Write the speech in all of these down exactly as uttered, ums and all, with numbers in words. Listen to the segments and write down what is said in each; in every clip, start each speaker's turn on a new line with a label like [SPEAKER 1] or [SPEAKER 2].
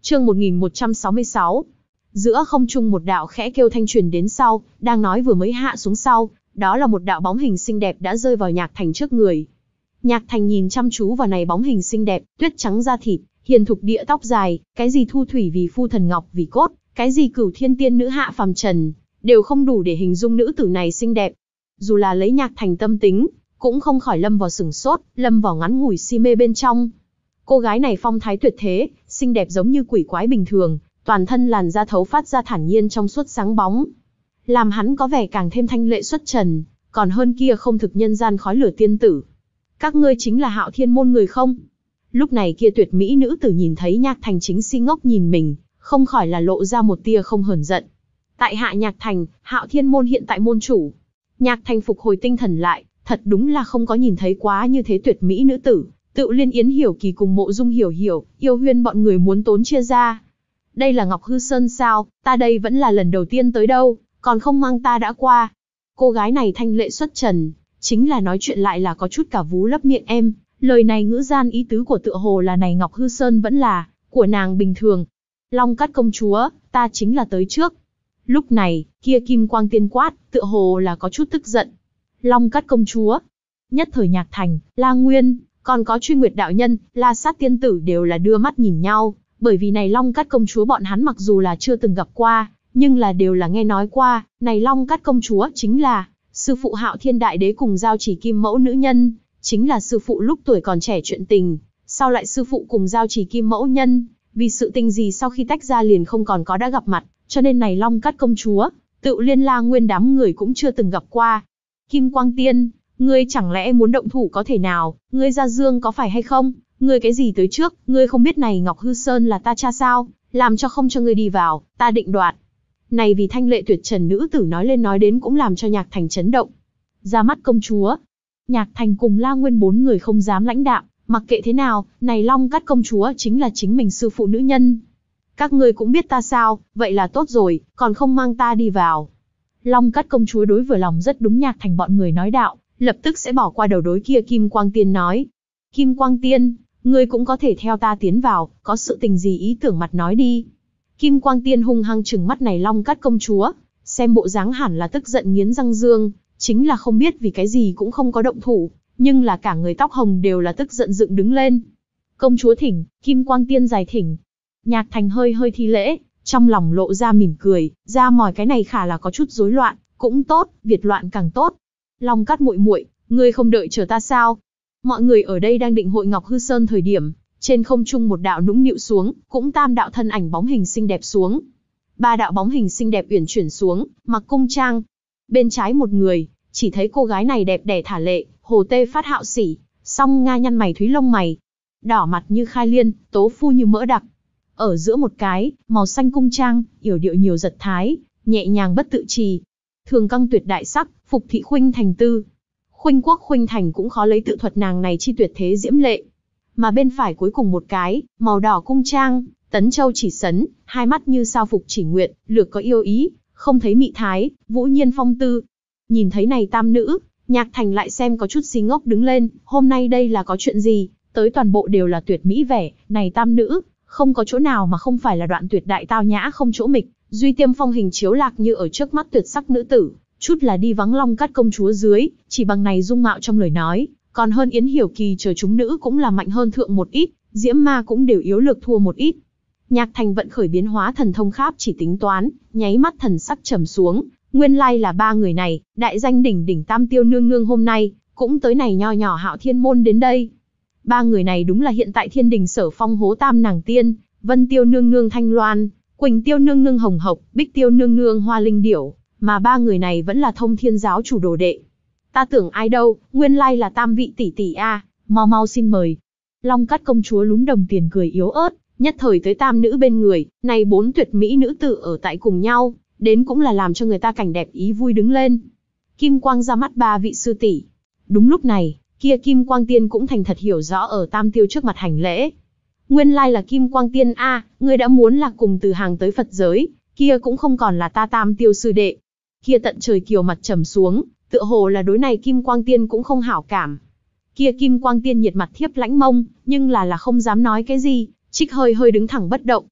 [SPEAKER 1] Chương một nghìn một trăm sáu mươi sáu. Giữa không trung một đạo khẽ kêu thanh truyền đến sau, đang nói vừa mới hạ xuống sau, đó là một đạo bóng hình xinh đẹp đã rơi vào Nhạc Thành trước người. Nhạc Thành nhìn chăm chú vào này bóng hình xinh đẹp, tuyết trắng da thịt, hiền thục địa tóc dài, cái gì thu thủy vì phu thần ngọc vì cốt, cái gì cửu thiên tiên nữ hạ phàm trần, đều không đủ để hình dung nữ tử này xinh đẹp. Dù là lấy Nhạc Thành tâm tính, cũng không khỏi lâm vào sửng sốt, lâm vào ngắn ngủi si mê bên trong. Cô gái này phong thái tuyệt thế, xinh đẹp giống như quỷ quái bình thường, toàn thân làn da thấu phát ra thản nhiên trong suốt sáng bóng, làm hắn có vẻ càng thêm thanh lệ xuất trần, còn hơn kia không thực nhân gian khói lửa tiên tử. Các ngươi chính là Hạo Thiên môn người không? Lúc này kia tuyệt mỹ nữ tử nhìn thấy Nhạc Thành chính si ngốc nhìn mình, không khỏi là lộ ra một tia không hờn giận. Tại hạ Nhạc Thành, Hạo Thiên môn hiện tại môn chủ. Nhạc Thành phục hồi tinh thần lại, thật đúng là không có nhìn thấy quá như thế tuyệt mỹ nữ tử. Tự Liên Yến Hiểu Kỳ cùng Mộ Dung Hiểu Hiểu, Yêu Huyên bọn người muốn tốn chia ra. Đây là Ngọc Hư Sơn sao? Ta đây vẫn là lần đầu tiên tới đâu, còn không mang ta đã qua. Cô gái này thanh lệ xuất trần, chính là nói chuyện lại là có chút cả vú lấp miệng em. Lời này ngữ gian ý tứ của tựa hồ là này Ngọc Hư Sơn vẫn là của nàng bình thường. Long Cát công chúa, ta chính là tới trước. Lúc này, kia Kim Quang Tiên quát, tựa hồ là có chút tức giận. Long Cát công chúa. Nhất thời Nhạc Thành, La Nguyên, còn có Truy Nguyệt đạo nhân, La Sát tiên tử đều là đưa mắt nhìn nhau, bởi vì này Long Cát công chúa bọn hắn mặc dù là chưa từng gặp qua, nhưng là đều là nghe nói qua, này Long Cát công chúa chính là sư phụ Hạo Thiên đại đế cùng Giao Chỉ Kim mẫu nữ nhân, chính là sư phụ lúc tuổi còn trẻ chuyện tình, sau lại sư phụ cùng Giao Chỉ Kim mẫu nhân, vì sự tình gì sau khi tách ra liền không còn có đã gặp mặt, cho nên này Long Cát công chúa, Tự Liên La Nguyên đám người cũng chưa từng gặp qua. Kim Quang Tiên, ngươi chẳng lẽ muốn động thủ có thể nào, ngươi ra dương có phải hay không, ngươi cái gì tới trước, ngươi không biết này Ngọc Hư Sơn là ta cha sao, làm cho không cho ngươi đi vào, ta định đoạt. Này vì thanh lệ tuyệt trần nữ tử nói lên nói đến cũng làm cho Nhạc Thành chấn động. Ra mắt công chúa, Nhạc Thành cùng La Nguyên bốn người không dám lãnh đạm, mặc kệ thế nào, này Long Cát công chúa chính là chính mình sư phụ nữ nhân. Các ngươi cũng biết ta sao, vậy là tốt rồi, còn không mang ta đi vào. Long Cát công chúa đối vừa lòng rất đúng Nhạc Thành bọn người nói đạo, lập tức sẽ bỏ qua đầu đối kia Kim Quang Tiên nói. Kim Quang Tiên, ngươi cũng có thể theo ta tiến vào, có sự tình gì ý tưởng mặt nói đi. Kim Quang Tiên hung hăng trừng mắt này Long Cát công chúa, xem bộ dáng hẳn là tức giận nghiến răng dương, chính là không biết vì cái gì cũng không có động thủ, nhưng là cả người tóc hồng đều là tức giận dựng đứng lên. Công chúa thỉnh, Kim Quang Tiên dài thỉnh. Nhạc Thành hơi hơi thi lễ, trong lòng lộ ra mỉm cười, ra mỏi cái này khả là có chút rối loạn, cũng tốt, việt loạn càng tốt. Long Cát muội muội, ngươi không đợi chờ ta sao? Mọi người ở đây đang định hội Ngọc Hư Sơn thời điểm, trên không trung một đạo nũng nịu xuống, cũng tam đạo thân ảnh bóng hình xinh đẹp xuống. Ba đạo bóng hình xinh đẹp uyển chuyển xuống, mặc cung trang. Bên trái một người, chỉ thấy cô gái này đẹp đẽ thả lệ, hồ tê phát hạo sỉ, song nga nhăn mày thúy lông mày, đỏ mặt như khai liên, tố phu như mỡ đặc. Ở giữa một cái, màu xanh cung trang, yểu điệu nhiều giật thái, nhẹ nhàng bất tự trì. Thường căng tuyệt đại sắc, phục thị khuynh thành tư. Khuynh quốc khuynh thành cũng khó lấy tự thuật nàng này chi tuyệt thế diễm lệ. Mà bên phải cuối cùng một cái, màu đỏ cung trang, tấn châu chỉ sấn, hai mắt như sao phục chỉ nguyện, lược có yêu ý, không thấy mị thái, vũ nhiên phong tư. Nhìn thấy này tam nữ, Nhạc Thành lại xem có chút si ngốc đứng lên, hôm nay đây là có chuyện gì, tới toàn bộ đều là tuyệt mỹ vẻ, này tam nữ, không có chỗ nào mà không phải là đoạn tuyệt đại tao nhã không chỗ mịch, duy tiêm phong hình chiếu lạc như ở trước mắt tuyệt sắc nữ tử, chút là đi vắng Long Cát công chúa dưới, chỉ bằng này dung mạo trong lời nói, còn hơn Yến Hiểu Kỳ chờ chúng nữ cũng là mạnh hơn thượng một ít, Diễm Ma cũng đều yếu lược thua một ít. Nhạc Thành vận khởi biến hóa thần thông kháp chỉ tính toán, nháy mắt thần sắc trầm xuống, nguyên lai là ba người này, đại danh đỉnh đỉnh Tam Tiêu nương nương hôm nay, cũng tới này nho nhỏ Hạo Thiên môn đến đây. Ba người này đúng là hiện tại Thiên Đình Sở Phong hố Tam nàng tiên, Vân Tiêu nương nương Thanh Loan, Quỳnh Tiêu nương nương Hồng Hộc, Bích Tiêu nương nương Hoa Linh Điểu, mà ba người này vẫn là Thông Thiên giáo chủ đồ đệ. Ta tưởng ai đâu, nguyên lai là Tam vị tỷ tỷ a, mau mau xin mời. Long Cát công chúa lúm đồng tiền cười yếu ớt, nhất thời tới tam nữ bên người, này bốn tuyệt mỹ nữ tử ở tại cùng nhau, đến cũng là làm cho người ta cảnh đẹp ý vui đứng lên. Kim quang ra mắt ba vị sư tỷ. Đúng lúc này, kia Kim Quang Tiên cũng thành thật hiểu rõ ở Tam Tiêu trước mặt hành lễ. Nguyên lai là Kim Quang Tiên a, ngươi đã muốn là cùng từ hàng tới Phật giới, kia cũng không còn là ta Tam Tiêu sư đệ. Kia tận trời kiều mặt trầm xuống, tựa hồ là đối này Kim Quang Tiên cũng không hảo cảm. Kia Kim Quang Tiên nhiệt mặt thiếp lãnh mông, nhưng là là không dám nói cái gì, trích hơi hơi đứng thẳng bất động.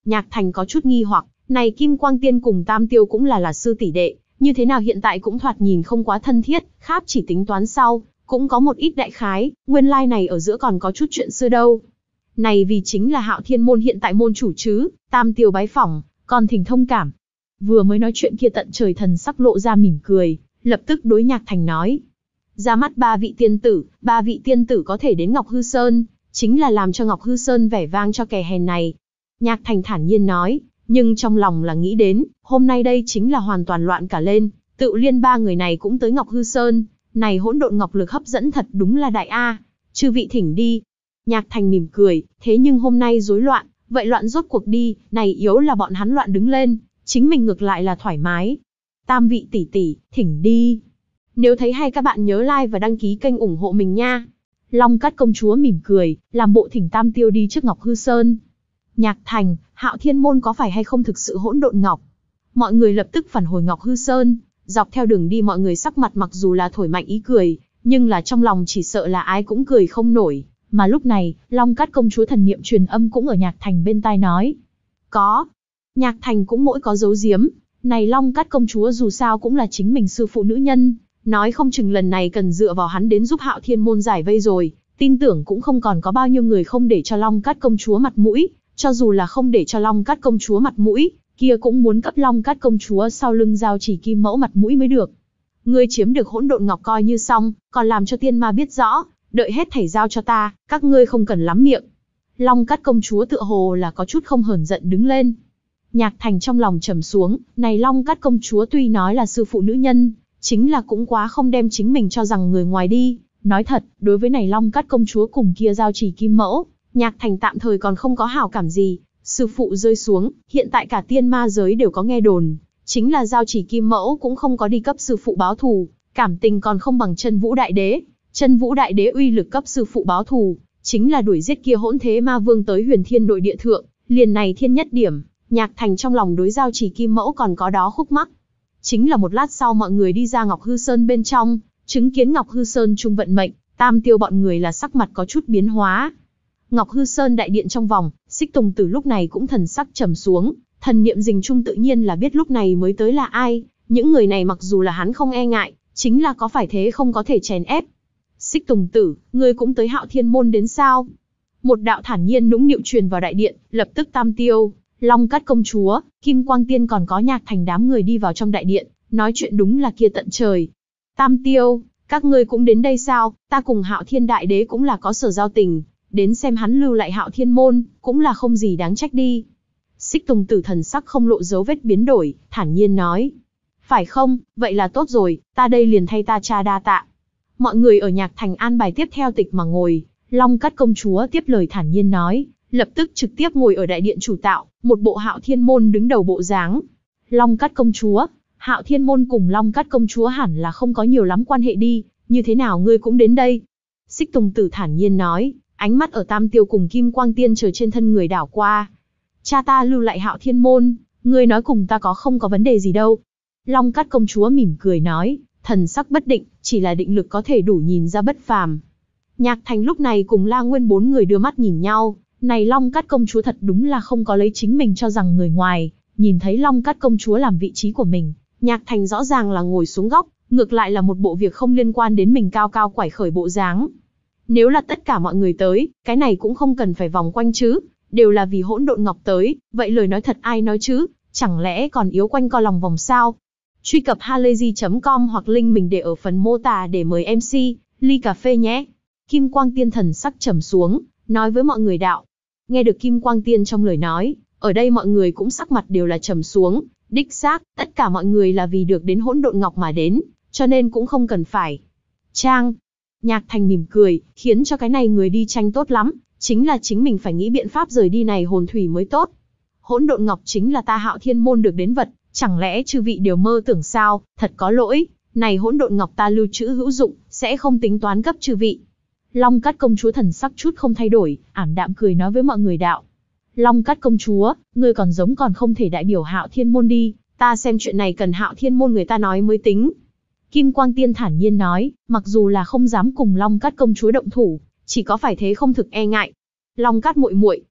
[SPEAKER 1] Nhạc Thành có chút nghi hoặc, này Kim Quang Tiên cùng Tam Tiêu cũng là là sư tỷ đệ, như thế nào hiện tại cũng thoạt nhìn không quá thân thiết, kháp chỉ tính toán sau, cũng có một ít đại khái, nguyên lai like này ở giữa còn có chút chuyện xưa đâu. Này vì chính là Hạo Thiên môn hiện tại môn chủ chứ, Tam Tiêu bái phỏng, còn thỉnh thông cảm. Vừa mới nói chuyện kia tận trời thần sắc lộ ra mỉm cười, lập tức đối Nhạc Thành nói. Ra mắt ba vị tiên tử, ba vị tiên tử có thể đến Ngọc Hư Sơn, chính là làm cho Ngọc Hư Sơn vẻ vang cho kẻ hèn này. Nhạc Thành thản nhiên nói, nhưng trong lòng là nghĩ đến, hôm nay đây chính là hoàn toàn loạn cả lên, tự liên ba người này cũng tới Ngọc Hư Sơn, này hỗn độn ngọc lực hấp dẫn thật đúng là đại a. Chư vị thỉnh đi. Nhạc Thành mỉm cười, thế nhưng hôm nay rối loạn, vậy loạn rốt cuộc đi, này yếu là bọn hắn loạn đứng lên, chính mình ngược lại là thoải mái. Tam vị tỷ tỷ, thỉnh đi. Nếu thấy hay các bạn nhớ like và đăng ký kênh ủng hộ mình nha. Long Cát công chúa mỉm cười, làm bộ thỉnh Tam Tiêu đi trước Ngọc Hư Sơn. Nhạc Thành, Hạo Thiên môn có phải hay không thực sự hỗn độn ngọc? Mọi người lập tức phản hồi Ngọc Hư Sơn, dọc theo đường đi mọi người sắc mặt mặc dù là thổi mạnh ý cười, nhưng là trong lòng chỉ sợ là ai cũng cười không nổi. Mà lúc này, Long Cát công chúa thần niệm truyền âm cũng ở Nhạc Thành bên tai nói. Có. Nhạc Thành cũng mỗi có giấu giếm, này Long Cát công chúa dù sao cũng là chính mình sư phụ nữ nhân, nói không chừng lần này cần dựa vào hắn đến giúp Hạo Thiên môn giải vây rồi, tin tưởng cũng không còn có bao nhiêu người không để cho Long Cát công chúa mặt mũi, cho dù là không để cho Long Cát công chúa mặt mũi, kia cũng muốn cấp Long Cát công chúa sau lưng giao chỉ kim mẫu mặt mũi mới được. Ngươi chiếm được hỗn độn ngọc coi như xong, còn làm cho tiên ma biết rõ, đợi hết thảy giao cho ta, các ngươi không cần lắm miệng. Long Cát công chúa tựa hồ là có chút không hờn giận đứng lên. Nhạc Thành trong lòng trầm xuống, này Long Cát công chúa tuy nói là sư phụ nữ nhân, chính là cũng quá không đem chính mình cho rằng người ngoài đi. Nói thật, đối với này Long Cát công chúa cùng kia giao chỉ kim mẫu, Nhạc Thành tạm thời còn không có hảo cảm gì. Sư phụ rơi xuống, hiện tại cả tiên ma giới đều có nghe đồn, chính là giao chỉ kim mẫu cũng không có đi cấp sư phụ báo thù, cảm tình còn không bằng Chân Vũ Đại Đế. Chân Vũ Đại Đế uy lực cấp sư phụ báo thù, chính là đuổi giết kia hỗn thế ma vương tới Huyền Thiên nội địa thượng, liền này thiên nhất điểm, Nhạc Thành trong lòng đối giao chỉ kim mẫu còn có đó khúc mắc. Chính là một lát sau mọi người đi ra Ngọc Hư Sơn bên trong, chứng kiến Ngọc Hư Sơn trung vận mệnh, Tam Tiêu bọn người là sắc mặt có chút biến hóa. Ngọc Hư Sơn đại điện trong vòng, Xích Tùng Tử lúc này cũng thần sắc trầm xuống, thần niệm rình trung tự nhiên là biết lúc này mới tới là ai, những người này mặc dù là hắn không e ngại, chính là có phải thế không có thể chèn ép. Xích Tùng Tử, ngươi cũng tới Hạo Thiên môn đến sao? Một đạo thản nhiên nũng nịu truyền vào đại điện, lập tức Tam Tiêu, Long Cát công chúa, Kim Quang Tiên còn có Nhạc Thành đám người đi vào trong đại điện, nói chuyện đúng là kia tận trời. Tam Tiêu, các ngươi cũng đến đây sao? Ta cùng Hạo Thiên Đại Đế cũng là có sở giao tình, đến xem hắn lưu lại Hạo Thiên môn, cũng là không gì đáng trách đi. Xích Tùng Tử thần sắc không lộ dấu vết biến đổi, thản nhiên nói. Phải không, vậy là tốt rồi, ta đây liền thay ta cha đa tạ. Mọi người ở Nhạc Thành an bài tiếp theo tịch mà ngồi, Long Cát công chúa tiếp lời thản nhiên nói, lập tức trực tiếp ngồi ở đại điện chủ tạo, một bộ Hạo Thiên môn đứng đầu bộ dáng. Long Cát công chúa, Hạo Thiên môn cùng Long Cát công chúa hẳn là không có nhiều lắm quan hệ đi, như thế nào ngươi cũng đến đây? Xích Tùng Tử thản nhiên nói, ánh mắt ở Tam Tiêu cùng Kim Quang Tiên chờ trên thân người đảo qua. Cha ta lưu lại Hạo Thiên môn, ngươi nói cùng ta có không có vấn đề gì đâu. Long Cát công chúa mỉm cười nói, thần sắc bất định, chỉ là định lực có thể đủ nhìn ra bất phàm. Nhạc Thành lúc này cùng La Nguyên bốn người đưa mắt nhìn nhau, này Long Cát công chúa thật đúng là không có lấy chính mình cho rằng người ngoài, nhìn thấy Long Cát công chúa làm vị trí của mình, Nhạc Thành rõ ràng là ngồi xuống góc, ngược lại là một bộ việc không liên quan đến mình cao cao quải khởi bộ dáng. Nếu là tất cả mọi người tới, cái này cũng không cần phải vòng quanh chứ, đều là vì hỗn độn ngọc tới, vậy lời nói thật ai nói chứ, chẳng lẽ còn yếu quanh co lòng vòng sao? Truy cập halayzi chấm com hoặc link mình để ở phần mô tả để mời em xê, ly cà phê nhé. Kim Quang Tiên thần sắc trầm xuống, nói với mọi người đạo. Nghe được Kim Quang Tiên trong lời nói, ở đây mọi người cũng sắc mặt đều là trầm xuống, đích xác, tất cả mọi người là vì được đến hỗn độn ngọc mà đến, cho nên cũng không cần phải. Trang. Nhạc Thành mỉm cười, khiến cho cái này người đi tranh tốt lắm, chính là chính mình phải nghĩ biện pháp rời đi này hồn thủy mới tốt. Hỗn độn ngọc chính là ta Hạo Thiên môn được đến vật, chẳng lẽ chư vị đều mơ tưởng sao? Thật có lỗi, này hỗn độn ngọc ta lưu trữ hữu dụng, sẽ không tính toán cấp chư vị. Long Cát công chúa thần sắc chút không thay đổi, ảm đạm cười nói với mọi người đạo. Long Cát công chúa, ngươi còn giống còn không thể đại biểu Hạo Thiên môn đi, ta xem chuyện này cần Hạo Thiên môn người ta nói mới tính. Kim Quang Tiên thản nhiên nói, mặc dù là không dám cùng Long Cát công chúa động thủ, chỉ có phải thế không thực e ngại. Long Cát muội muội,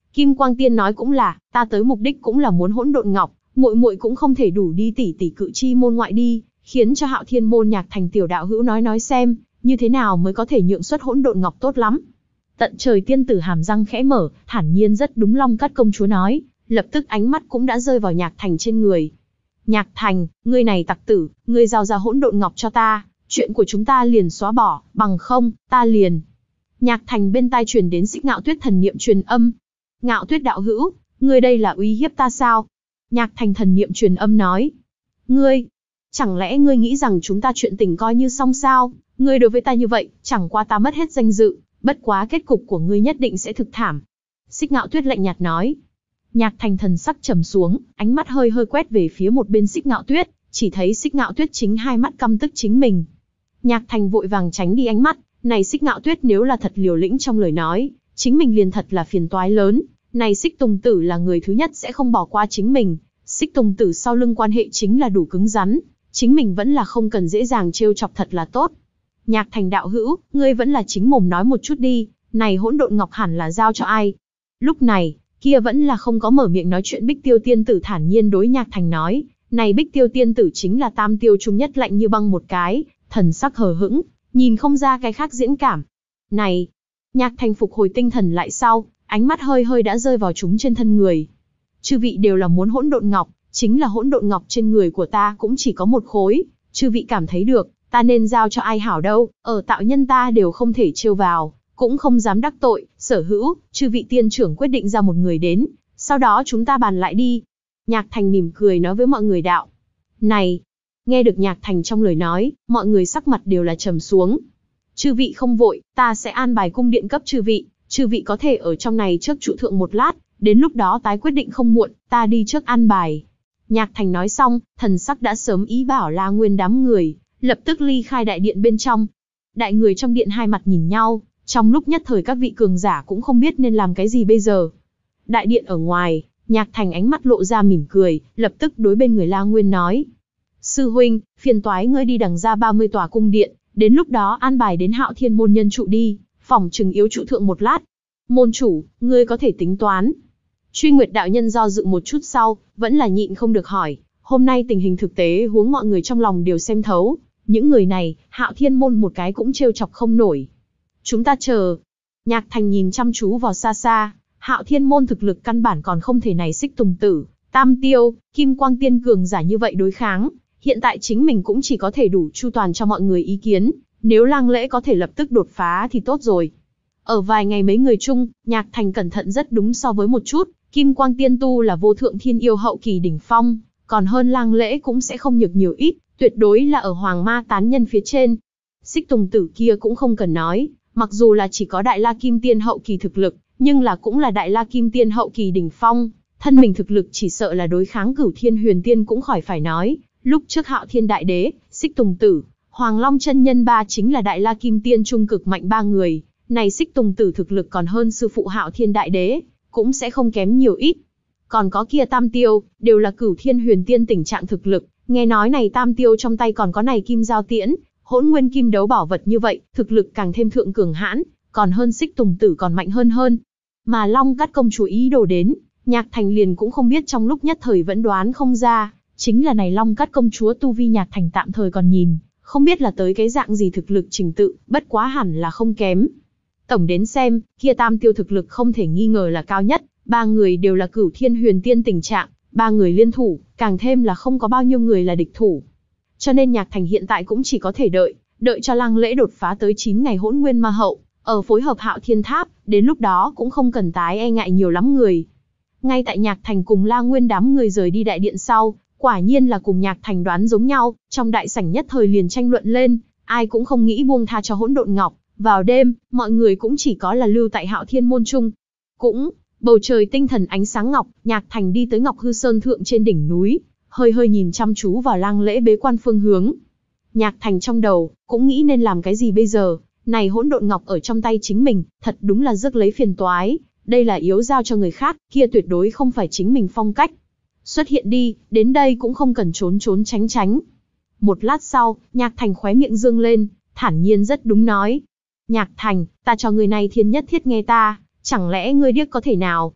[SPEAKER 1] Kim Quang Tiên nói cũng là, ta tới mục đích cũng là muốn hỗn độn ngọc, muội muội cũng không thể đủ đi tỉ tỉ cự chi môn ngoại đi, khiến cho Hạo Thiên môn Nhạc Thành tiểu đạo hữu nói nói xem, như thế nào mới có thể nhượng xuất hỗn độn ngọc tốt lắm. Tận trời tiên tử hàm răng khẽ mở, thản nhiên rất đúng Long Cát công chúa nói, lập tức ánh mắt cũng đã rơi vào Nhạc Thành trên người. Nhạc Thành, ngươi này tặc tử, ngươi giao ra hỗn độn ngọc cho ta, chuyện của chúng ta liền xóa bỏ, bằng không, ta liền. Nhạc Thành bên tai truyền đến Xích Ngạo Tuyết thần niệm truyền âm. Ngạo Tuyết đạo hữu, ngươi đây là uy hiếp ta sao? Nhạc Thành thần niệm truyền âm nói. Ngươi, chẳng lẽ ngươi nghĩ rằng chúng ta chuyện tình coi như xong sao? Ngươi đối với ta như vậy, chẳng qua ta mất hết danh dự, bất quá kết cục của ngươi nhất định sẽ thực thảm. Xích Ngạo Tuyết lạnh nhạt nói. Nhạc Thành thần sắc trầm xuống, ánh mắt hơi hơi quét về phía một bên Xích Ngạo Tuyết, chỉ thấy Xích Ngạo Tuyết chính hai mắt căm tức chính mình. Nhạc Thành vội vàng tránh đi ánh mắt, này Xích Ngạo Tuyết nếu là thật liều lĩnh trong lời nói, chính mình liền thật là phiền toái lớn, này Xích Tùng Tử là người thứ nhất sẽ không bỏ qua chính mình, Xích Tùng Tử sau lưng quan hệ chính là đủ cứng rắn, chính mình vẫn là không cần dễ dàng trêu chọc thật là tốt. Nhạc Thành đạo hữu, ngươi vẫn là chính mồm nói một chút đi, này hỗn độn ngọc hẳn là giao cho ai? Lúc này, kia vẫn là không có mở miệng nói chuyện Bích Tiêu tiên tử thản nhiên đối Nhạc Thành nói, này Bích Tiêu tiên tử chính là tam tiêu trung nhất lạnh như băng một cái, thần sắc hờ hững, nhìn không ra cái khác diễn cảm. Này, Nhạc Thành phục hồi tinh thần lại sau, ánh mắt hơi hơi đã rơi vào chúng trên thân người. Chư vị đều là muốn hỗn độn ngọc, chính là hỗn độn ngọc trên người của ta cũng chỉ có một khối, chư vị cảm thấy được, ta nên giao cho ai hảo đâu, ở tạo nhân ta đều không thể trêu vào, cũng không dám đắc tội, sở hữu, chư vị tiên trưởng quyết định ra một người đến, sau đó chúng ta bàn lại đi. Nhạc Thành mỉm cười nói với mọi người đạo. Này, nghe được Nhạc Thành trong lời nói, mọi người sắc mặt đều là trầm xuống. Chư vị không vội, ta sẽ an bài cung điện cấp chư vị, chư vị có thể ở trong này trước trụ thượng một lát, đến lúc đó tái quyết định không muộn, ta đi trước an bài. Nhạc Thành nói xong, thần sắc đã sớm ý bảo La Nguyên đám người, lập tức ly khai đại điện bên trong. Đại người trong điện hai mặt nhìn nhau, trong lúc nhất thời các vị cường giả cũng không biết nên làm cái gì bây giờ. Đại điện ở ngoài, Nhạc Thành ánh mắt lộ ra mỉm cười, lập tức đối bên người La Nguyên nói. Sư huynh, phiền toái ngươi đi đằng ra ba mươi tòa cung điện, đến lúc đó an bài đến Hạo Thiên môn nhân trụ đi, phòng chừng yếu trụ thượng một lát. Môn chủ, ngươi có thể tính toán. Truy Nguyệt đạo nhân do dự một chút sau, vẫn là nhịn không được hỏi, hôm nay tình hình thực tế huống mọi người trong lòng đều xem thấu, những người này, Hạo Thiên môn một cái cũng trêu chọc không nổi. Chúng ta chờ. Nhạc Thành nhìn chăm chú vào xa xa, Hạo Thiên môn thực lực căn bản còn không thể này Xích Tùng Tử, Tam Tiêu, Kim Quang Tiên cường giả như vậy đối kháng, hiện tại chính mình cũng chỉ có thể đủ chu toàn cho mọi người ý kiến, nếu Lang Lễ có thể lập tức đột phá thì tốt rồi. Ở vài ngày mấy người chung, Nhạc Thành cẩn thận rất đúng so với một chút, Kim Quang Tiên tu là vô thượng thiên yêu hậu kỳ đỉnh phong, còn hơn Lang Lễ cũng sẽ không nhược nhiều ít, tuyệt đối là ở Hoàng Ma tán nhân phía trên. Xích Tùng Tử kia cũng không cần nói, mặc dù là chỉ có Đại La Kim Tiên hậu kỳ thực lực, nhưng là cũng là Đại La Kim Tiên hậu kỳ đỉnh phong, thân mình thực lực chỉ sợ là đối kháng Cửu Thiên Huyền Tiên cũng khỏi phải nói. Lúc trước Hạo Thiên Đại Đế, Xích Tùng Tử, Hoàng Long chân nhân ba chính là Đại La Kim Tiên trung cực mạnh ba người, này Xích Tùng Tử thực lực còn hơn sư phụ Hạo Thiên Đại Đế, cũng sẽ không kém nhiều ít. Còn có kia Tam Tiêu, đều là Cửu Thiên Huyền Tiên tình trạng thực lực, nghe nói này Tam Tiêu trong tay còn có này Kim Giao Tiễn, Hỗn Nguyên Kim Đấu bảo vật như vậy, thực lực càng thêm thượng cường hãn, còn hơn Xích Tùng Tử còn mạnh hơn hơn. Mà Long Cát công chúa ý đồ đến, Nhạc Thành liền cũng không biết, trong lúc nhất thời vẫn đoán không ra, chính là này Long Cát công chúa tu vi Nhạc Thành tạm thời còn nhìn, không biết là tới cái dạng gì thực lực trình tự, bất quá hẳn là không kém. Tổng đến xem, kia Tam Tiêu thực lực không thể nghi ngờ là cao nhất, ba người đều là Cửu Thiên Huyền Tiên tình trạng, ba người liên thủ, càng thêm là không có bao nhiêu người là địch thủ. Cho nên Nhạc Thành hiện tại cũng chỉ có thể đợi, đợi cho Lang Lễ đột phá tới chín ngày Hỗn Nguyên Ma Hậu, ở phối hợp Hạo Thiên Tháp, đến lúc đó cũng không cần tái e ngại nhiều lắm người. Ngay tại Nhạc Thành cùng La Nguyên đám người rời đi đại điện sau, quả nhiên là cùng Nhạc Thành đoán giống nhau, trong đại sảnh nhất thời liền tranh luận lên, ai cũng không nghĩ buông tha cho hỗn độn ngọc. Vào đêm, mọi người cũng chỉ có là lưu tại Hạo Thiên môn chung. Cũng, bầu trời tinh thần ánh sáng ngọc, Nhạc Thành đi tới Ngọc Hư Sơn thượng trên đỉnh núi, hơi hơi nhìn chăm chú vào Lang Lễ bế quan phương hướng. Nhạc Thành trong đầu, cũng nghĩ nên làm cái gì bây giờ, này hỗn độn ngọc ở trong tay chính mình, thật đúng là rước lấy phiền toái, đây là yếu giao cho người khác, kia tuyệt đối không phải chính mình phong cách. Xuất hiện đi, đến đây cũng không cần trốn trốn tránh tránh. Một lát sau, Nhạc Thành khóe miệng dương lên, thản nhiên rất đúng nói. Nhạc Thành, ta cho người này thiên nhất thiết nghe ta, chẳng lẽ ngươi điếc có thể nào?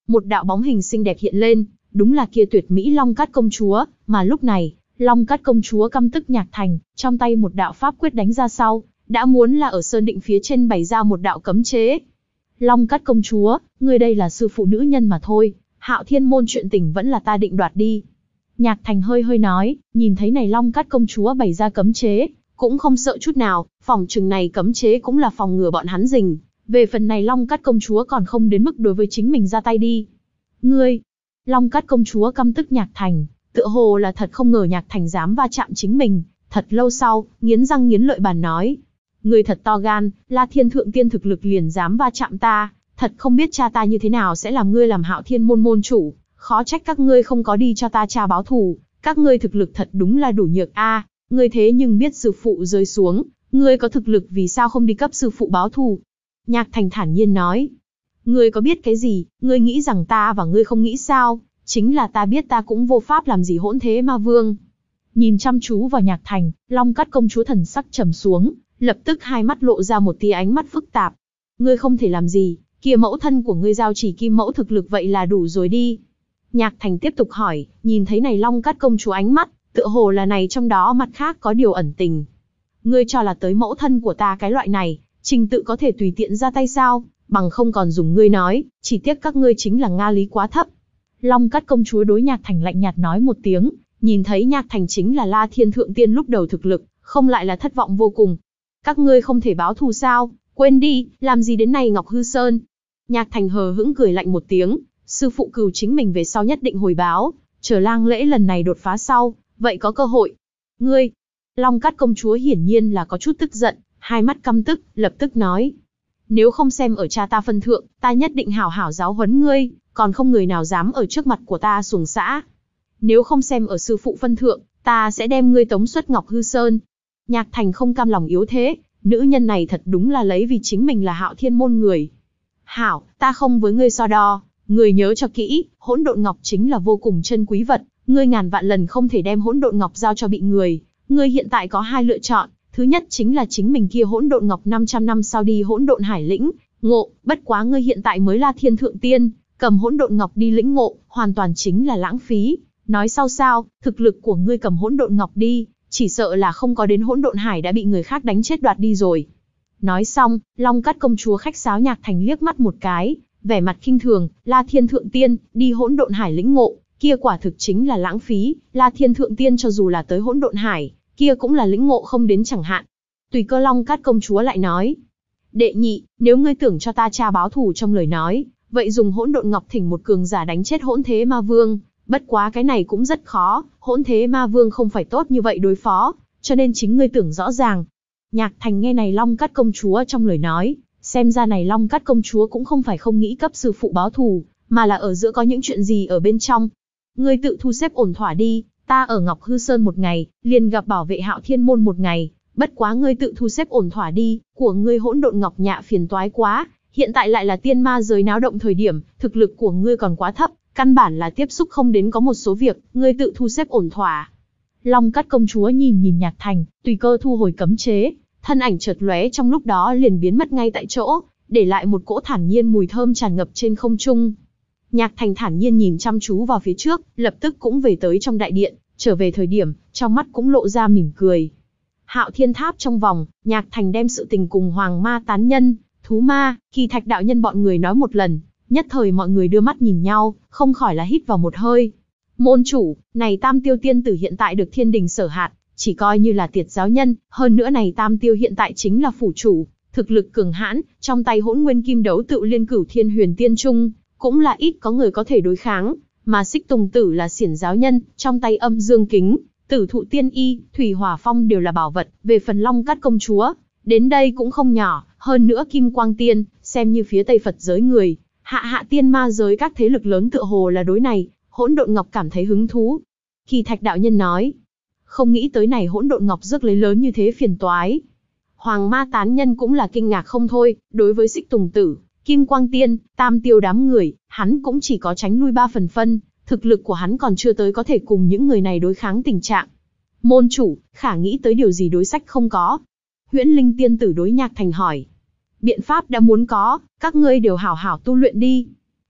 [SPEAKER 1] một đạo bóng hình xinh đẹp hiện lên, đúng là kia tuyệt mỹ Long Cát công chúa, mà lúc này, Long Cát công chúa căm tức Nhạc Thành, trong tay một đạo pháp quyết đánh ra sau, đã muốn là ở sơn định phía trên bày ra một đạo cấm chế. Long Cát công chúa, ngươi đây là sư phụ nữ nhân mà thôi, Hạo Thiên môn chuyện tình vẫn là ta định đoạt đi. Nhạc Thành hơi hơi nói, nhìn thấy này Long Cát công chúa bày ra cấm chế, cũng không sợ chút nào, phòng chừng này cấm chế cũng là phòng ngừa bọn hắn rình. Về phần này Long Cát công chúa còn không đến mức đối với chính mình ra tay đi. Ngươi, Long Cát công chúa căm tức Nhạc Thành, tựa hồ là thật không ngờ Nhạc Thành dám va chạm chính mình, thật lâu sau, nghiến răng nghiến lợi bàn nói. Ngươi thật to gan, La Thiên Thượng Tiên thực lực liền dám va chạm ta, thật không biết cha ta như thế nào sẽ làm ngươi làm Hạo Thiên môn môn chủ, khó trách các ngươi không có đi cho ta cha báo thù, các ngươi thực lực thật đúng là đủ nhược a, à, ngươi thế nhưng biết sư phụ rơi xuống, ngươi có thực lực vì sao không đi cấp sư phụ báo thù? Nhạc Thành thản nhiên nói, ngươi có biết cái gì, ngươi nghĩ rằng ta và ngươi không nghĩ sao, chính là ta biết ta cũng vô pháp làm gì hỗn thế ma vương. Nhìn chăm chú vào Nhạc Thành, Long Cát công chúa thần sắc trầm xuống, lập tức hai mắt lộ ra một tia ánh mắt phức tạp. Ngươi không thể làm gì, kia mẫu thân của ngươi giao chỉ kim mẫu thực lực vậy là đủ rồi đi. Nhạc Thành tiếp tục hỏi, nhìn thấy này Long Cát công chúa ánh mắt, tựa hồ là này trong đó mặt khác có điều ẩn tình. Ngươi cho là tới mẫu thân của ta cái loại này, trình tự có thể tùy tiện ra tay sao, bằng không còn dùng ngươi nói, chỉ tiếc các ngươi chính là Nga lý quá thấp. Long Cát công chúa đối Nhạc Thành lạnh nhạt nói một tiếng, nhìn thấy Nhạc Thành chính là La Thiên Thượng Tiên lúc đầu thực lực, không lại là thất vọng vô cùng. Các ngươi không thể báo thù sao, quên đi, làm gì đến này Ngọc Hư Sơn. Nhạc Thành hờ hững cười lạnh một tiếng, sư phụ cừu chính mình về sau nhất định hồi báo, chờ lang lễ lần này đột phá sau, vậy có cơ hội. Ngươi, Long Cát công chúa hiển nhiên là có chút tức giận, hai mắt căm tức, lập tức nói. Nếu không xem ở cha ta phân thượng, ta nhất định hảo hảo giáo huấn ngươi, còn không người nào dám ở trước mặt của ta xuồng xã. Nếu không xem ở sư phụ phân thượng, ta sẽ đem ngươi tống xuất Ngọc Hư Sơn. Nhạc Thành không cam lòng yếu thế, nữ nhân này thật đúng là lấy vì chính mình là Hạo Thiên môn người. Hảo, ta không với ngươi so đo, ngươi nhớ cho kỹ, hỗn độn ngọc chính là vô cùng chân quý vật, ngươi ngàn vạn lần không thể đem hỗn độn ngọc giao cho bị người. Ngươi hiện tại có hai lựa chọn, thứ nhất chính là chính mình kia hỗn độn ngọc năm trăm năm sau đi hỗn độn hải lĩnh, ngộ, bất quá ngươi hiện tại mới là Thiên Thượng Tiên, cầm hỗn độn ngọc đi lĩnh ngộ, hoàn toàn chính là lãng phí. Nói sau sao, thực lực của ngươi cầm hỗn độn ngọc đi, chỉ sợ là không có đến hỗn độn hải đã bị người khác đánh chết đoạt đi rồi. Nói xong, Long Cát công chúa khách sáo Nhạc Thành liếc mắt một cái, vẻ mặt khinh thường, La Thiên Thượng Tiên, đi hỗn độn hải lĩnh ngộ, kia quả thực chính là lãng phí, La Thiên Thượng Tiên cho dù là tới hỗn độn hải, kia cũng là lĩnh ngộ không đến chẳng hạn. Tùy cơ Long Cát công chúa lại nói, đệ nhị, nếu ngươi tưởng cho ta cha báo thù trong lời nói, vậy dùng hỗn độn ngọc thỉnh một cường giả đánh chết hỗn thế ma vương, bất quá cái này cũng rất khó, hỗn thế ma vương không phải tốt như vậy đối phó, cho nên chính ngươi tưởng rõ ràng. Nhạc Thành nghe này Long Cát công chúa trong lời nói, xem ra này Long Cát công chúa cũng không phải không nghĩ cấp sư phụ báo thù, mà là ở giữa có những chuyện gì ở bên trong. Ngươi tự thu xếp ổn thỏa đi, ta ở Ngọc Hư Sơn một ngày, liền gặp bảo vệ Hạo Thiên môn một ngày, bất quá ngươi tự thu xếp ổn thỏa đi, của ngươi hỗn độn ngọc nhạ phiền toái quá, hiện tại lại là tiên ma giới náo động thời điểm, thực lực của ngươi còn quá thấp, căn bản là tiếp xúc không đến có một số việc, ngươi tự thu xếp ổn thỏa. Long Cát công chúa nhìn nhìn Nhạc Thành, tùy cơ thu hồi cấm chế, thân ảnh chợt lóe trong lúc đó liền biến mất ngay tại chỗ, để lại một cỗ thản nhiên mùi thơm tràn ngập trên không trung. Nhạc Thành thản nhiên nhìn chăm chú vào phía trước, lập tức cũng về tới trong đại điện, trở về thời điểm, trong mắt cũng lộ ra mỉm cười. Hạo Thiên Tháp trong vòng, Nhạc Thành đem sự tình cùng Hoàng Ma Tán Nhân, Thú Ma, Kỳ Thạch đạo nhân bọn người nói một lần, nhất thời mọi người đưa mắt nhìn nhau, không khỏi là hít vào một hơi. Môn chủ, này Tam Tiêu tiên tử hiện tại được thiên đình sở hạt, chỉ coi như là tiệt giáo nhân, hơn nữa này Tam Tiêu hiện tại chính là phủ chủ, thực lực cường hãn, trong tay hỗn nguyên kim đấu tự liên cửu thiên huyền tiên trung, cũng là ít có người có thể đối kháng, mà Xích Tùng tử là xiển giáo nhân, trong tay âm dương kính, tử thụ tiên y, thủy hỏa phong đều là bảo vật, về phần Long Cát công chúa, đến đây cũng không nhỏ, hơn nữa Kim Quang Tiên, xem như phía Tây Phật giới người, hạ hạ tiên ma giới các thế lực lớn tựa hồ là đối này, hỗn độn ngọc cảm thấy hứng thú. Kỳ Thạch đạo nhân nói, không nghĩ tới này hỗn độn ngọc rước lấy lớn như thế phiền toái. Hoàng Ma Tán Nhân cũng là kinh ngạc không thôi, đối với Xích Tùng tử, Kim Quang Tiên, Tam Tiêu đám người, hắn cũng chỉ có tránh lui ba phần phân, thực lực của hắn còn chưa tới có thể cùng những người này đối kháng tình trạng. Môn chủ, khả nghĩ tới điều gì đối sách không có? Huyễn Linh tiên tử đối Nhạc Thành hỏi. Biện pháp đã muốn có, các ngươi đều hảo hảo tu luyện đi.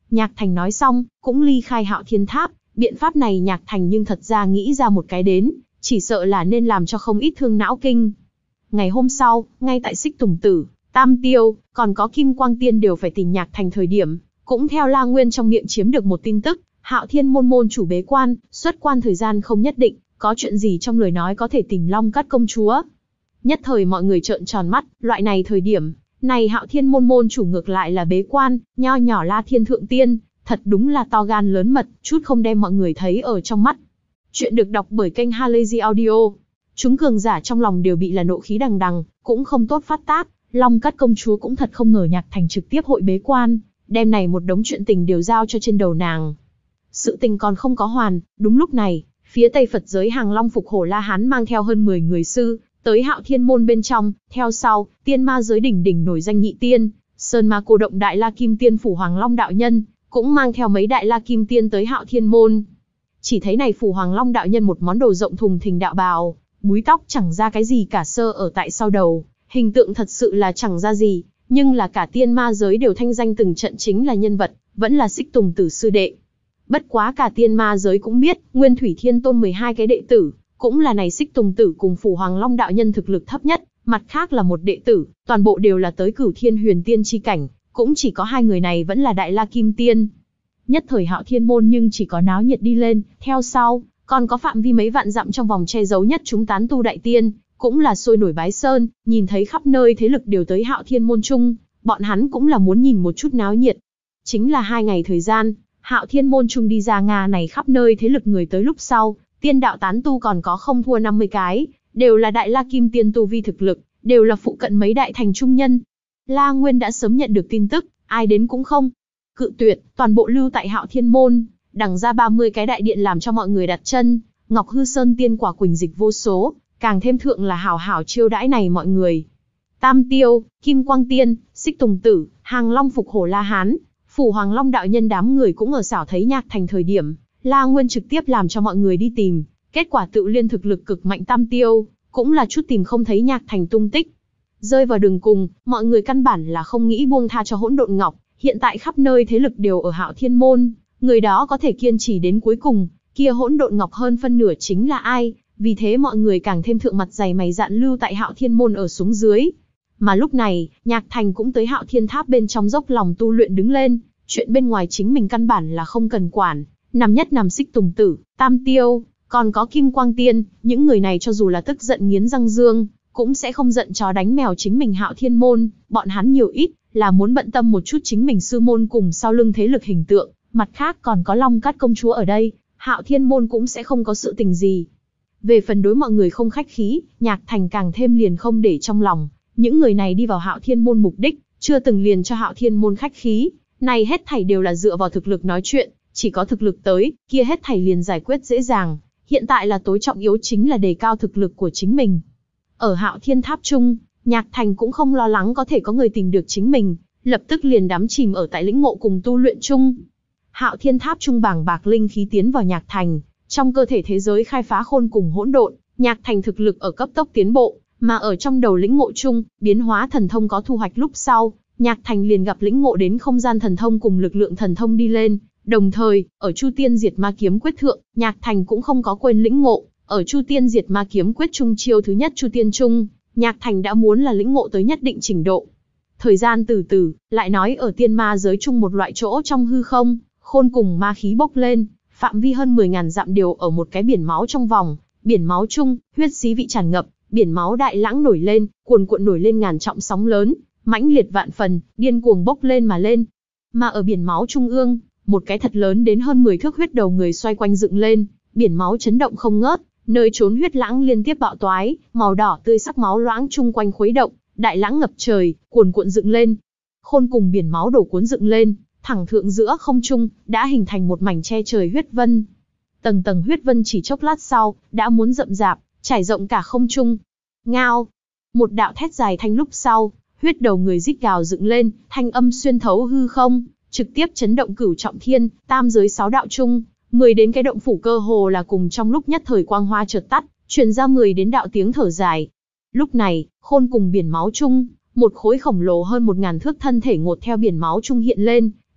[SPEAKER 1] Nhạc Thành nói xong, cũng ly khai Hạo Thiên Tháp. Biện pháp này Nhạc Thành nhưng thật ra nghĩ ra một cái đến, chỉ sợ là nên làm cho không ít thương não kinh. Ngày hôm sau, ngay tại Xích Tùng Tử, Tam Tiêu, còn có Kim Quang Tiên đều phải tìm Nhạc Thành thời điểm, cũng theo La Nguyên trong miệng chiếm được một tin tức, Hạo Thiên môn môn chủ bế quan, xuất quan thời gian không nhất định, có chuyện gì trong lời nói có thể tìm Long Cát công chúa. Nhất thời mọi người trợn tròn mắt, loại này thời điểm, này Hạo Thiên môn môn chủ ngược lại là bế quan, nho nhỏ La Thiên Thượng Tiên, thật đúng là to gan lớn mật, chút không đem mọi người thấy ở trong mắt. Chuyện được đọc bởi kênh Halazy Audio. Chúng cường giả trong lòng đều bị là nộ khí đằng đằng, cũng không tốt phát tác, Long Cát công chúa cũng thật không ngờ Nhạc Thành trực tiếp hội bế quan, đem này một đống chuyện tình đều giao cho trên đầu nàng. Sự tình còn không có hoàn, đúng lúc này, phía Tây Phật giới Hàng Long Phục Hổ La Hán mang theo hơn mười người sư, tới Hạo Thiên môn bên trong, theo sau, tiên ma giới đỉnh đỉnh nổi danh nhị tiên, Sơn Ma Cô Động Đại La Kim Tiên Phủ Hoàng Long đạo nhân, cũng mang theo mấy Đại La Kim Tiên tới Hạo Thiên môn. Chỉ thấy này Phủ Hoàng Long đạo nhân một món đồ rộng thùng thình đạo bào, búi tóc chẳng ra cái gì cả sơ ở tại sau đầu, hình tượng thật sự là chẳng ra gì, nhưng là cả tiên ma giới đều thanh danh từng trận chính là nhân vật, vẫn là Xích Tùng Tử sư đệ. Bất quá cả tiên ma giới cũng biết, Nguyên Thủy Thiên Tôn mười hai cái đệ tử, cũng là này Xích Tùng Tử cùng Phủ Hoàng Long đạo nhân thực lực thấp nhất, mặt khác là một đệ tử, toàn bộ đều là tới Cửu Thiên Huyền Tiên chi cảnh, cũng chỉ có hai người này vẫn là Đại La Kim Tiên. Nhất thời Hạo Thiên môn nhưng chỉ có náo nhiệt đi lên, theo sau, còn có phạm vi mấy vạn dặm trong vòng che giấu nhất chúng tán tu đại tiên, cũng là sôi nổi bái sơn, nhìn thấy khắp nơi thế lực đều tới Hạo Thiên môn chung, bọn hắn cũng là muốn nhìn một chút náo nhiệt. Chính là hai ngày thời gian, Hạo Thiên môn chung đi ra Nga này khắp nơi thế lực người tới lúc sau, tiên đạo tán tu còn có không thua năm mươi cái, đều là Đại La Kim Tiên tu vi thực lực, đều là phụ cận mấy đại thành trung nhân. La Nguyên đã sớm nhận được tin tức, ai đến cũng không cự tuyệt, toàn bộ lưu tại Hạo Thiên môn, đằng ra ba mươi cái đại điện làm cho mọi người đặt chân, Ngọc Hư Sơn tiên quả quỳnh dịch vô số, càng thêm thượng là hảo hảo chiêu đãi này mọi người. Tam Tiêu, Kim Quang Tiên, Xích Tùng Tử, Hàng Long Phục Hổ La Hán, Phủ Hoàng Long đạo nhân đám người cũng ở xảo thấy Nhạc Thành thời điểm, La Nguyên trực tiếp làm cho mọi người đi tìm, kết quả tự liên thực lực cực mạnh Tam Tiêu, cũng là chút tìm không thấy Nhạc Thành tung tích. Rơi vào đường cùng, mọi người căn bản là không nghĩ buông tha cho Hỗn Độn Ngọc, hiện tại khắp nơi thế lực đều ở Hạo Thiên môn, người đó có thể kiên trì đến cuối cùng, kia Hỗn Độn Ngọc hơn phân nửa chính là ai, vì thế mọi người càng thêm thượng mặt dày mày dạn lưu tại Hạo Thiên môn ở xuống dưới. Mà lúc này, Nhạc Thành cũng tới Hạo Thiên Tháp bên trong dốc lòng tu luyện đứng lên, chuyện bên ngoài chính mình căn bản là không cần quản, nằm nhất nằm Xích Tùng Tử, Tam Tiêu, còn có Kim Quang Tiên, những người này cho dù là tức giận nghiến răng dương, cũng sẽ không giận chó đánh mèo chính mình Hạo Thiên môn, bọn hắn nhiều ít là muốn bận tâm một chút chính mình sư môn cùng sau lưng thế lực hình tượng, mặt khác còn có Long Cát công chúa ở đây, Hạo Thiên môn cũng sẽ không có sự tình gì. Về phần đối mọi người không khách khí, Nhạc Thành càng thêm liền không để trong lòng, những người này đi vào Hạo Thiên môn mục đích, chưa từng liền cho Hạo Thiên môn khách khí, này hết thảy đều là dựa vào thực lực nói chuyện, chỉ có thực lực tới, kia hết thảy liền giải quyết dễ dàng, hiện tại là tối trọng yếu chính là đề cao thực lực của chính mình. Ở Hạo Thiên Tháp chung, Nhạc Thành cũng không lo lắng có thể có người tìm được chính mình, lập tức liền đắm chìm ở tại lĩnh ngộ cùng tu luyện chung. Hạo Thiên Tháp trung bảng bạc linh khí tiến vào Nhạc Thành, trong cơ thể thế giới khai phá khôn cùng hỗn độn, Nhạc Thành thực lực ở cấp tốc tiến bộ, mà ở trong đầu lĩnh ngộ chung, biến hóa thần thông có thu hoạch lúc sau, Nhạc Thành liền gặp lĩnh ngộ đến không gian thần thông cùng lực lượng thần thông đi lên, đồng thời, ở Chu Tiên Diệt Ma Kiếm Quyết thượng, Nhạc Thành cũng không có quên lĩnh ngộ, ở Chu Tiên Diệt Ma Kiếm Quyết trung chiêu thứ nhất Chu Tiên Trung, Nhạc Thành đã muốn là lĩnh ngộ tới nhất định trình độ. Thời gian từ từ, lại nói ở tiên ma giới chung một loại chỗ trong hư không, khôn cùng ma khí bốc lên, phạm vi hơn mười ngàn dặm đều ở một cái biển máu trong vòng, biển máu chung, huyết xí vị tràn ngập, biển máu đại lãng nổi lên, cuồn cuộn nổi lên ngàn trọng sóng lớn, mãnh liệt vạn phần, điên cuồng bốc lên mà lên. Mà ở biển máu trung ương, một cái thật lớn đến hơn mười thước huyết đầu người xoay quanh dựng lên, biển máu chấn động không ngớt, nơi trốn huyết lãng liên tiếp bạo toái, màu đỏ tươi sắc máu loãng chung quanh khuấy động, đại lãng ngập trời, cuồn cuộn dựng lên. Khôn cùng biển máu đổ cuốn dựng lên, thẳng thượng giữa không trung, đã hình thành một mảnh che trời huyết vân. Tầng tầng huyết vân chỉ chốc lát sau, đã muốn rậm rạp, trải rộng cả không trung. Ngao! Một đạo thét dài thanh lúc sau, huyết đầu người rít gào dựng lên, thanh âm xuyên thấu hư không, trực tiếp chấn động cửu trọng thiên, tam giới sáu đạo chung, mười đến cái động phủ cơ hồ là cùng trong lúc nhất thời quang hoa chợt tắt, truyền ra mười đến đạo tiếng thở dài. Lúc này, khôn cùng biển máu chung, một khối khổng lồ hơn một ngàn thước thân thể ngột theo biển máu chung hiện lên,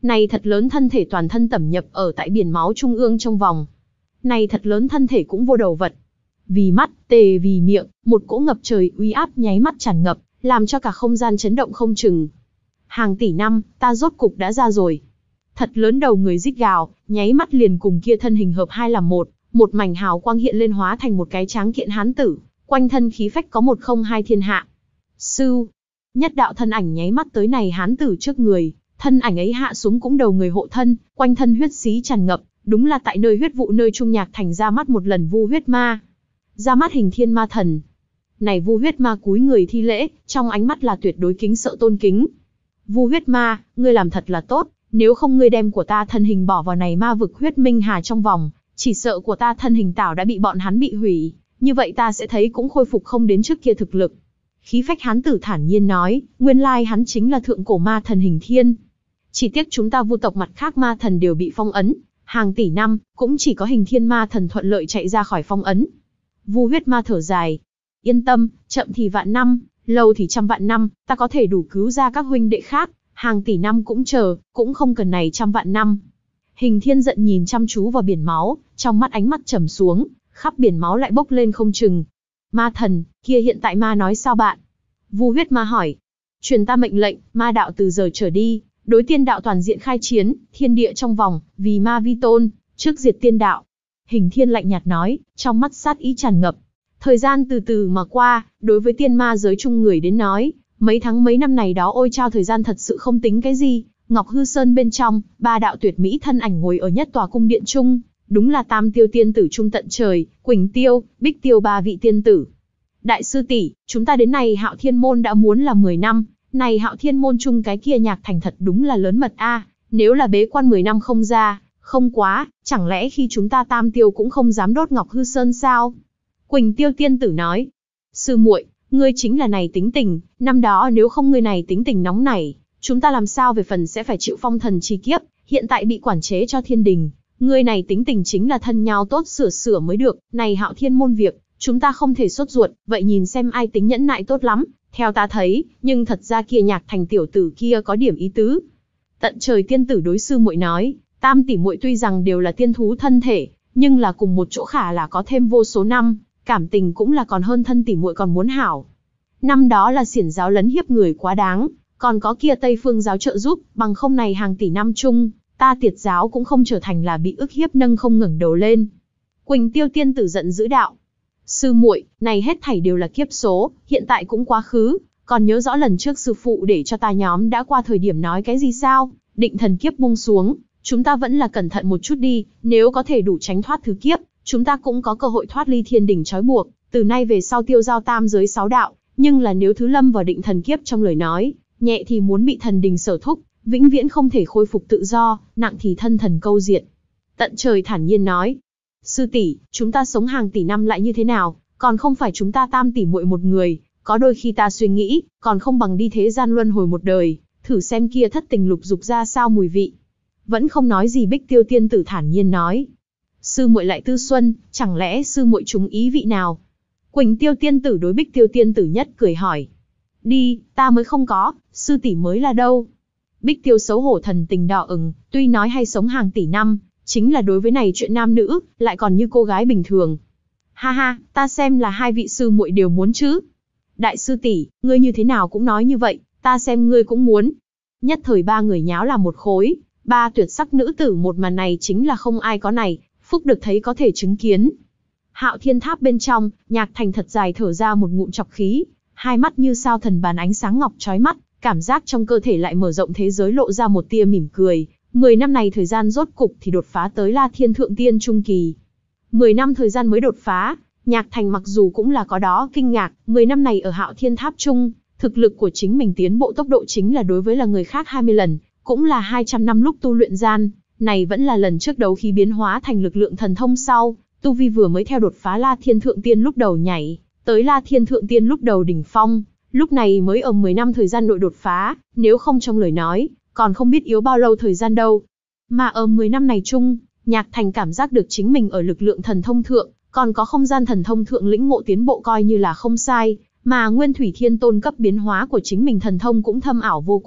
[SPEAKER 1] Này thật lớn thân thể toàn thân tẩm nhập ở tại biển máu trung ương trong vòng. Này thật lớn thân thể cũng vô đầu vật. Vì mắt, tề vì miệng, một cỗ ngập trời uy áp nháy mắt tràn ngập, làm cho cả không gian chấn động không chừng. Hàng tỷ năm, ta rốt cục đã ra rồi. Thật lớn đầu người rít gào, nháy mắt liền cùng kia thân hình hợp hai làm một, một mảnh hào quang hiện lên hóa thành một cái tráng kiện hán tử, quanh thân khí phách có một không hai thiên hạ. Sư, nhất đạo thân ảnh nháy mắt tới này hán tử trước người, thân ảnh ấy hạ xuống cũng đầu người hộ thân, quanh thân huyết xí tràn ngập, đúng là tại nơi huyết vụ nơi Trung Nhạc Thành ra mắt một lần Vu huyết ma. Ra mắt Hình Thiên Ma Thần. Này Vu huyết ma cúi người thi lễ, trong ánh mắt là tuyệt đối kính sợ tôn kính. Vu huyết ma, ngươi làm thật là tốt, nếu không ngươi đem của ta thân hình bỏ vào này ma vực huyết minh hà trong vòng, chỉ sợ của ta thân hình tảo đã bị bọn hắn bị hủy, như vậy ta sẽ thấy cũng khôi phục không đến trước kia thực lực. Khí phách hán tử thản nhiên nói, nguyên lai hắn chính là thượng cổ ma thần Hình Thiên. Chỉ tiếc chúng ta Vu tộc mặt khác ma thần đều bị phong ấn, hàng tỷ năm, cũng chỉ có Hình Thiên ma thần thuận lợi chạy ra khỏi phong ấn. Vu huyết ma thở dài. Yên tâm, chậm thì vạn năm, lâu thì trăm vạn năm, ta có thể đủ cứu ra các huynh đệ khác, hàng tỷ năm cũng chờ, cũng không cần này trăm vạn năm. Hình Thiên giận nhìn chăm chú vào biển máu, trong mắt ánh mắt trầm xuống, khắp biển máu lại bốc lên không chừng. Ma thần, kia hiện tại ma nói sao bạn? Vu huyết ma hỏi. Truyền ta mệnh lệnh, ma đạo từ giờ trở đi, đối tiên đạo toàn diện khai chiến, thiên địa trong vòng, vì ma vi tôn, trước diệt tiên đạo. Hình Thiên lạnh nhạt nói, trong mắt sát ý tràn ngập. Thời gian từ từ mà qua, đối với tiên ma giới chung người đến nói, mấy tháng mấy năm này đó ôi trao thời gian thật sự không tính cái gì. Ngọc Hư Sơn bên trong, ba đạo tuyệt mỹ thân ảnh ngồi ở nhất tòa cung điện chung, đúng là Tam Tiêu tiên tử trung tận trời, Quỳnh Tiêu, Bích Tiêu ba vị tiên tử. Đại sư tỷ, chúng ta đến này Hạo Thiên môn đã muốn là mười năm, này Hạo Thiên môn chung cái kia Nhạc Thành thật đúng là lớn mật a, nếu là bế quan mười năm không ra, không quá, chẳng lẽ khi chúng ta Tam Tiêu cũng không dám đốt Ngọc Hư Sơn sao? Quỳnh Tiêu tiên tử nói, sư muội, ngươi chính là này tính tình, năm đó nếu không ngươi này tính tình nóng nảy, chúng ta làm sao về phần sẽ phải chịu phong thần chi kiếp, hiện tại bị quản chế cho thiên đình, ngươi này tính tình chính là thân nhau tốt sửa sửa mới được, này Hạo Thiên môn việc, chúng ta không thể sốt ruột, vậy nhìn xem ai tính nhẫn nại tốt lắm, theo ta thấy, nhưng thật ra kia Nhạc Thành tiểu tử kia có điểm ý tứ. Tận trời tiên tử đối sư muội nói, Tam tỷ muội tuy rằng đều là tiên thú thân thể, nhưng là cùng một chỗ khả là có thêm vô số năm, cảm tình cũng là còn hơn thân tỷ muội còn muốn hảo. Năm đó là xiển giáo lấn hiếp người quá đáng, còn có kia Tây Phương giáo trợ giúp, bằng không này hàng tỷ năm chung, ta Tiệt giáo cũng không trở thành là bị ức hiếp nâng không ngẩng đầu lên. Quỳnh Tiêu tiên tử giận dữ đạo, sư muội, này hết thảy đều là kiếp số, hiện tại cũng quá khứ, còn nhớ rõ lần trước sư phụ để cho ta nhóm đã qua thời điểm nói cái gì sao? Định thần kiếp buông xuống, chúng ta vẫn là cẩn thận một chút đi, nếu có thể đủ tránh thoát thứ kiếp, chúng ta cũng có cơ hội thoát ly thiên đỉnh trói buộc, từ nay về sau tiêu giao tam giới sáu đạo, nhưng là nếu thứ lâm vào định thần kiếp trong lời nói, nhẹ thì muốn bị thần đình sở thúc, vĩnh viễn không thể khôi phục tự do, nặng thì thân thần câu diệt. Tận trời thản nhiên nói, sư tỷ, chúng ta sống hàng tỷ năm lại như thế nào, còn không phải chúng ta Tam tỷ muội một người, có đôi khi ta suy nghĩ, còn không bằng đi thế gian luân hồi một đời, thử xem kia thất tình lục dục ra sao mùi vị. Vẫn không nói gì Bích Tiêu tiên tử thản nhiên nói, sư muội lại tư xuân, chẳng lẽ sư muội trúng ý vị nào? Quỳnh Tiêu tiên tử đối Bích Tiêu tiên tử nhất cười hỏi, đi, ta mới không có, sư tỷ mới là đâu. Bích Tiêu xấu hổ thần tình đỏ ửng, tuy nói hay sống hàng tỷ năm, chính là đối với này chuyện nam nữ, lại còn như cô gái bình thường. Ha ha, ta xem là hai vị sư muội đều muốn chứ. Đại sư tỷ, ngươi như thế nào cũng nói như vậy, ta xem ngươi cũng muốn. Nhất thời ba người nháo làm một khối, ba tuyệt sắc nữ tử một màn này chính là không ai có này, phúc được thấy có thể chứng kiến. Hạo Thiên Tháp bên trong, Nhạc Thành thật dài thở ra một ngụm trọc khí, hai mắt như sao thần bàn ánh sáng ngọc chói mắt, cảm giác trong cơ thể lại mở rộng thế giới lộ ra một tia mỉm cười. Mười năm này thời gian rốt cục thì đột phá tới La Thiên Thượng Tiên Trung Kỳ. Mười năm thời gian mới đột phá, Nhạc Thành mặc dù cũng là có đó kinh ngạc, mười năm này ở Hạo Thiên Tháp Trung, thực lực của chính mình tiến bộ tốc độ chính là đối với là người khác hai mươi lần, cũng là hai trăm năm lúc tu luyện gian, này vẫn là lần trước đấu khí biến hóa thành lực lượng thần thông sau, tu vi vừa mới theo đột phá La Thiên Thượng Tiên lúc đầu nhảy, tới La Thiên Thượng Tiên lúc đầu đỉnh phong, lúc này mới ở mười năm thời gian nội đột phá, nếu không trong lời nói, còn không biết yếu bao lâu thời gian đâu. Mà ở mười năm này chung, Nhạc Thành cảm giác được chính mình ở lực lượng thần thông thượng, còn có không gian thần thông thượng lĩnh ngộ tiến bộ coi như là không sai, mà Nguyên Thủy Thiên Tôn cấp biến hóa của chính mình thần thông cũng thâm ảo vô cùng,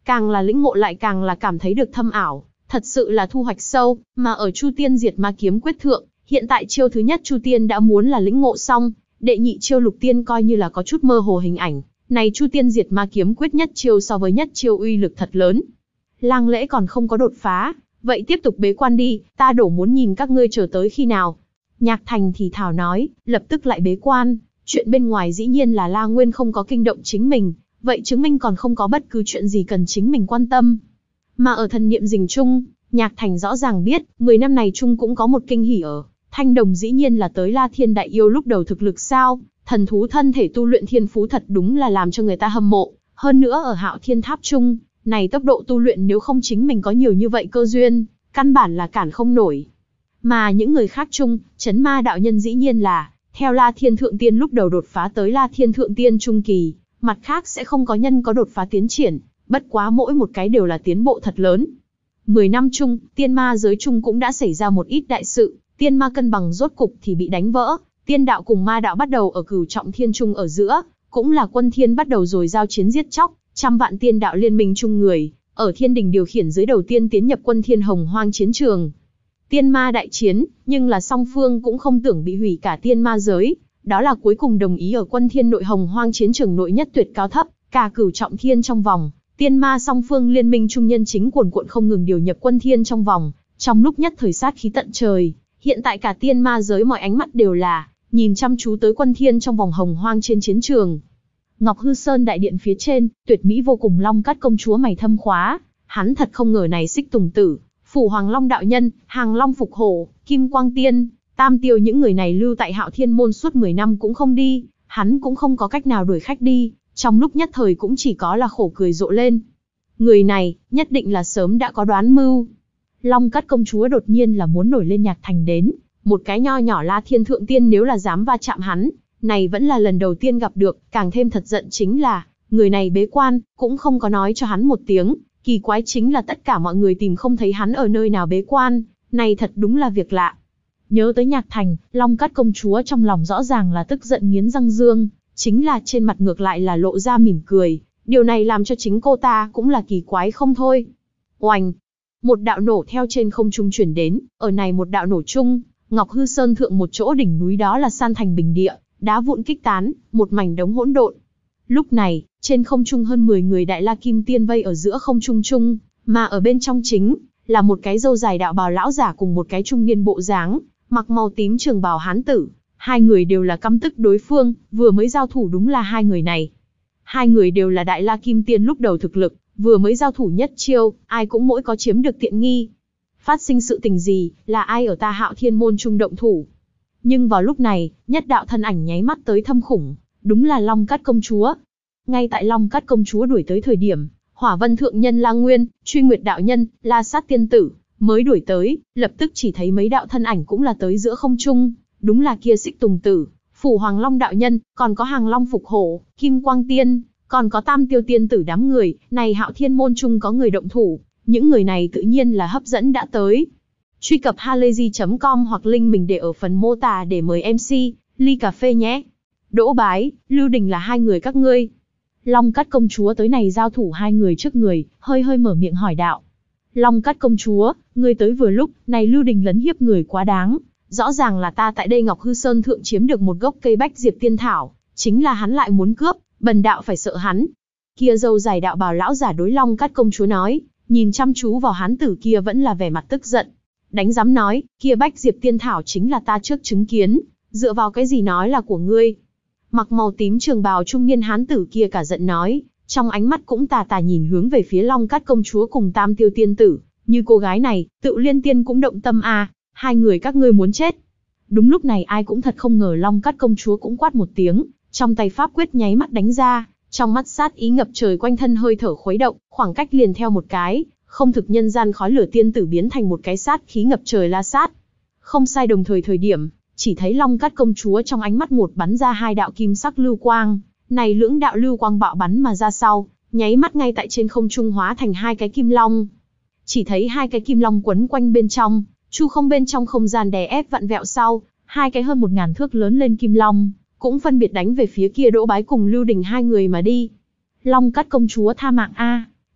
[SPEAKER 1] càng là lĩnh ngộ lại càng là cảm thấy được thâm ảo, thật sự là thu hoạch sâu, mà ở Chu Tiên Diệt Ma Kiếm Quyết thượng, hiện tại chiêu thứ nhất Chu Tiên đã muốn là lĩnh ngộ xong, đệ nhị chiêu Lục Tiên coi như là có chút mơ hồ hình ảnh, này Chu Tiên Diệt Ma Kiếm Quyết nhất chiêu so với nhất chiêu uy lực thật lớn. Lang Lễ còn không có đột phá, vậy tiếp tục bế quan đi, ta đổ muốn nhìn các ngươi chờ tới khi nào. Nhạc Thành thì thào nói, lập tức lại bế quan, chuyện bên ngoài dĩ nhiên là La Nguyên không có kinh động chính mình, vậy chứng minh còn không có bất cứ chuyện gì cần chính mình quan tâm. Mà ở thần niệm rình chung, Nhạc Thành rõ ràng biết, mười năm này chung cũng có một kinh hỉ ở. Thanh Đồng dĩ nhiên là tới La Thiên Đại Yêu lúc đầu thực lực sao, thần thú thân thể tu luyện thiên phú thật đúng là làm cho người ta hâm mộ, hơn nữa ở Hạo Thiên Tháp chung, này tốc độ tu luyện nếu không chính mình có nhiều như vậy cơ duyên, căn bản là cản không nổi. Mà những người khác chung, Chấn Ma đạo nhân dĩ nhiên là, theo La Thiên Thượng Tiên lúc đầu đột phá tới La Thiên Thượng Tiên trung kỳ, mặt khác sẽ không có nhân có đột phá tiến triển, bất quá mỗi một cái đều là tiến bộ thật lớn. Mười năm chung, tiên ma giới chung cũng đã xảy ra một ít đại sự, tiên ma cân bằng rốt cục thì bị đánh vỡ, tiên đạo cùng ma đạo bắt đầu ở Cửu Trọng Thiên chung ở giữa, cũng là quân thiên bắt đầu rồi giao chiến giết chóc, trăm vạn tiên đạo liên minh chung người, ở thiên đình điều khiển dưới đầu tiên tiến nhập quân thiên hồng hoang chiến trường. Tiên ma đại chiến, nhưng là song phương cũng không tưởng bị hủy cả tiên ma giới, đó là cuối cùng đồng ý ở quân thiên nội hồng hoang chiến trường nội nhất tuyệt cao thấp, cả Cửu Trọng Thiên trong vòng, tiên ma song phương liên minh trung nhân chính cuồn cuộn không ngừng điều nhập quân thiên trong vòng, trong lúc nhất thời sát khí tận trời, hiện tại cả tiên ma giới mọi ánh mắt đều là nhìn chăm chú tới quân thiên trong vòng hồng hoang trên chiến trường. Ngọc Hư Sơn đại điện phía trên, tuyệt mỹ vô cùng Long Cát công chúa mày thâm khóa, hắn thật không ngờ này Xích Tùng Tử, Phủ Hoàng Long đạo nhân, Hàng Long Phục Hổ, Kim Quang Tiên, Tam Tiêu những người này lưu tại Hạo Thiên môn suốt mười năm cũng không đi, hắn cũng không có cách nào đuổi khách đi, trong lúc nhất thời cũng chỉ có là khổ cười rộ lên. Người này, nhất định là sớm đã có đoán mưu. Long Cát công chúa đột nhiên là muốn nổi lên Nhạc Thành đến, một cái nho nhỏ La Thiên Thượng Tiên nếu là dám va chạm hắn, này vẫn là lần đầu tiên gặp được, càng thêm thật giận chính là, người này bế quan, cũng không có nói cho hắn một tiếng, kỳ quái chính là tất cả mọi người tìm không thấy hắn ở nơi nào bế quan, này thật đúng là việc lạ. Nhớ tới Nhạc Thành, Long Cát công chúa trong lòng rõ ràng là tức giận nghiến răng dương, chính là trên mặt ngược lại là lộ ra mỉm cười, điều này làm cho chính cô ta cũng là kỳ quái không thôi. Oành! Một đạo nổ theo trên không trung chuyển đến, ở này một đạo nổ chung, Ngọc Hư Sơn thượng một chỗ đỉnh núi đó là san thành bình địa, đá vụn kích tán, một mảnh đống hỗn độn. Lúc này, trên không trung hơn mười người Đại La Kim Tiên vây ở giữa không trung chung, mà ở bên trong chính là một cái râu dài đạo bào lão giả cùng một cái trung niên bộ dáng, mặc màu tím trường bào hán tử. Hai người đều là căm tức đối phương, vừa mới giao thủ đúng là hai người này. Hai người đều là Đại La Kim Tiên lúc đầu thực lực, vừa mới giao thủ nhất chiêu, ai cũng mỗi có chiếm được tiện nghi. Phát sinh sự tình gì, là ai ở ta Hạo Thiên môn trung động thủ? Nhưng vào lúc này, nhất đạo thân ảnh nháy mắt tới thâm khủng, đúng là Long Cát công chúa. Ngay tại Long Cát công chúa đuổi tới thời điểm, Hỏa Vân thượng nhân La Nguyên, Truy Nguyệt đạo nhân, La Sát tiên tử mới đuổi tới, lập tức chỉ thấy mấy đạo thân ảnh cũng là tới giữa không trung, đúng là kia Xích Tùng Tử, Phủ Hoàng Long đạo nhân, còn có Hàng Long Phục Hổ, Kim Quang Tiên, còn có Tam Tiêu tiên tử đám người, này Hạo Thiên môn trung có người động thủ, những người này tự nhiên là hấp dẫn đã tới. Truy cập halayzi chấm com hoặc link mình để ở phần mô tả để mời em xê, ly cà phê nhé. Đỗ Bái, Lưu Đình là hai người các ngươi. Long Cát công chúa tới này giao thủ hai người trước người, hơi hơi mở miệng hỏi đạo. Long Cát công chúa, ngươi tới vừa lúc, này Lưu Đình lấn hiếp người quá đáng. Rõ ràng là ta tại đây Ngọc Hư Sơn thượng chiếm được một gốc cây bách diệp tiên thảo, chính là hắn lại muốn cướp, bần đạo phải sợ hắn. Kia râu dài đạo bào lão giả đối Long Cát công chúa nói, nhìn chăm chú vào hán tử kia vẫn là vẻ mặt tức giận. Đánh giám nói, kia bách diệp tiên thảo chính là ta trước chứng kiến, dựa vào cái gì nói là của ngươi. Mặc màu tím trường bào trung niên hán tử kia cả giận nói, trong ánh mắt cũng tà tà nhìn hướng về phía Long Cát công chúa cùng Tam Tiêu tiên tử, như cô gái này, Tự Liên tiên cũng động tâm à, hai người các ngươi muốn chết. Đúng lúc này ai cũng thật không ngờ Long Cát công chúa cũng quát một tiếng, trong tay pháp quyết nháy mắt đánh ra, trong mắt sát ý ngập trời quanh thân hơi thở khuấy động, khoảng cách liền theo một cái, không thực nhân gian khói lửa tiên tử biến thành một cái sát khí ngập trời La Sát. Không sai đồng thời thời điểm, chỉ thấy Long Cát công chúa trong ánh mắt một bắn ra hai đạo kim sắc lưu quang, này lưỡng đạo lưu quang bạo bắn mà ra sau, nháy mắt ngay tại trên không trung hóa thành hai cái kim long. Chỉ thấy hai cái kim long quấn quanh bên trong, chu không bên trong không gian đè ép vặn vẹo sau, hai cái hơn một ngàn thước lớn lên kim long, cũng phân biệt đánh về phía kia Đỗ Bái cùng Lưu Đình hai người mà đi. Long Cát công chúa tha mạng a,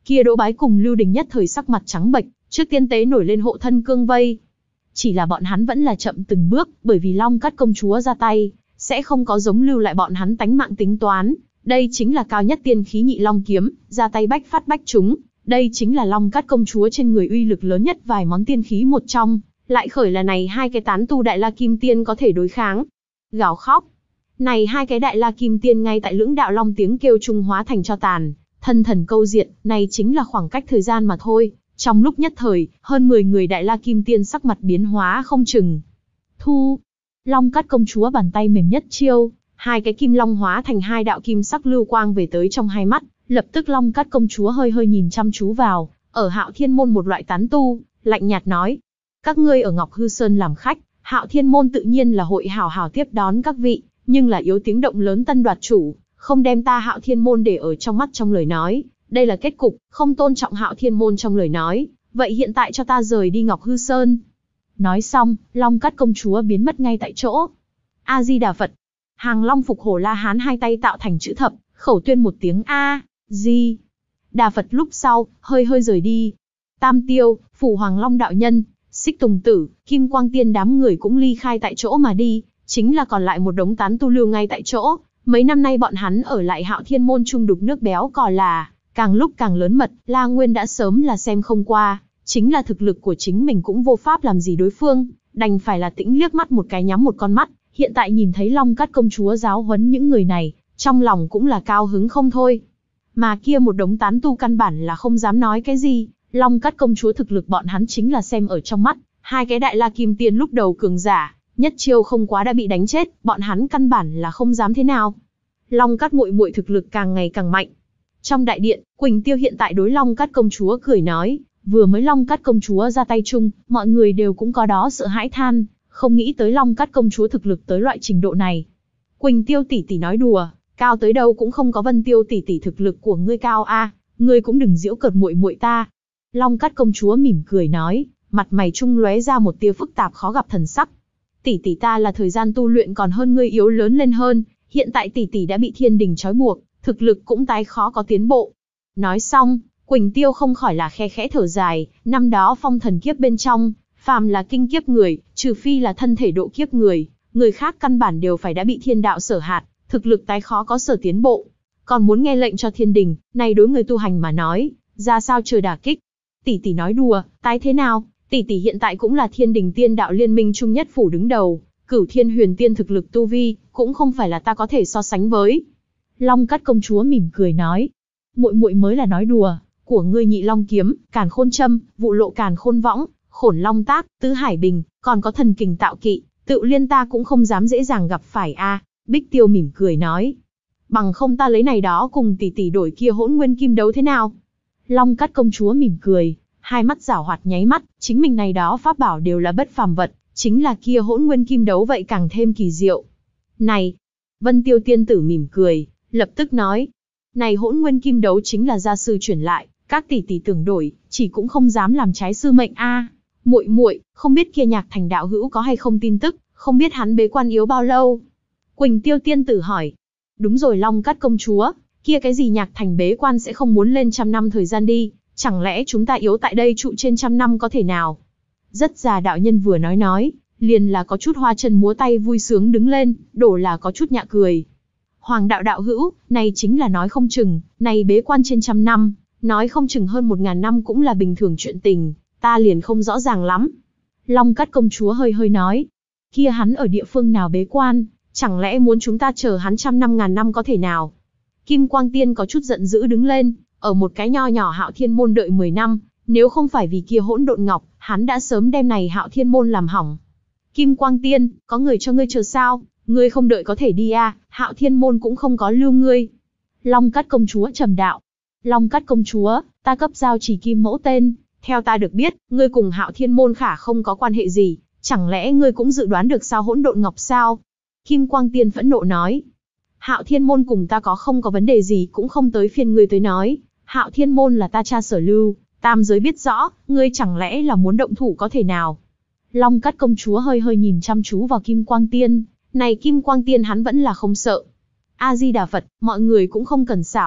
[SPEAKER 1] Kia Đỗ Bái cùng Lưu Đình nhất thời sắc mặt trắng bệch, trước tiên tế nổi lên hộ thân cương vây. Chỉ là bọn hắn vẫn là chậm từng bước, bởi vì Long Cát công chúa ra tay, sẽ không có giống lưu lại bọn hắn tánh mạng tính toán. Đây chính là cao nhất tiên khí Nhị Long kiếm, ra tay bách phát bách trúng. Đây chính là Long Cát công chúa trên người uy lực lớn nhất vài món tiên khí một trong, lại khởi là này hai cái tán tu Đại La Kim Tiên có thể đối kháng. Gào khóc. Này hai cái Đại La Kim Tiên ngay tại lưỡng đạo long tiếng kêu trung hóa thành cho tàn, thân thần câu diệt, này chính là khoảng cách thời gian mà thôi. Trong lúc nhất thời, hơn mười người Đại La Kim Tiên sắc mặt biến hóa không chừng. Thu. Long Cát công chúa bàn tay mềm nhất chiêu, hai cái kim long hóa thành hai đạo kim sắc lưu quang về tới trong hai mắt, lập tức Long Cát công chúa hơi hơi nhìn chăm chú vào, ở Hạo Thiên môn một loại tán tu, lạnh nhạt nói: "Các ngươi ở Ngọc Hư Sơn làm khách, Hạo Thiên môn tự nhiên là hội hảo hảo tiếp đón các vị, nhưng là yếu tiếng động lớn tân đoạt chủ, không đem ta Hạo Thiên môn để ở trong mắt trong lời nói, đây là kết cục, không tôn trọng Hạo Thiên môn trong lời nói, vậy hiện tại cho ta rời đi Ngọc Hư Sơn." Nói xong, Long Cát công chúa biến mất ngay tại chỗ. A Di Đà Phật. Hàng Long Phục Hổ La Hán hai tay tạo thành chữ thập, khẩu tuyên một tiếng A Di Đà Phật lúc sau, hơi hơi rời đi. Tam Tiêu, Phủ Hoàng Long đạo nhân, Xích Tùng Tử, Kim Quang Tiên đám người cũng ly khai tại chỗ mà đi, chính là còn lại một đống tán tu lưu ngay tại chỗ. Mấy năm nay bọn hắn ở lại Hạo Thiên môn chung đục nước béo cò là, càng lúc càng lớn mật, La Nguyên đã sớm là xem không qua, chính là thực lực của chính mình cũng vô pháp làm gì đối phương, đành phải là tĩnh liếc mắt một cái nhắm một con mắt. Hiện tại nhìn thấy Long Cát công chúa giáo huấn những người này, trong lòng cũng là cao hứng không thôi. Mà kia một đống tán tu căn bản là không dám nói cái gì, Long Cát công chúa thực lực bọn hắn chính là xem ở trong mắt, hai cái Đại La Kim Tiên lúc đầu cường giả, nhất chiêu không quá đã bị đánh chết, bọn hắn căn bản là không dám thế nào. Long Cát muội muội thực lực càng ngày càng mạnh. Trong đại điện, Quỳnh Tiêu hiện tại đối Long Cát công chúa cười nói, vừa mới Long Cát công chúa ra tay chung, mọi người đều cũng có đó sợ hãi than, không nghĩ tới Long Cát công chúa thực lực tới loại trình độ này. Quỳnh Tiêu tỷ tỷ nói đùa, cao tới đâu cũng không có Vân Tiêu tỷ tỷ thực lực của ngươi cao a, ngươi cũng đừng giễu cợt muội muội ta. Long Cát công chúa mỉm cười nói, mặt mày trung lóe ra một tia phức tạp khó gặp thần sắc. Tỷ tỷ ta là thời gian tu luyện còn hơn ngươi yếu lớn lên hơn, hiện tại tỷ tỷ đã bị thiên đình trói buộc, thực lực cũng tái khó có tiến bộ. Nói xong, Quỳnh Tiêu không khỏi là khe khẽ thở dài, năm đó phong thần kiếp bên trong, phàm là kinh kiếp người, trừ phi là thân thể độ kiếp người, người khác căn bản đều phải đã bị thiên đạo sở hạt, thực lực tái khó có sở tiến bộ. Còn muốn nghe lệnh cho thiên đình, này đối người tu hành mà nói, ra sao trời đả kích. Tỷ tỷ nói đùa, tái thế nào, tỷ tỷ hiện tại cũng là thiên đình tiên đạo liên minh trung nhất phủ đứng đầu, Cửu Thiên Huyền Tiên thực lực tu vi, cũng không phải là ta có thể so sánh với. Long Cát công chúa mỉm cười nói, muội muội mới là nói đùa, của ngươi Nhị Long kiếm, Càn Khôn châm, Vụ Lộ Càn Khôn võng, Khổn Long tác, Tứ Hải bình, còn có thần kình tạo kỵ, tự liên ta cũng không dám dễ dàng gặp phải a. À. Bích Tiêu mỉm cười nói, bằng không ta lấy này đó cùng tỷ tỷ đổi kia Hỗn Nguyên Kim đấu thế nào? Long Cát công chúa mỉm cười, hai mắt giảo hoạt nháy mắt, chính mình này đó pháp bảo đều là bất phàm vật, chính là kia Hỗn Nguyên Kim đấu vậy càng thêm kỳ diệu. Này, Vân Tiêu tiên tử mỉm cười, lập tức nói, này Hỗn Nguyên Kim đấu chính là gia sư chuyển lại, các tỷ tỷ tưởng đổi, chỉ cũng không dám làm trái sư mệnh a. À. Muội muội, không biết kia Nhạc Thành đạo hữu có hay không tin tức, không biết hắn bế quan yếu bao lâu? Quỳnh Tiêu tiên tử hỏi. Đúng rồi Long Cát công chúa, kia cái gì Nhạc Thành bế quan sẽ không muốn lên trăm năm thời gian đi, chẳng lẽ chúng ta yếu tại đây trụ trên trăm năm có thể nào? Rất già đạo nhân vừa nói nói, liền là có chút hoa chân múa tay vui sướng đứng lên, đổ là có chút nhạ cười. Hoàng đạo đạo hữu, này chính là nói không chừng, này bế quan trên trăm năm, nói không chừng hơn một ngàn năm cũng là bình thường chuyện tình, ta liền không rõ ràng lắm. Long Cát công chúa hơi hơi nói, kia hắn ở địa phương nào bế quan, chẳng lẽ muốn chúng ta chờ hắn trăm năm ngàn năm có thể nào? Kim Quang Tiên có chút giận dữ đứng lên, ở một cái nho nhỏ Hạo Thiên môn đợi mười năm, nếu không phải vì kia hỗn độn ngọc, hắn đã sớm đem này Hạo Thiên môn làm hỏng. Kim Quang Tiên, có người cho ngươi chờ sao? Ngươi không đợi có thể đi à, Hạo Thiên môn cũng không có lưu ngươi. Long Cát công chúa trầm đạo. Long Cát công chúa, ta cấp giao chỉ kim mẫu tên, theo ta được biết, ngươi cùng Hạo Thiên môn khả không có quan hệ gì, chẳng lẽ ngươi cũng dự đoán được sao hỗn độn ngọc sao? Kim Quang Tiên phẫn nộ nói. Hạo Thiên môn cùng ta có không có vấn đề gì cũng không tới phiên ngươi tới nói, Hạo Thiên môn là ta cha sở lưu, tam giới biết rõ, ngươi chẳng lẽ là muốn động thủ có thể nào? Long Cát công chúa hơi hơi nhìn chăm chú vào Kim Quang Tiên, này Kim Quang Tiên hắn vẫn là không sợ. A Di Đà Phật, mọi người cũng không cần xảo,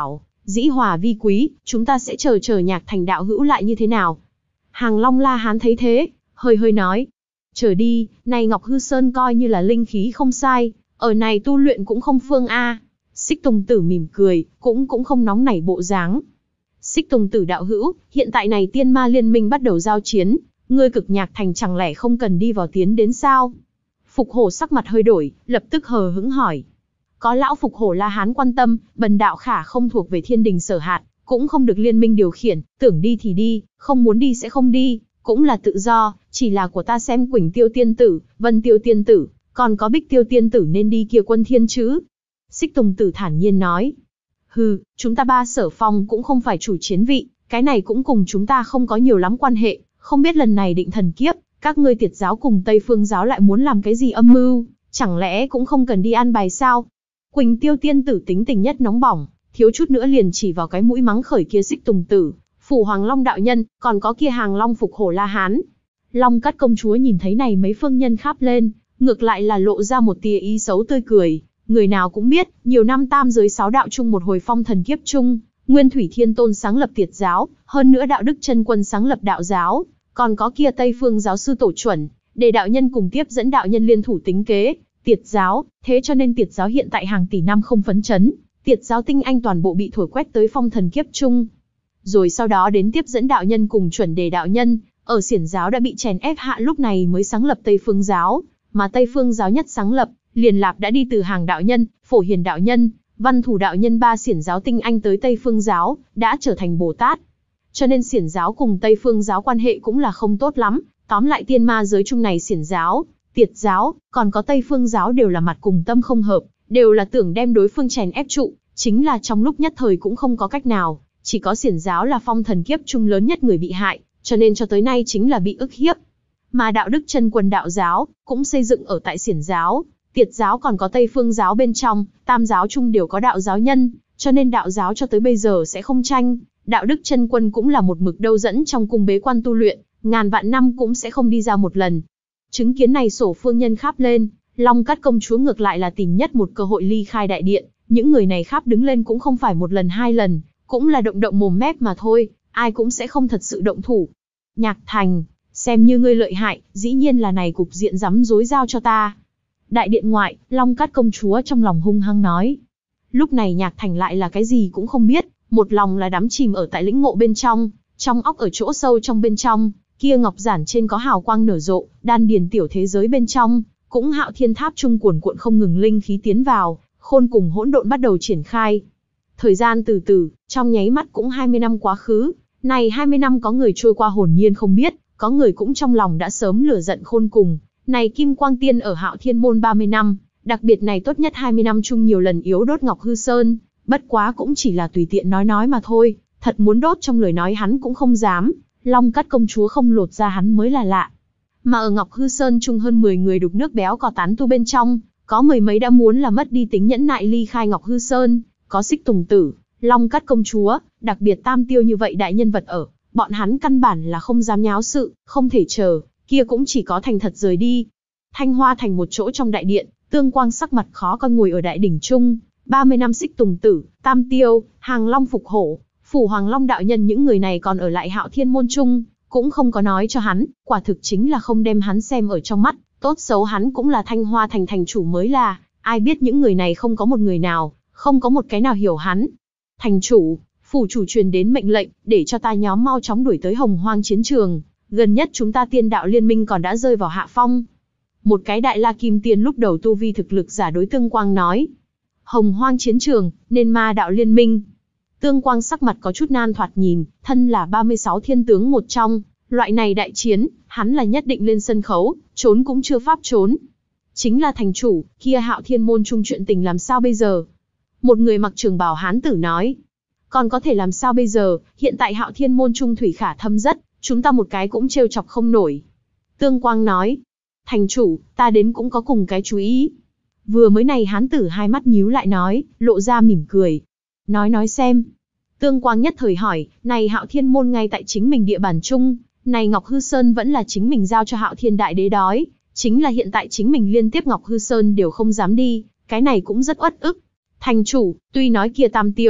[SPEAKER 1] Dĩ hòa vi quý, chúng ta sẽ chờ chờ Nhạc Thành đạo hữu lại như thế nào. Hàng Long La Hán thấy thế, hơi hơi nói. Chờ đi, này Ngọc Hư Sơn coi như là linh khí không sai, ở này tu luyện cũng không phương a. Xích Tùng Tử mỉm cười, cũng cũng không nóng nảy bộ dáng. Xích Tùng Tử đạo hữu, hiện tại này tiên ma liên minh bắt đầu giao chiến, ngươi Cực Nhạc Thành chẳng lẽ không cần đi vào tiến đến sao? Phục Hổ sắc mặt hơi đổi, lập tức hờ hững hỏi. Có lão Phục Hổ La Hán quan tâm, bần đạo khả không thuộc về thiên đình sở hạt, cũng không được liên minh điều khiển, tưởng đi thì đi, không muốn đi sẽ không đi, cũng là tự do, chỉ là của ta xem Quỳnh Tiêu Tiên Tử, Vân Tiêu Tiên Tử, còn có Bích Tiêu Tiên Tử nên đi kia quân thiên chứ. Xích Tùng Tử thản nhiên nói. Hừ, chúng ta ba sở phong cũng không phải chủ chiến vị, cái này cũng cùng chúng ta không có nhiều lắm quan hệ, không biết lần này định thần kiếp, các ngươi Tiệt giáo cùng Tây Phương giáo lại muốn làm cái gì âm mưu, chẳng lẽ cũng không cần đi an bài sao? Quỳnh Tiêu Tiên Tử tính tình nhất nóng bỏng, thiếu chút nữa liền chỉ vào cái mũi mắng khởi kia Xích Tùng Tử, Phủ Hoàng Long đạo nhân, còn có kia Hàng Long Phục Hổ La Hán. Long Cát công chúa nhìn thấy này mấy phương nhân kháp lên, ngược lại là lộ ra một tia ý xấu tươi cười. Người nào cũng biết, nhiều năm tam giới sáu đạo chung một hồi phong thần kiếp chung, Nguyên Thủy Thiên Tôn sáng lập Tiệt giáo, hơn nữa Đạo Đức Chân Quân sáng lập Đạo giáo, còn có kia Tây Phương giáo sư tổ chuẩn, để đạo nhân cùng tiếp dẫn đạo nhân liên thủ tính kế Tiệt giáo, thế cho nên Tiệt giáo hiện tại hàng tỷ năm không phấn chấn, Tiệt giáo tinh anh toàn bộ bị thổi quét tới phong thần kiếp chung. Rồi sau đó đến tiếp dẫn đạo nhân cùng chuẩn đề đạo nhân, ở Xiển giáo đã bị chèn ép hạ, lúc này mới sáng lập Tây Phương giáo, mà Tây Phương giáo nhất sáng lập, liền lạp đã đi từ Hàng đạo nhân, Phổ Hiền đạo nhân, Văn Thủ đạo nhân ba Xiển giáo tinh anh tới Tây Phương giáo, đã trở thành Bồ Tát. Cho nên Xiển giáo cùng Tây Phương giáo quan hệ cũng là không tốt lắm, tóm lại tiên ma giới chung này Xiển giáo, Tiệt giáo, còn có Tây Phương giáo đều là mặt cùng tâm không hợp, đều là tưởng đem đối phương chèn ép trụ, chính là trong lúc nhất thời cũng không có cách nào, chỉ có Xiển giáo là phong thần kiếp chung lớn nhất người bị hại, cho nên cho tới nay chính là bị ức hiếp. Mà Đạo Đức Chân Quân đạo giáo cũng xây dựng ở tại Xiển giáo, Tiệt giáo còn có Tây Phương giáo bên trong, tam giáo chung đều có đạo giáo nhân, cho nên đạo giáo cho tới bây giờ sẽ không tranh. Đạo Đức Chân Quân cũng là một mực đâu dẫn trong cung bế quan tu luyện, ngàn vạn năm cũng sẽ không đi ra một lần. Chứng kiến này sổ phương nhân kháp lên, Long Cát công chúa ngược lại là tìm nhất một cơ hội ly khai đại điện, những người này kháp đứng lên cũng không phải một lần hai lần, cũng là động động mồm mép mà thôi, ai cũng sẽ không thật sự động thủ. Nhạc Thành, xem như ngươi lợi hại, dĩ nhiên là này cục diện dám dối giao cho ta. Đại điện ngoại, Long Cát công chúa trong lòng hung hăng nói. Lúc này Nhạc Thành lại là cái gì cũng không biết, một lòng là đắm chìm ở tại lĩnh ngộ bên trong, trong óc ở chỗ sâu trong bên trong, kia ngọc giản trên có hào quang nở rộ, đan điền tiểu thế giới bên trong, cũng Hạo Thiên Tháp trung cuồn cuộn không ngừng linh khí tiến vào, khôn cùng hỗn độn bắt đầu triển khai. Thời gian từ từ, trong nháy mắt cũng hai mươi năm quá khứ, này hai mươi năm có người trôi qua hồn nhiên không biết, có người cũng trong lòng đã sớm lửa giận khôn cùng. Này Kim Quang Tiên ở Hạo Thiên môn ba mươi năm, đặc biệt này tốt nhất hai mươi năm chung nhiều lần yếu đốt Ngọc Hư Sơn, bất quá cũng chỉ là tùy tiện nói nói mà thôi, thật muốn đốt trong lời nói hắn cũng không dám, Long Cát công chúa không lột ra hắn mới là lạ. Mà ở Ngọc Hư Sơn chung hơn mười người đục nước béo có tán tu bên trong, có mười mấy đã muốn là mất đi tính nhẫn nại ly khai Ngọc Hư Sơn, có Xích Tùng Tử, Long Cát công chúa, đặc biệt Tam Tiêu như vậy đại nhân vật ở, bọn hắn căn bản là không dám nháo sự, không thể chờ, kia cũng chỉ có thành thật rời đi. Thanh Hoa thành một chỗ trong đại điện, Tương Quang sắc mặt khó coi ngồi ở đại đỉnh trung, ba mươi năm Xích Tùng Tử, Tam Tiêu, Hàng Long Phục Hổ, Phủ Hoàng Long đạo nhân những người này còn ở lại Hạo Thiên môn trung, cũng không có nói cho hắn, quả thực chính là không đem hắn xem ở trong mắt, tốt xấu hắn cũng là Thanh Hoa thành thành chủ mới là, ai biết những người này không có một người nào, không có một cái nào hiểu hắn. Thành chủ, phủ chủ truyền đến mệnh lệnh, để cho ta nhóm mau chóng đuổi tới Hồng Hoang chiến trường, gần nhất chúng ta tiên đạo liên minh còn đã rơi vào hạ phong. Một cái đại la kim tiên lúc đầu tu vi thực lực giả đối Tương Quang nói. Hồng Hoang chiến trường, nên ma đạo liên minh. Tương Quang sắc mặt có chút nan thoạt nhìn, thân là ba mươi sáu thiên tướng một trong, loại này đại chiến, hắn là nhất định lên sân khấu, trốn cũng chưa pháp trốn. Chính là thành chủ, kia Hạo Thiên môn chung chuyện tình làm sao bây giờ? Một người mặc trường bào hán tử nói. Còn có thể làm sao bây giờ, hiện tại Hạo Thiên môn chung thủy khả thâm rất, chúng ta một cái cũng trêu chọc không nổi. Tương Quang nói. Thành chủ, ta đến cũng có cùng cái chú ý. Vừa mới này hán tử hai mắt nhíu lại nói, lộ ra mỉm cười. Nói nói xem. Tương Quang nhất thời hỏi, này Hạo Thiên môn ngay tại chính mình địa bàn chung, này Ngọc Hư Sơn vẫn là chính mình giao cho Hạo Thiên đại đế đói, chính là hiện tại chính mình liên tiếp Ngọc Hư Sơn đều không dám đi, cái này cũng rất uất ức. Thành chủ, tuy nói kia Tam Tiêu,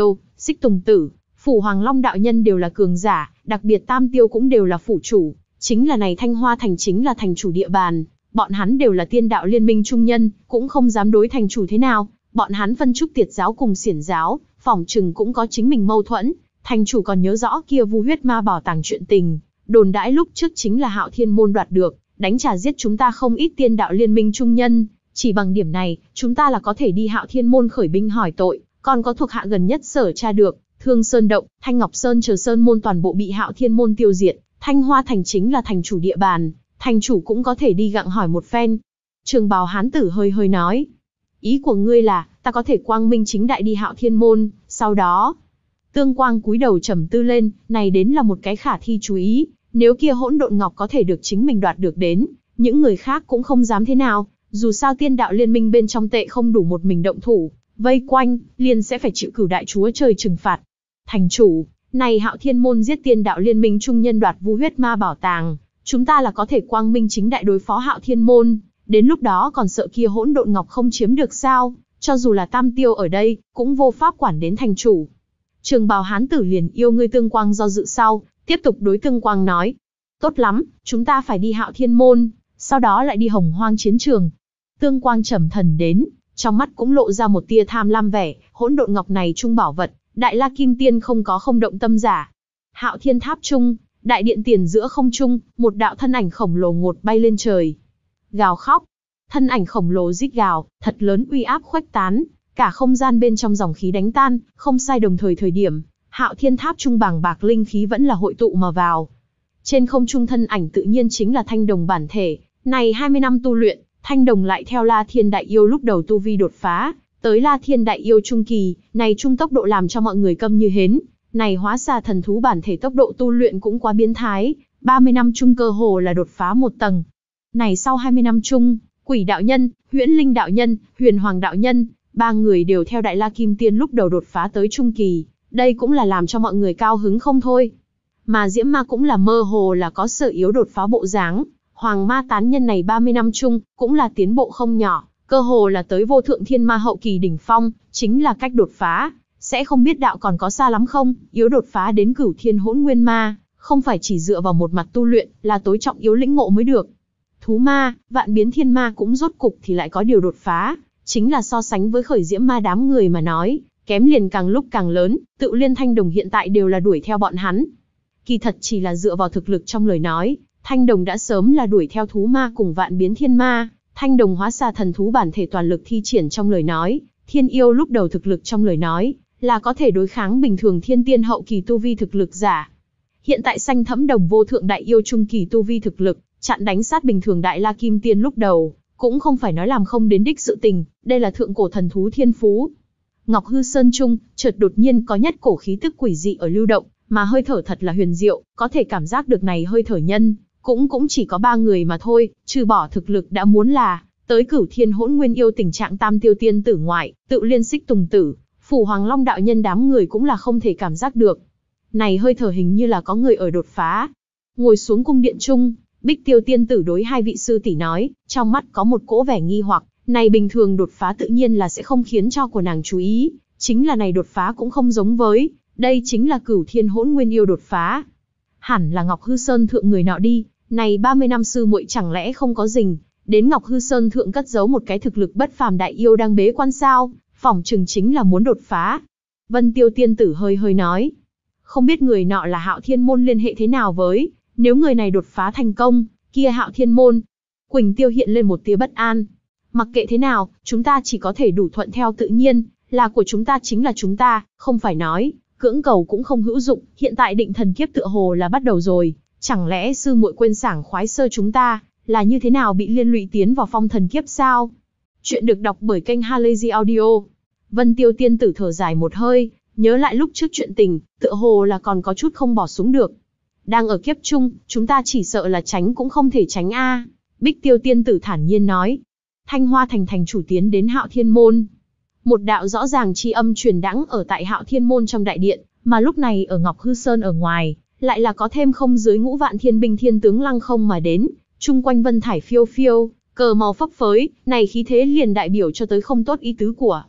[SPEAKER 1] Xích Tùng Tử, Phủ Hoàng Long đạo nhân đều là cường giả, đặc biệt Tam Tiêu cũng đều là phủ chủ, chính là này Thanh Hoa thành chính là thành chủ địa bàn, bọn hắn đều là tiên đạo liên minh trung nhân, cũng không dám đối thành chủ thế nào, bọn hắn phân trúc tiệt giáo cùng xiển giáo, phỏng chừng cũng có chính mình mâu thuẫn, thành chủ còn nhớ rõ kia Vu huyết ma bảo tàng chuyện tình, đồn đãi lúc trước chính là Hạo Thiên môn đoạt được, đánh trả giết chúng ta không ít tiên đạo liên minh trung nhân, chỉ bằng điểm này, chúng ta là có thể đi Hạo Thiên môn khởi binh hỏi tội, còn có thuộc hạ gần nhất sở tra được, Thương Sơn động, Thanh Ngọc Sơn chờ sơn môn toàn bộ bị Hạo Thiên môn tiêu diệt, Thanh Hoa thành chính là thành chủ địa bàn, thành chủ cũng có thể đi gặng hỏi một phen. Trường bào hán tử hơi hơi nói, ý của ngươi là, ta có thể quang minh chính đại đi Hạo Thiên môn, sau đó, Tương Quang cúi đầu trầm tư lên, này đến là một cái khả thi chú ý, nếu kia hỗn độn ngọc có thể được chính mình đoạt được đến, những người khác cũng không dám thế nào, dù sao tiên đạo liên minh bên trong tệ không đủ một mình động thủ, vây quanh, liền sẽ phải chịu cửu đại chúa trời trừng phạt. Thành chủ, này Hạo Thiên môn giết tiên đạo liên minh trung nhân đoạt Vu huyết ma bảo tàng, chúng ta là có thể quang minh chính đại đối phó Hạo Thiên môn, đến lúc đó còn sợ kia hỗn độn ngọc không chiếm được sao, cho dù là Tam Tiêu ở đây, cũng vô pháp quản đến thành chủ. Trường bào hán tử liền yêu ngươi Tương Quang do dự sau, tiếp tục đối Tương Quang nói, tốt lắm, chúng ta phải đi Hạo Thiên môn, sau đó lại đi Hồng Hoang chiến trường. Tương Quang trầm thần đến, trong mắt cũng lộ ra một tia tham lam vẻ, hỗn độn ngọc này trung bảo vật, Đại La Kim Tiên không có không động tâm giả. Hạo Thiên tháp trung, đại điện tiền giữa không trung, một đạo thân ảnh khổng lồ ngột bay lên trời. Gào khóc, thân ảnh khổng lồ rít gào, thật lớn uy áp khuếch tán, cả không gian bên trong dòng khí đánh tan, không sai đồng thời thời điểm, Hạo Thiên tháp trung bàng bạc linh khí vẫn là hội tụ mà vào. Trên không trung thân ảnh tự nhiên chính là Thanh Đồng bản thể, này hai mươi năm tu luyện, Thanh Đồng lại theo La Thiên Đại Yêu lúc đầu tu vi đột phá, tới La Thiên Đại Yêu trung kỳ, này trung tốc độ làm cho mọi người câm như hến, này hóa xà thần thú bản thể tốc độ tu luyện cũng quá biến thái, ba mươi năm trung cơ hồ là đột phá một tầng. Này sau hai mươi năm trung, Quỷ đạo nhân, Huyễn Linh đạo nhân, Huyền Hoàng đạo nhân, ba người đều theo Đại La Kim Tiên lúc đầu đột phá tới trung kỳ, đây cũng là làm cho mọi người cao hứng không thôi. Mà Diễm Ma cũng là mơ hồ là có sở yếu đột phá bộ dáng, Hoàng Ma tán nhân này ba mươi năm chung, cũng là tiến bộ không nhỏ, cơ hồ là tới vô thượng thiên ma hậu kỳ đỉnh phong, chính là cách đột phá, sẽ không biết đạo còn có xa lắm không, yếu đột phá đến cửu thiên hỗn nguyên ma, không phải chỉ dựa vào một mặt tu luyện, là tối trọng yếu lĩnh ngộ mới được. Thú ma, vạn biến thiên ma cũng rốt cục thì lại có điều đột phá, chính là so sánh với khởi Diễm Ma đám người mà nói, kém liền càng lúc càng lớn, tự liên Thanh Đồng hiện tại đều là đuổi theo bọn hắn. Kỳ thật chỉ là dựa vào thực lực trong lời nói, Thanh Đồng đã sớm là đuổi theo thú ma cùng vạn biến thiên ma, Thanh Đồng hóa xà thần thú bản thể toàn lực thi triển trong lời nói, thiên yêu lúc đầu thực lực trong lời nói, là có thể đối kháng bình thường thiên tiên hậu kỳ tu vi thực lực giả. Hiện tại xanh thẫm đồng vô thượng đại yêu trung kỳ tu vi thực lực, chặn đánh sát bình thường Đại La Kim Tiên lúc đầu, cũng không phải nói làm không đến đích sự tình, đây là thượng cổ thần thú thiên phú. Ngọc Hư Sơn trung, chợt đột nhiên có nhất cổ khí tức quỷ dị ở lưu động, mà hơi thở thật là huyền diệu, có thể cảm giác được này hơi thở nhân, cũng cũng chỉ có ba người mà thôi, trừ bỏ thực lực đã muốn là tới cửu thiên hỗn nguyên yêu tình trạng Tam Tiêu tiên tử ngoại, tự liên Xích Tùng Tử, Phủ Hoàng Long đạo nhân đám người cũng là không thể cảm giác được. Này hơi thở hình như là có người ở đột phá. Ngồi xuống cung điện chung, Bích Tiêu tiên tử đối hai vị sư tỷ nói, trong mắt có một cỗ vẻ nghi hoặc, này bình thường đột phá tự nhiên là sẽ không khiến cho của nàng chú ý, chính là này đột phá cũng không giống với, đây chính là cửu thiên hỗn nguyên yêu đột phá. Hẳn là Ngọc Hư Sơn thượng người nọ đi, này ba mươi năm sư muội chẳng lẽ không có rình, đến Ngọc Hư Sơn thượng cất giấu một cái thực lực bất phàm đại yêu đang bế quan sao, phỏng chừng chính là muốn đột phá. Vân Tiêu tiên tử hơi hơi nói, không biết người nọ là Hạo Thiên môn liên hệ thế nào với, nếu người này đột phá thành công, kia Hạo Thiên môn. Quỳnh Tiêu hiện lên một tia bất an. Mặc kệ thế nào, chúng ta chỉ có thể đủ thuận theo tự nhiên, là của chúng ta chính là chúng ta, không phải nói, cưỡng cầu cũng không hữu dụng, hiện tại định thần kiếp tựa hồ là bắt đầu rồi, chẳng lẽ sư muội quên sảng khoái sơ chúng ta, là như thế nào bị liên lụy tiến vào phong thần kiếp sao? Chuyện được đọc bởi kênh Halazy Audio. Vân Tiêu tiên tử thở dài một hơi, nhớ lại lúc trước chuyện tình, tựa hồ là còn có chút không bỏ xuống được. Đang ở kiếp chung, chúng ta chỉ sợ là tránh cũng không thể tránh a. Bích Tiêu tiên tử thản nhiên nói. Thanh Hoa thành thành chủ tiến đến Hạo Thiên môn. Một đạo rõ ràng chi âm truyền đãng ở tại Hạo Thiên môn trong đại điện, mà lúc này ở Ngọc Hư Sơn ở ngoài, lại là có thêm không dưới ngũ vạn thiên binh thiên tướng lăng không mà đến, chung quanh vân thải phiêu phiêu, cờ màu phấp phới, này khí thế liền đại biểu cho tới không tốt ý tứ của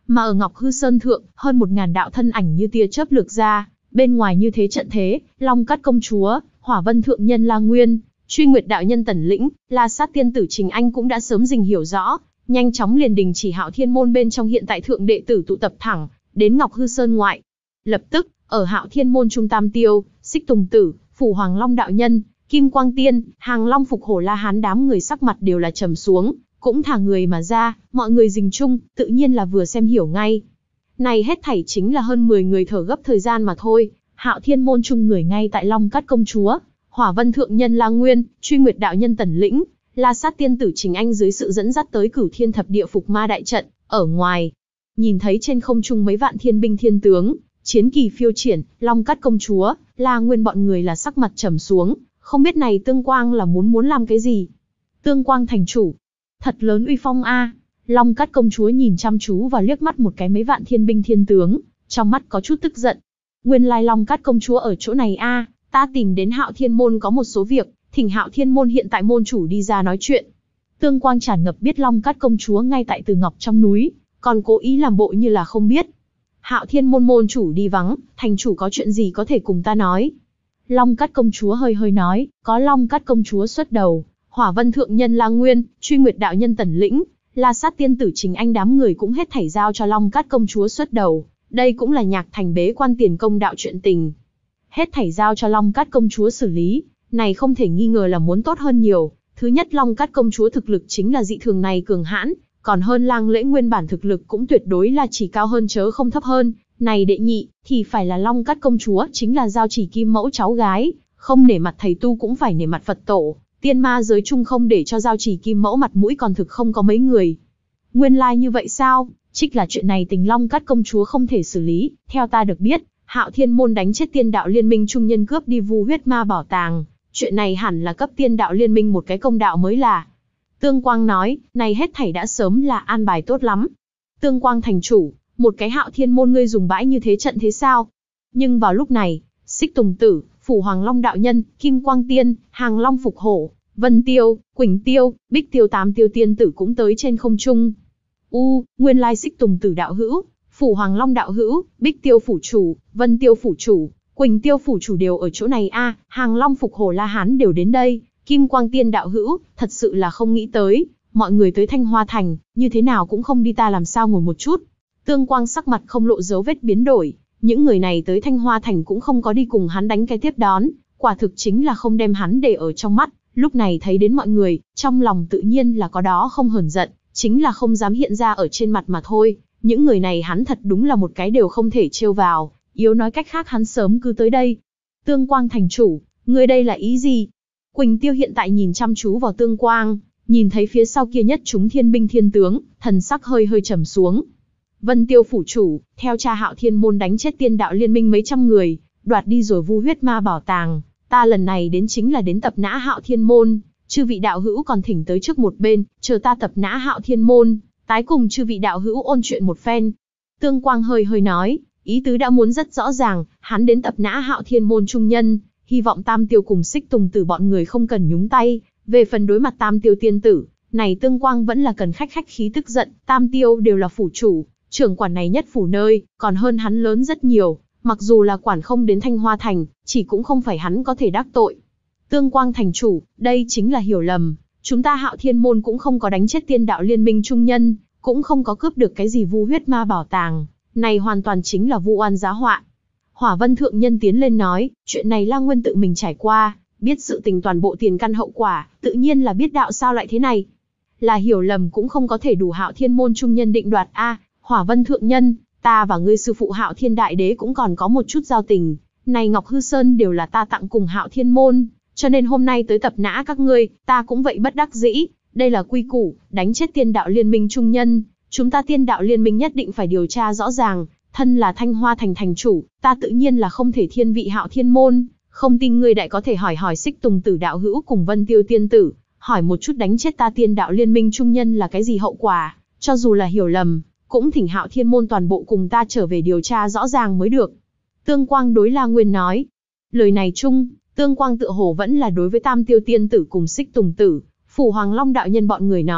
[SPEAKER 1] Mà ở Ngọc Hư Sơn thượng, hơn một ngàn đạo thân ảnh như tia chớp lược ra, bên ngoài như thế trận thế, Long Cát công chúa, Hỏa Vân thượng nhân La Nguyên, Truy Nguyệt đạo nhân Tần Lĩnh, La Sát tiên tử Trình Anh cũng đã sớm rình hiểu rõ, nhanh chóng liền đình chỉ Hạo Thiên môn bên trong hiện tại thượng đệ tử tụ tập thẳng đến Ngọc Hư Sơn ngoại. Lập tức, ở Hạo Thiên môn trung Tam Tiêu, Xích Tùng tử, Phủ Hoàng Long đạo nhân, Kim Quang tiên, Hàng Long Phục Hổ La Hán đám người sắc mặt đều là trầm xuống, cũng thả người mà ra, mọi người rình chung, tự nhiên là vừa xem hiểu ngay. Này hết thảy chính là hơn mười người thở gấp thời gian mà thôi. Hạo Thiên môn chung người ngay tại Long Cát công chúa, Hỏa Vân thượng nhân La Nguyên, Truy Nguyệt đạo nhân Tần Lĩnh, La Sát tiên tử Trình Anh dưới sự dẫn dắt tới Cửu Thiên thập địa phục ma đại trận, ở ngoài, nhìn thấy trên không trung mấy vạn thiên binh thiên tướng, chiến kỳ phiêu triển, Long Cát công chúa, La Nguyên bọn người là sắc mặt trầm xuống, không biết này Tương Quang là muốn muốn làm cái gì. Tương Quang thành chủ, thật lớn uy phong a. Long Cát công chúa nhìn chăm chú và liếc mắt một cái mấy vạn thiên binh thiên tướng, trong mắt có chút tức giận. Nguyên lai Long Cát công chúa ở chỗ này a, ta tìm đến Hạo Thiên môn có một số việc, thỉnh Hạo Thiên môn hiện tại môn chủ đi ra nói chuyện. Tương Quang tràn ngập biết Long Cát công chúa ngay tại Từ Ngọc trong núi, còn cố ý làm bộ như là không biết. Hạo Thiên môn môn chủ đi vắng, thành chủ có chuyện gì có thể cùng ta nói? Long Cát công chúa hơi hơi nói, có Long Cát công chúa xuất đầu, Hỏa Vân thượng nhân La Nguyên, Truy Nguyệt đạo nhân Tần Lĩnh, La Sát tiên tử Trình Anh đám người cũng hết thảy giao cho Long Cát công chúa xuất đầu. Đây cũng là Nhạc Thành bế quan tiền công đạo chuyện tình. Hết thảy giao cho Long Cát công chúa xử lý, này không thể nghi ngờ là muốn tốt hơn nhiều. Thứ nhất, Long Cát công chúa thực lực chính là dị thường này cường hãn, còn hơn Lang Lễ nguyên bản thực lực cũng tuyệt đối là chỉ cao hơn chớ không thấp hơn. Này đệ nhị, thì phải là Long Cát công chúa chính là Giao Chỉ Kim mẫu cháu gái, không nể mặt thầy tu cũng phải nể mặt Phật tổ. Tiên ma giới chung không để cho Giao Chỉ Kim mẫu mặt mũi còn thực không có mấy người. Nguyên lai like như vậy sao? Trích là chuyện này tình Long Cát công chúa không thể xử lý. Theo ta được biết, Hạo Thiên môn đánh chết Tiên đạo liên minh trung nhân cướp đi Vu huyết ma bảo tàng. Chuyện này hẳn là cấp Tiên đạo liên minh một cái công đạo mới là. Tương Quang nói, này hết thảy đã sớm là an bài tốt lắm. Tương Quang thành chủ, một cái Hạo Thiên môn ngươi dùng bãi như thế trận thế sao? Nhưng vào lúc này, Xích Tùng tử, Phủ Hoàng Long đạo nhân, Kim Quang tiên, Hàng Long Phục Hổ, Vân Tiêu, Quỳnh Tiêu, Bích Tiêu tám tiêu tiên tử cũng tới trên không trung. U, nguyên lai Xích Tùng tử đạo hữu, Phủ Hoàng Long đạo hữu, Bích Tiêu phủ chủ, Vân Tiêu phủ chủ, Quỳnh Tiêu phủ chủ đều ở chỗ này a, à, Hàng Long Phục Hổ La Hán đều đến đây, Kim Quang tiên đạo hữu, thật sự là không nghĩ tới, mọi người tới Thanh Hoa thành, như thế nào cũng không đi ta làm sao ngồi một chút. Tương Quang sắc mặt không lộ dấu vết biến đổi, những người này tới Thanh Hoa thành cũng không có đi cùng hắn đánh cái tiếp đón, quả thực chính là không đem hắn để ở trong mắt, lúc này thấy đến mọi người, trong lòng tự nhiên là có đó không hờn giận, chính là không dám hiện ra ở trên mặt mà thôi. Những người này hắn thật đúng là một cái đều không thể trêu vào, yếu nói cách khác hắn sớm cứ tới đây. Tương Quang thành chủ, ngươi đây là ý gì? Quỳnh Tiêu hiện tại nhìn chăm chú vào Tương Quang, nhìn thấy phía sau kia nhất chúng thiên binh thiên tướng, thần sắc hơi hơi trầm xuống. Vân Tiêu phủ chủ, theo cha Hạo Thiên môn đánh chết Tiên đạo liên minh mấy trăm người, đoạt đi rồi Vu huyết ma bảo tàng, ta lần này đến chính là đến tập nã Hạo Thiên môn, chư vị đạo hữu còn thỉnh tới trước một bên, chờ ta tập nã Hạo Thiên môn, tái cùng chư vị đạo hữu ôn chuyện một phen. Tương Quang hơi hơi nói, ý tứ đã muốn rất rõ ràng, hắn đến tập nã Hạo Thiên môn trung nhân, hy vọng Tam Tiêu cùng Xích Tùng tử bọn người không cần nhúng tay. Về phần đối mặt Tam Tiêu tiên tử, này Tương Quang vẫn là cần khách khách khí tức giận, Tam Tiêu đều là phủ chủ, trưởng quản này nhất phủ nơi, còn hơn hắn lớn rất nhiều, mặc dù là quản không đến Thanh Hoa thành, chỉ cũng không phải hắn có thể đắc tội. Tương Quang thành chủ, đây chính là hiểu lầm, chúng ta Hạo Thiên môn cũng không có đánh chết Tiên đạo liên minh trung nhân, cũng không có cướp được cái gì Vu huyết ma bảo tàng, này hoàn toàn chính là vu oan giá họa. Hỏa Vân thượng nhân tiến lên nói, chuyện này La Nguyên tự mình trải qua, biết sự tình toàn bộ tiền căn hậu quả, tự nhiên là biết đạo sao lại thế này. Là hiểu lầm cũng không có thể đủ Hạo Thiên môn trung nhân định đoạt a. À, Hỏa Vân thượng nhân, ta và ngươi sư phụ Hạo Thiên đại đế cũng còn có một chút giao tình, này Ngọc Hư Sơn đều là ta tặng cùng Hạo Thiên môn, cho nên hôm nay tới tập nã các ngươi, ta cũng vậy bất đắc dĩ, đây là quy củ, đánh chết Tiên đạo liên minh trung nhân, chúng ta Tiên đạo liên minh nhất định phải điều tra rõ ràng, thân là Thanh Hoa thành thành chủ, ta tự nhiên là không thể thiên vị Hạo Thiên môn, không tin ngươi đại có thể hỏi hỏi Xích Tùng tử đạo hữu cùng Vân Tiêu tiên tử, hỏi một chút đánh chết ta Tiên đạo liên minh trung nhân là cái gì hậu quả, cho dù là hiểu lầm, cũng thỉnh Hạo Thiên môn toàn bộ cùng ta trở về điều tra rõ ràng mới được. Tương Quang đối La Nguyên nói, lời này chung, Tương Quang tựa hồ vẫn là đối với Tam Tiêu tiên tử cùng Xích Tùng tử, Phủ Hoàng Long đạo nhân bọn người nói,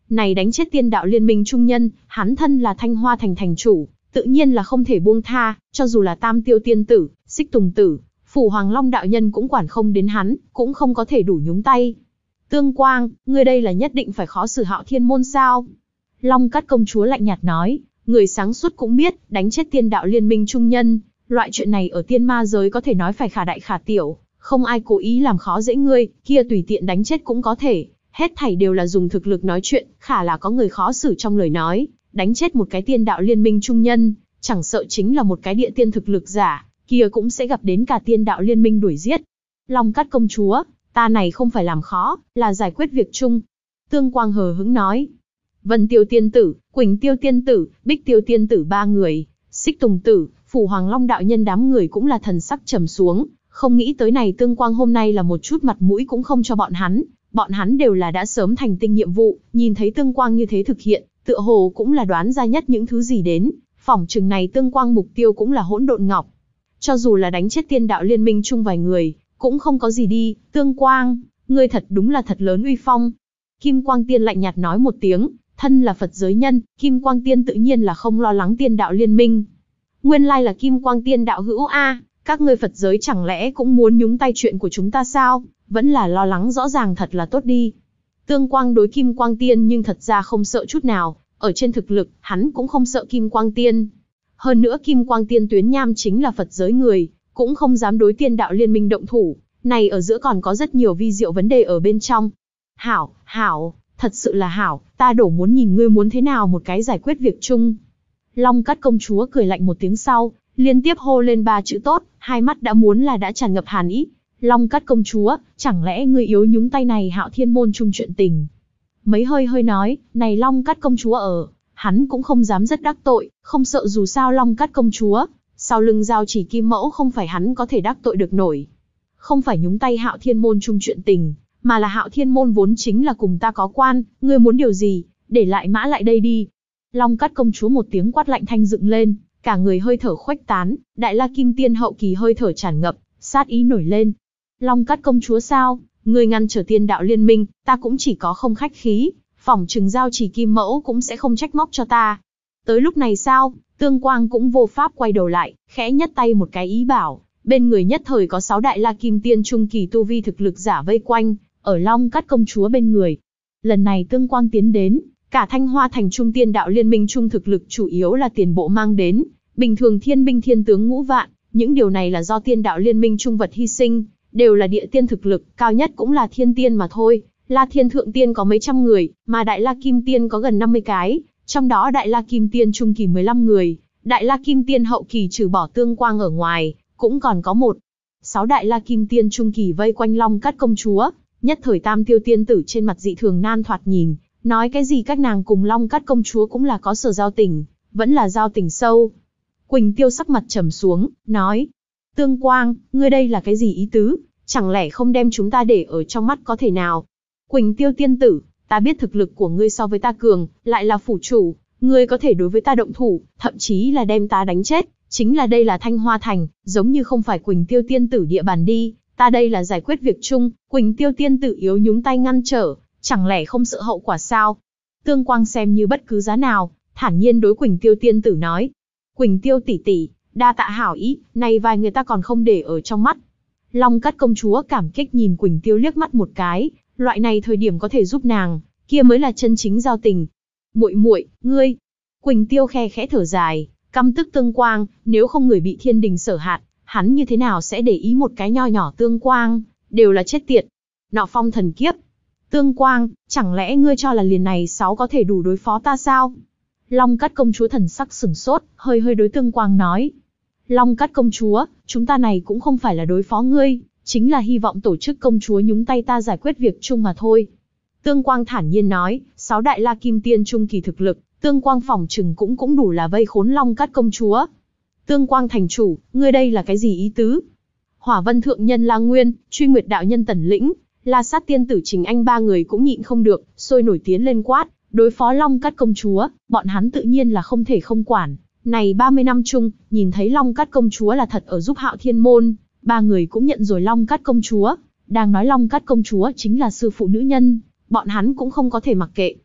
[SPEAKER 1] Này đánh chết tiên đạo liên minh trung nhân, hắn thân là Thanh Hoa thành thành chủ, tự nhiên là không thể buông tha, cho dù là Tam Tiêu tiên tử, Xích Tùng tử, Phủ Hoàng Long đạo nhân cũng quản không đến hắn, cũng không có thể đủ nhúng tay. Tương Quang, ngươi đây là nhất định phải khó xử Hạo Thiên môn sao? Long Cát công chúa lạnh nhạt nói, người sáng suốt cũng biết, đánh chết tiên đạo liên minh trung nhân, loại chuyện này ở tiên ma giới có thể nói phải khả đại khả tiểu, không ai cố ý làm khó dễ ngươi, kia tùy tiện đánh chết cũng có thể, hết thảy đều là dùng thực lực nói chuyện, khả là có người khó xử trong lời nói, đánh chết một cái tiên đạo liên minh trung nhân, chẳng sợ chính là một cái địa tiên thực lực giả, kia cũng sẽ gặp đến cả tiên đạo liên minh đuổi giết. Long Cát công chúa, ta này không phải làm khó, là giải quyết việc chung. Tương Quang hờ hững nói. Vân Tiêu tiên tử, Quỳnh Tiêu tiên tử, Bích Tiêu tiên tử ba người, Xích Tùng tử, Phủ Hoàng Long đạo nhân đám người cũng là thần sắc trầm xuống, không nghĩ tới này Tương Quang hôm nay là một chút mặt mũi cũng không cho bọn hắn, bọn hắn đều là đã sớm thành tinh nhiệm vụ, nhìn thấy Tương Quang như thế thực hiện, tựa hồ cũng là đoán ra nhất những thứ gì đến, phỏng chừng này Tương Quang mục tiêu cũng là Hỗn Độn Ngọc. Cho dù là đánh chết tiên đạo liên minh chung vài người, cũng không có gì đi, Tương Quang, ngươi thật đúng là thật lớn uy phong. Kim Quang Tiên lạnh nhạt nói một tiếng, thân là Phật giới nhân, Kim Quang Tiên tự nhiên là không lo lắng tiên đạo liên minh. Nguyên lai là Kim Quang Tiên đạo hữu a, các ngươi Phật giới chẳng lẽ cũng muốn nhúng tay chuyện của chúng ta sao, vẫn là lo lắng rõ ràng thật là tốt đi. Tương Quang đối Kim Quang Tiên nhưng thật ra không sợ chút nào, ở trên thực lực, hắn cũng không sợ Kim Quang Tiên. Hơn nữa Kim Quang Tiên Tuyến Nham chính là Phật giới người, cũng không dám đối tiên đạo liên minh động thủ, này ở giữa còn có rất nhiều vi diệu vấn đề ở bên trong. Hảo, hảo, thật sự là hảo, ta đổ muốn nhìn ngươi muốn thế nào một cái giải quyết việc chung. Long Cát công chúa cười lạnh một tiếng sau, liên tiếp hô lên ba chữ tốt, hai mắt đã muốn là đã tràn ngập hàn ý. Long Cát công chúa, chẳng lẽ ngươi yếu nhúng tay này Hạo Thiên môn chung chuyện tình? Mấy hơi hơi nói, này Long Cát công chúa ở, hắn cũng không dám rất đắc tội, không sợ dù sao Long Cát công chúa, sau lưng giao chỉ kim mẫu không phải hắn có thể đắc tội được nổi. Không phải nhúng tay Hạo Thiên môn chung chuyện tình, mà là Hạo Thiên môn vốn chính là cùng ta có quan, ngươi muốn điều gì, để lại mã lại đây đi. Long Cát công chúa một tiếng quát lạnh thanh dựng lên, cả người hơi thở khuếch tán, Đại La Kim Tiên hậu kỳ hơi thở tràn ngập, sát ý nổi lên. Long Cát công chúa sao, ngươi ngăn trở tiên đạo liên minh, ta cũng chỉ có không khách khí, phỏng chừng giao chỉ kim mẫu cũng sẽ không trách móc cho ta. Tới lúc này sao, Tương Quang cũng vô pháp quay đầu lại, khẽ nhấc tay một cái ý bảo, bên người nhất thời có sáu Đại La Kim Tiên trung kỳ tu vi thực lực giả vây quanh, ở Long Cát công chúa bên người. Lần này Tương Quang tiến đến, cả Thanh Hoa thành trung tiên đạo liên minh trung thực lực chủ yếu là tiền bộ mang đến, bình thường thiên binh thiên tướng ngũ vạn, những điều này là do tiên đạo liên minh trung vật hy sinh, đều là địa tiên thực lực, cao nhất cũng là thiên tiên mà thôi. La Thiên Thượng Tiên có mấy trăm người, mà Đại La Kim Tiên có gần năm mươi cái, trong đó Đại La Kim Tiên trung kỳ mười lăm người, Đại La Kim Tiên hậu kỳ trừ bỏ Tương Quang ở ngoài, cũng còn có một. Sáu Đại La Kim Tiên trung kỳ vây quanh Long Cát công chúa, nhất thời Tam Tiêu tiên tử trên mặt dị thường nan thoạt nhìn, nói cái gì các nàng cùng Long Cát công chúa cũng là có sở giao tình, vẫn là giao tình sâu. Quỳnh Tiêu sắc mặt trầm xuống, nói, Tương Quang, ngươi đây là cái gì ý tứ, chẳng lẽ không đem chúng ta để ở trong mắt có thể nào? Quỳnh Tiêu tiên tử, ta biết thực lực của ngươi so với ta cường, lại là phủ chủ, ngươi có thể đối với ta động thủ, thậm chí là đem ta đánh chết, chính là đây là Thanh Hoa thành, giống như không phải Quỳnh Tiêu tiên tử địa bàn đi, ta đây là giải quyết việc chung, Quỳnh Tiêu tiên tử yếu nhúng tay ngăn trở, chẳng lẽ không sợ hậu quả sao? Tương Quang xem như bất cứ giá nào, thản nhiên đối Quỳnh Tiêu tiên tử nói, Quỳnh Tiêu tỷ tỷ, đa tạ hảo ý, này vài người ta còn không để ở trong mắt. Long Cát công chúa cảm kích nhìn Quỳnh Tiêu liếc mắt một cái, loại này thời điểm có thể giúp nàng, kia mới là chân chính giao tình. Muội muội, ngươi. Quỳnh Tiêu khe khẽ thở dài, căm tức Tương Quang, nếu không người bị thiên đình sở hạt, hắn như thế nào sẽ để ý một cái nho nhỏ Tương Quang, đều là chết tiệt. Nọ phong thần kiếp. Tương Quang, chẳng lẽ ngươi cho là liền này sáu có thể đủ đối phó ta sao? Long Cát công chúa thần sắc sửng sốt, hơi hơi đối Tương Quang nói. Long Cát công chúa, chúng ta này cũng không phải là đối phó ngươi, chính là hy vọng tổ chức công chúa nhúng tay ta giải quyết việc chung mà thôi. Tương Quang thản nhiên nói, sáu Đại La Kim Tiên trung kỳ thực lực, Tương Quang phỏng chừng cũng cũng đủ là vây khốn Long Cát công chúa. Tương Quang thành chủ, ngươi đây là cái gì ý tứ? Hỏa Vân thượng nhân La Nguyên, Truy Nguyệt đạo nhân Tần Lĩnh, La Sát tiên tử Trình Anh ba người cũng nhịn không được, sôi nổi tiến lên quát, đối phó Long Cát công chúa, bọn hắn tự nhiên là không thể không quản. Này ba mươi năm chung, nhìn thấy Long Cát công chúa là thật ở giúp Hạo Thiên môn, ba người cũng nhận rồi Long Cát công chúa, đang nói Long Cát công chúa chính là sư phụ nữ nhân, bọn hắn cũng không có thể mặc kệ.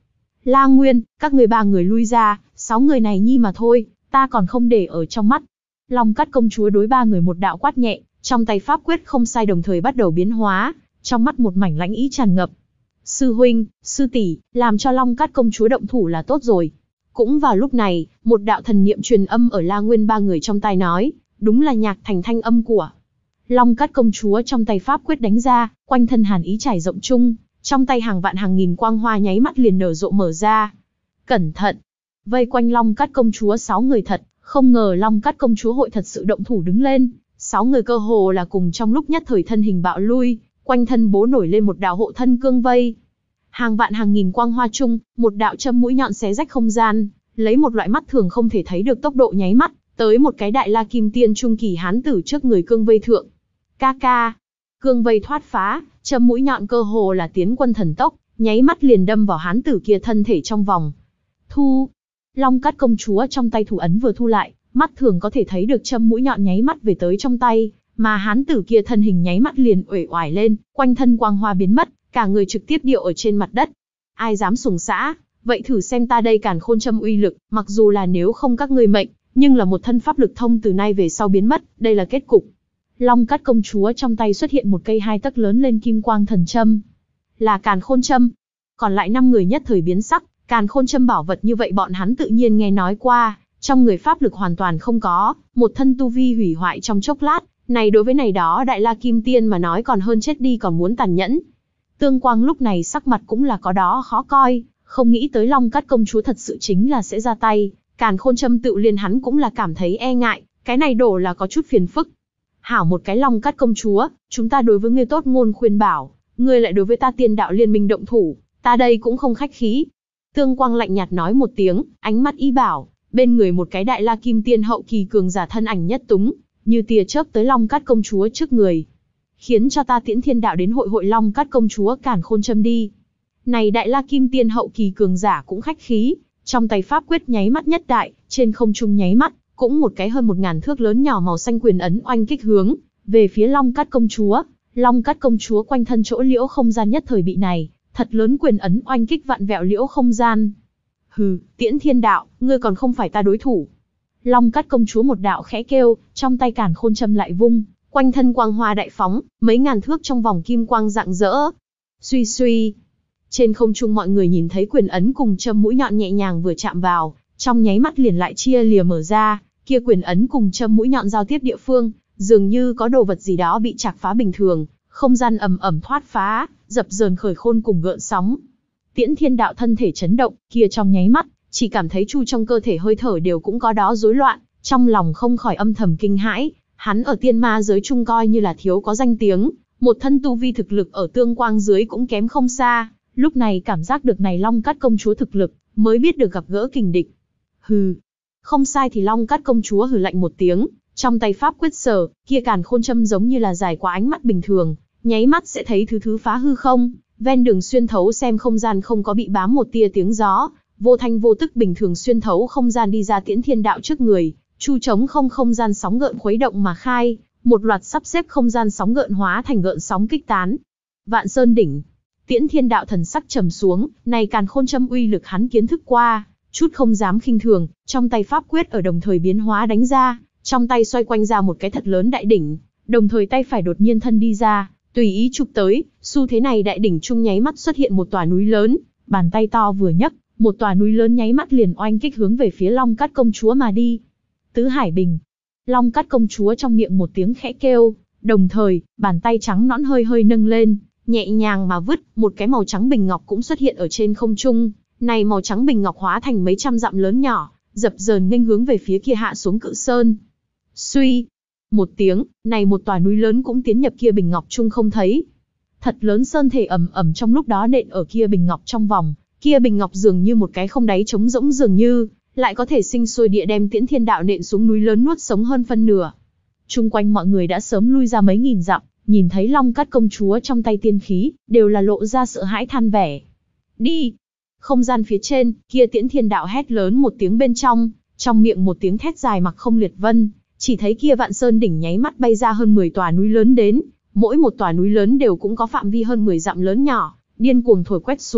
[SPEAKER 1] La Nguyên, các người ba người lui ra, sáu người này nhi mà thôi, ta còn không để ở trong mắt. Long Cát công chúa đối ba người một đạo quát nhẹ, trong tay pháp quyết không sai đồng thời bắt đầu biến hóa, trong mắt một mảnh lãnh ý tràn ngập. Sư huynh, sư tỷ, làm cho Long Cát công chúa động thủ là tốt rồi. Cũng vào lúc này, một đạo thần niệm truyền âm ở La Nguyên ba người trong tai nói, đúng là Nhạc Thành thanh âm của Long Cát công chúa. Trong tay pháp quyết đánh ra, quanh thân hàn ý trải rộng chung, trong tay hàng vạn hàng nghìn quang hoa nháy mắt liền nở rộ mở ra. Cẩn thận! Vây quanh Long Cát công chúa sáu người thật, không ngờ Long Cát công chúa hội thật sự động thủ đứng lên. Sáu người cơ hồ là cùng trong lúc nhất thời thân hình bạo lui, quanh thân bố nổi lên một đạo hộ thân cương vây. Hàng vạn hàng nghìn quang hoa chung, một đạo châm mũi nhọn xé rách không gian, lấy một loại mắt thường không thể thấy được tốc độ nháy mắt, tới một cái đại la kim tiên trung kỳ hán tử trước người cương vây thượng. Ca ca! Cương vây thoát phá, châm mũi nhọn cơ hồ là tiến quân thần tốc, nháy mắt liền đâm vào hán tử kia thân thể trong vòng. Thu! Long Cát công chúa trong tay thủ ấn vừa thu lại, mắt thường có thể thấy được châm mũi nhọn nháy mắt về tới trong tay, mà hán tử kia thân hình nháy mắt liền uể oải lên, quanh thân quang hoa biến mất, cả người trực tiếp điệu ở trên mặt đất. Ai dám sủng sã, vậy thử xem ta đây Càn Khôn Châm uy lực, mặc dù là nếu không các ngươi mệnh, nhưng là một thân pháp lực thông từ nay về sau biến mất, đây là kết cục. Long Cát công chúa trong tay xuất hiện một cây hai tấc lớn lên kim quang thần châm, là Càn Khôn Châm. Còn lại năm người nhất thời biến sắc, Càn Khôn Châm bảo vật như vậy bọn hắn tự nhiên nghe nói qua, trong người pháp lực hoàn toàn không có, một thân tu vi hủy hoại trong chốc lát, này đối với này đó đại la kim tiên mà nói còn hơn chết đi còn muốn tàn nhẫn. Tương Quang lúc này sắc mặt cũng là có đó khó coi, không nghĩ tới Long Cát công chúa thật sự chính là sẽ ra tay, Càn Khôn Châm tự liên hắn cũng là cảm thấy e ngại, cái này đổ là có chút phiền phức. Hảo một cái Long Cát công chúa, chúng ta đối với ngươi tốt ngôn khuyên bảo, ngươi lại đối với ta Tiên Đạo Liên Minh động thủ, ta đây cũng không khách khí. Tương Quang lạnh nhạt nói một tiếng, ánh mắt ý bảo, bên người một cái đại la kim tiên hậu kỳ cường giả thân ảnh nhất túng, như tia chớp tới Long Cát công chúa trước người. Khiến cho ta tiễn thiên đạo đến hội hội Long Cát công chúa Càn Khôn Châm đi. Này đại la kim tiên hậu kỳ cường giả cũng khách khí, trong tay pháp quyết nháy mắt nhất đại, trên không trung nháy mắt, cũng một cái hơn một ngàn thước lớn nhỏ màu xanh quyền ấn oanh kích hướng về phía Long Cát công chúa. Long Cát công chúa quanh thân chỗ liễu không gian nhất thời bị này thật lớn quyền ấn oanh kích vạn vẹo liễu không gian. Hừ, tiễn thiên đạo, ngươi còn không phải ta đối thủ. Long Cát công chúa một đạo khẽ kêu, trong tay Càn Khôn Châm lại vung, quanh thân quang hoa đại phóng, mấy ngàn thước trong vòng kim quang rạng rỡ. Suy suy, trên không trung mọi người nhìn thấy quyền ấn cùng châm mũi nhọn nhẹ nhàng vừa chạm vào, trong nháy mắt liền lại chia lìa mở ra, kia quyền ấn cùng châm mũi nhọn giao tiếp địa phương, dường như có đồ vật gì đó bị chạc phá bình thường, không gian ầm ầm thoát phá, dập dờn khởi khôn cùng gợn sóng. Tiễn thiên đạo thân thể chấn động, kia trong nháy mắt, chỉ cảm thấy chu trong cơ thể hơi thở đều cũng có đó rối loạn, trong lòng không khỏi âm thầm kinh hãi, hắn ở tiên ma giới chung coi như là thiếu có danh tiếng, một thân tu vi thực lực ở Tương Quang dưới cũng kém không xa, lúc này cảm giác được này Long Cát công chúa thực lực, mới biết được gặp gỡ kình địch. Hừ, không sai thì Long Cát công chúa hừ lạnh một tiếng, trong tay pháp quyết sở, kia Càn Khôn Châm giống như là dài quá ánh mắt bình thường, nháy mắt sẽ thấy thứ thứ phá hư không, ven đường xuyên thấu xem không gian không có bị bám một tia tiếng gió, vô thanh vô tức bình thường xuyên thấu không gian đi ra tiễn thiên đạo trước người, chu trống không không gian sóng gợn khuấy động mà khai, một loạt sắp xếp không gian sóng gợn hóa thành gợn sóng kích tán. Vạn Sơn đỉnh, tiễn thiên đạo thần sắc trầm xuống, này Càn Khôn Châm uy lực hắn kiến thức qua, chút không dám khinh thường, trong tay pháp quyết ở đồng thời biến hóa đánh ra, trong tay xoay quanh ra một cái thật lớn đại đỉnh, đồng thời tay phải đột nhiên thân đi ra, tùy ý chụp tới, xu thế này đại đỉnh trung nháy mắt xuất hiện một tòa núi lớn, bàn tay to vừa nhấc, một tòa núi lớn nháy mắt liền oanh kích hướng về phía Long Cát công chúa mà đi. Tứ Hải Bình. Long Cát công chúa trong miệng một tiếng khẽ kêu, đồng thời, bàn tay trắng nõn hơi hơi nâng lên, nhẹ nhàng mà vứt, một cái màu trắng bình ngọc cũng xuất hiện ở trên không trung. Này màu trắng bình ngọc hóa thành mấy trăm dặm lớn nhỏ, dập dờn nghênh hướng về phía kia hạ xuống cự sơn. Suy, một tiếng, này một tòa núi lớn cũng tiến nhập kia bình ngọc chung không thấy. Thật lớn sơn thể ầm ầm trong lúc đó nện ở kia bình ngọc trong vòng, kia bình ngọc dường như một cái không đáy trống rỗng dường như, lại có thể sinh sôi địa đem tiễn thiên đạo nện xuống núi lớn nuốt sống hơn phân nửa. Chung quanh mọi người đã sớm lui ra mấy nghìn dặm, nhìn thấy Long Cát công chúa trong tay tiên khí, đều là lộ ra sợ hãi than vẻ. Đi! Không gian phía trên, kia tiễn thiên đạo hét lớn một tiếng bên trong, trong miệng một tiếng thét dài mặc không liệt vân, chỉ thấy kia Vạn Sơn đỉnh nháy mắt bay ra hơn mười tòa núi lớn đến, mỗi một tòa núi lớn đều cũng có phạm vi hơn mười dặm lớn nhỏ, điên cuồng thổi quét xuống,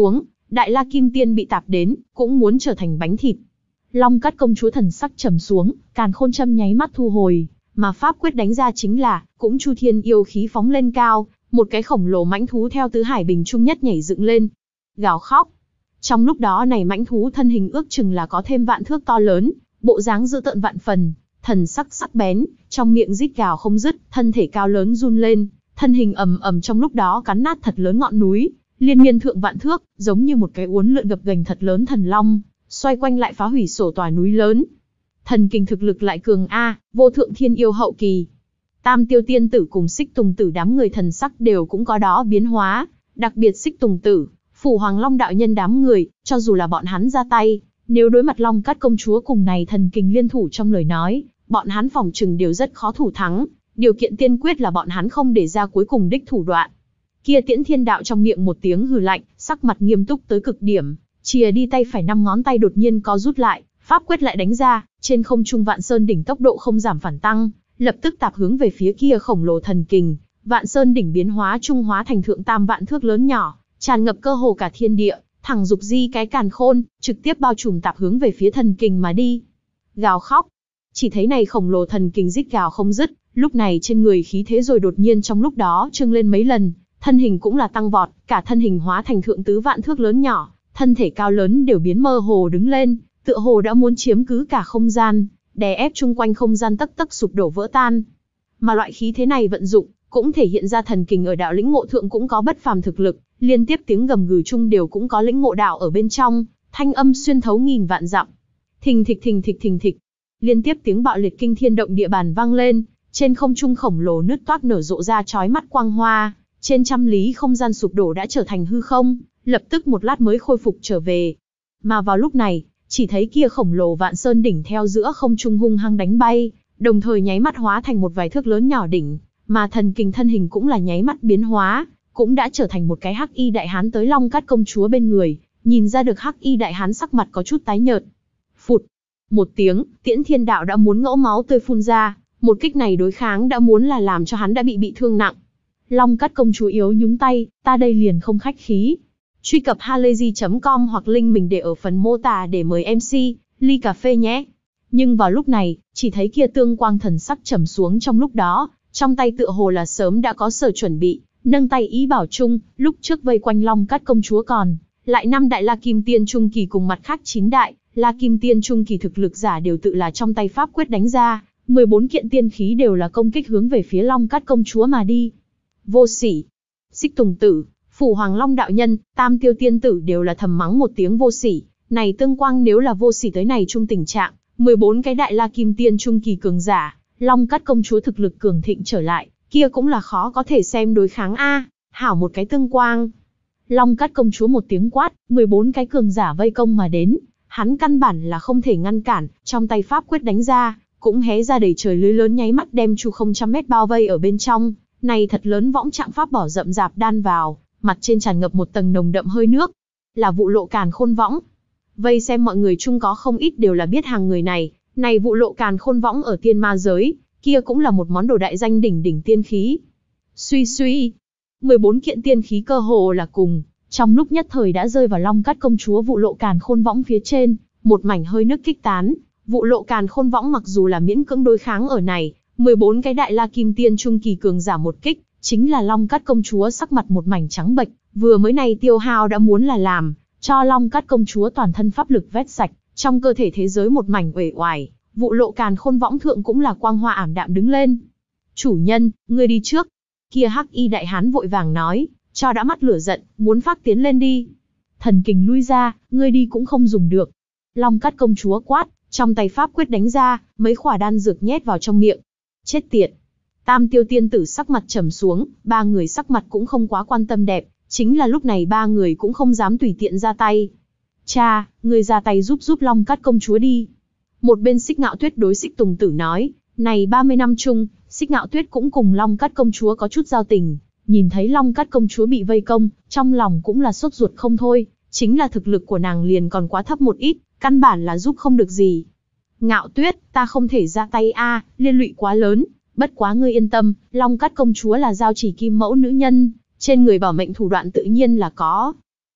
[SPEAKER 1] Đại La Kim Tiên bị tạp đến, cũng muốn trở thành bánh thịt. Long Cát công chúa thần sắc trầm xuống, càn khôn châm nháy mắt thu hồi, mà pháp quyết đánh ra chính là, cũng Chu Thiên yêu khí phóng lên cao, một cái khổng lồ mãnh thú theo tứ hải bình trung nhất nhảy dựng lên, gào khóc. Trong lúc đó này mãnh thú thân hình ước chừng là có thêm vạn thước to lớn, bộ dáng dữ tợn vạn phần, thần sắc sắc bén, trong miệng rít gào không dứt, thân thể cao lớn run lên, thân hình ầm ầm trong lúc đó cắn nát thật lớn ngọn núi, liên miên thượng vạn thước, giống như một cái uốn lượn gập ghềnh thật lớn thần long, xoay quanh lại phá hủy sổ tòa núi lớn. Thần kinh thực lực lại cường a, vô thượng thiên yêu hậu kỳ. Tam Tiêu Tiên tử cùng Xích Tùng tử đám người thần sắc đều cũng có đó biến hóa, đặc biệt Xích Tùng tử, Phủ Hoàng Long đạo nhân đám người, cho dù là bọn hắn ra tay, nếu đối mặt Long Cát công chúa cùng này thần kình liên thủ trong lời nói, bọn hắn phòng trừng đều rất khó thủ thắng, điều kiện tiên quyết là bọn hắn không để ra cuối cùng đích thủ đoạn. Kia Tiễn Thiên Đạo trong miệng một tiếng hừ lạnh, sắc mặt nghiêm túc tới cực điểm, chìa đi tay phải năm ngón tay đột nhiên co rút lại, pháp quyết lại đánh ra, trên không trung Vạn Sơn đỉnh tốc độ không giảm phản tăng, lập tức tạp hướng về phía kia khổng lồ thần kình, Vạn Sơn đỉnh biến hóa trung hóa thành thượng tam vạn thước lớn nhỏ, tràn ngập cơ hồ cả thiên địa, thẳng dục di cái càn khôn, trực tiếp bao trùm tạp hướng về phía thần kình mà đi. Gào khóc, chỉ thấy này khổng lồ thần kình rít gào không dứt, lúc này trên người khí thế rồi đột nhiên trong lúc đó trương lên mấy lần, thân hình cũng là tăng vọt, cả thân hình hóa thành thượng tứ vạn thước lớn nhỏ, thân thể cao lớn đều biến mơ hồ đứng lên, tựa hồ đã muốn chiếm cứ cả không gian, đè ép chung quanh không gian tấc tấc sụp đổ vỡ tan. Mà loại khí thế này vận dụng, cũng thể hiện ra thần kình ở đạo lĩnh ngộ thượng cũng có bất phàm thực lực, liên tiếp tiếng gầm gừ chung đều cũng có lĩnh ngộ đạo ở bên trong, thanh âm xuyên thấu nghìn vạn dặm. Thình thịch thình thịch thình thịch, liên tiếp tiếng bạo liệt kinh thiên động địa bàn vang lên, trên không trung khổng lồ nứt toác nở rộ ra chói mắt quang hoa, trên trăm lý không gian sụp đổ đã trở thành hư không, lập tức một lát mới khôi phục trở về. Mà vào lúc này, chỉ thấy kia khổng lồ Vạn Sơn đỉnh theo giữa không trung hung hăng đánh bay, đồng thời nháy mắt hóa thành một vài thước lớn nhỏ đỉnh, mà thần kình thân hình cũng là nháy mắt biến hóa, cũng đã trở thành một cái hắc y đại hán tới Long Cát công chúa bên người, nhìn ra được hắc y đại hán sắc mặt có chút tái nhợt. Phụt, một tiếng, Tiễn Thiên Đạo đã muốn ngỗ máu tươi phun ra, một kích này đối kháng đã muốn là làm cho hắn đã bị bị thương nặng. Long Cát công chúa yếu nhúng tay, ta đây liền không khách khí. Truy cập halayzi chấm com hoặc link mình để ở phần mô tả để mời em xê, ly cà phê nhé. Nhưng vào lúc này, chỉ thấy kia tương quang thần sắc trầm xuống trong lúc đó, trong tay tựa hồ là sớm đã có sở chuẩn bị, nâng tay ý bảo chung, lúc trước vây quanh Long Cát công chúa còn, lại năm đại La Kim Tiên Trung Kỳ cùng mặt khác chín đại, La Kim Tiên Trung Kỳ thực lực giả đều tự là trong tay pháp quyết đánh ra, mười bốn kiện tiên khí đều là công kích hướng về phía Long Cát công chúa mà đi. Vô sỉ, Xích Tùng tử, Phủ Hoàng Long đạo nhân, Tam Tiêu Tiên tử đều là thầm mắng một tiếng vô sỉ, này tương quang nếu là vô sỉ tới này chung tình trạng, mười bốn cái đại La Kim Tiên Trung Kỳ cường giả, Long Cát công chúa thực lực cường thịnh trở lại, kia cũng là khó có thể xem đối kháng a, hảo một cái tương quang. Long Cát công chúa một tiếng quát, mười bốn cái cường giả vây công mà đến, hắn căn bản là không thể ngăn cản, trong tay pháp quyết đánh ra, cũng hé ra đầy trời lưới lớn nháy mắt đem chu không trăm mét bao vây ở bên trong, này thật lớn võng trạng pháp bảo rậm rạp đan vào, mặt trên tràn ngập một tầng nồng đậm hơi nước, là Vụ Lộ Càn Khôn Võng. Vây xem mọi người chung có không ít đều là biết hàng người này, này Vụ Lộ Càn Khôn Võng ở tiên ma giới, kia cũng là một món đồ đại danh đỉnh đỉnh tiên khí. Suy suy, mười bốn kiện tiên khí cơ hồ là cùng, trong lúc nhất thời đã rơi vào Long Cát công chúa Vụ Lộ Càn Khôn Võng phía trên, một mảnh hơi nước kích tán. Vụ Lộ Càn Khôn Võng mặc dù là miễn cưỡng đối kháng ở này, mười bốn cái đại La Kim Tiên Trung Kỳ cường giả một kích, chính là Long Cát công chúa sắc mặt một mảnh trắng bệch, vừa mới này tiêu hao đã muốn là làm cho Long Cát công chúa toàn thân pháp lực vét sạch, trong cơ thể thế giới một mảnh uể oải. Vụ Lộ Càn Khôn Võng thượng cũng là quang hoa ảm đạm đứng lên. Chủ nhân, ngươi đi trước. Kia hắc y đại hán vội vàng nói, cho đã mắt lửa giận, muốn phát tiến lên đi. Thần kình lui ra, ngươi đi cũng không dùng được. Long Cát công chúa quát, trong tay pháp quyết đánh ra, mấy khỏa đan dược nhét vào trong miệng. Chết tiệt. Tam Tiêu Tiên tử sắc mặt trầm xuống, ba người sắc mặt cũng không quá quan tâm đẹp, chính là lúc này ba người cũng không dám tùy tiện ra tay. Cha, ngươi ra tay giúp giúp Long Cát công chúa đi. Một bên Xích Ngạo Tuyết đối Xích Tùng tử nói, này ba mươi năm chung, Xích Ngạo Tuyết cũng cùng Long Cát công chúa có chút giao tình, nhìn thấy Long Cát công chúa bị vây công, trong lòng cũng là sốt ruột không thôi, chính là thực lực của nàng liền còn quá thấp một ít, căn bản là giúp không được gì. Ngạo Tuyết, ta không thể ra tay a, liên lụy quá lớn, bất quá ngươi yên tâm, Long Cát công chúa là giao chỉ kim mẫu nữ nhân, trên người bảo mệnh thủ đoạn tự nhiên là có.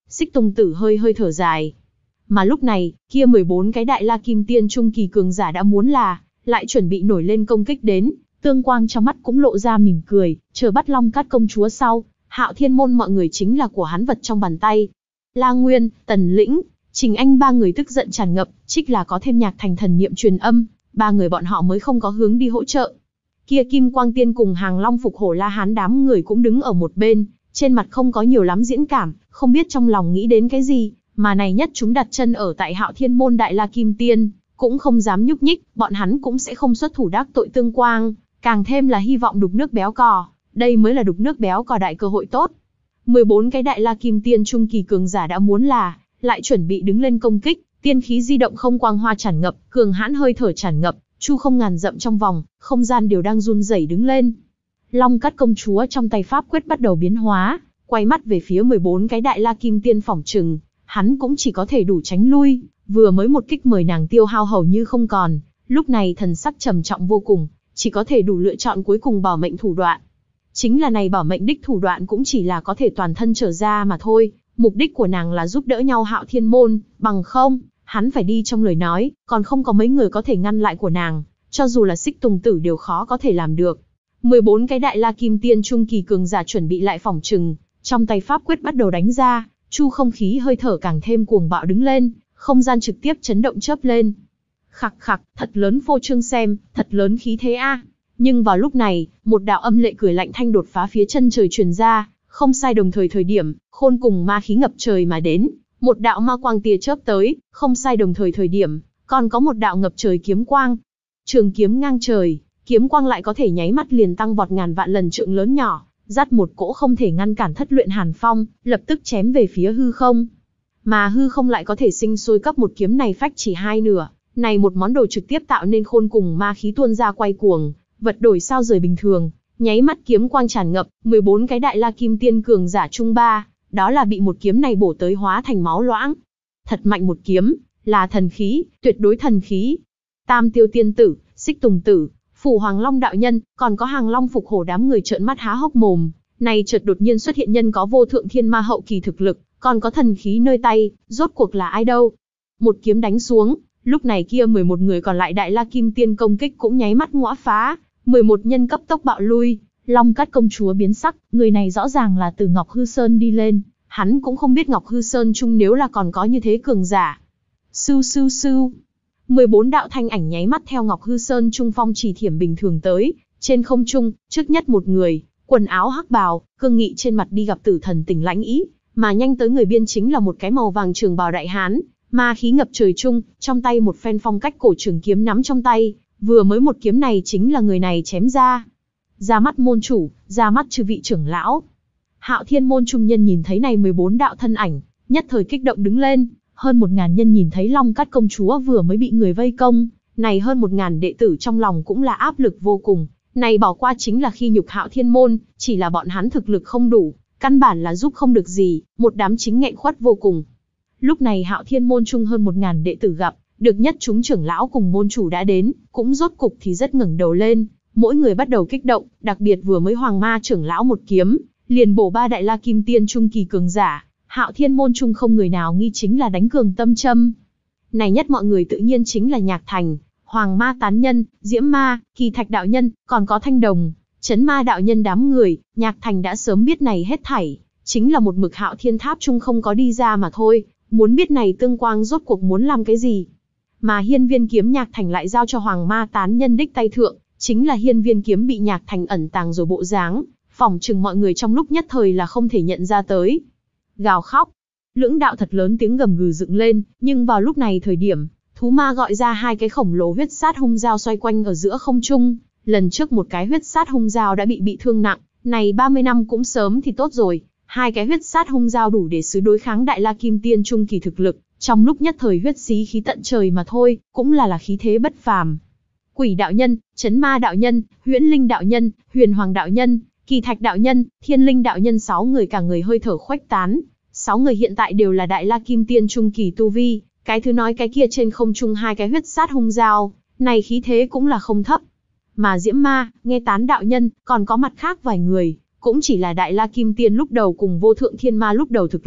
[SPEAKER 1] Xích Tùng Tử hơi hơi thở dài. Mà lúc này, kia mười bốn cái Đại La Kim Tiên trung kỳ cường giả đã muốn là, lại chuẩn bị nổi lên công kích đến, Tương Quang trong mắt cũng lộ ra mỉm cười, chờ bắt Long Cát công chúa sau, Hạo Thiên môn mọi người chính là của hắn vật trong bàn tay. La Nguyên, Tần Lĩnh, Trình Anh ba người tức giận tràn ngập, trích là có thêm Nhạc Thành thần niệm truyền âm, ba người bọn họ mới không có hướng đi hỗ trợ. Kia Kim Quang Tiên cùng Hàng Long Phục Hổ La Hán đám người cũng đứng ở một bên, trên mặt không có nhiều lắm diễn cảm, không biết trong lòng nghĩ đến cái gì, mà này nhất chúng đặt chân ở tại Hạo Thiên môn Đại La Kim Tiên, cũng không dám nhúc nhích, bọn hắn cũng sẽ không xuất thủ đắc tội Tương Quang, càng thêm là hy vọng đục nước béo cò, đây mới là đục nước béo cò đại cơ hội tốt. mười bốn cái Đại La Kim Tiên trung kỳ cường giả đã muốn là, lại chuẩn bị đứng lên công kích, tiên khí di động không quang hoa tràn ngập, cường hãn hơi thở tràn ngập, chu không ngàn dặm trong vòng, không gian đều đang run rẩy đứng lên. Long Cát công chúa trong tay pháp quyết bắt đầu biến hóa, quay mắt về phía mười bốn cái Đại La Kim Tiên phỏng trừng, hắn cũng chỉ có thể đủ tránh lui, vừa mới một kích mời nàng tiêu hao hầu như không còn, lúc này thần sắc trầm trọng vô cùng, chỉ có thể đủ lựa chọn cuối cùng bảo mệnh thủ đoạn. Chính là này bảo mệnh đích thủ đoạn cũng chỉ là có thể toàn thân trở ra mà thôi, mục đích của nàng là giúp đỡ nhau Hạo Thiên môn, bằng không, hắn phải đi trong lời nói, còn không có mấy người có thể ngăn lại của nàng, cho dù là Xích Tùng Tử đều khó có thể làm được. mười bốn cái Đại La Kim Tiên trung kỳ cường giả chuẩn bị lại phòng trừng, trong tay pháp quyết bắt đầu đánh ra, chu không khí hơi thở càng thêm cuồng bạo đứng lên, không gian trực tiếp chấn động chớp lên. Khặc khặc, thật lớn phô trương xem, thật lớn khí thế a. Nhưng vào lúc này, một đạo âm lệ cười lạnh thanh đột phá phía chân trời truyền ra, không sai đồng thời thời điểm, khôn cùng ma khí ngập trời mà đến, một đạo ma quang tia chớp tới, không sai đồng thời thời điểm, còn có một đạo ngập trời kiếm quang. Trường kiếm ngang trời, kiếm quang lại có thể nháy mắt liền tăng vọt ngàn vạn lần trượng lớn nhỏ, dắt một cỗ không thể ngăn cản thất luyện hàn phong, lập tức chém về phía hư không. Mà hư không lại có thể sinh sôi cấp một kiếm này phách chỉ hai nửa, này một món đồ trực tiếp tạo nên khôn cùng ma khí tuôn ra quay cuồng, vật đổi sao rời bình thường, nháy mắt kiếm quang tràn ngập, mười bốn cái Đại La Kim Tiên cường giả trung ba, đó là bị một kiếm này bổ tới hóa thành máu loãng. Thật mạnh một kiếm, là thần khí, tuyệt đối thần khí. Tam Tiêu Tiên Tử, Xích Tùng Tử, Phủ Hoàng Long đạo nhân, còn có Hàng Long Phục Hổ đám người trợn mắt há hốc mồm, này chợt đột nhiên xuất hiện nhân có vô thượng thiên ma hậu kỳ thực lực, còn có thần khí nơi tay, rốt cuộc là ai đâu? Một kiếm đánh xuống, lúc này kia mười một người còn lại Đại La Kim Tiên công kích cũng nháy mắt ngõa phá, mười một nhân cấp tốc bạo lui. Long Cát công chúa biến sắc, người này rõ ràng là từ Ngọc Hư Sơn đi lên, hắn cũng không biết Ngọc Hư Sơn chung nếu là còn có như thế cường giả. Sưu sưu sưu, mười bốn đạo thanh ảnh nháy mắt theo Ngọc Hư Sơn trung phong chỉ thiểm bình thường tới, trên không trung, trước nhất một người, quần áo hắc bào, cương nghị trên mặt đi gặp tử thần Tỉnh Lãnh Ý, mà nhanh tới người biên chính là một cái màu vàng trường bào đại hán, ma khí ngập trời trung, trong tay một phen phong cách cổ trường kiếm nắm trong tay, vừa mới một kiếm này chính là người này chém ra. Ra mắt môn chủ, ra mắt chư vị trưởng lão. Hạo Thiên môn trung nhân nhìn thấy này mười bốn đạo thân ảnh, nhất thời kích động đứng lên, hơn một ngàn nhân nhìn thấy Long Cát công chúa vừa mới bị người vây công, này hơn một ngàn đệ tử trong lòng cũng là áp lực vô cùng, này bỏ qua chính là khi nhục Hạo Thiên môn, chỉ là bọn hắn thực lực không đủ, căn bản là giúp không được gì, một đám chính nghẹn khuất vô cùng. Lúc này Hạo Thiên môn trung hơn một ngàn đệ tử gặp, được nhất chúng trưởng lão cùng môn chủ đã đến, cũng rốt cục thì rất ngẩng đầu lên, mỗi người bắt đầu kích động, đặc biệt vừa mới Hoàng Ma trưởng lão một kiếm, liền bổ ba Đại La Kim Tiên trung kỳ cường giả, Hạo Thiên môn trung không người nào nghi chính là đánh cường tâm châm. Này nhất mọi người tự nhiên chính là Nhạc Thành, Hoàng Ma tán nhân, Diễm Ma, Kỳ Thạch đạo nhân, còn có Thanh Đồng, Chấn Ma đạo nhân đám người. Nhạc Thành đã sớm biết này hết thảy, chính là một mực Hạo Thiên tháp trung không có đi ra mà thôi, muốn biết này Tương Quang rốt cuộc muốn làm cái gì. Mà hiên viên kiếm Nhạc Thành lại giao cho Hoàng Ma tán nhân đích tay thượng, chính là hiên viên kiếm bị Nhạc Thành ẩn tàng rồi bộ dáng, phỏng chừng mọi người trong lúc nhất thời là không thể nhận ra tới. Gào khóc, lưỡng đạo thật lớn tiếng gầm gừ dựng lên, nhưng vào lúc này thời điểm, thú ma gọi ra hai cái khổng lồ huyết sát hung dao xoay quanh ở giữa không trung. Lần trước một cái huyết sát hung dao đã bị bị thương nặng, này ba mươi năm cũng sớm thì tốt rồi, hai cái huyết sát hung dao đủ để xứ đối kháng Đại La Kim Tiên trung kỳ thực lực, trong lúc nhất thời huyết xí khí tận trời mà thôi, cũng là là khí thế bất phàm. Quỷ đạo nhân, Chấn Ma đạo nhân, Huyễn Linh đạo nhân, Huyền Hoàng đạo nhân, Kỳ Thạch đạo nhân, Thiên Linh đạo nhân sáu người cả người hơi thở khuếch tán, sáu người hiện tại đều là Đại La Kim Tiên trung kỳ tu vi, cái thứ nói cái kia trên không trung hai cái huyết sát hung dao, này khí thế cũng là không thấp. Mà Diễm Ma, Nghe Tán đạo nhân, còn có mặt khác vài người, cũng chỉ là Đại La Kim Tiên lúc đầu cùng Vô Thượng Thiên Ma lúc đầu thực lực,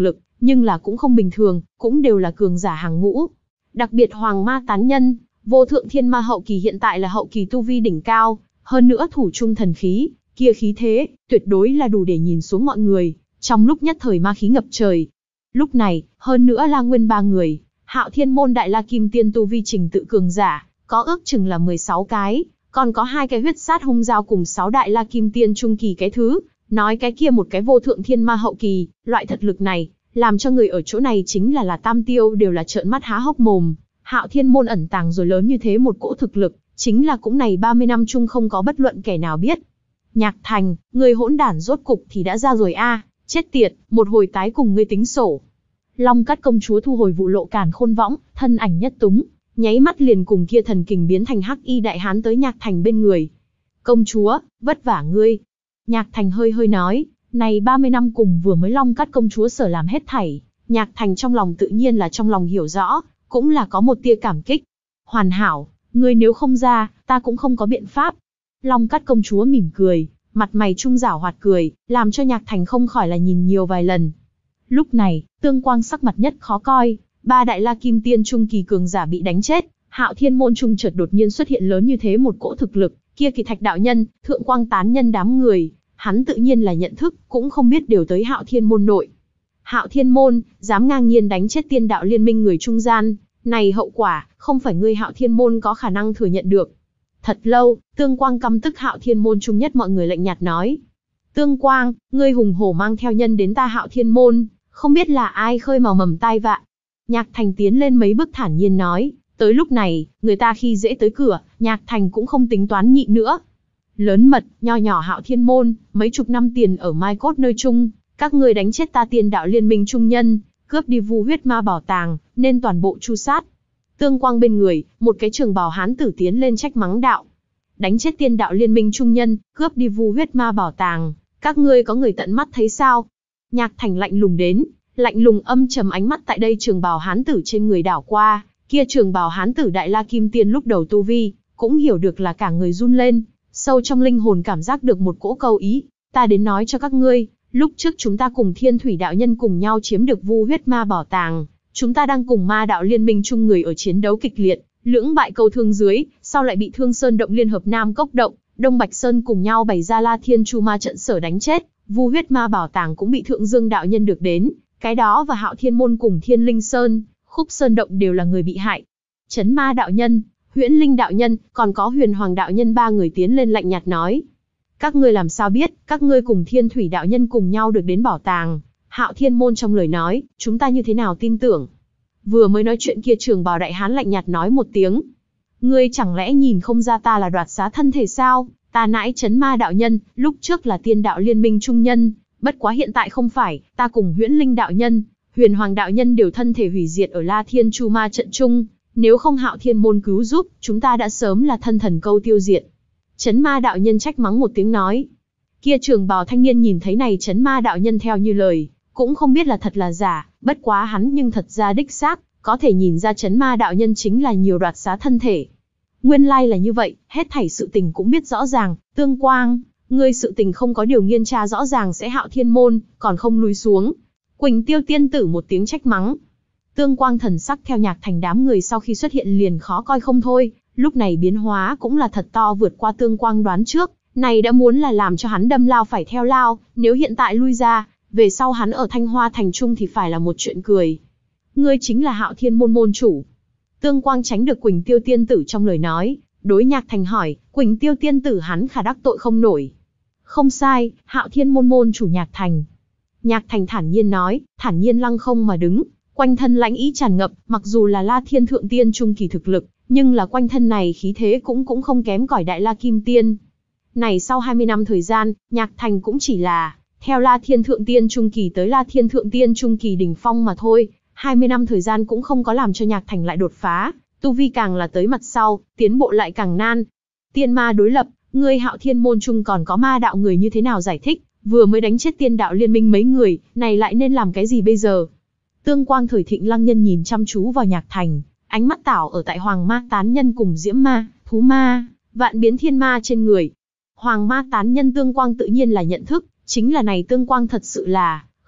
[SPEAKER 1] nhưng là cũng không bình thường, cũng đều là cường giả hàng ngũ. Đặc biệt Hoàng Ma Tán Nhân, vô thượng thiên ma hậu kỳ hiện tại là hậu kỳ tu vi đỉnh cao, hơn nữa thủ trung thần khí, kia khí thế, tuyệt đối là đủ để nhìn xuống mọi người, trong lúc nhất thời ma khí ngập trời. Lúc này, hơn nữa La Nguyên ba người, Hạo Thiên môn Đại La Kim Tiên tu vi trình tự cường giả, có ước chừng là mười sáu cái, còn có hai cái huyết sát hung giao cùng sáu Đại La Kim Tiên trung kỳ cái thứ, nói cái kia một cái vô thượng thiên ma hậu kỳ, loại thực lực này, làm cho người ở chỗ này chính là là Tam Tiêu đều là trợn mắt há hốc mồm. Hạo Thiên môn ẩn tàng rồi lớn như thế một cỗ thực lực, chính là cũng này ba mươi năm chung không có bất luận kẻ nào biết. Nhạc Thành, người hỗn đản rốt cục thì đã ra rồi a, chết tiệt, một hồi tái cùng ngươi tính sổ. Long Cát công chúa thu hồi vụ lộ càn khôn võng, thân ảnh nhất túng, nháy mắt liền cùng kia thần kình biến thành hắc y đại hán tới Nhạc Thành bên người. Công chúa, vất vả ngươi. Nhạc Thành hơi hơi nói, này ba mươi năm cùng vừa mới Long Cát công chúa sở làm hết thảy, Nhạc Thành trong lòng tự nhiên là trong lòng hiểu rõ, cũng là có một tia cảm kích. Hoàn hảo, ngươi nếu không ra, ta cũng không có biện pháp. Long Cát công chúa mỉm cười, mặt mày trung giảo hoạt cười, làm cho Nhạc Thành không khỏi là nhìn nhiều vài lần. Lúc này, Tương Quang sắc mặt nhất khó coi, ba Đại La Kim Tiên trung kỳ cường giả bị đánh chết, Hạo Thiên môn trung chợt đột nhiên xuất hiện lớn như thế một cỗ thực lực, kia Kỳ Thạch đạo nhân, Thượng Quang tán nhân đám người, hắn tự nhiên là nhận thức, cũng không biết đều tới Hạo Thiên môn nội. Hạo Thiên môn, dám ngang nhiên đánh chết tiên đạo liên minh người trung gian, này hậu quả, không phải ngươi Hạo Thiên môn có khả năng thừa nhận được. Thật lâu, Tương Quang căm tức Hạo Thiên môn trung nhất mọi người lạnh nhạt nói. Tương Quang, ngươi hùng hổ mang theo nhân đến ta Hạo Thiên môn, không biết là ai khơi mào mầm tai vạ. Nhạc Thành tiến lên mấy bước thản nhiên nói, tới lúc này, người ta khi dễ tới cửa, Nhạc Thành cũng không tính toán nhịn nữa. Lớn mật, nho nhỏ Hạo Thiên môn, mấy chục năm tiền ở Mai Cốt nơi chung, các ngươi đánh chết ta tiên đạo liên minh trung nhân, cướp đi vu huyết ma bảo tàng, nên toàn bộ tru sát. Tương Quang bên người, một cái trường bào hán tử tiến lên trách mắng đạo. Đánh chết tiên đạo liên minh trung nhân, cướp đi vu huyết ma bảo tàng, các ngươi có người tận mắt thấy sao? Nhạc Thành lạnh lùng đến, lạnh lùng âm trầm ánh mắt tại đây trường bào hán tử trên người đảo qua, kia trường bào hán tử Đại La Kim Tiên lúc đầu tu vi, cũng hiểu được là cả người run lên, sâu trong linh hồn cảm giác được một cỗ câu ý, ta đến nói cho các ngươi, lúc trước chúng ta cùng Thiên Thủy đạo nhân cùng nhau chiếm được vu huyết ma bảo tàng, chúng ta đang cùng ma đạo liên minh chung người ở chiến đấu kịch liệt, lưỡng bại câu thương dưới, sau lại bị Thương Sơn động liên hợp Nam Cốc động, Đông Bạch Sơn cùng nhau bày ra La Thiên Chu ma trận sở đánh chết, vu huyết ma bảo tàng cũng bị Thượng Dương đạo nhân được đến, cái đó và Hạo Thiên môn cùng Thiên Linh Sơn, Khúc Sơn động đều là người bị hại. Chấn Ma đạo nhân, Huyễn Linh đạo nhân, còn có Huyền Hoàng đạo nhân ba người tiến lên lạnh nhạt nói. Các ngươi làm sao biết, các ngươi cùng Thiên Thủy đạo nhân cùng nhau được đến bảo tàng. Hạo Thiên môn trong lời nói, chúng ta như thế nào tin tưởng. Vừa mới nói chuyện kia trường bào đại hán lạnh nhạt nói một tiếng. Ngươi chẳng lẽ nhìn không ra ta là đoạt xá thân thể sao, ta nãi Chấn Ma đạo nhân, lúc trước là tiên đạo liên minh trung nhân, bất quá hiện tại không phải, ta cùng Huyễn Linh đạo nhân, Huyền Hoàng đạo nhân đều thân thể hủy diệt ở La Thiên Chu ma trận chung, nếu không Hạo Thiên môn cứu giúp, chúng ta đã sớm là thân thần câu tiêu diệt. Chấn Ma đạo nhân trách mắng một tiếng nói. Kia trường bào thanh niên nhìn thấy này Chấn Ma đạo nhân theo như lời, cũng không biết là thật là giả, bất quá hắn nhưng thật ra đích xác, có thể nhìn ra Chấn Ma đạo nhân chính là nhiều đoạt xá thân thể. Nguyên lai là như vậy, hết thảy sự tình cũng biết rõ ràng, Tương Quang, ngươi sự tình không có điều nghiên tra rõ ràng sẽ Hạo Thiên môn, còn không lùi xuống. Quỳnh Tiêu tiên tử một tiếng trách mắng. Tương Quang thần sắc theo Nhạc Thành đám người sau khi xuất hiện liền khó coi không thôi, lúc này biến hóa cũng là thật to vượt qua Tương Quang đoán trước, này đã muốn là làm cho hắn đâm lao phải theo lao, nếu hiện tại lui ra, về sau hắn ở Thanh Hoa thành trung thì phải là một chuyện cười. Ngươi chính là Hạo Thiên môn môn chủ. Tương Quang tránh được Quỳnh Tiêu tiên tử trong lời nói, đối Nhạc Thành hỏi, Quỳnh Tiêu tiên tử hắn khả đắc tội không nổi. Không sai, Hạo Thiên môn môn chủ Nhạc Thành. Nhạc Thành thản nhiên nói, thản nhiên lăng không mà đứng, quanh thân lãnh ý tràn ngập, mặc dù là La Thiên thượng tiên trung kỳ thực lực, nhưng là quanh thân này khí thế cũng cũng không kém cỏi Đại La Kim Tiên. Này sau hai mươi năm thời gian, Nhạc Thành cũng chỉ là theo La Thiên thượng tiên trung kỳ tới La Thiên thượng tiên trung kỳ đỉnh phong mà thôi, hai mươi năm thời gian cũng không có làm cho Nhạc Thành lại đột phá, tu vi càng là tới mặt sau, tiến bộ lại càng nan. Tiên ma đối lập, ngươi Hạo Thiên môn trung còn có ma đạo người như thế nào giải thích, vừa mới đánh chết tiên đạo liên minh mấy người, này lại nên làm cái gì bây giờ? Tương Quang thời thịnh lăng nhân nhìn chăm chú vào Nhạc Thành, ánh mắt tảo ở tại Hoàng Ma tán nhân cùng Diễm Ma, Thú Ma, Vạn biến thiên ma trên người. Hoàng Ma tán nhân Tương Quang tự nhiên là nhận thức, chính là này Tương Quang thật sự là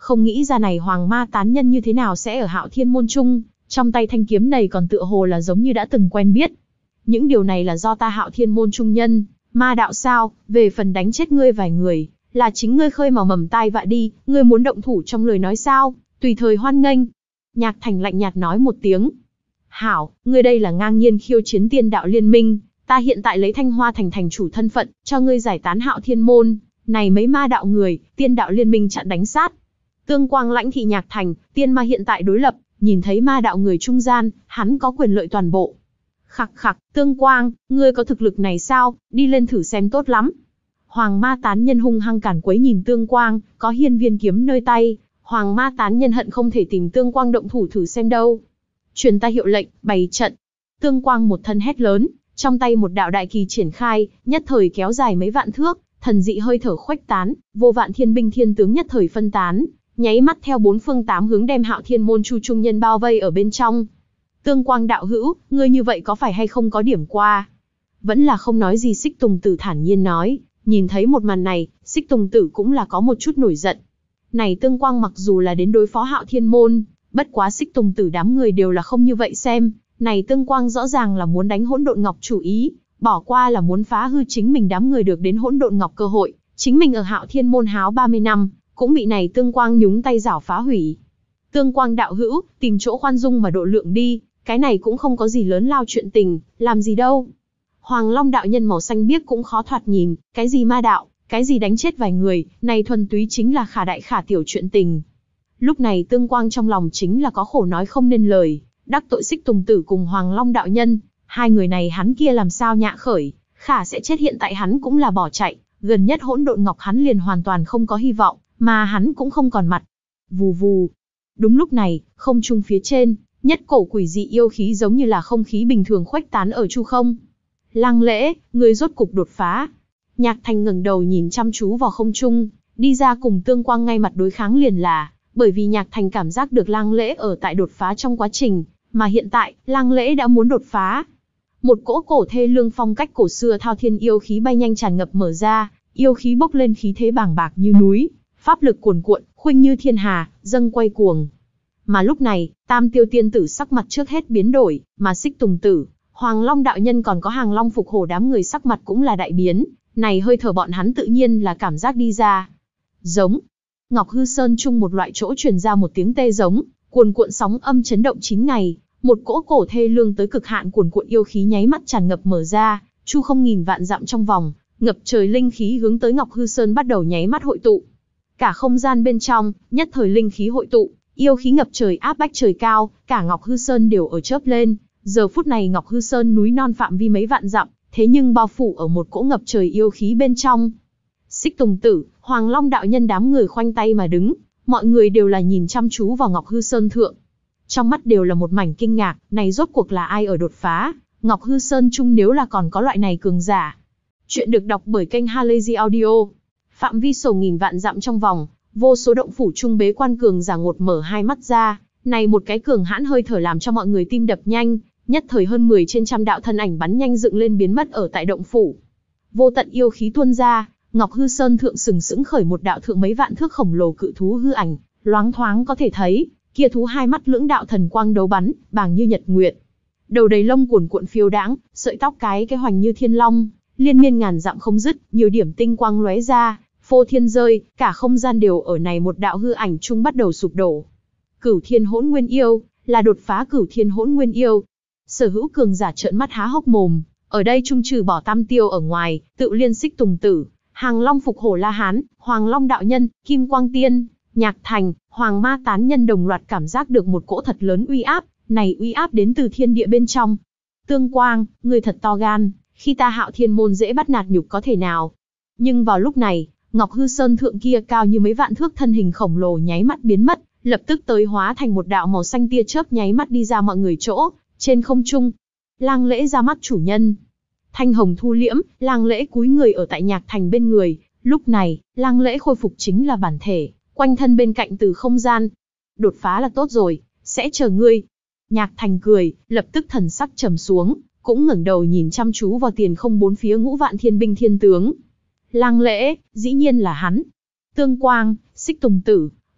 [SPEAKER 1] Không nghĩ ra này Hoàng Ma tán nhân như thế nào sẽ ở Hạo Thiên môn chung, trong tay thanh kiếm này còn tựa hồ là giống như đã từng quen biết. Những điều này là do ta Hạo Thiên môn trung nhân, ma đạo sao, về phần đánh chết ngươi vài người, là chính ngươi khơi mào mầm tai vạ đi, ngươi muốn động thủ trong lời nói sao, tùy thời hoan nghênh. Nhạc Thành lạnh nhạt nói một tiếng. Hảo, ngươi đây là ngang nhiên khiêu chiến tiên đạo liên minh, ta hiện tại lấy Thanh Hoa thành thành chủ thân phận, cho ngươi giải tán Hạo Thiên môn, này mấy ma đạo người, tiên đạo liên minh chặn đánh sát. Tương Quang lãnh thị Nhạc Thành, tiên ma hiện tại đối lập, nhìn thấy ma đạo người trung gian, hắn có quyền lợi toàn bộ. Khặc khặc, Tương Quang, ngươi có thực lực này sao, đi lên thử xem tốt lắm. Hoàng Ma tán nhân hung hăng cản quấy nhìn Tương Quang, có hiên viên kiếm nơi tay, Hoàng Ma tán nhân hận không thể tìm Tương Quang động thủ thử xem đâu. Truyền ta hiệu lệnh, bày trận. Tương Quang một thân hét lớn, trong tay một đạo đại kỳ triển khai, nhất thời kéo dài mấy vạn thước, thần dị hơi thở khuếch tán, vô vạn thiên binh thiên tướng nhất thời phân tán, nháy mắt theo bốn phương tám hướng đem Hạo Thiên môn chu trung nhân bao vây ở bên trong. Tương Quang đạo hữu, ngươi như vậy có phải hay không có điểm qua? Vẫn là không nói gì. Xích Tùng Tử thản nhiên nói, nhìn thấy một màn này, Xích Tùng Tử cũng là có một chút nổi giận. Này Tương Quang mặc dù là đến đối phó Hạo Thiên môn, bất quá Xích Tùng Tử đám người đều là không như vậy xem, này Tương Quang rõ ràng là muốn đánh Hỗn Độn Ngọc chủ ý, bỏ qua là muốn phá hư chính mình đám người được đến Hỗn Độn Ngọc cơ hội, chính mình ở Hạo Thiên môn háo ba mươi năm, cũng bị này Tương Quang nhúng tay giảo phá hủy. Tương Quang đạo hữu, tìm chỗ khoan dung mà độ lượng đi, cái này cũng không có gì lớn lao chuyện tình, làm gì đâu. Hoàng Long đạo nhân màu xanh biếc cũng khó thoạt nhìn, cái gì ma đạo, cái gì đánh chết vài người, này thuần túy chính là khả đại khả tiểu chuyện tình. Lúc này Tương Quang trong lòng chính là có khổ nói không nên lời, đắc tội Xích Tùng Tử cùng Hoàng Long đạo nhân, hai người này hắn kia làm sao nhạ khởi, khả sẽ chết hiện tại hắn cũng là bỏ chạy, gần nhất Hỗn Độn Ngọc hắn liền hoàn toàn không có hy vọng, mà hắn cũng không còn mặt. Vù vù. Đúng lúc này, không trung phía trên, nhất cổ quỷ dị yêu khí giống như là không khí bình thường khuếch tán ở chu không. Lăng Lễ, người rốt cục đột phá. Nhạc Thành ngẩng đầu nhìn chăm chú vào không trung, đi ra cùng Tương Quang ngay mặt đối kháng liền là, bởi vì Nhạc Thành cảm giác được Lăng Lễ ở tại đột phá trong quá trình, mà hiện tại, Lăng Lễ đã muốn đột phá. Một cỗ cổ thê lương phong cách cổ xưa thao thiên yêu khí bay nhanh tràn ngập mở ra, yêu khí bốc lên khí thế bàng bạc như núi, pháp lực cuồn cuộn, khuynh như thiên hà, dâng quay cuồng. Mà lúc này, Tam Tiêu tiên tử sắc mặt trước hết biến đổi, mà Xích Tùng Tử, Hoàng Long đạo nhân còn có Hàng Long Phục Hổ đám người sắc mặt cũng là đại biến, này hơi thở bọn hắn tự nhiên là cảm giác đi ra. Giống. Ngọc Hư Sơn chung một loại chỗ truyền ra một tiếng tê giống, cuồn cuộn sóng âm chấn động chín ngày, một cỗ cổ thê lương tới cực hạn cuồn cuộn yêu khí nháy mắt tràn ngập mở ra, chu không nghìn vạn dặm trong vòng, ngập trời linh khí hướng tới Ngọc Hư Sơn bắt đầu nháy mắt hội tụ. Cả không gian bên trong, nhất thời linh khí hội tụ, yêu khí ngập trời áp bách trời cao, cả Ngọc Hư Sơn đều ở chớp lên. Giờ phút này Ngọc Hư Sơn núi non phạm vi mấy vạn dặm, thế nhưng bao phủ ở một cỗ ngập trời yêu khí bên trong. Xích Tùng Tử, Hoàng Long đạo nhân đám người khoanh tay mà đứng, mọi người đều là nhìn chăm chú vào Ngọc Hư Sơn thượng. Trong mắt đều là một mảnh kinh ngạc, này rốt cuộc là ai ở đột phá, Ngọc Hư Sơn chung nếu là còn có loại này cường giả. Chuyện được đọc bởi kênh Halazy Audio. Phạm vi sổ nghìn vạn dặm trong vòng, vô số động phủ trung bế quan cường giả ngột mở hai mắt ra, này một cái cường hãn hơi thở làm cho mọi người tim đập nhanh, nhất thời hơn mười trên trăm đạo thân ảnh bắn nhanh dựng lên biến mất ở tại động phủ. Vô tận yêu khí tuôn ra, Ngọc Hư Sơn thượng sừng sững khởi một đạo thượng mấy vạn thước khổng lồ cự thú hư ảnh, loáng thoáng có thể thấy, kia thú hai mắt lưỡng đạo thần quang đấu bắn, bàng như nhật nguyệt. Đầu đầy lông cuồn cuộn phiêu đãng, sợi tóc cái cái hoành như thiên long, liên miên ngàn dặm không dứt, nhiều điểm tinh quang lóe ra, phô thiên rơi, cả không gian đều ở này một đạo hư ảnh chung bắt đầu sụp đổ. Cửu Thiên Hỗn Nguyên Yêu, là đột phá Cửu Thiên Hỗn Nguyên Yêu. Sở hữu cường giả trợn mắt há hốc mồm, ở đây trung trừ bỏ Tam Tiêu ở ngoài, tự liên Xích Tùng Tử, Hàng Long Phục Hổ La Hán, Hoàng Long đạo nhân, Kim Quang Tiên, Nhạc Thành, Hoàng Ma tán nhân đồng loạt cảm giác được một cỗ thật lớn uy áp, này uy áp đến từ thiên địa bên trong. Tương Quang, ngươi thật to gan, khi ta Hạo Thiên môn dễ bắt nạt nhục có thể nào. Nhưng vào lúc này, Ngọc Hư Sơn thượng kia cao như mấy vạn thước thân hình khổng lồ nháy mắt biến mất, lập tức tới hóa thành một đạo màu xanh tia chớp nháy mắt đi ra mọi người chỗ, trên không trung. Lang Lễ ra mắt chủ nhân. Thanh hồng thu liễm, Lang Lễ cúi người ở tại Nhạc Thành bên người, lúc này, Lang Lễ khôi phục chính là bản thể, quanh thân bên cạnh từ không gian. Đột phá là tốt rồi, sẽ chờ ngươi. Nhạc Thành cười, lập tức thần sắc trầm xuống, cũng ngẩng đầu nhìn chăm chú vào tiền không bốn phía ngũ vạn thiên binh thiên tướng. Lang Lễ, dĩ nhiên là hắn. Tương Quang, Xích Tùng Tử,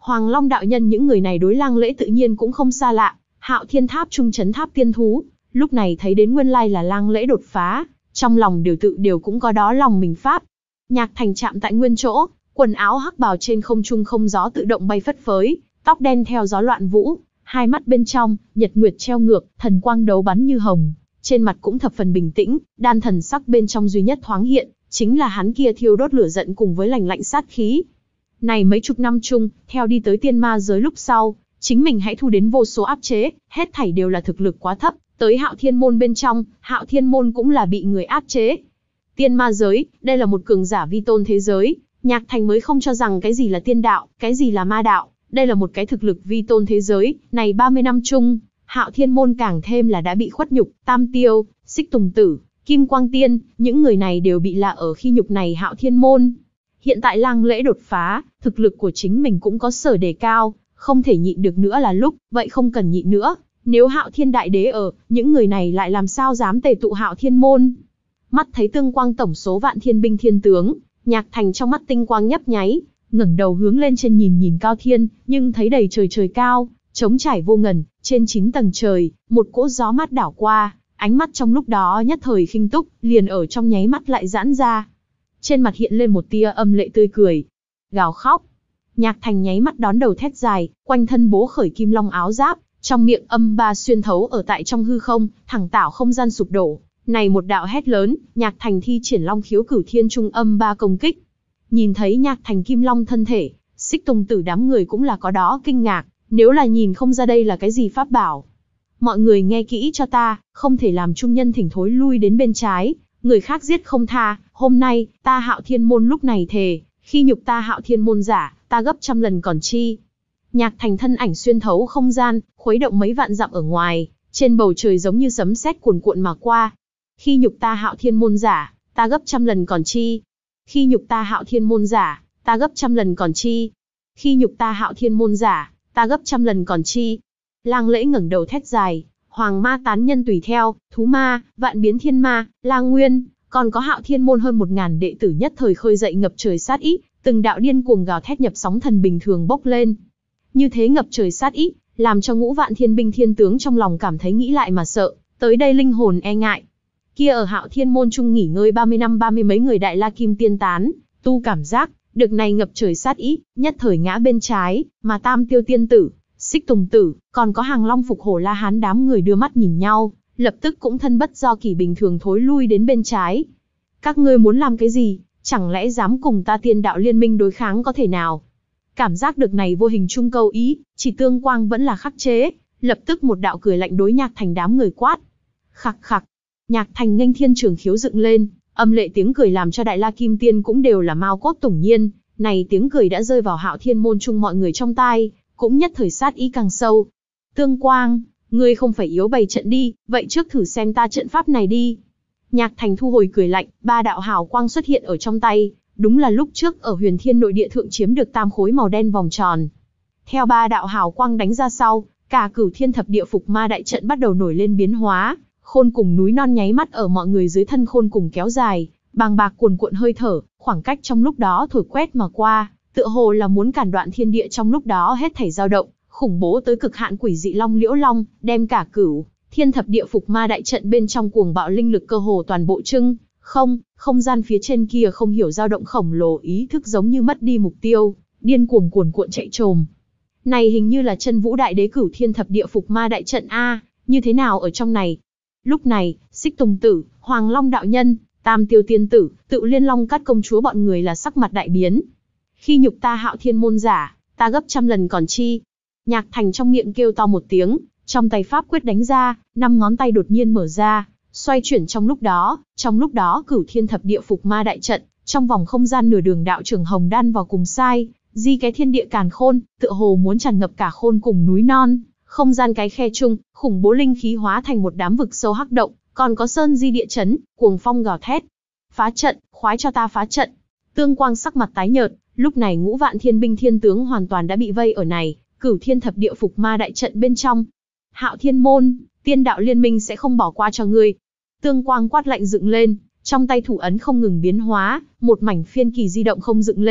[SPEAKER 1] Hoàng Long đạo nhân những người này đối Lang Lễ tự nhiên cũng không xa lạ. Hạo Thiên Tháp trung trấn tháp tiên thú, lúc này thấy đến nguyên lai là Lang Lễ đột phá, trong lòng đều tự đều cũng có đó lòng mình pháp. Nhạc Thành chạm tại nguyên chỗ, quần áo hắc bào trên không trung không gió tự động bay phất phới, tóc đen theo gió loạn vũ, hai mắt bên trong, nhật nguyệt treo ngược, thần quang đấu bắn như hồng, trên mặt cũng thập phần bình tĩnh, đan thần sắc bên trong duy nhất thoáng hiện, chính là hắn kia thiêu đốt lửa giận cùng với lành lạnh sát khí. Này mấy chục năm chung, theo đi tới tiên ma giới lúc sau, chính mình hãy thu đến vô số áp chế, hết thảy đều là thực lực quá thấp, tới Hạo Thiên môn bên trong, Hạo Thiên môn cũng là bị người áp chế. Tiên ma giới, đây là một cường giả vi tôn thế giới, Nhạc Thành mới không cho rằng cái gì là tiên đạo, cái gì là ma đạo, đây là một cái thực lực vi tôn thế giới, này ba mươi năm chung, Hạo Thiên môn càng thêm là đã bị khuất nhục, Tam Tiêu, Xích Tùng Tử, Kim Quang Tiên, những người này đều bị lạ ở khi nhục này Hạo Thiên môn. Hiện tại Lang Lễ đột phá, thực lực của chính mình cũng có sở đề cao, không thể nhịn được nữa là lúc, vậy không cần nhịn nữa, nếu Hạo Thiên đại đế ở, những người này lại làm sao dám tề tụ Hạo Thiên môn. Mắt thấy tương quang tổng số vạn thiên binh thiên tướng, Nhạc Thành trong mắt tinh quang nhấp nháy, ngẩng đầu hướng lên trên nhìn nhìn cao thiên, nhưng thấy đầy trời trời cao, trống trải vô ngần, trên chín tầng trời, một cỗ gió mát đảo qua, ánh mắt trong lúc đó nhất thời khinh túc, liền ở trong nháy mắt lại giãn ra. Trên mặt hiện lên một tia âm lệ tươi cười. Gào khóc. Nhạc Thành nháy mắt đón đầu thét dài, quanh thân bố khởi kim long áo giáp, trong miệng âm ba xuyên thấu ở tại trong hư không, thẳng tảo không gian sụp đổ. Này một đạo hét lớn, Nhạc Thành thi triển long khiếu cửu thiên trung âm ba công kích. Nhìn thấy Nhạc Thành kim long thân thể, Xích Tùng Tử đám người cũng là có đó kinh ngạc, nếu là nhìn không ra đây là cái gì pháp bảo. Mọi người nghe kỹ cho ta, không thể làm trung nhân thỉnh thối lui đến bên trái, người khác giết không tha, hôm nay, ta Hạo Thiên môn lúc này thề, khi nhục ta Hạo Thiên môn giả, ta gấp trăm lần còn chi. Nhạc Thành thân ảnh xuyên thấu không gian, khuấy động mấy vạn dặm ở ngoài, trên bầu trời giống như sấm sét cuồn cuộn mà qua. Khi nhục ta Hạo Thiên môn giả, ta gấp trăm lần còn chi. Khi nhục ta Hạo Thiên môn giả, ta gấp trăm lần còn chi. Khi nhục ta Hạo Thiên môn giả, ta gấp trăm lần còn chi. Lang Lễ ngẩng đầu thét dài, Hoàng Ma tán nhân tùy theo, Thú Ma, Vạn Biến Thiên Ma, Lang Nguyên, còn có Hạo Thiên môn hơn một ngàn đệ tử nhất thời khơi dậy ngập trời sát ý, từng đạo điên cuồng gào thét nhập sóng thần bình thường bốc lên. Như thế ngập trời sát ý, làm cho ngũ vạn thiên binh thiên tướng trong lòng cảm thấy nghĩ lại mà sợ, tới đây linh hồn e ngại. Kia ở Hạo Thiên môn trung nghỉ ngơi ba mươi năm ba mươi mấy người Đại La Kim Tiên tán, tu cảm giác, được này ngập trời sát ý, nhất thời ngã bên trái, mà Tam Tiêu tiên tử, Xích Tùng Tử, còn có Hàng Long Phục Hổ La Hán đám người đưa mắt nhìn nhau, lập tức cũng thân bất do kỷ bình thường thối lui đến bên trái. Các ngươi muốn làm cái gì, chẳng lẽ dám cùng ta Tiên đạo liên minh đối kháng có thể nào? Cảm giác được này vô hình trung câu ý, chỉ tương quang vẫn là khắc chế, lập tức một đạo cười lạnh đối Nhạc Thành đám người quát. Khặc khặc, Nhạc Thành nghênh thiên trường khiếu dựng lên, âm lệ tiếng cười làm cho Đại La Kim Tiên cũng đều là mao cốt tủng nhiên, này tiếng cười đã rơi vào Hạo Thiên môn chung mọi người trong tai, cũng nhất thời sát ý càng sâu. Tương Quang, ngươi không phải yếu bày trận đi, vậy trước thử xem ta trận pháp này đi. Nhạc Thành thu hồi cười lạnh, ba đạo hào quang xuất hiện ở trong tay, đúng là lúc trước ở Huyền Thiên nội địa thượng chiếm được tam khối màu đen vòng tròn. Theo ba đạo hào quang đánh ra sau, cả Cửu Thiên thập địa phục ma đại trận bắt đầu nổi lên biến hóa, khôn cùng núi non nháy mắt ở mọi người dưới thân khôn cùng kéo dài, bàng bạc cuồn cuộn hơi thở, khoảng cách trong lúc đó thổi quét mà qua, tựa hồ là muốn cản đoạn thiên địa trong lúc đó hết thảy dao động, khủng bố tới cực hạn quỷ dị long liễu long, đem cả Cửu Thiên thập địa phục ma đại trận bên trong cuồng bạo linh lực cơ hồ toàn bộ trưng. Không, không gian phía trên kia không hiểu dao động khổng lồ ý thức giống như mất đi mục tiêu, điên cuồng cuồn cuộn chạy trồm. Này hình như là chân vũ đại đế Cửu Thiên thập địa phục ma đại trận a, như thế nào ở trong này? Lúc này, Xích Tùng Tử, Hoàng Long đạo nhân, Tam Tiêu tiên tử, Tự Liên Long Cát công chúa bọn người là sắc mặt đại biến. Khi nhục ta Hạo Thiên môn giả, ta gấp trăm lần còn chi. Nhạc Thành trong miệng kêu to một tiếng, trong tay pháp quyết đánh ra, năm ngón tay đột nhiên mở ra, xoay chuyển trong lúc đó, trong lúc đó Cửu Thiên thập địa phục ma đại trận, trong vòng không gian nửa đường đạo trưởng hồng đan vào cùng sai, di cái thiên địa càn khôn, tựa hồ muốn tràn ngập cả khôn cùng núi non, không gian cái khe chung, khủng bố linh khí hóa thành một đám vực sâu hắc động, còn có sơn di địa chấn, cuồng phong gào thét. Phá trận, khoái cho ta phá trận. Tương Quang sắc mặt tái nhợt, lúc này ngũ vạn thiên binh thiên tướng hoàn toàn đã bị vây ở này, Cửu Thiên thập địa phục ma đại trận bên trong. Hạo Thiên môn, Tiên đạo liên minh sẽ không bỏ qua cho ngươi. Tương Quang quát lạnh dựng lên, trong tay thủ ấn không ngừng biến hóa, một mảnh phiên kỳ di động không dựng lên,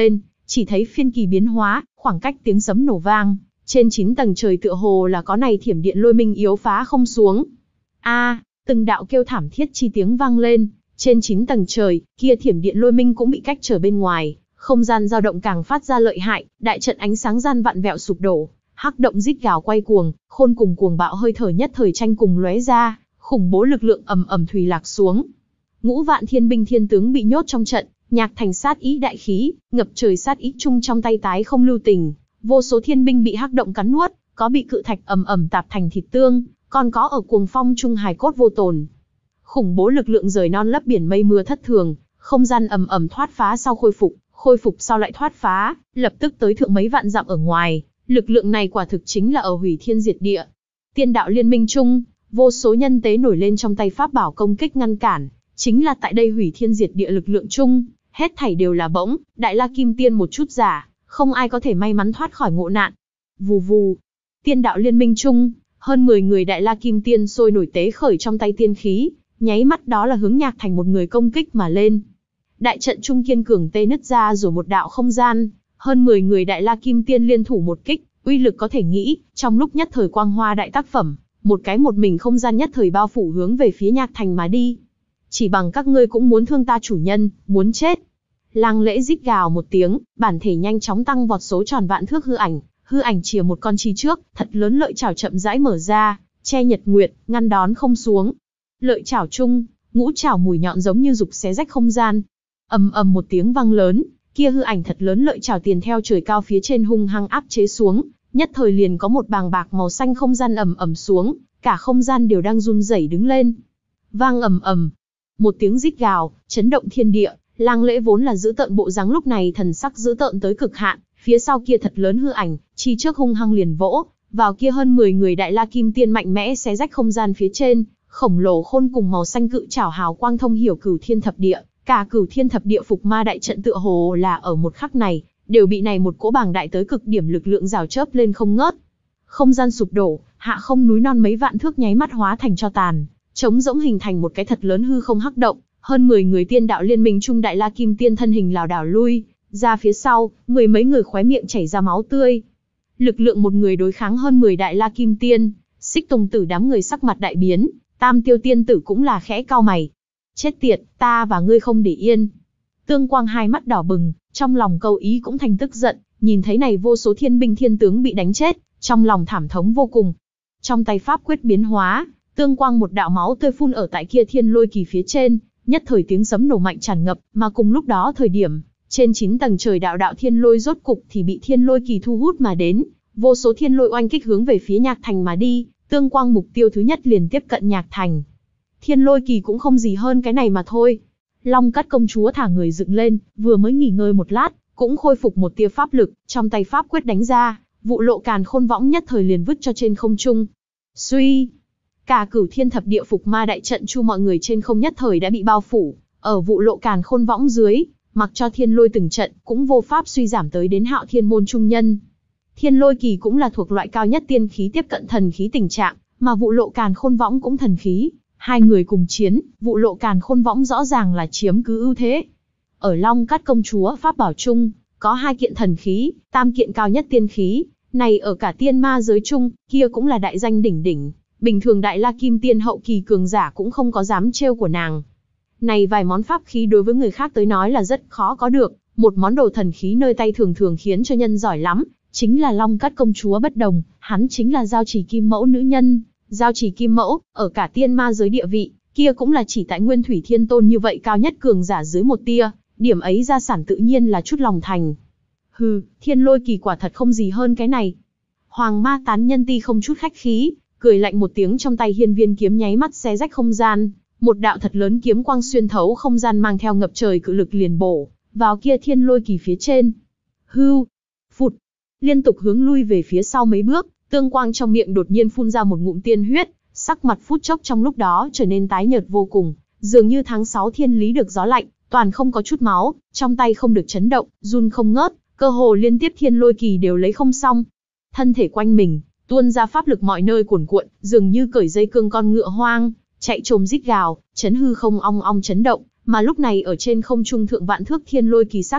[SPEAKER 1] Chỉ thấy phiên kỳ biến hóa, khoảng cách tiếng sấm nổ vang, trên chín tầng trời tựa hồ là có này thiểm điện lôi minh yếu phá không xuống. A, à, từng đạo kêu thảm thiết chi tiếng vang lên, trên chín tầng trời, kia thiểm điện lôi minh cũng bị cách trở bên ngoài, không gian dao động càng phát ra lợi hại, đại trận ánh sáng gian vặn vẹo sụp đổ, hắc động rít gào quay cuồng, khôn cùng cuồng bạo hơi thở nhất thời tranh cùng lóe ra, khủng bố lực lượng ầm ầm thùy lạc xuống. Ngũ vạn thiên binh thiên tướng bị nhốt trong trận, Nhạc Thành sát ý đại khí, ngập trời sát ý chung trong tay tái không lưu tình, vô số thiên binh bị hắc động cắn nuốt, có bị cự thạch ầm ầm tạp thành thịt tương, còn có ở cuồng phong trung hài cốt vô tồn. Khủng bố lực lượng rời non lấp biển mây mưa thất thường, không gian ầm ầm thoát phá sau khôi phục, khôi phục sau lại thoát phá, lập tức tới thượng mấy vạn dặm ở ngoài, lực lượng này quả thực chính là ở hủy thiên diệt địa. Tiên đạo liên minh chung, vô số nhân tế nổi lên trong tay pháp bảo công kích ngăn cản, chính là tại đây hủy thiên diệt địa lực lượng chung, hết thảy đều là bỗng, Đại La Kim Tiên một chút giả, không ai có thể may mắn thoát khỏi ngộ nạn. Vù vù, tiên đạo liên minh chung, hơn mười người Đại La Kim Tiên sôi nổi tế khởi trong tay tiên khí, nháy mắt đó là hướng Nhạc Thành một người công kích mà lên. Đại trận trung kiên cường tê nứt ra rồi một đạo không gian, hơn mười người Đại La Kim Tiên liên thủ một kích, uy lực có thể nghĩ, trong lúc nhất thời quang hoa đại tác phẩm, một cái một mình không gian nhất thời bao phủ hướng về phía Nhạc Thành mà đi. Chỉ bằng các ngươi cũng muốn thương ta chủ nhân, muốn chết. Lang Lễ rít gào một tiếng, bản thể nhanh chóng tăng vọt số tròn vạn thước hư ảnh, hư ảnh chìa một con chi trước, thật lớn lợi chảo chậm rãi mở ra, che nhật nguyệt, ngăn đón không xuống. Lợi chảo chung, ngũ chảo mùi nhọn giống như dục xé rách không gian. Ầm ầm một tiếng vang lớn, kia hư ảnh thật lớn lợi chảo tiền theo trời cao phía trên hung hăng áp chế xuống, nhất thời liền có một bàng bạc màu xanh không gian ầm ầm xuống, cả không gian đều đang run rẩy đứng lên. Vang ầm ầm, một tiếng rít gào, chấn động thiên địa. Lang Lễ vốn là giữ tợn bộ dáng lúc này thần sắc giữ tợn tới cực hạn, phía sau kia thật lớn hư ảnh, chi trước hung hăng liền vỗ, vào kia hơn mười người Đại La Kim Tiên mạnh mẽ xé rách không gian phía trên, khổng lồ khôn cùng màu xanh cự chảo hào quang thông hiểu cửu thiên thập địa, cả cửu thiên thập địa phục ma đại trận tựa hồ là ở một khắc này, đều bị này một cỗ bàng đại tới cực điểm lực lượng rào chớp lên không ngớt. Không gian sụp đổ, hạ không núi non mấy vạn thước nháy mắt hóa thành tro tàn, trống rỗng hình thành một cái thật lớn hư không hắc động. Hơn mười người tiên đạo liên minh trung Đại La Kim Tiên thân hình lảo đảo lui ra phía sau, mười mấy người khóe miệng chảy ra máu tươi. Lực lượng một người đối kháng hơn mười Đại La Kim Tiên, Xích Tùng Tử đám người sắc mặt đại biến, Tam Tiêu Tiên Tử cũng là khẽ cau mày. Chết tiệt, ta và ngươi không để yên. Tương Quang hai mắt đỏ bừng, trong lòng câu ý cũng thành tức giận, nhìn thấy này vô số thiên binh thiên tướng bị đánh chết, trong lòng thảm thống vô cùng. Trong tay pháp quyết biến hóa, Tương Quang một đạo máu tươi phun ở tại kia thiên lôi kỳ phía trên. Nhất thời tiếng sấm nổ mạnh tràn ngập, mà cùng lúc đó thời điểm, trên chín tầng trời đạo đạo thiên lôi rốt cục thì bị thiên lôi kỳ thu hút mà đến, vô số thiên lôi oanh kích hướng về phía Nhạc Thành mà đi, Tương Quang mục tiêu thứ nhất liền tiếp cận Nhạc Thành. Thiên lôi kỳ cũng không gì hơn cái này mà thôi. Long Cát công chúa thả người dựng lên, vừa mới nghỉ ngơi một lát, cũng khôi phục một tia pháp lực, trong tay pháp quyết đánh ra, vụ lộ càn khôn võng nhất thời liền vứt cho trên không trung. Suy, cả cửu thiên thập địa phục ma đại trận chu mọi người trên không nhất thời đã bị bao phủ, ở vụ lộ càn khôn võng dưới, mặc cho thiên lôi từng trận, cũng vô pháp suy giảm tới đến Hạo Thiên môn trung nhân. Thiên lôi kỳ cũng là thuộc loại cao nhất tiên khí tiếp cận thần khí tình trạng, mà vụ lộ càn khôn võng cũng thần khí. Hai người cùng chiến, vụ lộ càn khôn võng rõ ràng là chiếm cứ ưu thế. Ở Long Cát công chúa pháp bảo chung, có hai kiện thần khí, tam kiện cao nhất tiên khí, này ở cả tiên ma giới chung, kia cũng là đại danh đỉnh đỉnh. Bình thường Đại La Kim Tiên hậu kỳ cường giả cũng không có dám trêu của nàng. Này vài món pháp khí đối với người khác tới nói là rất khó có được, một món đồ thần khí nơi tay thường thường khiến cho nhân giỏi lắm, chính là Long Cát công chúa bất đồng, hắn chính là giao chỉ kim mẫu nữ nhân, giao chỉ kim mẫu, ở cả tiên ma giới địa vị, kia cũng là chỉ tại Nguyên Thủy Thiên Tôn như vậy cao nhất cường giả dưới một tia, điểm ấy gia sản tự nhiên là chút lòng thành. Hừ, thiên lôi kỳ quả thật không gì hơn cái này. Hoàng Ma tán nhân ti không chút khách khí, cười lạnh một tiếng, trong tay hiên viên kiếm nháy mắt xé rách không gian, một đạo thật lớn kiếm quang xuyên thấu không gian mang theo ngập trời cự lực liền bổ vào kia thiên lôi kỳ phía trên. Hưu, phụt, liên tục hướng lui về phía sau mấy bước, Tương Quang trong miệng đột nhiên phun ra một ngụm tiên huyết, sắc mặt phút chốc trong lúc đó trở nên tái nhợt vô cùng, dường như tháng sáu thiên lý được gió lạnh, toàn không có chút máu, trong tay không được chấn động, run không ngớt, cơ hồ liên tiếp thiên lôi kỳ đều lấy không xong. Thân thể quanh mình tuôn ra pháp lực mọi nơi cuồn cuộn, dường như cởi dây cương con ngựa hoang, chạy trồm rít gào, chấn hư không ong ong chấn động, mà lúc này ở trên không trung thượng vạn thước thiên lôi kỳ xác thực,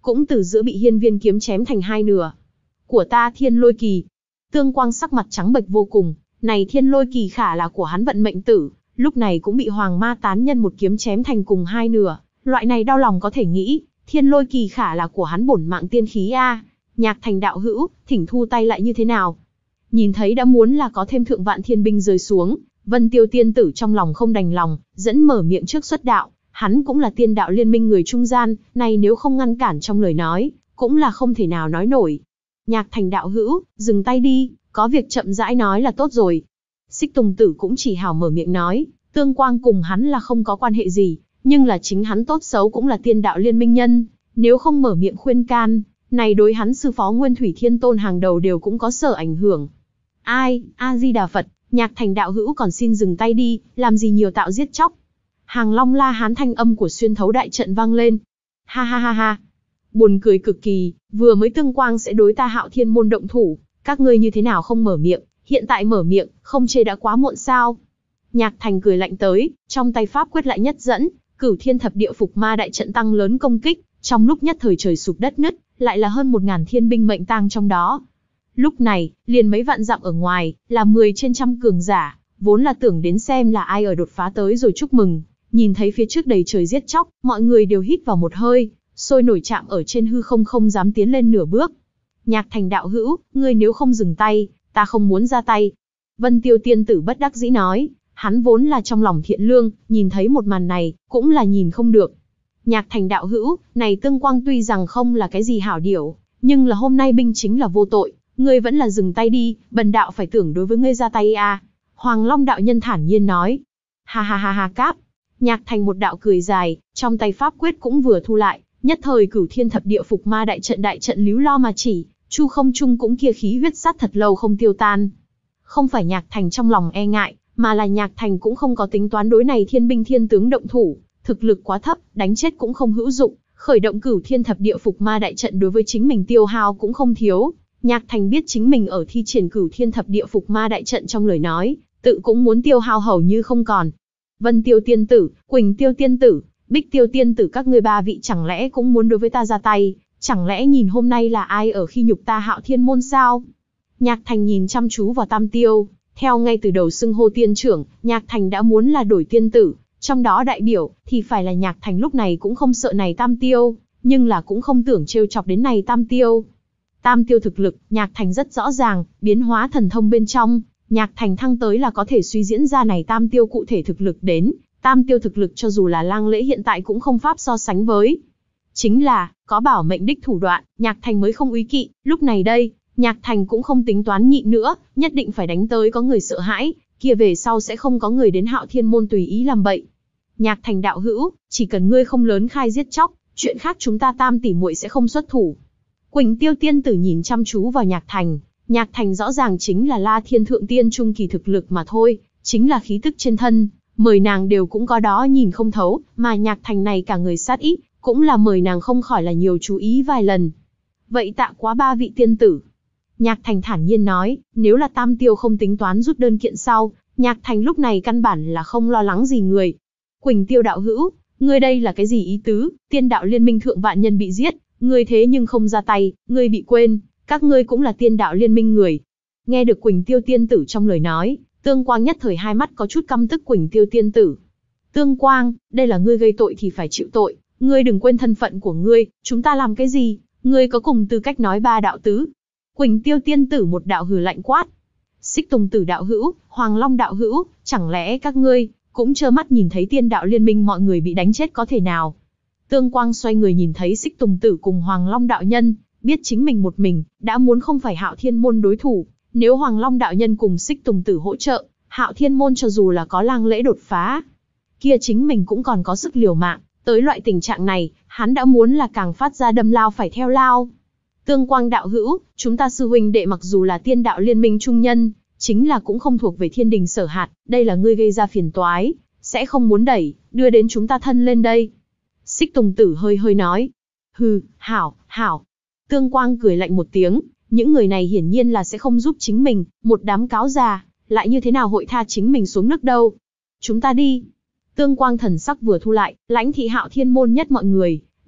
[SPEAKER 1] cũng từ giữa bị hiên viên kiếm chém thành hai nửa. Của ta thiên lôi kỳ. Tương Quang sắc mặt trắng bệch vô cùng, này thiên lôi kỳ khả là của hắn vận mệnh tử, lúc này cũng bị Hoàng Ma tán nhân một kiếm chém thành cùng hai nửa, loại này đau lòng có thể nghĩ, thiên lôi kỳ khả là của hắn bổn mạng tiên khí a. Nhạc Thành đạo hữu, thỉnh thu tay lại như thế nào? Nhìn thấy đã muốn là có thêm thượng vạn thiên binh rơi xuống, Vân Tiêu tiên tử trong lòng không đành lòng, dẫn mở miệng trước xuất đạo, hắn cũng là tiên đạo liên minh người trung gian, này nếu không ngăn cản trong lời nói, cũng là không thể nào nói nổi. Nhạc Thành đạo hữu, dừng tay đi, có việc chậm rãi nói là tốt rồi. Xích Tùng Tử cũng chỉ hào mở miệng nói, Tương Quang cùng hắn là không có quan hệ gì, nhưng là chính hắn tốt xấu cũng là tiên đạo liên minh nhân, nếu không mở miệng khuyên can, này đối hắn sư phó Nguyên Thủy Thiên Tôn hàng đầu đều cũng có sở ảnh hưởng. Ai, A-di-đà Phật, Nhạc Thành đạo hữu còn xin dừng tay đi, làm gì nhiều tạo giết chóc. Hàng Long La Hán thanh âm của xuyên thấu đại trận vang lên. Ha ha ha ha. Buồn cười cực kỳ, vừa mới Tương Quang sẽ đối ta Hạo Thiên môn động thủ, các ngươi như thế nào không mở miệng, hiện tại mở miệng, không chê đã quá muộn sao? Nhạc Thành cười lạnh tới, trong tay pháp quyết lại nhất dẫn, Cửu Thiên Thập Địa Phục Ma đại trận tăng lớn công kích, trong lúc nhất thời trời sụp đất nứt, lại là hơn một ngàn thiên binh mệnh tang trong đó. Lúc này, liền mấy vạn dặm ở ngoài, là mười trên trăm cường giả, vốn là tưởng đến xem là ai ở đột phá tới rồi chúc mừng, nhìn thấy phía trước đầy trời giết chóc, mọi người đều hít vào một hơi, sôi nổi chạm ở trên hư không không dám tiến lên nửa bước. Nhạc Thành đạo hữu, ngươi nếu không dừng tay, ta không muốn ra tay. Vân Tiêu tiên tử bất đắc dĩ nói, hắn vốn là trong lòng thiện lương, nhìn thấy một màn này, cũng là nhìn không được. Nhạc Thành đạo hữu, này Tương Quang tuy rằng không là cái gì hảo điểu, nhưng là hôm nay binh chính là vô tội, ngươi vẫn là dừng tay đi, bần đạo phải tưởng đối với ngươi ra tay à. Hoàng Long đạo nhân thản nhiên nói. Ha ha ha ha cáp. Nhạc Thành một đạo cười dài, trong tay pháp quyết cũng vừa thu lại, nhất thời Cửu Thiên Thập Địa Phục Ma đại trận đại trận líu lo mà chỉ, chu không trung cũng kia khí huyết sát thật lâu không tiêu tan. Không phải Nhạc Thành trong lòng e ngại, mà là Nhạc Thành cũng không có tính toán đối này thiên binh thiên tướng động thủ, thực lực quá thấp, đánh chết cũng không hữu dụng, khởi động Cửu Thiên Thập Địa Phục Ma đại trận đối với chính mình tiêu hao cũng không thiếu. Nhạc Thành biết chính mình ở thi triển Cửu Thiên Thập Địa Phục Ma đại trận trong lời nói, tự cũng muốn tiêu hao hầu như không còn. Vân Tiêu tiên tử, Quỳnh Tiêu tiên tử, Bích Tiêu tiên tử các ngươi ba vị chẳng lẽ cũng muốn đối với ta ra tay, chẳng lẽ nhìn hôm nay là ai ở khi nhục ta Hạo Thiên môn sao? Nhạc Thành nhìn chăm chú vào Tam Tiêu, theo ngay từ đầu xưng hô tiên trưởng, Nhạc Thành đã muốn là đổi tiên tử, trong đó đại biểu thì phải là Nhạc Thành lúc này cũng không sợ này Tam Tiêu, nhưng là cũng không tưởng trêu chọc đến này Tam Tiêu. Tam Tiêu thực lực, Nhạc Thành rất rõ ràng, biến hóa thần thông bên trong, Nhạc Thành thăng tới là có thể suy diễn ra này Tam Tiêu cụ thể thực lực đến, Tam Tiêu thực lực cho dù là Lang Lễ hiện tại cũng không pháp so sánh với. Chính là, có bảo mệnh đích thủ đoạn, Nhạc Thành mới không úy kỵ, lúc này đây, Nhạc Thành cũng không tính toán nhịn nữa, nhất định phải đánh tới có người sợ hãi, kia về sau sẽ không có người đến Hạo Thiên môn tùy ý làm bậy. Nhạc Thành đạo hữu, chỉ cần ngươi không lớn khai giết chóc, chuyện khác chúng ta Tam tỷ muội sẽ không xuất thủ. Quỳnh Tiêu tiên tử nhìn chăm chú vào Nhạc Thành, Nhạc Thành rõ ràng chính là La Thiên thượng tiên trung kỳ thực lực mà thôi, chính là khí tức trên thân, mời nàng đều cũng có đó nhìn không thấu, mà Nhạc Thành này cả người sát ý, cũng là mời nàng không khỏi là nhiều chú ý vài lần. Vậy tạ quá ba vị tiên tử. Nhạc Thành thản nhiên nói, nếu là Tam Tiêu không tính toán rút đơn kiện sau, Nhạc Thành lúc này căn bản là không lo lắng gì người. Quỳnh Tiêu đạo hữu, ngươi đây là cái gì ý tứ? Tiên đạo liên minh thượng vạn nhân bị giết, ngươi thế nhưng không ra tay, ngươi bị quên, các ngươi cũng là tiên đạo liên minh người. Nghe được Quỳnh Tiêu tiên tử trong lời nói, Tương Quang nhất thời hai mắt có chút căm tức Quỳnh Tiêu tiên tử. Tương Quang, đây là ngươi gây tội thì phải chịu tội, ngươi đừng quên thân phận của ngươi, chúng ta làm cái gì, ngươi có cùng tư cách nói ba đạo tứ. Quỳnh Tiêu tiên tử một đạo hừ lạnh quát. Xích Tùng tử đạo hữu, Hoàng Long đạo hữu, chẳng lẽ các ngươi cũng trơ mắt nhìn thấy tiên đạo liên minh mọi người bị đánh chết có thể nào? Tương Quang xoay người nhìn thấy Xích Tùng tử cùng Hoàng Long đạo nhân, biết chính mình một mình đã muốn không phải Hạo Thiên môn đối thủ, nếu Hoàng Long đạo nhân cùng Xích Tùng tử hỗ trợ, Hạo Thiên môn cho dù là có Lang Lễ đột phá, kia chính mình cũng còn có sức liều mạng, tới loại tình trạng này, hắn đã muốn là càng phát ra đâm lao phải theo lao. Tương Quang đạo hữu, chúng ta sư huynh đệ mặc dù là tiên đạo liên minh trung nhân, chính là cũng không thuộc về thiên đình sở hạt, đây là ngươi gây ra phiền toái, sẽ không muốn đẩy, đưa đến chúng ta thân lên đây. Xích Tùng tử hơi hơi nói. Hừ, hảo, hảo. Tương Quang cười lạnh một tiếng, những người này hiển nhiên là sẽ không giúp chính mình, một đám cáo già, lại như thế nào hội tha chính mình xuống nước đâu. Chúng ta đi. Tương Quang thần sắc vừa thu lại, lãnh thị Hạo Thiên môn nhất mọi người,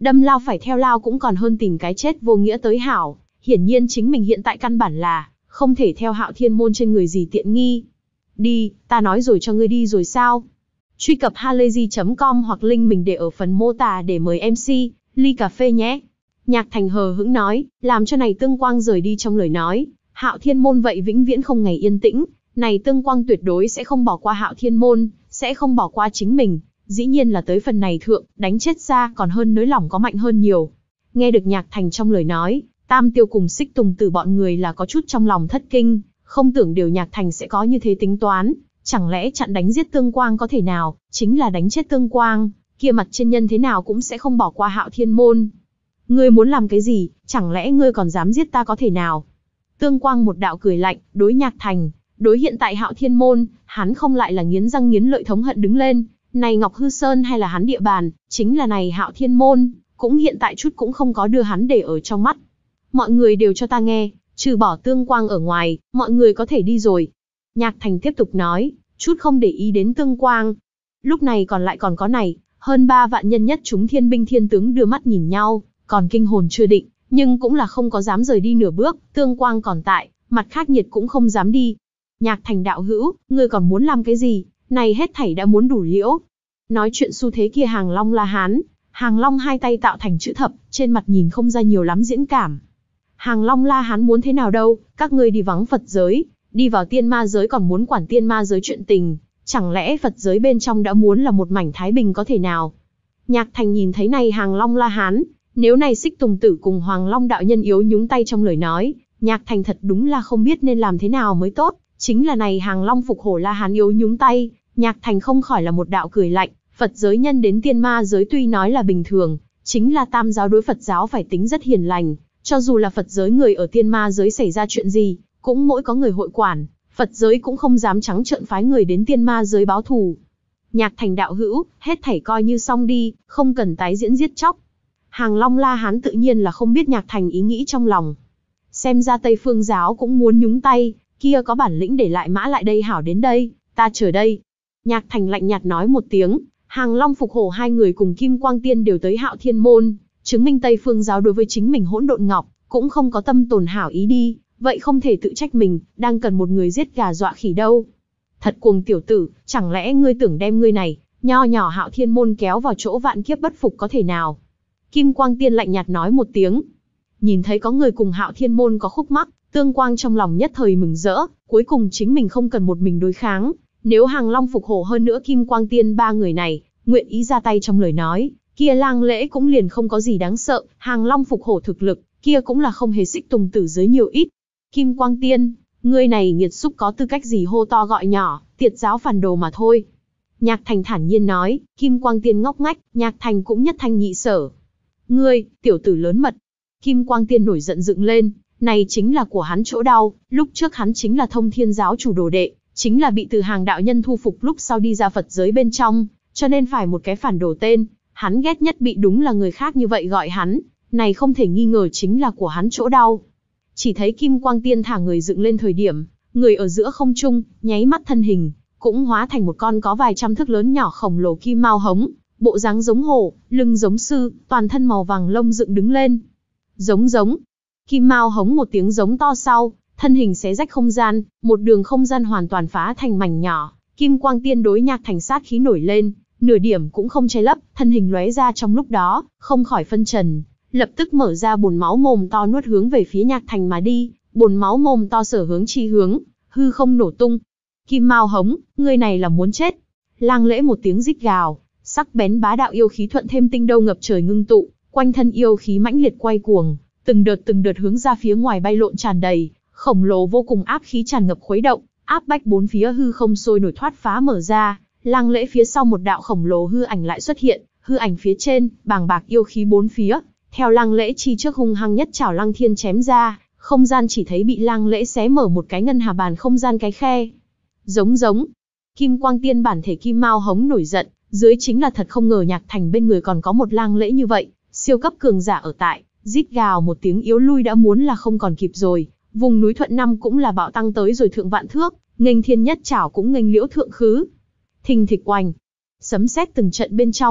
[SPEAKER 1] Đâm lao phải theo lao cũng còn hơn tìm cái chết vô nghĩa tới hảo. Hiển nhiên chính mình hiện tại căn bản là không thể theo Hạo Thiên Môn trên người gì tiện nghi. Đi, ta nói rồi cho ngươi đi rồi sao? Truy cập halayzi chấm com hoặc link mình để ở phần mô tả để mời em xê, ly cà phê nhé. Nhạc Thành hờ hững nói, làm cho này Tương Quang rời đi trong lời nói. Hạo Thiên Môn vậy vĩnh viễn không ngày yên tĩnh, này Tương Quang tuyệt đối sẽ không bỏ qua Hạo Thiên Môn, sẽ không bỏ qua chính mình. Dĩ nhiên là tới phần này thượng, đánh chết ra còn hơn nới lỏng có mạnh hơn nhiều. Nghe được Nhạc Thành trong lời nói, Tam Tiêu cùng Xích Tùng Tử bọn người là có chút trong lòng thất kinh, không tưởng điều Nhạc Thành sẽ có như thế tính toán. Chẳng lẽ chặn đánh giết Tương Quang có thể nào, chính là đánh chết Tương Quang, kia mặt trên nhân thế nào cũng sẽ không bỏ qua Hạo Thiên Môn. Ngươi muốn làm cái gì, chẳng lẽ ngươi còn dám giết ta có thể nào? Tương Quang một đạo cười lạnh, đối Nhạc Thành, đối hiện tại Hạo Thiên Môn, hắn không lại là nghiến răng nghiến lợi thống hận đứng lên. Này Ngọc Hư Sơn hay là hắn địa bàn, chính là này Hạo Thiên Môn, cũng hiện tại chút cũng không có đưa hắn để ở trong mắt. Mọi người đều cho ta nghe, trừ bỏ Tương Quang ở ngoài, mọi người có thể đi rồi. Nhạc Thành tiếp tục nói, chút không để ý đến Tương Quang. Lúc này còn lại còn có này, hơn ba vạn nhân nhất chúng thiên binh thiên tướng đưa mắt nhìn nhau, còn kinh hồn chưa định, nhưng cũng là không có dám rời đi nửa bước, Tương Quang còn tại, mặt khác nhiệt cũng không dám đi. Nhạc Thành đạo hữu, ngươi còn muốn làm cái gì, này hết thảy đã muốn đủ liễu. Nói chuyện xu thế kia Hàng Long La Hán, Hàng Long hai tay tạo thành chữ thập, trên mặt nhìn không ra nhiều lắm diễn cảm. Hàng Long La Hán muốn thế nào đâu, các ngươi đi vắng Phật giới, đi vào tiên ma giới còn muốn quản tiên ma giới chuyện tình, chẳng lẽ Phật giới bên trong đã muốn là một mảnh thái bình có thể nào? Nhạc Thành nhìn thấy này Hàng Long La Hán, nếu này Xích Tùng Tử cùng Hoàng Long đạo nhân yếu nhúng tay trong lời nói, Nhạc Thành thật đúng là không biết nên làm thế nào mới tốt, chính là này Hàng Long phục hổ La Hán yếu nhúng tay, Nhạc Thành không khỏi là một đạo cười lạnh, Phật giới nhân đến tiên ma giới tuy nói là bình thường, chính là tam giáo đối Phật giáo phải tính rất hiền lành, cho dù là Phật giới người ở tiên ma giới xảy ra chuyện gì, cũng mỗi có người hội quản, Phật giới cũng không dám trắng trợn phái người đến tiên ma giới báo thù. Nhạc Thành đạo hữu, hết thảy coi như xong đi, không cần tái diễn giết chóc. Hàng Long La Hán tự nhiên là không biết Nhạc Thành ý nghĩ trong lòng. Xem ra Tây Phương giáo cũng muốn nhúng tay, kia có bản lĩnh để lại mã lại đây hảo đến đây, ta chờ đây. Nhạc Thành lạnh nhạt nói một tiếng, Hàng Long phục hổ hai người cùng Kim Quang Tiên đều tới Hạo Thiên Môn, chứng minh Tây Phương giáo đối với chính mình Hỗn Độn Ngọc, cũng không có tâm tồn hảo ý đi, vậy không thể tự trách mình, đang cần một người giết gà dọa khỉ đâu. Thật cuồng tiểu tử, chẳng lẽ ngươi tưởng đem ngươi này, nho nhỏ Hạo Thiên Môn kéo vào chỗ vạn kiếp bất phục có thể nào? Kim Quang Tiên lạnh nhạt nói một tiếng. Nhìn thấy có người cùng Hạo Thiên Môn có khúc mắc, Tương Quang trong lòng nhất thời mừng rỡ, cuối cùng chính mình không cần một mình đối kháng. Nếu Hàng Long phục hổ hơn nữa Kim Quang Tiên ba người này, nguyện ý ra tay trong lời nói, kia Lang Lễ cũng liền không có gì đáng sợ, Hàng Long phục hổ thực lực, kia cũng là không hề Xích Tùng Tử dưới nhiều ít. Kim Quang Tiên, ngươi này nghiệt xúc có tư cách gì hô to gọi nhỏ, tiệt giáo phản đồ mà thôi. Nhạc Thành thản nhiên nói, Kim Quang Tiên ngốc ngách, Nhạc Thành cũng nhất thanh nhị sở. Ngươi, tiểu tử lớn mật. Kim Quang Tiên nổi giận dựng lên, này chính là của hắn chỗ đau, lúc trước hắn chính là Thông Thiên giáo chủ đồ đệ, chính là bị từ Hàng đạo nhân thu phục lúc sau đi ra Phật giới bên trong, cho nên phải một cái phản đồ tên, hắn ghét nhất bị đúng là người khác như vậy gọi hắn, này không thể nghi ngờ chính là của hắn chỗ đau. Chỉ thấy Kim Quang Tiên thả người dựng lên thời điểm, người ở giữa không trung, nháy mắt thân hình, cũng hóa thành một con có vài trăm thước lớn nhỏ khổng lồ kim mao hống, bộ dáng giống hổ, lưng giống sư, toàn thân màu vàng lông dựng đứng lên. Giống giống. Kim mao hống một tiếng giống to sau, thân hình xé rách không gian, một đường không gian hoàn toàn phá thành mảnh nhỏ. Kim Quang Tiên đối Nhạc Thành sát khí nổi lên, nửa điểm cũng không che lấp, thân hình lóe ra trong lúc đó, không khỏi phân trần, lập tức mở ra bồn máu mồm to nuốt hướng về phía Nhạc Thành mà đi. Bồn máu mồm to sở hướng chi hướng, hư không nổ tung. Kim mao hống, ngươi này là muốn chết. Lang Lễ một tiếng rít gào, sắc bén bá đạo yêu khí thuận thêm tinh đâu ngập trời ngưng tụ, quanh thân yêu khí mãnh liệt quay cuồng, từng đợt từng đợt hướng ra phía ngoài bay lộn tràn đầy, khổng lồ vô cùng áp khí tràn ngập khuấy động, áp bách bốn phía hư không sôi nổi thoát phá mở ra. Lang Lễ phía sau một đạo khổng lồ hư ảnh lại xuất hiện, hư ảnh phía trên, bàng bạc yêu khí bốn phía, theo Lang Lễ chi trước hung hăng nhất chảo Lăng Thiên chém ra, không gian chỉ thấy bị Lang Lễ xé mở một cái ngân hà bàn không gian cái khe. Giống giống. Kim Quang Tiên bản thể kim mao hống nổi giận, dưới chính là thật không ngờ Nhạc Thành bên người còn có một Lang Lễ như vậy, siêu cấp cường giả ở tại, rít gào một tiếng yếu lui đã muốn là không còn kịp rồi. Vùng núi Thuận Năm cũng là bạo tăng tới rồi thượng vạn thước, nghênh thiên nhất chảo cũng nghênh liễu thượng khứ. Thình thịch oành, sấm sét từng trận bên trong,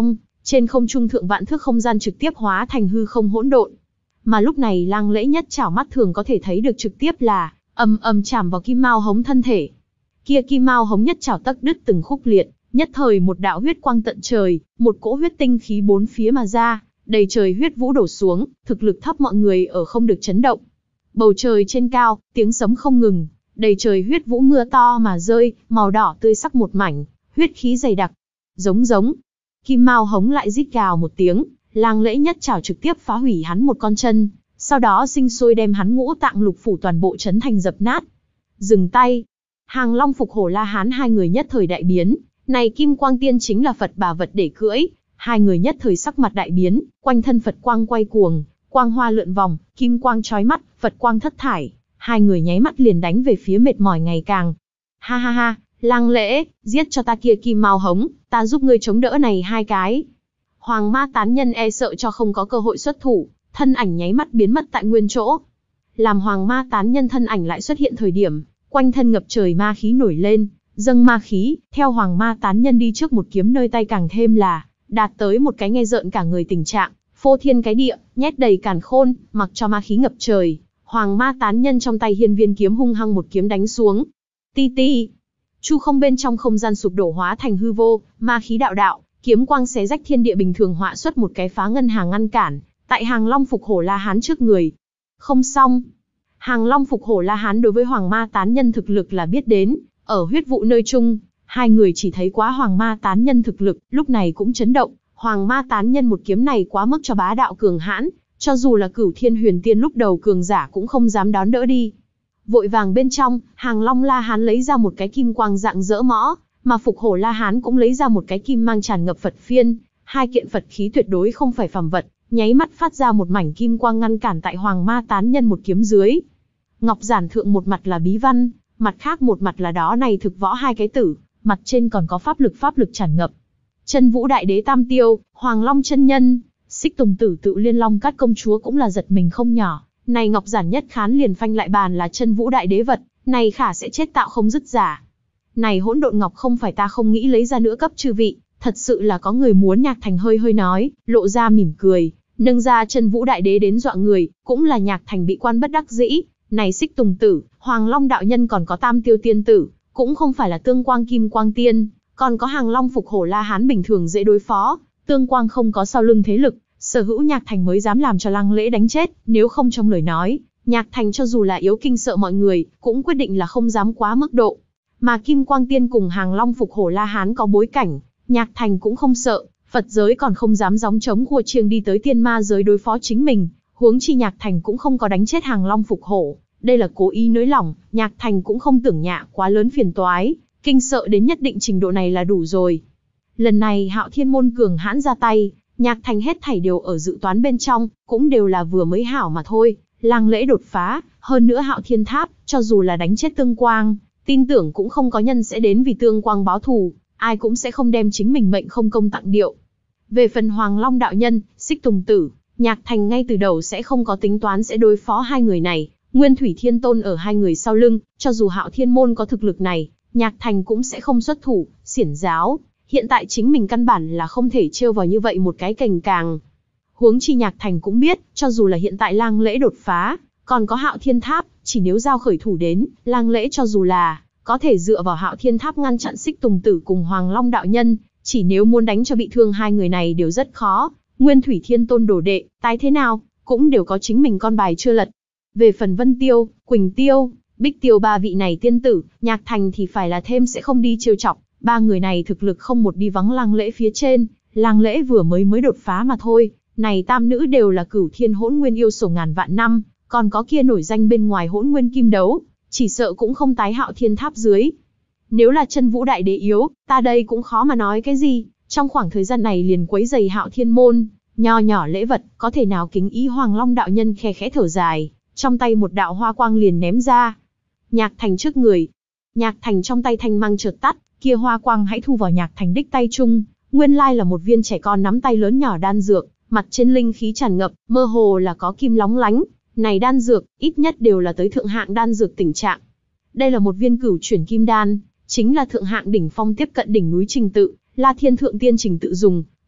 [SPEAKER 1] Trên không trung thượng vạn thước không gian trực tiếp hóa thành hư không hỗn độn. Mà lúc này Lăng Lễ nhất chảo mắt thường có thể thấy được trực tiếp là ầm ầm chạm vào kim mao hống thân thể. Kia kim mao hống nhất chảo tấc đứt từng khúc liệt, nhất thời một đạo huyết quang tận trời, một cỗ huyết tinh khí bốn phía mà ra, đầy trời huyết vũ đổ xuống, thực lực thấp mọi người ở không được chấn động. Bầu trời trên cao, tiếng sấm không ngừng, đầy trời huyết vũ mưa to mà rơi, màu đỏ tươi sắc một mảnh, huyết khí dày đặc. Giống giống. Kim mao hống lại rít gào một tiếng, Lăng Lễ nhất chảo trực tiếp phá hủy hắn một con chân, sau đó sinh sôi đem hắn ngũ tạng lục phủ toàn bộ chấn thành dập nát. Dừng tay. Hàng Long Phục Hổ La Hán hai người nhất thời đại biến, này Kim Quang Tiên chính là Phật bà vật để cưỡi, hai người nhất thời sắc mặt đại biến, quanh thân Phật quang quay cuồng, quang hoa lượn vòng, kim quang chói mắt, Phật quang thất thải, hai người nháy mắt liền đánh về phía mệt mỏi ngày càng. Ha ha ha, Lăng Lễ, giết cho ta kia kim mao hống, ta giúp ngươi chống đỡ này hai cái. Hoàng Ma tán nhân e sợ cho không có cơ hội xuất thủ, thân ảnh nháy mắt biến mất tại nguyên chỗ. Làm Hoàng Ma tán nhân thân ảnh lại xuất hiện thời điểm, quanh thân ngập trời ma khí nổi lên, dâng ma khí, theo Hoàng Ma tán nhân đi trước một kiếm nơi tay càng thêm là đạt tới một cái nghe rợn cả người tình trạng, phô thiên cái địa, nhét đầy càn khôn, mặc cho ma khí ngập trời. Hoàng Ma tán nhân trong tay hiên viên kiếm hung hăng một kiếm đánh xuống. Ti ti. Chu không bên trong không gian sụp đổ hóa thành hư vô, ma khí đạo đạo, kiếm quang xé rách thiên địa bình thường họa xuất một cái phá ngân hàng ngăn cản, tại Hàng Long Phục Hổ La Hán trước người. Không xong. Hàng Long Phục Hổ La Hán đối với Hoàng Ma tán nhân thực lực là biết đến, ở huyết vụ nơi chung, hai người chỉ thấy quá Hoàng Ma tán nhân thực lực, lúc này cũng chấn động. Hoàng Ma tán nhân một kiếm này quá mức cho bá đạo cường hãn, cho dù là Cửu Thiên Huyền Tiên lúc đầu cường giả cũng không dám đón đỡ đi. Vội vàng bên trong, Hàng Long La Hán lấy ra một cái kim quang dạng dỡ mõ, mà Phục Hổ La Hán cũng lấy ra một cái kim mang tràn ngập Phật phiên, hai kiện Phật khí tuyệt đối không phải phàm vật, nháy mắt phát ra một mảnh kim quang ngăn cản tại Hoàng Ma tán nhân một kiếm dưới. Ngọc giản thượng một mặt là bí văn, mặt khác một mặt là đó này thực võ hai cái tử, mặt trên còn có pháp lực pháp lực tràn ngập. Chân Vũ Đại Đế Tam Tiêu, Hoàng Long chân nhân, Xích Tùng Tử Tự Liên Long Cát công chúa cũng là giật mình không nhỏ. Này Ngọc giản nhất khán liền phanh lại bàn là Chân Vũ Đại Đế vật, này khả sẽ chết tạo không dứt giả. Này hỗn độn ngọc không phải ta không nghĩ lấy ra nữa cấp chư vị, thật sự là có người muốn. Nhạc Thành hơi hơi nói, lộ ra mỉm cười, nâng ra Chân Vũ Đại Đế đến dọa người, cũng là Nhạc Thành bị quan bất đắc dĩ. Này Xích Tùng Tử, Hoàng Long đạo nhân còn có Tam Tiêu tiên tử, cũng không phải là Tương Quang Kim Quang Tiên, còn có Hàng Long Phục Hổ La Hán bình thường dễ đối phó, Tương Quang không có sau lưng thế lực, sở hữu Nhạc Thành mới dám làm cho Lăng Lễ đánh chết, nếu không trong lời nói, Nhạc Thành cho dù là yếu kinh sợ mọi người, cũng quyết định là không dám quá mức độ. Mà Kim Quang Tiên cùng Hàng Long Phục Hổ La Hán có bối cảnh, Nhạc Thành cũng không sợ, Phật giới còn không dám gióng trống khua chiêng đi tới tiên ma giới đối phó chính mình, huống chi Nhạc Thành cũng không có đánh chết Hàng Long Phục Hổ, đây là cố ý nới lỏng, Nhạc Thành cũng không tưởng nhạ quá lớn phiền toái, kinh sợ đến nhất định trình độ này là đủ rồi. Lần này Hạo Thiên môn cường hãn ra tay, Nhạc Thành hết thảy đều ở dự toán bên trong, cũng đều là vừa mới hảo mà thôi. Lăng Lễ đột phá, hơn nữa Hạo Thiên Tháp, cho dù là đánh chết Tương Quang, tin tưởng cũng không có nhân sẽ đến vì Tương Quang báo thù, ai cũng sẽ không đem chính mình mệnh không công tặng điệu. Về phần Hoàng Long đạo nhân, Xích Tùng Tử, Nhạc Thành ngay từ đầu sẽ không có tính toán sẽ đối phó hai người này, Nguyên Thủy Thiên Tôn ở hai người sau lưng, cho dù Hạo Thiên môn có thực lực này, Nhạc Thành cũng sẽ không xuất thủ, xiển giáo. Hiện tại chính mình căn bản là không thể trêu vào như vậy một cái cành càng. Huống chi Nhạc Thành cũng biết, cho dù là hiện tại Lăng Lễ đột phá, còn có Hạo Thiên Tháp, chỉ nếu giao khởi thủ đến, Lăng Lễ cho dù là có thể dựa vào Hạo Thiên Tháp ngăn chặn Xích Tùng Tử cùng Hoàng Long đạo nhân, chỉ nếu muốn đánh cho bị thương hai người này đều rất khó. Nguyên Thủy Thiên Tôn đồ đệ, tái thế nào, cũng đều có chính mình con bài chưa lật. Về phần Vân Tiêu, Quỳnh Tiêu, Bích Tiêu ba vị này tiên tử, Nhạc Thành thì phải là thêm sẽ không đi trêu chọc. Ba người này thực lực không một đi vắng Lăng Lễ phía trên, Lăng Lễ vừa mới mới đột phá mà thôi. Này tam nữ đều là Cửu Thiên Hỗn Nguyên yêu sổ ngàn vạn năm, còn có kia nổi danh bên ngoài Hỗn Nguyên Kim Đấu, chỉ sợ cũng không tái Hạo Thiên Tháp dưới. Nếu là Chân Vũ Đại Đế yếu, ta đây cũng khó mà nói cái gì, trong khoảng thời gian này liền quấy rầy Hạo Thiên môn, nho nhỏ lễ vật, có thể nào kính ý. Hoàng Long đạo nhân khe khẽ thở dài, trong tay một đạo hoa quang liền ném ra. Nhạc Thành trước người. Nhạc Thành trong tay thanh mang chợt tắt, kia hoa quang hãy thu vào Nhạc Thành đích tay chung, nguyên lai là một viên trẻ con nắm tay lớn nhỏ đan dược, mặt trên linh khí tràn ngập, mơ hồ là có kim lóng lánh. Này đan dược, ít nhất đều là tới thượng hạng đan dược tình trạng. Đây là một viên cửu chuyển kim đan, chính là thượng hạng đỉnh phong tiếp cận đỉnh núi trình tự, La Thiên thượng tiên trình tự dùng,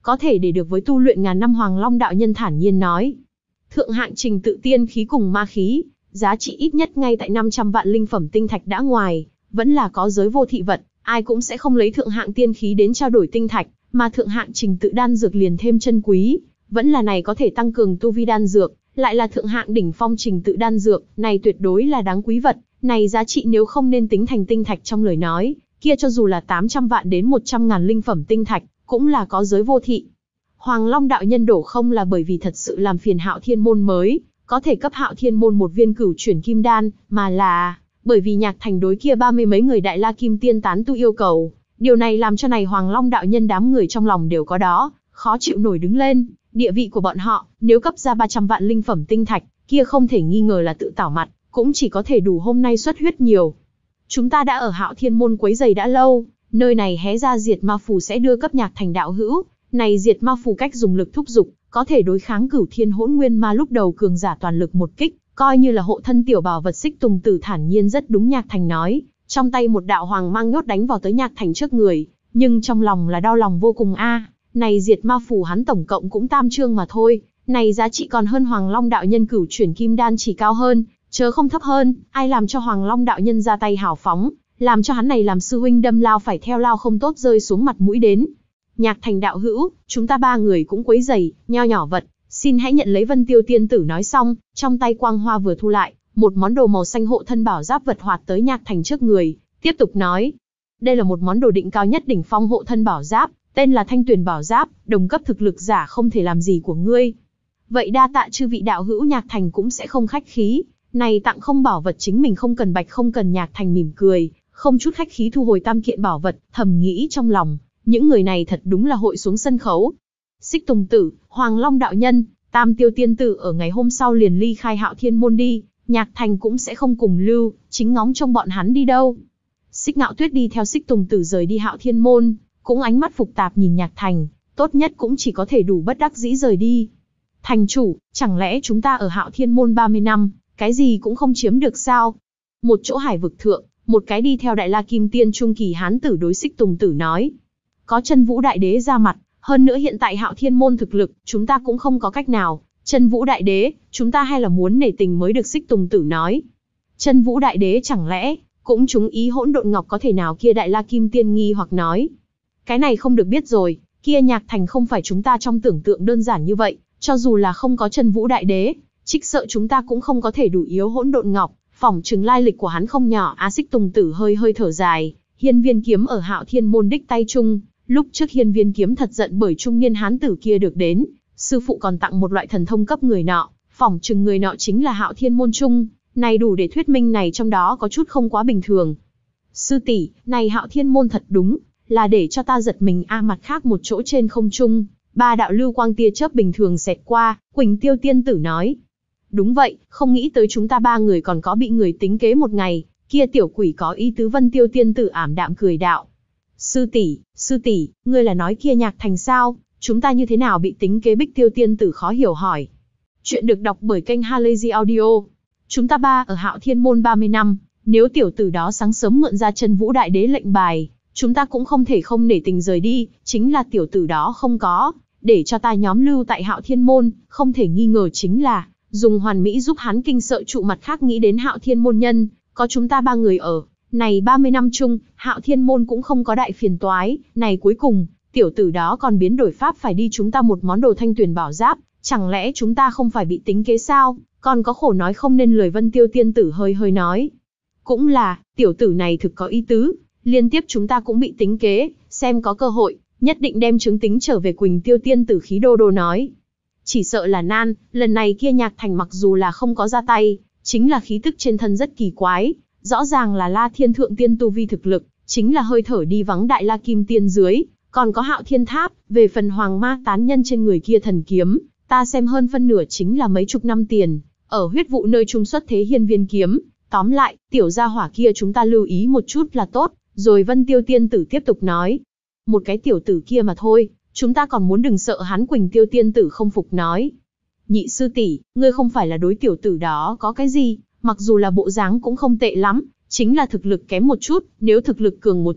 [SPEAKER 1] có thể để được với tu luyện ngàn năm. Hoàng Long đạo nhân thản nhiên nói. Thượng hạng trình tự tiên khí cùng ma khí, giá trị ít nhất ngay tại năm trăm vạn linh phẩm tinh thạch đã ngoài, vẫn là có giới vô thị vật, ai cũng sẽ không lấy thượng hạng tiên khí đến trao đổi tinh thạch, mà thượng hạng trình tự đan dược liền thêm chân quý, vẫn là này có thể tăng cường tu vi đan dược, lại là thượng hạng đỉnh phong trình tự đan dược, này tuyệt đối là đáng quý vật, này giá trị nếu không nên tính thành tinh thạch trong lời nói, kia cho dù là tám trăm vạn đến một trăm ngàn linh phẩm tinh thạch, cũng là có giới vô thị. Hoàng Long đạo nhân đổ không là bởi vì thật sự làm phiền Hạo Thiên môn mới có thể cấp Hạo Thiên môn một viên cửu chuyển kim đan, mà là bởi vì Nhạc Thành đối kia ba mươi mấy người đại la kim tiên tán tu yêu cầu. Điều này làm cho này Hoàng Long đạo nhân đám người trong lòng đều có đó, khó chịu nổi đứng lên. Địa vị của bọn họ, nếu cấp ra ba trăm vạn linh phẩm tinh thạch, kia không thể nghi ngờ là tự tảo mặt, cũng chỉ có thể đủ hôm nay xuất huyết nhiều. Chúng ta đã ở Hạo Thiên môn quấy giày đã lâu, nơi này hé ra diệt ma phù sẽ đưa cấp Nhạc Thành đạo hữu. Này diệt ma phù cách dùng lực thúc dục, có thể đối kháng cửu thiên hỗn nguyên ma lúc đầu cường giả toàn lực một kích, coi như là hộ thân tiểu bảo vật. Xích Tùng Tử thản nhiên rất đúng Nhạc Thành nói, trong tay một đạo hoàng mang nhốt đánh vào tới Nhạc Thành trước người, nhưng trong lòng là đau lòng vô cùng a. Này diệt ma phù hắn tổng cộng cũng tam chương mà thôi, này giá trị còn hơn Hoàng Long đạo nhân cửu chuyển kim đan chỉ cao hơn, chớ không thấp hơn. Ai làm cho Hoàng Long đạo nhân ra tay hào phóng, làm cho hắn này làm sư huynh đâm lao phải theo lao không tốt rơi xuống mặt mũi đến. Nhạc Thành đạo hữu, chúng ta ba người cũng quấy rầy, nho nhỏ vật, xin hãy nhận lấy. Vân Tiêu tiên tử nói xong, trong tay quang hoa vừa thu lại, một món đồ màu xanh hộ thân bảo giáp vật hoạt tới Nhạc Thành trước người, tiếp tục nói. Đây là một món đồ định cao nhất đỉnh phong hộ thân bảo giáp, tên là Thanh Tuyền bảo giáp, đồng cấp thực lực giả không thể làm gì của ngươi. Vậy đa tạ chư vị đạo hữu. Nhạc Thành cũng sẽ không khách khí, này tặng không bảo vật chính mình không cần bạch không cần. Nhạc Thành mỉm cười, không chút khách khí thu hồi tam kiện bảo vật, thầm nghĩ trong lòng, những người này thật đúng là hội xuống sân khấu. Xích Tùng Tử, Hoàng Long đạo nhân, Tam Tiêu tiên tử ở ngày hôm sau liền ly khai Hạo Thiên môn đi, Nhạc Thành cũng sẽ không cùng lưu, chính ngóng trông bọn hắn đi đâu. Xích Ngạo Tuyết đi theo Xích Tùng Tử rời đi Hạo Thiên môn, cũng ánh mắt phục tạp nhìn Nhạc Thành, tốt nhất cũng chỉ có thể đủ bất đắc dĩ rời đi. Thành chủ, chẳng lẽ chúng ta ở Hạo Thiên môn ba mươi năm, cái gì cũng không chiếm được sao? Một chỗ hải vực thượng, một cái đi theo đại la kim tiên trung kỳ hán tử đối Xích Tùng Tử nói. Có Chân Vũ đại đế ra mặt, hơn nữa hiện tại Hạo Thiên môn thực lực, chúng ta cũng không có cách nào. Chân Vũ đại đế, chúng ta hay là muốn nể tình mới được. Xích Tùng Tử nói. Chân Vũ đại đế chẳng lẽ cũng trúng ý hỗn độn ngọc có thể nào? Kia đại la kim tiên nghi hoặc nói. Cái này không được biết rồi, kia Nhạc Thành không phải chúng ta trong tưởng tượng đơn giản như vậy, cho dù là không có Chân Vũ đại đế, trích sợ chúng ta cũng không có thể đủ yếu hỗn độn ngọc, phỏng chừng lai lịch của hắn không nhỏ. Á Xích Tùng Tử hơi hơi thở dài, Hiên Viên kiếm ở Hạo Thiên môn đích tay chung, lúc trước Hiên Viên kiếm thật giận bởi trung niên hán tử kia được đến, sư phụ còn tặng một loại thần thông cấp người nọ, phỏng chừng người nọ chính là Hạo Thiên môn chung, này đủ để thuyết minh này trong đó có chút không quá bình thường. Sư tỷ, này Hạo Thiên môn thật đúng là để cho ta giật mình a. Mặt khác một chỗ trên không trung, ba đạo lưu quang tia chớp bình thường xẹt qua, Quỳnh Tiêu tiên tử nói. Đúng vậy, không nghĩ tới chúng ta ba người còn có bị người tính kế một ngày, kia tiểu quỷ có ý tứ. Vân Tiêu tiên tử ảm đạm cười đạo. Sư tỷ, sư tỷ, ngươi là nói kia Nhạc Thành sao? Chúng ta như thế nào bị tính kế? Bích Tiêu tiên tử khó hiểu hỏi. Chuyện được đọc bởi kênh Halazy Audio. Chúng ta ba ở Hạo Thiên môn ba mươi năm, nếu tiểu tử đó sáng sớm mượn ra Chân Vũ đại đế lệnh bài, chúng ta cũng không thể không nể tình rời đi. Chính là tiểu tử đó không có để cho ta nhóm lưu tại Hạo Thiên môn, không thể nghi ngờ chính là dùng hoàn mỹ giúp hắn kinh sợ trụ. Mặt khác nghĩ đến Hạo Thiên môn nhân, có chúng ta ba người ở, này ba mươi năm chung, Hạo Thiên môn cũng không có đại phiền toái, này cuối cùng, tiểu tử đó còn biến đổi pháp phải đi chúng ta một món đồ Thanh Tuyền bảo giáp, chẳng lẽ chúng ta không phải bị tính kế sao? Còn có khổ nói không nên lời. Vân Tiêu tiên tử hơi hơi nói. Cũng là, tiểu tử này thực có ý tứ, liên tiếp chúng ta cũng bị tính kế, xem có cơ hội, nhất định đem chứng tính trở về. Quỳnh Tiêu tiên tử khí đô đô nói. Chỉ sợ là nan, lần này kia Nhạc Thành mặc dù là không có ra tay, chính là khí tức trên thân rất kỳ quái, rõ ràng là La Thiên thượng tiên tu vi thực lực, chính là hơi thở đi vắng đại la kim tiên dưới, còn có Hạo Thiên tháp. Về phần hoàng ma tán nhân trên người kia thần kiếm, ta xem hơn phân nửa chính là mấy chục năm tiền, ở huyết vụ nơi trung xuất thế Hiên Viên kiếm. Tóm lại, tiểu gia hỏa kia chúng ta lưu ý một chút là tốt. Rồi Vân Tiêu tiên tử tiếp tục nói. Một cái tiểu tử kia mà thôi, chúng ta còn muốn đừng sợ hắn. Quỳnh Tiêu tiên tử không phục nói. Nhị sư tỷ, ngươi không phải là đối tiểu tử đó có cái gì, mặc dù là bộ dáng cũng không tệ lắm, chính là thực lực kém một chút, nếu thực lực cường một chút,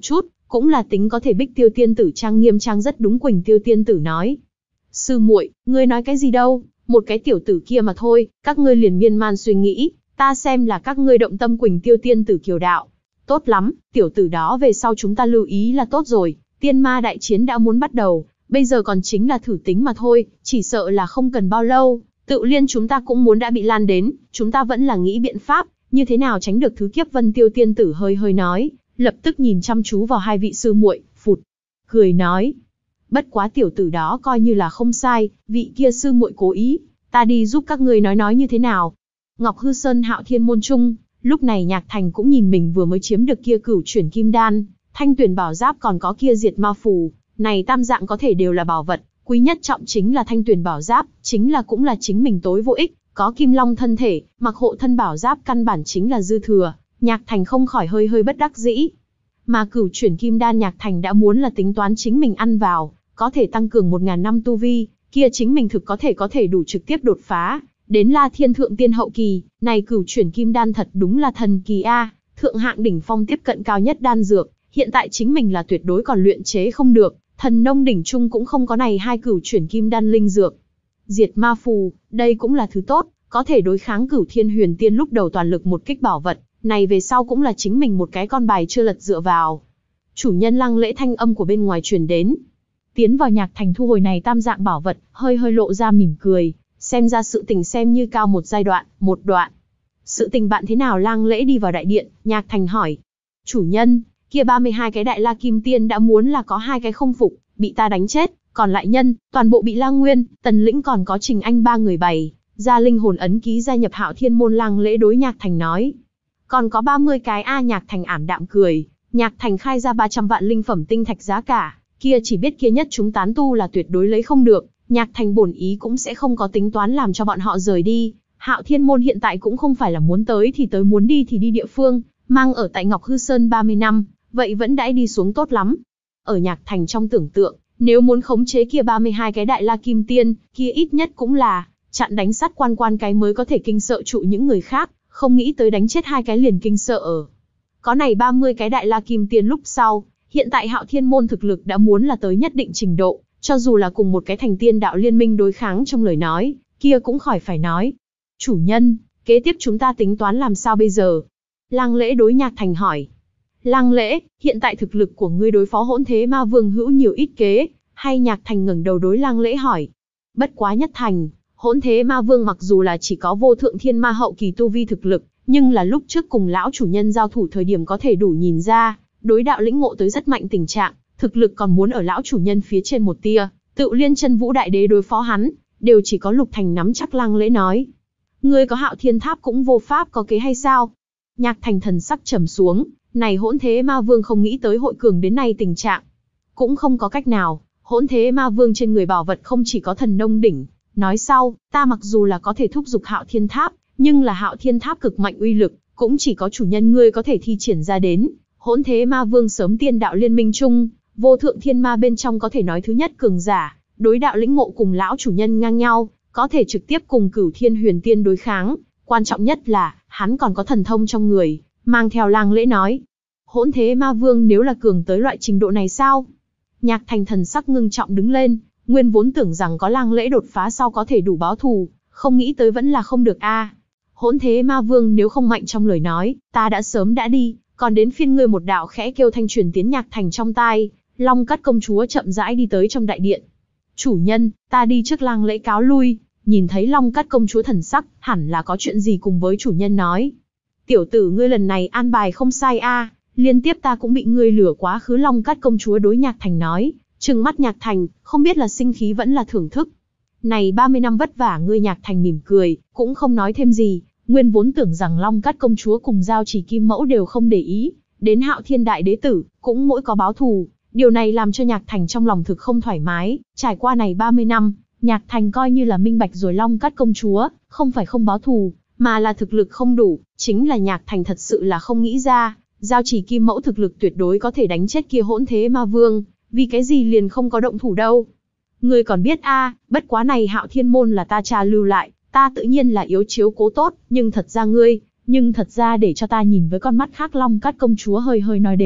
[SPEAKER 1] cũng là tính có thể. Bích Tiêu tiên tử trang nghiêm trang rất đúng. Quỳnh Tiêu tiên tử nói. Sư muội, ngươi nói cái gì đâu, một cái tiểu tử kia mà thôi, các ngươi liền miên man suy nghĩ, ta xem là các ngươi động tâm. Quỳnh Tiêu tiên tử kiều đạo. Tốt lắm, tiểu tử đó về sau chúng ta lưu ý là tốt rồi, tiên ma đại chiến đã muốn bắt đầu, bây giờ còn chính là thử tính mà thôi, chỉ sợ là không cần bao lâu, Tự Liên chúng ta cũng muốn đã bị lan đến, chúng ta vẫn là nghĩ biện pháp, như thế nào tránh được thứ kiếp. Vân Tiêu tiên tử hơi hơi nói, lập tức nhìn chăm chú vào hai vị sư muội, phụt, cười nói. Bất quá tiểu tử đó coi như là không sai, vị kia sư muội cố ý, ta đi giúp các ngươi nói nói như thế nào. Ngọc Hư Sơn Hạo Thiên môn trung, lúc này Nhạc Thành cũng nhìn mình vừa mới chiếm được kia cửu chuyển kim đan, thanh tuyển bảo giáp còn có kia diệt ma phù, này tam dạng có thể đều là bảo vật, quý nhất trọng chính là thanh tuyển bảo giáp, chính là cũng là chính mình tối vô ích, có kim long thân thể, mặc hộ thân bảo giáp căn bản chính là dư thừa, Nhạc Thành không khỏi hơi hơi bất đắc dĩ. Mà cửu chuyển kim đan Nhạc Thành đã muốn là tính toán chính mình ăn vào, có thể tăng cường một ngàn năm tu vi, kia chính mình thực có thể có thể đủ trực tiếp đột phá đến La Thiên thượng tiên hậu kỳ, này cửu chuyển kim đan thật đúng là thần kỳ a, thượng hạng đỉnh phong tiếp cận cao nhất đan dược, hiện tại chính mình là tuyệt đối còn luyện chế không được, thần nông đỉnh trung cũng không có này hai cửu chuyển kim đan linh dược. Diệt ma phù, đây cũng là thứ tốt, có thể đối kháng Cửu Thiên Huyền Tiên lúc đầu toàn lực một kích bảo vật, này về sau cũng là chính mình một cái con bài chưa lật dựa vào. Chủ nhân Lăng Lễ thanh âm của bên ngoài truyền đến. Tiến vào Nhạc Thành thu hồi này tam dạng bảo vật, hơi hơi lộ ra mỉm cười, xem ra sự tình xem như cao một giai đoạn, một đoạn. Sự tình bạn thế nào? Lăng Lễ đi vào đại điện, Nhạc Thành hỏi. Chủ nhân, kia ba mươi hai cái đại la kim tiên đã muốn là có hai cái không phục, bị ta đánh chết, còn lại nhân, toàn bộ bị Lăng Nguyên, Tần Lĩnh còn có Trình Anh ba người bày ra linh hồn ấn ký gia nhập Hạo Thiên môn. Lăng Lễ đối Nhạc Thành nói. Còn có ba mươi cái a. Nhạc Thành ảm đạm cười, Nhạc Thành khai ra ba trăm vạn linh phẩm tinh thạch giá cả, kia chỉ biết kia nhất chúng tán tu là tuyệt đối lấy không được, Nhạc Thành bổn ý cũng sẽ không có tính toán làm cho bọn họ rời đi. Hạo Thiên môn hiện tại cũng không phải là muốn tới thì tới, muốn đi thì đi địa phương, mang ở tại Ngọc Hư Sơn ba mươi năm, vậy vẫn đãi đi xuống tốt lắm. Ở Nhạc Thành trong tưởng tượng, nếu muốn khống chế kia ba mươi hai cái đại la kim tiên, kia ít nhất cũng là chặn đánh sát quan quan cái mới có thể kinh sợ trụ những người khác, không nghĩ tới đánh chết hai cái liền kinh sợ ở. Có này ba mươi cái đại la kim tiên lúc sau, hiện tại Hạo Thiên môn thực lực đã muốn là tới nhất định trình độ, cho dù là cùng một cái thành tiên đạo liên minh đối kháng trong lời nói, kia cũng khỏi phải nói. Chủ nhân, kế tiếp chúng ta tính toán làm sao bây giờ? Lăng Lễ đối Nhạc Thành hỏi. Lăng Lễ, hiện tại thực lực của ngươi đối phó hỗn thế ma vương hữu nhiều ít kế, hay? Nhạc Thành ngẩng đầu đối Lăng Lễ hỏi. Bất quá nhất thành, hỗn thế ma vương mặc dù là chỉ có vô thượng thiên ma hậu kỳ tu vi thực lực, nhưng là lúc trước cùng lão chủ nhân giao thủ thời điểm có thể đủ nhìn ra, đối đạo lĩnh ngộ tới rất mạnh tình trạng, thực lực còn muốn ở lão chủ nhân phía trên một tia, Tự Liên Chân Vũ đại đế đối phó hắn, đều chỉ có Lục Thành nắm chắc. Lăng Lễ nói. Ngươi có Hạo Thiên Tháp cũng vô pháp có kế hay sao? Nhạc Thành thần sắc trầm xuống, này hỗn thế ma vương không nghĩ tới hội cường đến nay tình trạng. Cũng không có cách nào, hỗn thế ma vương trên người bảo vật không chỉ có thần nông đỉnh. Nói sau, ta mặc dù là có thể thúc giục Hạo Thiên Tháp, nhưng là Hạo Thiên Tháp cực mạnh uy lực, cũng chỉ có chủ nhân ngươi có thể thi triển ra đến. Hỗn thế ma vương sớm tiên đạo liên minh chung, vô thượng thiên ma bên trong có thể nói thứ nhất cường giả, đối đạo lĩnh ngộ cùng lão chủ nhân ngang nhau, có thể trực tiếp cùng Cửu Thiên Huyền Tiên đối kháng. Quan trọng nhất là, hắn còn có thần thông trong người, mang theo. Lăng Lễ nói. Hỗn thế ma vương nếu là cường tới loại trình độ này sao? Nhạc Thành thần sắc ngưng trọng đứng lên, nguyên vốn tưởng rằng có Lăng Lễ đột phá sau có thể đủ báo thù, không nghĩ tới vẫn là không được a. À. Hỗn thế ma vương nếu không mạnh trong lời nói, ta đã sớm đã đi, còn đến phiên ngươi. Một đạo khẽ kêu thanh truyền tiến Nhạc Thành trong tai, Long Cắt công chúa chậm rãi đi tới trong đại điện. Chủ nhân, ta đi trước. Lăng Lễ cáo lui, nhìn thấy Long Cắt công chúa thần sắc, hẳn là có chuyện gì cùng với chủ nhân nói. Tiểu tử ngươi lần này an bài không sai a, à, liên tiếp ta cũng bị ngươi lừa quá khứ. Long Cắt công chúa đối Nhạc Thành nói, trừng mắt Nhạc Thành, không biết là sinh khí vẫn là thưởng thức. Này ba mươi năm vất vả ngươi. Nhạc Thành mỉm cười, cũng không nói thêm gì, nguyên vốn tưởng rằng Long Cắt công chúa cùng Giao Chỉ Kim Mẫu đều không để ý, đến Hạo Thiên đại đế tử, cũng mỗi có báo thù, điều này làm cho Nhạc Thành trong lòng thực không thoải mái. Trải qua này ba mươi năm, Nhạc Thành coi như là minh bạch rồi, Long Cắt công chúa không phải không báo thù, mà là thực lực không đủ, chính là Nhạc Thành thật sự là không nghĩ ra, Giao Chỉ Kim Mẫu thực lực tuyệt đối có thể đánh chết kia hỗn thế ma vương, vì cái gì liền không có động thủ đâu. Ngươi còn biết a, à, bất quá này Hạo Thiên môn là ta cha lưu lại, ta tự nhiên là yếu chiếu cố tốt, nhưng thật ra ngươi, nhưng thật ra để cho ta nhìn với con mắt khác. Long Cắt công chúa hơi hơi nói đến,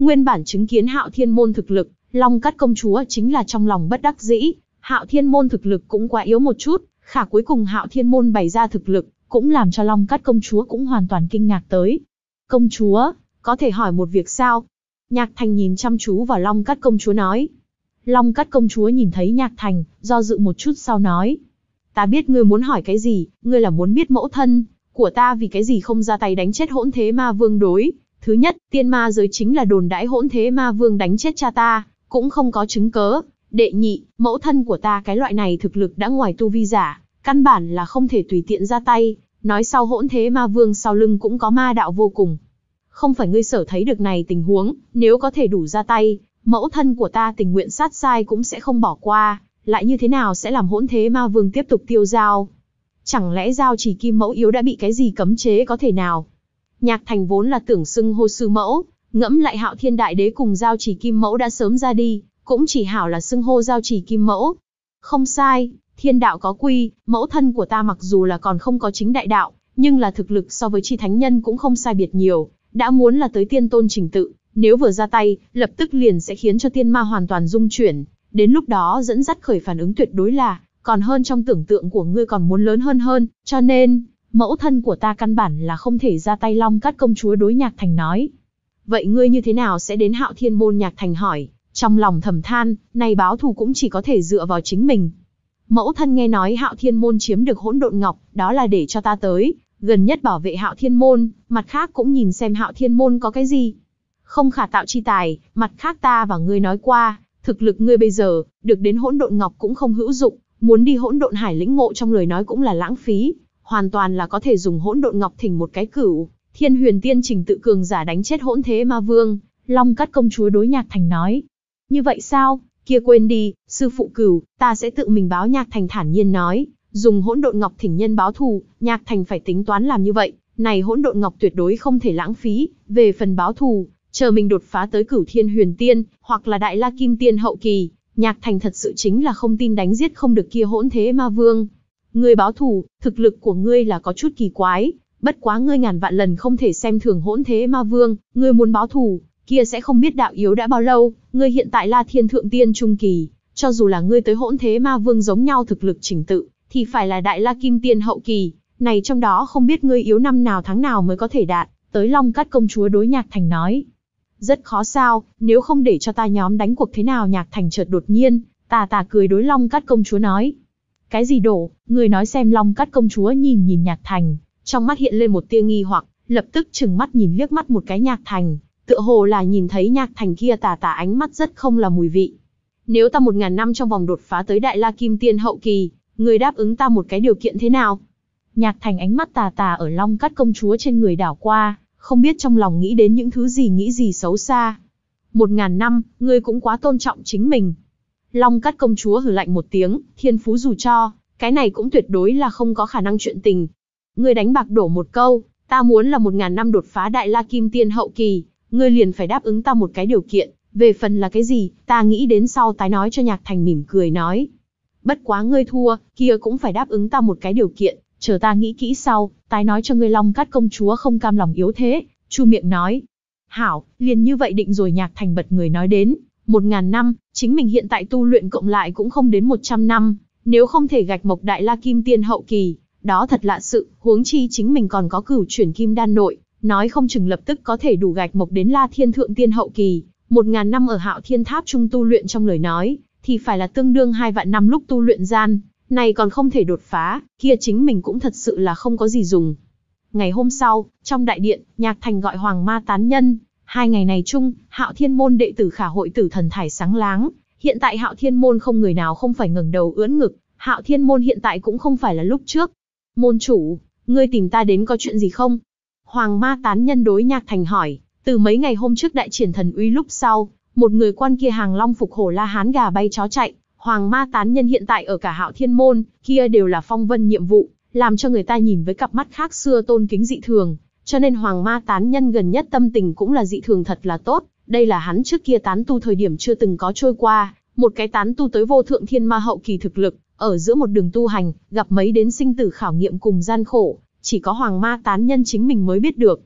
[SPEAKER 1] Nguyên bản chứng kiến Hạo Thiên Môn thực lực, Long Cát công chúa chính là trong lòng bất đắc dĩ. Hạo Thiên Môn thực lực cũng quá yếu một chút, khả cuối cùng Hạo Thiên Môn bày ra thực lực, cũng làm cho Long Cát công chúa cũng hoàn toàn kinh ngạc tới. Công chúa, có thể hỏi một việc sao? Nhạc Thành nhìn chăm chú vào Long Cát công chúa nói. Long Cát công chúa nhìn thấy Nhạc Thành, do dự một chút sau nói. Ta biết ngươi muốn hỏi cái gì, ngươi là muốn biết mẫu thân của ta vì cái gì không ra tay đánh chết Hỗn Thế Ma Vương đối. Thứ nhất, tiên ma giới chính là đồn đãi Hỗn Thế Ma Vương đánh chết cha ta, cũng không có chứng cớ. Đệ nhị, mẫu thân của ta cái loại này thực lực đã ngoài tu vi giả, căn bản là không thể tùy tiện ra tay. Nói sau Hỗn Thế Ma Vương sau lưng cũng có ma đạo vô cùng. Không phải ngươi sở thấy được này tình huống, nếu có thể đủ ra tay, mẫu thân của ta tình nguyện sát sai cũng sẽ không bỏ qua, lại như thế nào sẽ làm Hỗn Thế Ma Vương tiếp tục tiêu dao? Chẳng lẽ giao chỉ kim mẫu yếu đã bị cái gì cấm chế có thể nào? Nhạc Thành vốn là tưởng xưng hô sư mẫu, ngẫm lại Hạo Thiên Đại Đế cùng giao chỉ kim mẫu đã sớm ra đi, cũng chỉ hảo là xưng hô giao chỉ kim mẫu. Không sai, thiên đạo có quy, mẫu thân của ta mặc dù là còn không có chính đại đạo, nhưng là thực lực so với chi thánh nhân cũng không sai biệt nhiều, đã muốn là tới tiên tôn trình tự, nếu vừa ra tay, lập tức liền sẽ khiến cho tiên ma hoàn toàn rung chuyển, đến lúc đó dẫn dắt khởi phản ứng tuyệt đối là, còn hơn trong tưởng tượng của ngươi còn muốn lớn hơn hơn, cho nên, mẫu thân của ta căn bản là không thể ra tay. Long Cát công chúa đối Nhạc Thành nói. Vậy ngươi như thế nào sẽ đến Hạo Thiên Môn? Nhạc Thành hỏi, trong lòng thầm than, này báo thù cũng chỉ có thể dựa vào chính mình. Mẫu thân nghe nói Hạo Thiên Môn chiếm được hỗn độn ngọc, đó là để cho ta tới, gần nhất bảo vệ Hạo Thiên Môn, mặt khác cũng nhìn xem Hạo Thiên Môn có cái gì. Không khả tạo chi tài, mặt khác ta và ngươi nói qua, thực lực ngươi bây giờ, được đến hỗn độn ngọc cũng không hữu dụng, muốn đi hỗn độn hải lĩnh ngộ trong lời nói cũng là lãng phí, hoàn toàn là có thể dùng hỗn độn ngọc thỉnh một cái cửu Thiên Huyền Tiên trình tự cường giả đánh chết Hỗn Thế Ma Vương. Long Cát công chúa đối Nhạc Thành nói. Như vậy sao? Kia quên đi, sư phụ cửu, ta sẽ tự mình báo. Nhạc Thành thản nhiên nói, dùng hỗn độn ngọc thỉnh nhân báo thù, Nhạc Thành phải tính toán làm như vậy, này hỗn độn ngọc tuyệt đối không thể lãng phí, về phần báo thù, chờ mình đột phá tới cửu Thiên Huyền Tiên, hoặc là Đại La Kim Tiên hậu kỳ, Nhạc Thành thật sự chính là không tin đánh giết không được kia Hỗn Thế Ma Vương. Ngươi báo thù, thực lực của ngươi là có chút kỳ quái, bất quá ngươi ngàn vạn lần không thể xem thường Hỗn Thế Ma Vương, ngươi muốn báo thù, kia sẽ không biết đạo yếu đã bao lâu, ngươi hiện tại La Thiên Thượng Tiên trung kỳ, cho dù là ngươi tới Hỗn Thế Ma Vương giống nhau thực lực trình tự, thì phải là Đại La Kim Tiên hậu kỳ, này trong đó không biết ngươi yếu năm nào tháng nào mới có thể đạt tới. Long Cát công chúa đối Nhạc Thành nói. Rất khó sao, nếu không để cho ta nhóm đánh cuộc thế nào? Nhạc Thành chợt đột nhiên, tà tà cười đối Long Cát công chúa nói. Cái gì đổ, người nói xem? Long Cát công chúa nhìn nhìn Nhạc Thành, trong mắt hiện lên một tia nghi hoặc, lập tức trừng mắt nhìn liếc mắt một cái Nhạc Thành, tựa hồ là nhìn thấy Nhạc Thành kia tà tà ánh mắt rất không là mùi vị. Nếu ta một ngàn năm trong vòng đột phá tới Đại La Kim Tiên hậu kỳ, người đáp ứng ta một cái điều kiện thế nào? Nhạc Thành ánh mắt tà tà ở Long Cát công chúa trên người đảo qua, không biết trong lòng nghĩ đến những thứ gì, nghĩ gì xấu xa. Một ngàn năm, ngươi cũng quá tôn trọng chính mình. Long Cát công chúa hừ lạnh một tiếng, thiên phú dù cho, cái này cũng tuyệt đối là không có khả năng chuyện tình. Ngươi đánh bạc đổ một câu, ta muốn là một ngàn năm đột phá Đại La Kim Tiên hậu kỳ, ngươi liền phải đáp ứng ta một cái điều kiện, về phần là cái gì, ta nghĩ đến sau tái nói cho. Nhạc Thành mỉm cười nói. Bất quá ngươi thua, kia cũng phải đáp ứng ta một cái điều kiện, chờ ta nghĩ kỹ sau, tái nói cho ngươi. Long Cát công chúa không cam lòng yếu thế, chu miệng nói. Hảo, liền như vậy định rồi. Nhạc Thành bật người nói đến, một ngàn năm, chính mình hiện tại tu luyện cộng lại cũng không đến một trăm năm, nếu không thể gạch mộc Đại La Kim Tiên hậu kỳ, đó thật lạ sự, huống chi chính mình còn có cửu chuyển kim đan nội, nói không chừng lập tức có thể đủ gạch mộc đến La Thiên Thượng Tiên hậu kỳ. Một ngàn năm ở Hạo Thiên Tháp trung tu luyện trong lời nói, thì phải là tương đương hai vạn năm lúc tu luyện gian, này còn không thể đột phá, kia chính mình cũng thật sự là không có gì dùng. Ngày hôm sau, trong đại điện, Nhạc Thành gọi Hoàng Ma tán nhân. Hai ngày này chung, Hạo Thiên Môn đệ tử khả hội tử thần thải sáng láng. Hiện tại Hạo Thiên Môn không người nào không phải ngẩng đầu ưỡn ngực. Hạo Thiên Môn hiện tại cũng không phải là lúc trước. Môn chủ, ngươi tìm ta đến có chuyện gì không? Hoàng Ma tán nhân đối Nhạc Thành hỏi. Từ mấy ngày hôm trước đại triển thần uy lúc sau, một người quan kia hàng long phục hổ la hán gà bay chó chạy. Hoàng Ma tán nhân hiện tại ở cả Hạo Thiên Môn, kia đều là phong vân nhiệm vụ, làm cho người ta nhìn với cặp mắt khác xưa tôn kính dị thường. Cho nên Hoàng Ma tán nhân gần nhất tâm tình cũng là dị thường thật là tốt, đây là hắn trước kia tán tu thời điểm chưa từng có trôi qua, một cái tán tu tới vô thượng thiên ma hậu kỳ thực lực, ở giữa một đường tu hành, gặp mấy đến sinh tử khảo nghiệm cùng gian khổ, chỉ có Hoàng Ma tán nhân chính mình mới biết được.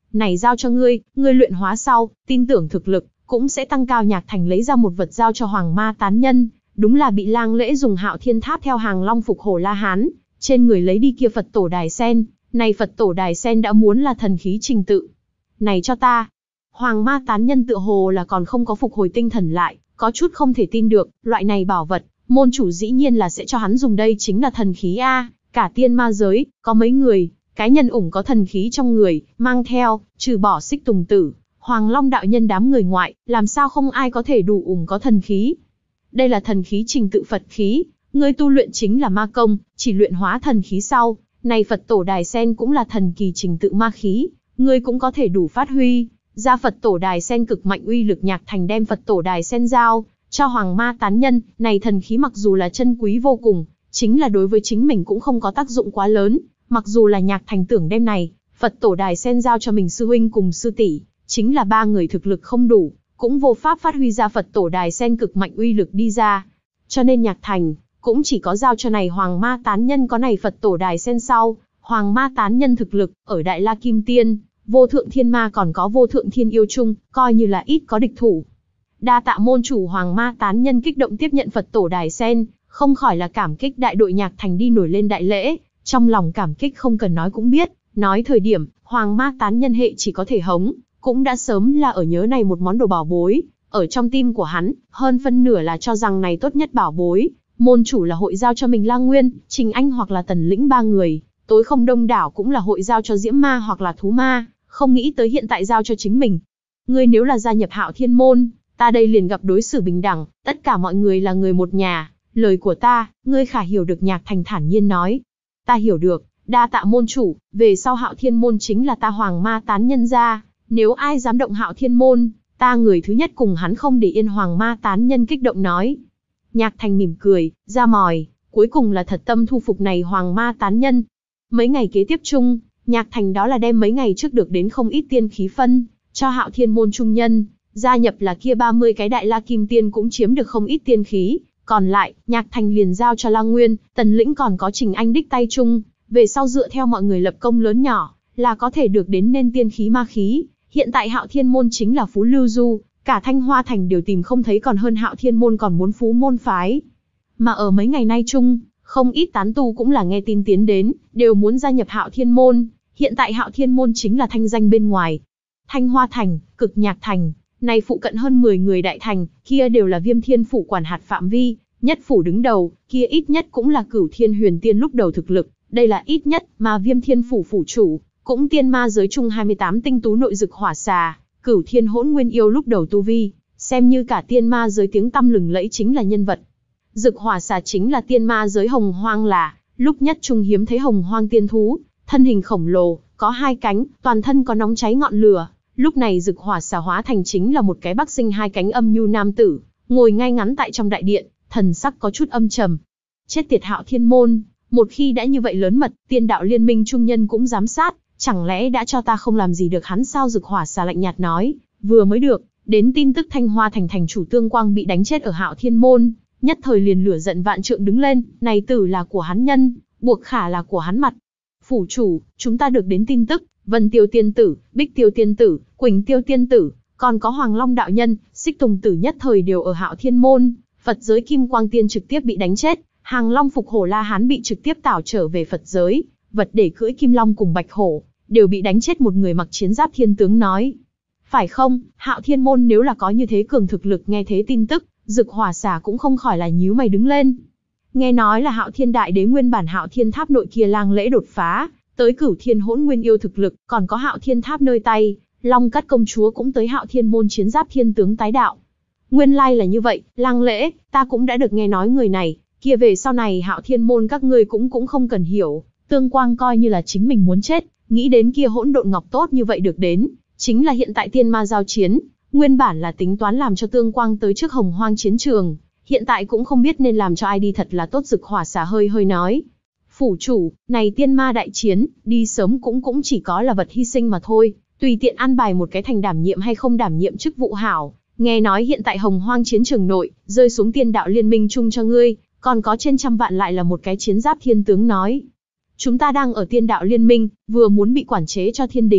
[SPEAKER 1] Này giao cho ngươi, ngươi luyện hóa sau, tin tưởng thực lực cũng sẽ tăng cao. Nhạc Thành lấy ra một vật giao cho Hoàng Ma tán nhân, đúng là bị Lang Lễ dùng Hạo Thiên Tháp theo hàng Long Phục Hổ La Hán, trên người lấy đi kia Phật tổ đài sen. Này Phật tổ đài sen đã muốn là thần khí trình tự. Này cho ta. Hoàng Ma tán nhân tựa hồ là còn không có phục hồi tinh thần lại, có chút không thể tin được, loại này bảo vật, môn chủ dĩ nhiên là sẽ cho hắn dùng, đây chính là thần khí a. Cả tiên ma giới, có mấy người, cái nhân ủng có thần khí trong người, mang theo, trừ bỏ Xích Tùng Tử, Hoàng Long đạo nhân đám người ngoại, làm sao không ai có thể đủ ủng có thần khí. Đây là thần khí trình tự Phật khí, ngươi tu luyện chính là ma công, chỉ luyện hóa thần khí sau, này Phật tổ đài sen cũng là thần kỳ trình tự ma khí, ngươi cũng có thể đủ phát huy ra Phật tổ đài sen cực mạnh uy lực. Nhạc Thành đem Phật tổ đài sen giao cho Hoàng Ma tán nhân, này thần khí mặc dù là chân quý vô cùng, chính là đối với chính mình cũng không có tác dụng quá lớn, mặc dù là Nhạc Thành tưởng đem này Phật tổ đài sen giao cho mình sư huynh cùng sư tỷ, chính là ba người thực lực không đủ, cũng vô pháp phát huy ra Phật tổ đài sen cực mạnh uy lực đi ra. Cho nên Nhạc Thành cũng chỉ có giao cho này Hoàng Ma tán nhân có này Phật tổ đài sen sau, Hoàng Ma tán nhân thực lực ở Đại La Kim Tiên, Vô Thượng Thiên Ma còn có Vô Thượng Thiên Yêu chung, coi như là ít có địch thủ. Đa tạ môn chủ. Hoàng Ma tán nhân kích động tiếp nhận Phật tổ đài sen, không khỏi là cảm kích. Đại đội Nhạc Thành đi nổi lên đại lễ, trong lòng cảm kích không cần nói cũng biết, nói thời điểm, Hoàng Ma tán nhân hệ chỉ có thể hống, cũng đã sớm là ở nhớ này một món đồ bảo bối, ở trong tim của hắn, hơn phân nửa là cho rằng này tốt nhất bảo bối, môn chủ là hội giao cho mình Lang Nguyên, Trình Anh hoặc là Tần Lĩnh ba người, tối không đông đảo cũng là hội giao cho Diễm Ma hoặc là Thú Ma, không nghĩ tới hiện tại giao cho chính mình. Ngươi nếu là gia nhập Hạo Thiên môn, ta đây liền gặp đối xử bình đẳng, tất cả mọi người là người một nhà, lời của ta, ngươi khả hiểu được. Nhạc Thành thản nhiên nói. Ta hiểu được, đa tạ môn chủ, về sau Hạo Thiên môn chính là ta Hoàng Ma tán nhân gia, nếu ai dám động Hạo Thiên môn, ta người thứ nhất cùng hắn không để yên. Hoàng Ma tán nhân kích động nói. Nhạc Thành mỉm cười, ra mòi, cuối cùng là thật tâm thu phục này Hoàng Ma tán nhân. Mấy ngày kế tiếp chung, Nhạc Thành đó là đem mấy ngày trước được đến không ít tiên khí phân cho Hạo Thiên môn trung nhân, gia nhập là kia ba mươi cái Đại La Kim Tiên cũng chiếm được không ít tiên khí, còn lại, Nhạc Thành liền giao cho Lang Nguyên, Tần Lĩnh còn có Trình Anh đích tay chung, về sau dựa theo mọi người lập công lớn nhỏ, là có thể được đến nên tiên khí ma khí. Hiện tại Hạo Thiên môn chính là phú lưu du, cả Thanh Hoa thành đều tìm không thấy, còn hơn Hạo Thiên môn còn muốn phú môn phái. Mà ở mấy ngày nay chung, không ít tán tu cũng là nghe tin tiến đến, đều muốn gia nhập Hạo Thiên môn. Hiện tại Hạo Thiên môn chính là thanh danh bên ngoài. Thanh Hoa thành, Cực Nhạc thành, này phụ cận hơn mười người đại thành, kia đều là Viêm Thiên phủ quản hạt phạm vi, nhất phủ đứng đầu, kia ít nhất cũng là Cửu Thiên Huyền Tiên lúc đầu thực lực, đây là ít nhất, mà Viêm Thiên phủ phủ chủ cũng tiên ma giới chung hai mươi tám tinh tú nội dực hỏa xà, Cửu Thiên Hỗn Nguyên yêu lúc đầu tu vi, xem như cả tiên ma giới tiếng tăm lừng lẫy chính là nhân vật. Dực hỏa xà chính là tiên ma giới hồng hoang là lúc nhất trung hiếm thấy hồng hoang tiên thú, thân hình khổng lồ, có hai cánh, toàn thân có nóng cháy ngọn lửa. Lúc này Dực hỏa xà hóa thành chính là một cái bắc sinh hai cánh âm nhu nam tử, ngồi ngay ngắn tại trong đại điện, thần sắc có chút âm trầm. Chết tiệt Hạo Thiên môn, một khi đã như vậy lớn mật, tiên đạo liên minh trung nhân cũng giám sát, chẳng lẽ đã cho ta không làm gì được hắn sao? Dực hỏa xà lạnh nhạt nói. Vừa mới được đến tin tức Thanh Hoa thành thành chủ Tương Quang bị đánh chết ở Hạo Thiên môn, nhất thời liền lửa giận vạn trượng đứng lên, này tử là của hắn nhân, buộc khả là của hắn mặt. Phủ chủ, chúng ta được đến tin tức, Vân Tiêu tiên tử, Bích Tiêu tiên tử, Quỳnh Tiêu tiên tử, còn có Hoàng Long đạo nhân, Xích Tùng tử nhất thời đều ở Hạo Thiên môn. Phật giới Kim Quang tiên trực tiếp bị đánh chết, Hàng Long Phục Hổ La Hán bị trực tiếp tảo trở về Phật giới, vật để cưỡi Kim Long cùng Bạch Hổ đều bị đánh chết. Một người mặc chiến giáp thiên tướng nói. Phải không, Hạo Thiên môn nếu là có như thế cường thực lực? Nghe thế tin tức, Dực hỏa xà cũng không khỏi là nhíu mày đứng lên. Nghe nói là Hạo Thiên đại đế nguyên bản Hạo Thiên tháp nội kia Lang Lễ đột phá tới Cửu Thiên Hỗn Nguyên yêu thực lực, còn có Hạo Thiên tháp nơi tay, Long Cắt công chúa cũng tới Hạo Thiên môn chiến giáp thiên tướng tái đạo. Nguyên lai là như vậy, Lang Lễ, ta cũng đã được nghe nói người này, kia về sau này Hạo Thiên môn các ngươi cũng cũng không cần hiểu. Tương Quang coi như là chính mình muốn chết, nghĩ đến kia hỗn độn ngọc tốt như vậy được đến, chính là hiện tại tiên ma giao chiến, nguyên bản là tính toán làm cho Tương Quang tới trước hồng hoang chiến trường, hiện tại cũng không biết nên làm cho ai đi thật là tốt. Dực hỏa xà hơi hơi nói. Phủ chủ, này tiên ma đại chiến, đi sớm cũng cũng chỉ có là vật hy sinh mà thôi, tùy tiện an bài một cái thành đảm nhiệm hay không đảm nhiệm chức vụ hảo. Nghe nói hiện tại hồng hoang chiến trường nội, rơi xuống tiên đạo liên minh chung cho ngươi, còn có trên trăm vạn lại là một cái chiến giáp thiên tướng nói. Chúng ta đang ở tiên đạo liên minh, vừa muốn bị quản chế cho thiên đình,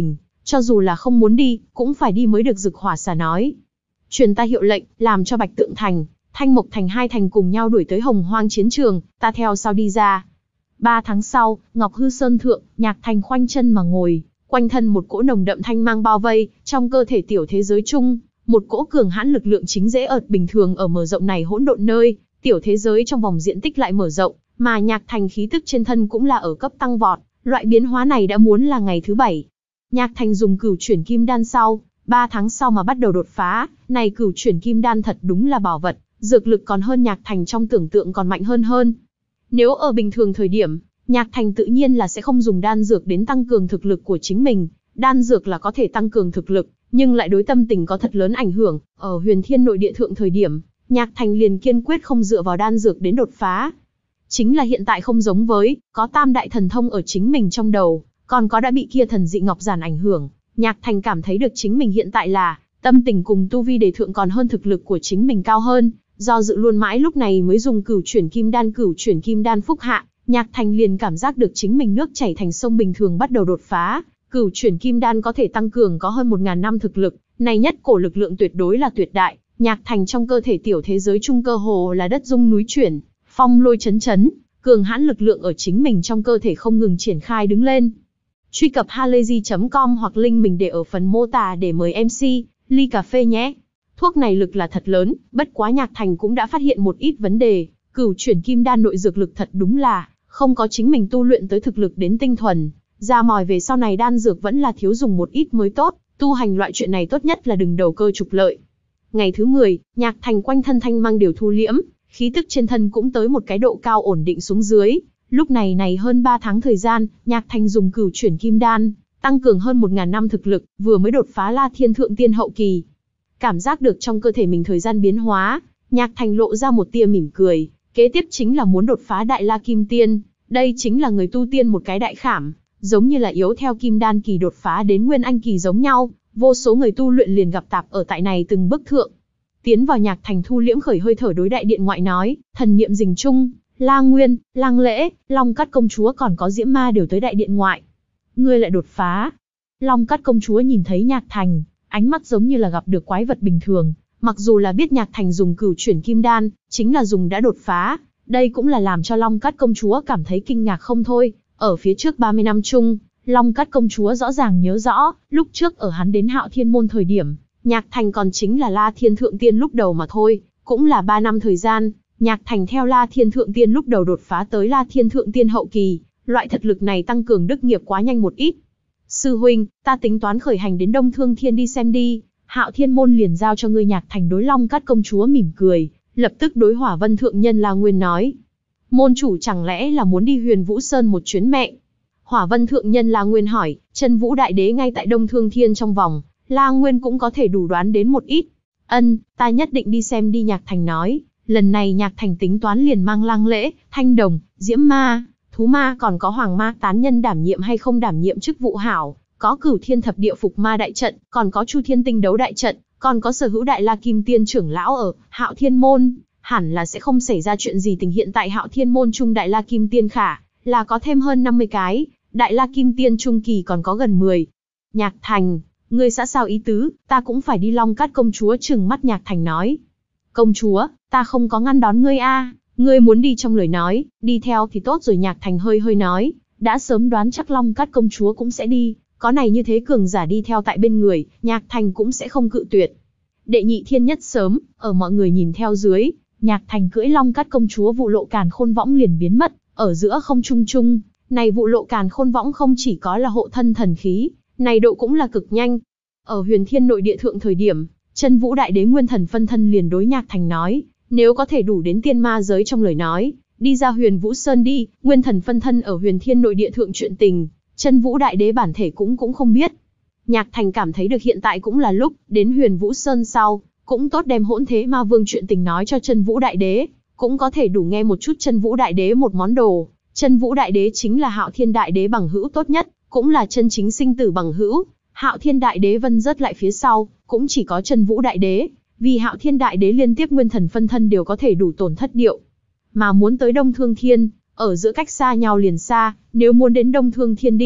[SPEAKER 1] cho dù là không muốn đi, cũng phải đi mới được. Dực Hỏa Xà nói. Truyền ta hiệu lệnh, làm cho Bạch Tượng Thành, Thanh Mộc Thành hai thành cùng nhau đuổi tới Hồng Hoang chiến trường, ta theo sau đi ra. Ba tháng sau, Ngọc Hư Sơn thượng, Nhạc Thành khoanh chân mà ngồi, quanh thân một cỗ nồng đậm thanh mang bao vây, trong cơ thể tiểu thế giới chung, một cỗ cường hãn lực lượng chính dễ ợt bình thường ở mở rộng này hỗn độn nơi, tiểu thế giới trong vòng diện tích lại mở rộng, mà Nhạc Thành khí tức trên thân cũng là ở cấp tăng vọt, loại biến hóa này đã muốn là ngày thứ bảy. Nhạc Thành dùng cửu chuyển kim đan sau, ba tháng sau mà bắt đầu đột phá, này cửu chuyển kim đan thật đúng là bảo vật, dược lực còn hơn Nhạc Thành trong tưởng tượng còn mạnh hơn hơn. Nếu ở bình thường thời điểm, Nhạc Thành tự nhiên là sẽ không dùng đan dược đến tăng cường thực lực của chính mình, đan dược là có thể tăng cường thực lực, nhưng lại đối tâm tình có thật lớn ảnh hưởng. Ở Huyền Thiên nội địa thượng thời điểm, Nhạc Thành liền kiên quyết không dựa vào đan dược đến đột phá. Chính là hiện tại không giống với, có tam đại thần thông ở chính mình trong đầu, còn có đã bị kia thần dị ngọc giản ảnh hưởng, Nhạc Thành cảm thấy được chính mình hiện tại là, tâm tình cùng tu vi đề thượng còn hơn thực lực của chính mình cao hơn, do dự luôn mãi lúc này mới dùng cửu chuyển kim đan cửu chuyển kim đan phúc hạ, Nhạc Thành liền cảm giác được chính mình nước chảy thành sông bình thường bắt đầu đột phá, cửu chuyển kim đan có thể tăng cường có hơn một ngàn năm thực lực, này nhất cổ lực lượng tuyệt đối là tuyệt đại, Nhạc Thành trong cơ thể tiểu thế giới trung cơ hồ là đất rung núi chuyển, phong lôi chấn chấn, cường hãn lực lượng ở chính mình trong cơ thể không ngừng triển khai đứng lên. Truy cập halayzi chấm com hoặc link mình để ở phần mô tả để mời em xê, ly cà phê nhé. Thuốc này lực là thật lớn, bất quá Nhạc Thành cũng đã phát hiện một ít vấn đề, cửu chuyển kim đan nội dược lực thật đúng là, không có chính mình tu luyện tới thực lực đến tinh thuần, ra mòi về sau này đan dược vẫn là thiếu dùng một ít mới tốt, tu hành loại chuyện này tốt nhất là đừng đầu cơ trục lợi. Ngày thứ mười, Nhạc Thành quanh thân thanh mang đều thu liễm, khí tức trên thân cũng tới một cái độ cao ổn định xuống dưới. Lúc này này hơn ba tháng thời gian, Nhạc Thành dùng cửu chuyển kim đan, tăng cường hơn một ngàn năm thực lực, vừa mới đột phá La Thiên Thượng Tiên hậu kỳ. Cảm giác được trong cơ thể mình thời gian biến hóa, Nhạc Thành lộ ra một tia mỉm cười, kế tiếp chính là muốn đột phá Đại La Kim Tiên, đây chính là người tu tiên một cái đại khảm, giống như là yếu theo kim đan kỳ đột phá đến nguyên anh kỳ giống nhau, vô số người tu luyện liền gặp tạp ở tại này từng bước thượng. Tiến vào Nhạc Thành thu liễm khởi hơi thở đối đại điện ngoại nói, thần niệm rình chung, La Nguyên, Lăng Lễ, Long Cát công chúa còn có Diễm Ma đều tới đại điện ngoại. Ngươi lại đột phá. Long Cát công chúa nhìn thấy Nhạc Thành, ánh mắt giống như là gặp được quái vật bình thường, mặc dù là biết Nhạc Thành dùng cửu chuyển kim đan, chính là dùng đã đột phá, đây cũng là làm cho Long Cát công chúa cảm thấy kinh ngạc không thôi. Ở phía trước ba mươi năm chung, Long Cát công chúa rõ ràng nhớ rõ, lúc trước ở hắn đến Hạo Thiên môn thời điểm, Nhạc Thành còn chính là La Thiên Thượng Tiên lúc đầu mà thôi, cũng là ba năm thời gian, Nhạc Thành theo La Thiên Thượng Tiên lúc đầu đột phá tới La Thiên Thượng Tiên hậu kỳ, loại thực lực này tăng cường đức nghiệp quá nhanh một ít. Sư huynh, ta tính toán khởi hành đến Đông Thương Thiên đi xem đi, Hạo Thiên môn liền giao cho ngươi. Nhạc Thành đối Long Cát công chúa mỉm cười, lập tức đối Hỏa Vân thượng nhân La Nguyên nói, môn chủ chẳng lẽ là muốn đi Huyền Vũ Sơn một chuyến mẹ? Hỏa Vân thượng nhân La Nguyên hỏi, Chân Vũ đại đế ngay tại Đông Thương Thiên trong vòng, La Nguyên cũng có thể đủ đoán đến một ít. Ân, ta nhất định đi xem đi. Nhạc Thành nói, lần này Nhạc Thành tính toán liền mang Lăng Lễ, Thanh Đồng, Diễm Ma, Thú Ma còn có Hoàng Ma tán nhân đảm nhiệm hay không đảm nhiệm chức vụ hảo, có Cửu Thiên thập địa phục ma đại trận, còn có Chu Thiên tinh đấu đại trận, còn có sở hữu Đại La Kim Tiên trưởng lão ở Hạo Thiên môn, hẳn là sẽ không xảy ra chuyện gì. Tình hiện tại Hạo Thiên môn trung Đại La Kim Tiên khả là có thêm hơn năm mươi cái, Đại La Kim Tiên trung kỳ còn có gần mười. Nhạc Thành, ngươi xã sao ý tứ, ta cũng phải đi. Long Cát công chúa trừng mắt Nhạc Thành nói, công chúa, ta không có ngăn đón ngươi a, ngươi muốn đi trong lời nói, đi theo thì tốt rồi. Nhạc Thành hơi hơi nói, đã sớm đoán chắc Long Cát công chúa cũng sẽ đi, có này như thế cường giả đi theo tại bên người, Nhạc Thành cũng sẽ không cự tuyệt. Đệ nhị thiên nhất sớm, ở mọi người nhìn theo dưới, Nhạc Thành cưỡi Long Cát công chúa vụ lộ càn khôn võng liền biến mất ở giữa không trung trung. Này vụ lộ càn khôn võng không chỉ có là hộ thân thần khí, này độ cũng là cực nhanh. Ở Huyền Thiên nội địa thượng thời điểm, Chân Vũ đại đế nguyên thần phân thân liền đối Nhạc Thành nói, nếu có thể đủ đến tiên ma giới trong lời nói, đi ra Huyền Vũ Sơn đi. Nguyên thần phân thân ở Huyền Thiên nội địa thượng chuyện tình, Chân Vũ đại đế bản thể cũng cũng không biết. Nhạc Thành cảm thấy được hiện tại cũng là lúc, đến Huyền Vũ Sơn sau, cũng tốt đem Hỗn Thế Ma Vương chuyện tình nói cho Chân Vũ đại đế, cũng có thể đủ nghe một chút Chân Vũ đại đế một món đồ. Chân Vũ đại đế chính là Hạo Thiên đại đế bằng hữu tốt nhất, cũng là chân chính sinh tử bằng hữu. Hạo Thiên đại đế vân rớt lại phía sau, cũng chỉ có Chân Vũ đại đế, vì Hạo Thiên đại đế liên tiếp nguyên thần phân thân đều có thể đủ tổn thất điệu. Mà muốn tới Đông Thương Thiên, ở giữa cách xa nhau liền xa, nếu muốn đến Đông Thương Thiên đi,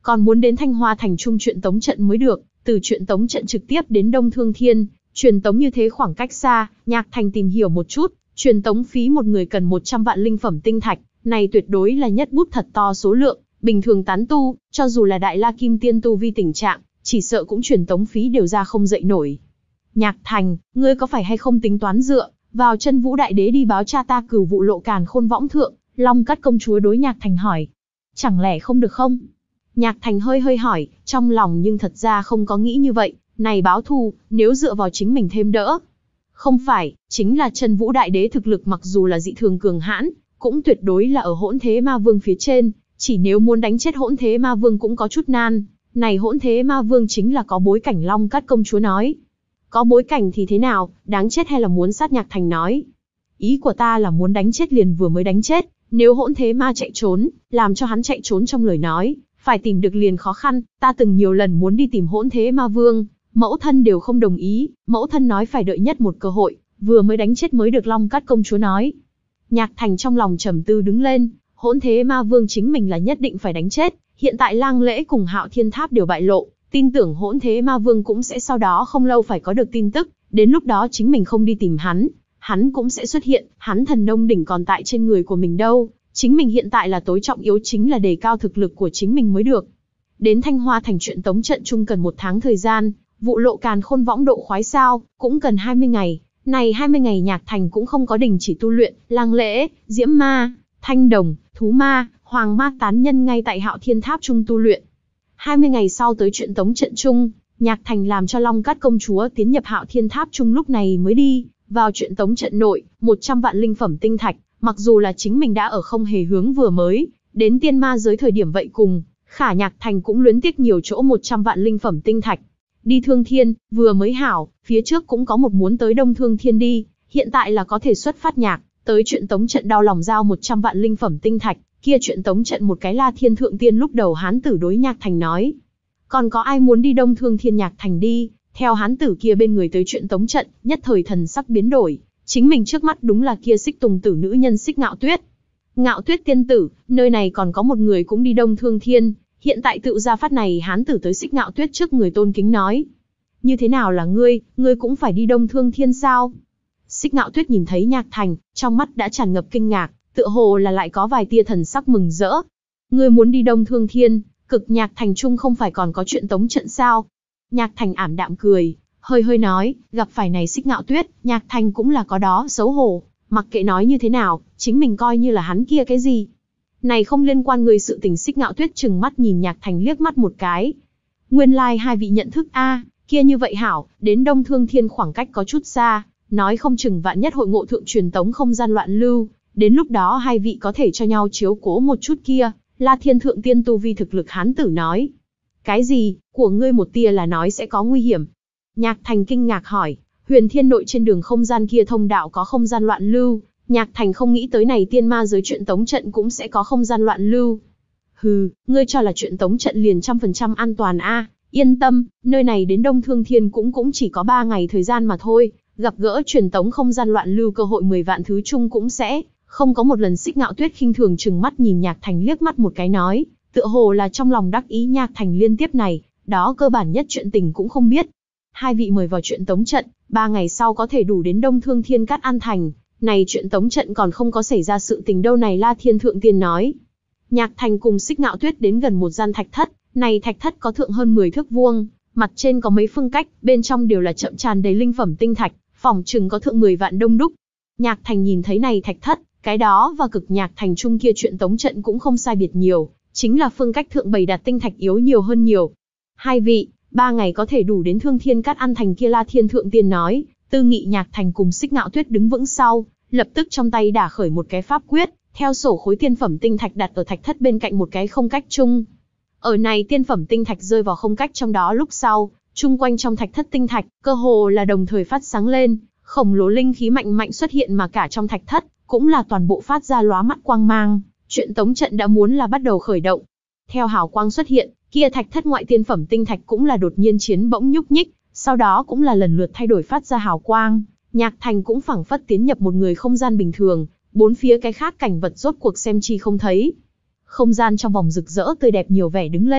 [SPEAKER 1] còn muốn đến Thanh Hoa Thành Trung truyền tống trận mới được, từ truyền tống trận trực tiếp đến Đông Thương Thiên, truyền tống như thế khoảng cách xa, Nhạc Thành tìm hiểu một chút, truyền tống phí một người cần một trăm vạn linh phẩm tinh thạch, này tuyệt đối là nhất bút thật to số lượng, bình thường tán tu, cho dù là Đại La Kim Tiên tu vi tình trạng, chỉ sợ cũng truyền tống phí đều ra không dậy nổi. Nhạc Thành, ngươi có phải hay không tính toán dựa vào Chân Vũ Đại Đế đi báo cha ta Cửu Vụ Lộ Càn Khôn Võng Thượng? Long Cát công chúa đối Nhạc Thành hỏi. Chẳng lẽ không được không? Nhạc Thành hơi hơi hỏi, trong lòng nhưng thật ra không có nghĩ như vậy, này báo thù, nếu dựa vào chính mình thêm đỡ. Không phải, chính là Chân Vũ Đại Đế thực lực mặc dù là dị thường cường hãn, cũng tuyệt đối là ở Hỗn Thế Ma Vương phía trên, chỉ nếu muốn đánh chết Hỗn Thế Ma Vương cũng có chút nan. Này Hỗn Thế Ma Vương chính là có bối cảnh. Long Cát công chúa nói. Có bối cảnh thì thế nào, đáng chết hay là muốn sát? Nhạc Thành nói. Ý của ta là muốn đánh chết liền vừa mới đánh chết, nếu Hỗn Thế Ma chạy trốn, làm cho hắn chạy trốn trong lời nói, phải tìm được liền khó khăn, ta từng nhiều lần muốn đi tìm Hỗn Thế Ma Vương, mẫu thân đều không đồng ý, mẫu thân nói phải đợi nhất một cơ hội, vừa mới đánh chết mới được. Long Cát công chúa nói. Nhạc Thành trong lòng trầm tư đứng lên, Hỗn Thế Ma Vương chính mình là nhất định phải đánh chết, hiện tại Lang Lễ cùng Hạo Thiên Tháp đều bại lộ, tin tưởng Hỗn Thế Ma Vương cũng sẽ sau đó không lâu phải có được tin tức, đến lúc đó chính mình không đi tìm hắn, hắn cũng sẽ xuất hiện, hắn thần nông đỉnh còn tại trên người của mình đâu, chính mình hiện tại là tối trọng yếu chính là đề cao thực lực của chính mình mới được. Đến Thanh Hoa Thành truyền tống trận chung cần một tháng thời gian, Vụ Lộ Càn Khôn Võng độ khoái sao, cũng cần hai mươi ngày, này hai mươi ngày Nhạc Thành cũng không có đình chỉ tu luyện, Lang Lễ, Diễm Ma, Thanh Đồng, Thú Ma, Hoàng Ma tán nhân ngay tại Hạo Thiên Tháp chung tu luyện. hai mươi ngày sau tới truyền tống trận chung, Nhạc Thành làm cho Long Cát công chúa tiến nhập Hạo Thiên Tháp chung lúc này mới đi vào truyền tống trận nội, một trăm vạn linh phẩm tinh thạch, mặc dù là chính mình đã ở không hề hướng vừa mới đến tiên ma giới thời điểm vậy cùng, khả Nhạc Thành cũng luyến tiếc nhiều chỗ một trăm vạn linh phẩm tinh thạch. Đi Thương Thiên, vừa mới hảo, phía trước cũng có một muốn tới Đông Thương Thiên đi, hiện tại là có thể xuất phát. Nhạc tới truyền tống trận đau lòng giao một trăm vạn linh phẩm tinh thạch, kia truyền tống trận một cái La Thiên Thượng Tiên lúc đầu hán tử đối Nhạc Thành nói. Còn có ai muốn đi Đông Thương Thiên? Nhạc Thành đi theo hán tử kia bên người tới truyền tống trận, nhất thời thần sắc biến đổi, chính mình trước mắt đúng là kia Xích Tùng tử nữ nhân Xích Ngạo Tuyết. Ngạo Tuyết tiên tử, nơi này còn có một người cũng đi Đông Thương Thiên, hiện tại tự ra phát này hán tử tới Xích Ngạo Tuyết trước người tôn kính nói. Như thế nào là ngươi, ngươi cũng phải đi Đông Thương Thiên sao? Xích Ngạo Tuyết nhìn thấy Nhạc Thành, trong mắt đã tràn ngập kinh ngạc, tựa hồ là lại có vài tia thần sắc mừng rỡ. Ngươi muốn đi Đông Thương Thiên, Cực Nhạc Thành chung không phải còn có truyền tống trận sao? Nhạc Thành ảm đạm cười, hơi hơi nói, gặp phải này Xích Ngạo Tuyết, Nhạc Thành cũng là có đó xấu hổ, mặc kệ nói như thế nào, chính mình coi như là hắn kia cái gì. Này không liên quan người sự tình. Xích Ngạo Tuyết trừng mắt nhìn Nhạc Thành liếc mắt một cái. Nguyên lai like hai vị nhận thức a, à, kia như vậy hảo, đến Đông Thương Thiên khoảng cách có chút xa, nói không chừng vạn nhất hội ngộ thượng truyền tống không gian loạn lưu, đến lúc đó hai vị có thể cho nhau chiếu cố một chút kia. La Thiên Thượng Tiên tu vi thực lực hán tử nói. Cái gì, của ngươi một tia là nói sẽ có nguy hiểm? Nhạc Thành kinh ngạc hỏi, Huyền Thiên nội trên đường không gian kia thông đạo có không gian loạn lưu, Nhạc Thành không nghĩ tới này tiên ma giới truyền tống trận cũng sẽ có không gian loạn lưu. Hừ, ngươi cho là truyền tống trận liền trăm phần trăm an toàn a? À? Yên tâm, nơi này đến Đông Thương Thiên cũng cũng chỉ có ba ngày thời gian mà thôi, gặp gỡ truyền tống không gian loạn lưu cơ hội mười vạn thứ chung cũng sẽ không có một lần. Xích Ngạo Tuyết khinh thường trừng mắt nhìn Nhạc Thành liếc mắt một cái nói, tựa hồ là trong lòng đắc ý Nhạc Thành liên tiếp này, đó cơ bản nhất chuyện tình cũng không biết. Hai vị mời vào truyền tống trận, ba ngày sau có thể đủ đến Đông Thương Thiên Cát An Thành, này truyền tống trận còn không có xảy ra sự tình đâu này. La Thiên Thượng Tiên nói. Nhạc Thành cùng Xích Ngạo Tuyết đến gần một gian thạch thất, này thạch thất có thượng hơn mười thước vuông, mặt trên có mấy phương cách, bên trong đều là chậm tràn đầy linh phẩm tinh thạch, phỏng chừng có thượng mười vạn đông đúc. Nhạc Thành nhìn thấy này thạch thất, cái đó và Cực Nhạc Thành chung kia truyền tống trận cũng không sai biệt nhiều, chính là phương cách thượng bày đặt tinh thạch yếu nhiều hơn nhiều. Hai vị, ba ngày có thể đủ đến Thương Thiên Cát An Thành kia. La Thiên Thượng Tiên nói. Tư nghị Nhạc Thành cùng Xích Ngạo Tuyết đứng vững sau, lập tức trong tay đả khởi một cái pháp quyết, theo sổ khối tiên phẩm tinh thạch đặt ở thạch thất bên cạnh một cái không cách chung. Ở này tiên phẩm tinh thạch rơi vào không cách trong đó lúc sau, chung quanh trong thạch thất tinh thạch, cơ hồ là đồng thời phát sáng lên, khổng lồ linh khí mạnh mạnh xuất hiện mà cả trong thạch thất, cũng là toàn bộ phát ra lóa mắt quang mang, truyền tống trận đã muốn là bắt đầu khởi động. Theo hào quang xuất hiện, kia thạch thất ngoại tiên phẩm tinh thạch cũng là đột nhiên chiến bỗng nhúc nhích, sau đó cũng là lần lượt thay đổi phát ra hào quang. Nhạc Thành cũng phảng phất tiến nhập một người không gian bình thường, bốn phía cái khác cảnh vật rốt cuộc xem chi không thấy. Không gian trong vòng rực rỡ tươi đẹp nhiều vẻ đứng lên,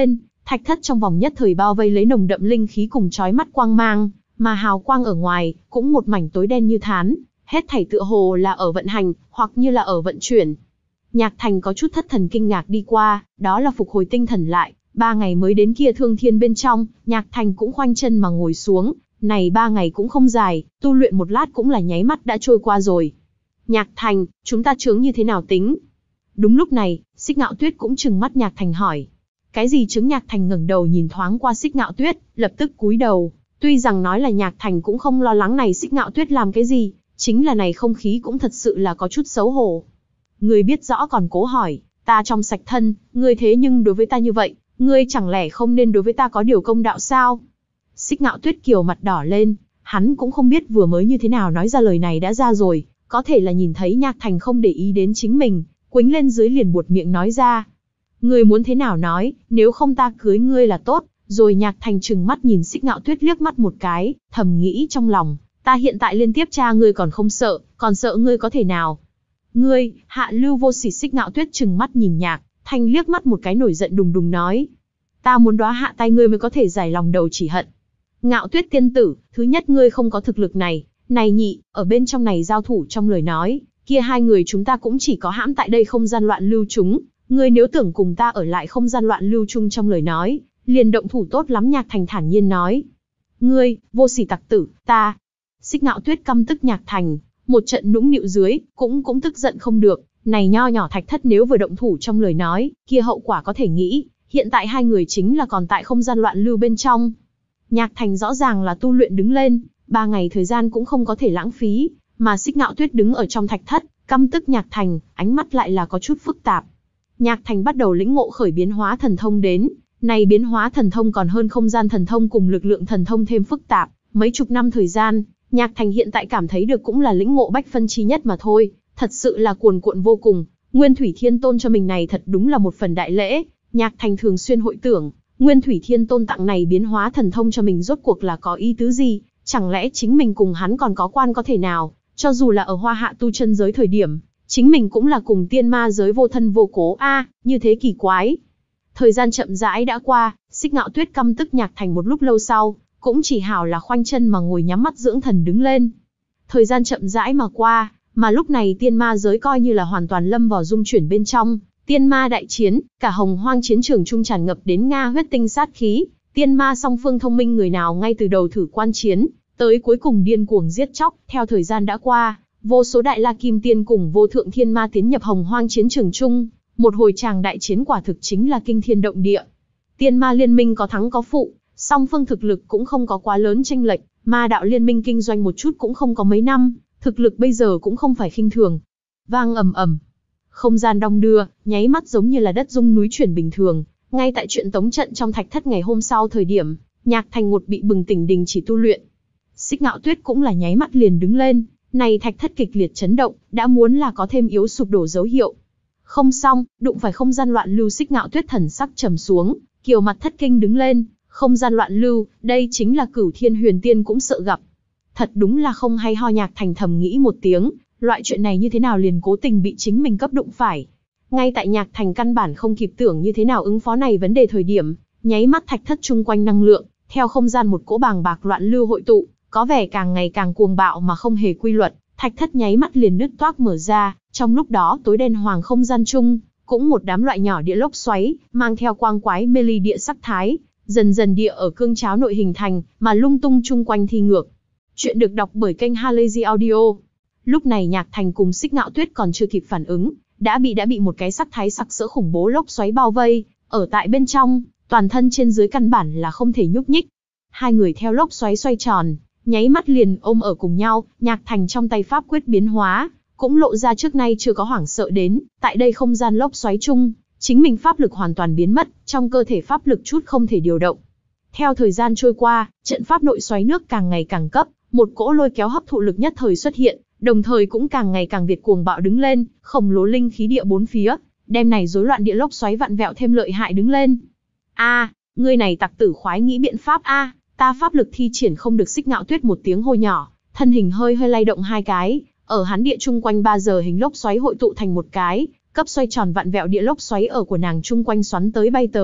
[SPEAKER 1] Thạch thất trong vòng nhất thời bao vây lấy nồng đậm linh khí cùng chói mắt quang mang, mà hào quang ở ngoài cũng một mảnh tối đen như thán, hết thảy tựa hồ là ở vận hành, hoặc như là ở vận chuyển. Nhạc Thành có chút thất thần kinh ngạc đi qua, đó là phục hồi tinh thần lại, ba ngày mới đến kia Thương Thiên bên trong, Nhạc Thành cũng khoanh chân mà ngồi xuống, này ba ngày cũng không dài, tu luyện một lát cũng là nháy mắt đã trôi qua rồi. Nhạc Thành, chúng ta chướng như thế nào tính? Đúng lúc này, Xích Ngạo Tuyết cũng trừng mắt Nhạc Thành hỏi. Cái gì chướng? Nhạc Thành ngẩng đầu nhìn thoáng qua Xích Ngạo Tuyết, lập tức cúi đầu. Tuy rằng nói là Nhạc Thành cũng không lo lắng này Xích Ngạo Tuyết làm cái gì, chính là này không khí cũng thật sự là có chút xấu hổ. Ngươi biết rõ còn cố hỏi, ta trong sạch thân, ngươi thế nhưng đối với ta như vậy, ngươi chẳng lẽ không nên đối với ta có điều công đạo sao? Xích Ngạo Tuyết kiều mặt đỏ lên, hắn cũng không biết vừa mới như thế nào nói ra lời này đã ra rồi, có thể là nhìn thấy Nhạc Thành không để ý đến chính mình, quĩnh lên dưới liền buột miệng nói ra. Ngươi muốn thế nào nói, nếu không ta cưới ngươi là tốt. Rồi Nhạc Thành trừng mắt nhìn Xích Ngạo Tuyết liếc mắt một cái, thầm nghĩ trong lòng, ta hiện tại liên tiếp cha ngươi còn không sợ, còn sợ ngươi có thể nào? Ngươi, hạ lưu vô sỉ! Xích Ngạo Tuyết trừng mắt nhìn Nhạc Thành liếc mắt một cái nổi giận đùng đùng nói. Ta muốn đóa hạ tay ngươi mới có thể giải lòng đầu chỉ hận. Ngạo Tuyết tiên tử, thứ nhất ngươi không có thực lực này, này nhị, ở bên trong này giao thủ trong lời nói, kia hai người chúng ta cũng chỉ có hãm tại đây không gian loạn lưu chúng, ngươi nếu tưởng cùng ta ở lại không gian loạn lưu chung trong lời nói, liền động thủ tốt lắm. Nhạc Thành thản nhiên nói. Ngươi, vô sỉ tặc tử, ta. Xích Ngạo Tuyết căm tức Nhạc Thành, một trận nũng nịu dưới, cũng cũng tức giận không được, này nho nhỏ thạch thất nếu vừa động thủ trong lời nói, kia hậu quả có thể nghĩ, hiện tại hai người chính là còn tại không gian loạn lưu bên trong. Nhạc Thành rõ ràng là tu luyện đứng lên, ba ngày thời gian cũng không có thể lãng phí, mà Xích Ngạo Tuyết đứng ở trong thạch thất, căm tức Nhạc Thành, ánh mắt lại là có chút phức tạp. Nhạc Thành bắt đầu lĩnh ngộ khởi biến hóa thần thông đến. Này biến hóa thần thông còn hơn không gian thần thông cùng lực lượng thần thông thêm phức tạp, mấy chục năm thời gian, Nhạc Thành hiện tại cảm thấy được cũng là lĩnh ngộ bách phân chi nhất mà thôi, thật sự là cuồn cuộn vô cùng. Nguyên Thủy Thiên Tôn cho mình này thật đúng là một phần đại lễ, Nhạc Thành thường xuyên hội tưởng, Nguyên Thủy Thiên Tôn tặng này biến hóa thần thông cho mình rốt cuộc là có ý tứ gì, chẳng lẽ chính mình cùng hắn còn có quan có thể nào, cho dù là ở Hoa Hạ tu chân giới thời điểm, chính mình cũng là cùng tiên ma giới vô thân vô cố a, à, như thế kỳ quái. Thời gian chậm rãi đã qua, Xích Ngạo Tuyết căm tức Nhạc Thành một lúc lâu sau, cũng chỉ hảo là khoanh chân mà ngồi nhắm mắt dưỡng thần đứng lên. Thời gian chậm rãi mà qua, mà lúc này tiên ma giới coi như là hoàn toàn lâm vào dung chuyển bên trong, tiên ma đại chiến, cả hồng hoang chiến trường trung tràn ngập đến nga huyết tinh sát khí, tiên ma song phương thông minh người nào ngay từ đầu thử quan chiến, tới cuối cùng điên cuồng giết chóc. Theo thời gian đã qua, vô số đại la kim tiên cùng vô thượng thiên ma tiến nhập hồng hoang chiến trường chung. Một hồi tràng đại chiến quả thực chính là kinh thiên động địa. Tiên ma liên minh có thắng có phụ, song phương thực lực cũng không có quá lớn chênh lệch, ma đạo liên minh kinh doanh một chút cũng không có mấy năm, thực lực bây giờ cũng không phải khinh thường. Vang ầm ầm, không gian đong đưa, nháy mắt giống như là đất rung núi chuyển bình thường. Ngay tại chuyện tống trận trong thạch thất ngày hôm sau thời điểm, Nhạc Thành một bị bừng tỉnh đình chỉ tu luyện. Xích Ngạo Tuyết cũng là nháy mắt liền đứng lên, này thạch thất kịch liệt chấn động, đã muốn là có thêm yếu sụp đổ dấu hiệu. Không xong, đụng phải không gian loạn lưu. Xích Ngạo Tuyết thần sắc trầm xuống, kiều mặt thất kinh đứng lên. Không gian loạn lưu, đây chính là Cửu Thiên Huyền Tiên cũng sợ gặp. Thật đúng là không hay ho. Nhạc Thành thầm nghĩ một tiếng, loại chuyện này như thế nào liền cố tình bị chính mình cấp đụng phải. Ngay tại Nhạc Thành căn bản không kịp tưởng như thế nào ứng phó này vấn đề thời điểm, nháy mắt thạch thất chung quanh năng lượng, theo không gian một cỗ bàng bạc loạn lưu hội tụ, có vẻ càng ngày càng cuồng bạo mà không hề quy luật, thạch thất nháy mắt liền nứt toác mở ra. Trong lúc đó tối đen hoàng không gian chung, cũng một đám loại nhỏ địa lốc xoáy, mang theo quang quái mê ly địa sắc thái, dần dần địa ở cương cháo nội hình thành, mà lung tung chung quanh thi ngược. Chuyện được đọc bởi kênh Halazy Audio. Lúc này Nhạc Thành cùng Xích Ngạo Tuyết còn chưa kịp phản ứng, đã bị đã bị một cái sắc thái sặc sỡ khủng bố lốc xoáy bao vây, ở tại bên trong, toàn thân trên dưới căn bản là không thể nhúc nhích. Hai người theo lốc xoáy xoay tròn, nháy mắt liền ôm ở cùng nhau. Nhạc Thành trong tay pháp quyết biến hóa, cũng lộ ra trước nay chưa có hoảng sợ đến, tại đây không gian lốc xoáy chung, chính mình pháp lực hoàn toàn biến mất, trong cơ thể pháp lực chút không thể điều động. Theo thời gian trôi qua, trận pháp nội xoáy nước càng ngày càng cấp, một cỗ lôi kéo hấp thụ lực nhất thời xuất hiện, đồng thời cũng càng ngày càng việt cuồng bạo đứng lên, khổng lồ linh khí địa bốn phía, đem này rối loạn địa lốc xoáy vặn vẹo thêm lợi hại đứng lên. A, ngươi này tặc tử khoái nghĩ biện pháp a, ta pháp lực thi triển không được. Xích Ngạo Tuyết một tiếng hô nhỏ, thân hình hơi hơi lay động hai cái, ở hắn địa chung quanh ba giờ hình lốc xoáy hội tụ thành một cái, cấp xoay tròn vặn vẹo địa lốc xoáy ở của nàng chung quanh xoắn tới bay tới,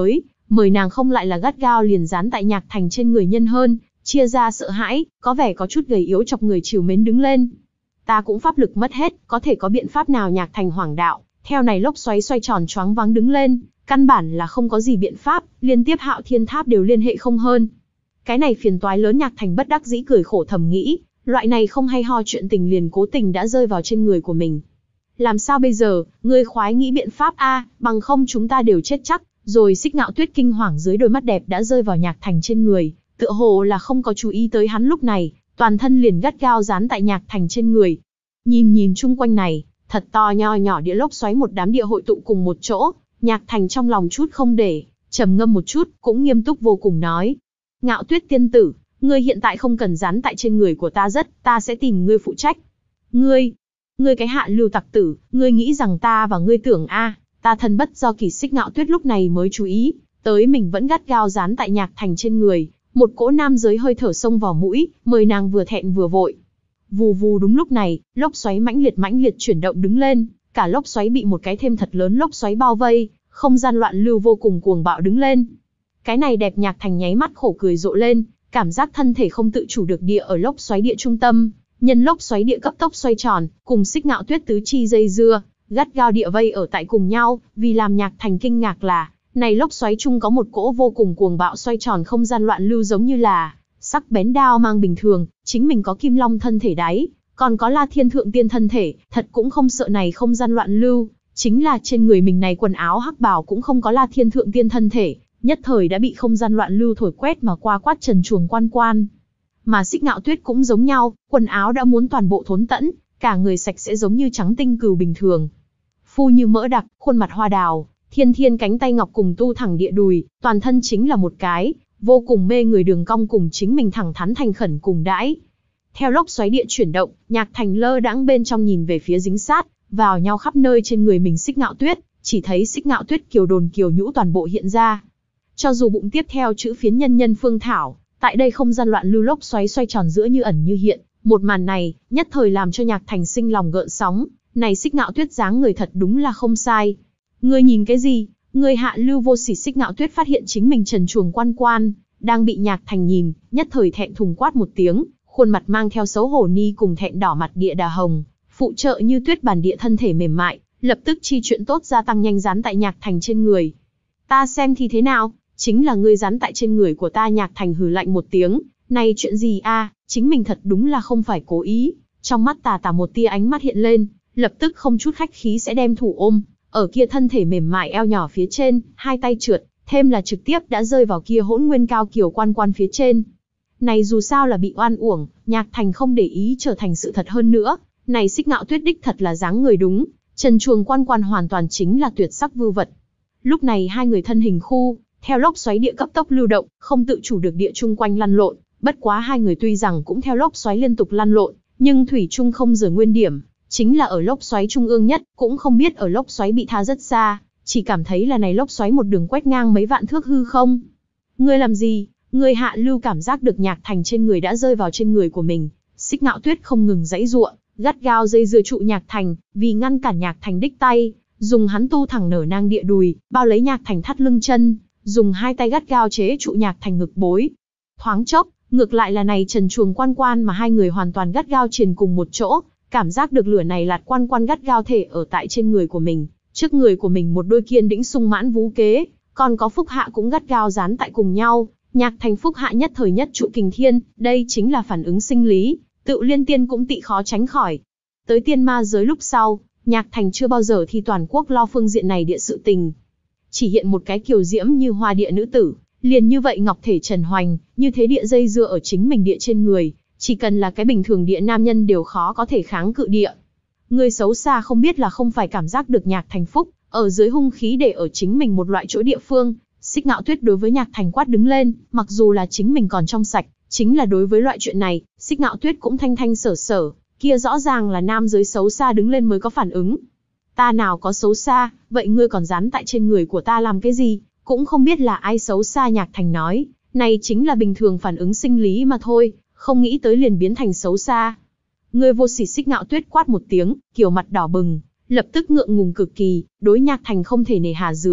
[SPEAKER 1] mời nàng không lại là gắt gao liền dán tại Nhạc Thành trên người nhân hơn, chia ra sợ hãi, có vẻ có chút gầy yếu chọc người trìu mến đứng lên. Ta cũng pháp lực mất hết, có thể có biện pháp nào? Nhạc Thành hoảng đạo, theo này lốc xoáy xoay tròn choáng váng đứng lên, căn bản là không có gì biện pháp, liên tiếp Hạo Thiên Tháp đều liên hệ không hơn. Cái này phiền toái lớn. Nhạc Thành bất đắc dĩ cười khổ thầm nghĩ, loại này không hay ho chuyện tình liền cố tình đã rơi vào trên người của mình. Làm sao bây giờ, ngươi khoái nghĩ biện pháp a, bằng không chúng ta đều chết chắc. Rồi Xích Ngạo Tuyết kinh hoàng dưới đôi mắt đẹp đã rơi vào Nhạc Thành trên người, tựa hồ là không có chú ý tới hắn lúc này, toàn thân liền gắt gao dán tại Nhạc Thành trên người. Nhìn nhìn chung quanh này, thật to nho nhỏ địa lốc xoáy một đám địa hội tụ cùng một chỗ, Nhạc Thành trong lòng chút không để, trầm ngâm một chút, cũng nghiêm túc vô cùng nói. Ngạo Tuyết tiên tử, ngươi hiện tại không cần dán tại trên người của ta rất, ta sẽ tìm ngươi phụ trách. Ngươi, ngươi cái hạ lưu tặc tử, ngươi nghĩ rằng ta và ngươi tưởng a, ta thân bất do kỳ. Xích Ngạo Tuyết lúc này mới chú ý, tới mình vẫn gắt gao dán tại Nhạc Thành trên người, một cỗ nam giới hơi thở xông vào mũi, mời nàng vừa thẹn vừa vội. Vù vù, đúng lúc này, lốc xoáy mãnh liệt mãnh liệt chuyển động đứng lên, cả lốc xoáy bị một cái thêm thật lớn lốc xoáy bao vây, không gian loạn lưu vô cùng cuồng bạo đứng lên. Cái này đẹp. Nhạc Thành nháy mắt khổ cười rộ lên, cảm giác thân thể không tự chủ được địa ở lốc xoáy địa trung tâm, nhân lốc xoáy địa cấp tốc xoay tròn, cùng Xích Ngạo Tuyết tứ chi dây dưa, gắt gao địa vây ở tại cùng nhau. Vì làm Nhạc Thành kinh ngạc là, này lốc xoáy chung có một cỗ vô cùng cuồng bạo xoay tròn không gian loạn lưu, giống như là sắc bén đao mang bình thường. Chính mình có Kim Long thân thể đáy, còn có La Thiên Thượng Tiên thân thể, thật cũng không sợ này không gian loạn lưu. Chính là trên người mình này quần áo hắc bào cũng không có La Thiên Thượng Tiên thân thể, nhất thời đã bị không gian loạn lưu thổi quét mà qua, quát trần truồng quan quan. Mà Xích Ngạo Tuyết cũng giống nhau, quần áo đã muốn toàn bộ thốn tẫn, cả người sạch sẽ giống như trắng tinh cừu bình thường. Phu như mỡ đặc, khuôn mặt hoa đào, thiên thiên cánh tay ngọc cùng tu thẳng địa đùi, toàn thân chính là một cái vô cùng mê người đường cong cùng chính mình thẳng thắn thành khẩn cùng đãi. Theo lốc xoáy địa chuyển động, Nhạc Thành lơ đãng bên trong nhìn về phía dính sát vào nhau khắp nơi trên người mình Xích Ngạo Tuyết, chỉ thấy Xích Ngạo Tuyết kiều đồn kiều nhũ toàn bộ hiện ra. Cho dù bụng tiếp theo chữ phiến nhân nhân phương thảo, tại đây không gian loạn lưu lốc xoáy xoay tròn giữa như ẩn như hiện, một màn này nhất thời làm cho Nhạc Thành sinh lòng gợn sóng. Này Xích Ngạo Tuyết dáng người thật đúng là không sai. Ngươi nhìn cái gì? Ngươi hạ lưu vô sỉ. Xích Ngạo Tuyết phát hiện chính mình trần truồng quan quan đang bị Nhạc Thành nhìn, nhất thời thẹn thùng quát một tiếng, khuôn mặt mang theo xấu hổ ni cùng thẹn đỏ mặt địa đà hồng, phụ trợ như tuyết bản địa thân thể mềm mại, lập tức chi chuyện tốt gia tăng nhanh dán tại Nhạc Thành trên người. Ta xem thì thế nào? Chính là ngươi dán tại trên người của ta. Nhạc Thành hừ lạnh một tiếng, này chuyện gì a? Chính mình thật đúng là không phải cố ý. Trong mắt tà tà một tia ánh mắt hiện lên, lập tức không chút khách khí sẽ đem thủ ôm ở kia thân thể mềm mại eo nhỏ phía trên, hai tay trượt, thêm là trực tiếp đã rơi vào kia hỗn nguyên cao kiều quan quan phía trên. Này dù sao là bị oan uổng, Nhạc Thành không để ý trở thành sự thật hơn nữa. Này Xích Ngạo Tuyết đích thật là dáng người đúng, trần truồng quan quan hoàn toàn chính là tuyệt sắc vưu vật. Lúc này hai người thân hình khu theo lốc xoáy địa cấp tốc lưu động, không tự chủ được địa chung quanh lăn lộn. Bất quá hai người tuy rằng cũng theo lốc xoáy liên tục lăn lộn, nhưng thủy chung không rời nguyên điểm, chính là ở lốc xoáy trung ương nhất, cũng không biết ở lốc xoáy bị tha rất xa, chỉ cảm thấy là này lốc xoáy một đường quét ngang mấy vạn thước hư không. Ngươi làm gì? Ngươi hạ lưu cảm giác được Nhạc Thành trên người đã rơi vào trên người của mình. Xích Ngạo Tuyết không ngừng giãy giụa, gắt gao dây dưa trụ Nhạc Thành, vì ngăn cản Nhạc Thành đích tay, dùng hắn tu thẳng nở nang địa đùi, bao lấy Nhạc Thành thắt lưng chân, dùng hai tay gắt gao chế trụ Nhạc Thành ngực bối. Thoáng chốc, ngược lại là này trần truồng quan quan mà hai người hoàn toàn gắt gao triền cùng một chỗ, cảm giác được lửa này lạt quan quan gắt gao thể ở tại trên người của mình, trước người của mình một đôi kiên đĩnh sung mãn vú kế, còn có phúc hạ cũng gắt gao dán tại cùng nhau. Nhạc Thành phúc hạ nhất thời nhất trụ kình thiên, đây chính là phản ứng sinh lý, tự liên tiên cũng tị khó tránh khỏi. Tới tiên ma giới lúc sau, Nhạc Thành chưa bao giờ thi toàn quốc lo phương diện này địa sự tình. Chỉ hiện một cái kiều diễm như hoa địa nữ tử, liền như vậy ngọc thể trần hoành, như thế địa dây dưa ở chính mình địa trên người, chỉ cần là cái bình thường địa nam nhân đều khó có thể kháng cự địa. Người xấu xa không biết là không phải cảm giác được Nhạc Thành phúc, ở dưới hung khí để ở chính mình một loại chỗ địa phương. Xích Ngạo Tuyết đối với Nhạc Thành quát đứng lên, mặc dù là chính mình còn trong sạch, chính là đối với loại chuyện này, Xích Ngạo Tuyết cũng thanh thanh sở sở, kia rõ ràng là nam giới xấu xa đứng lên mới có phản ứng. Ta nào có xấu xa, vậy ngươi còn dán tại trên người của ta làm cái gì, cũng không biết là ai xấu xa. Nhạc Thành nói, này chính là bình thường phản ứng sinh lý mà thôi, không nghĩ tới liền biến thành xấu xa. Ngươi vô sỉ. Xích Ngạo Tuyết quát một tiếng, kiều mặt đỏ bừng, lập tức ngượng ngùng cực kỳ, đối Nhạc Thành không thể nề hà dưới,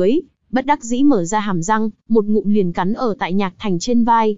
[SPEAKER 1] bất đắc dĩ mở ra hàm răng, một ngụm liền cắn ở tại Nhạc Thành trên vai.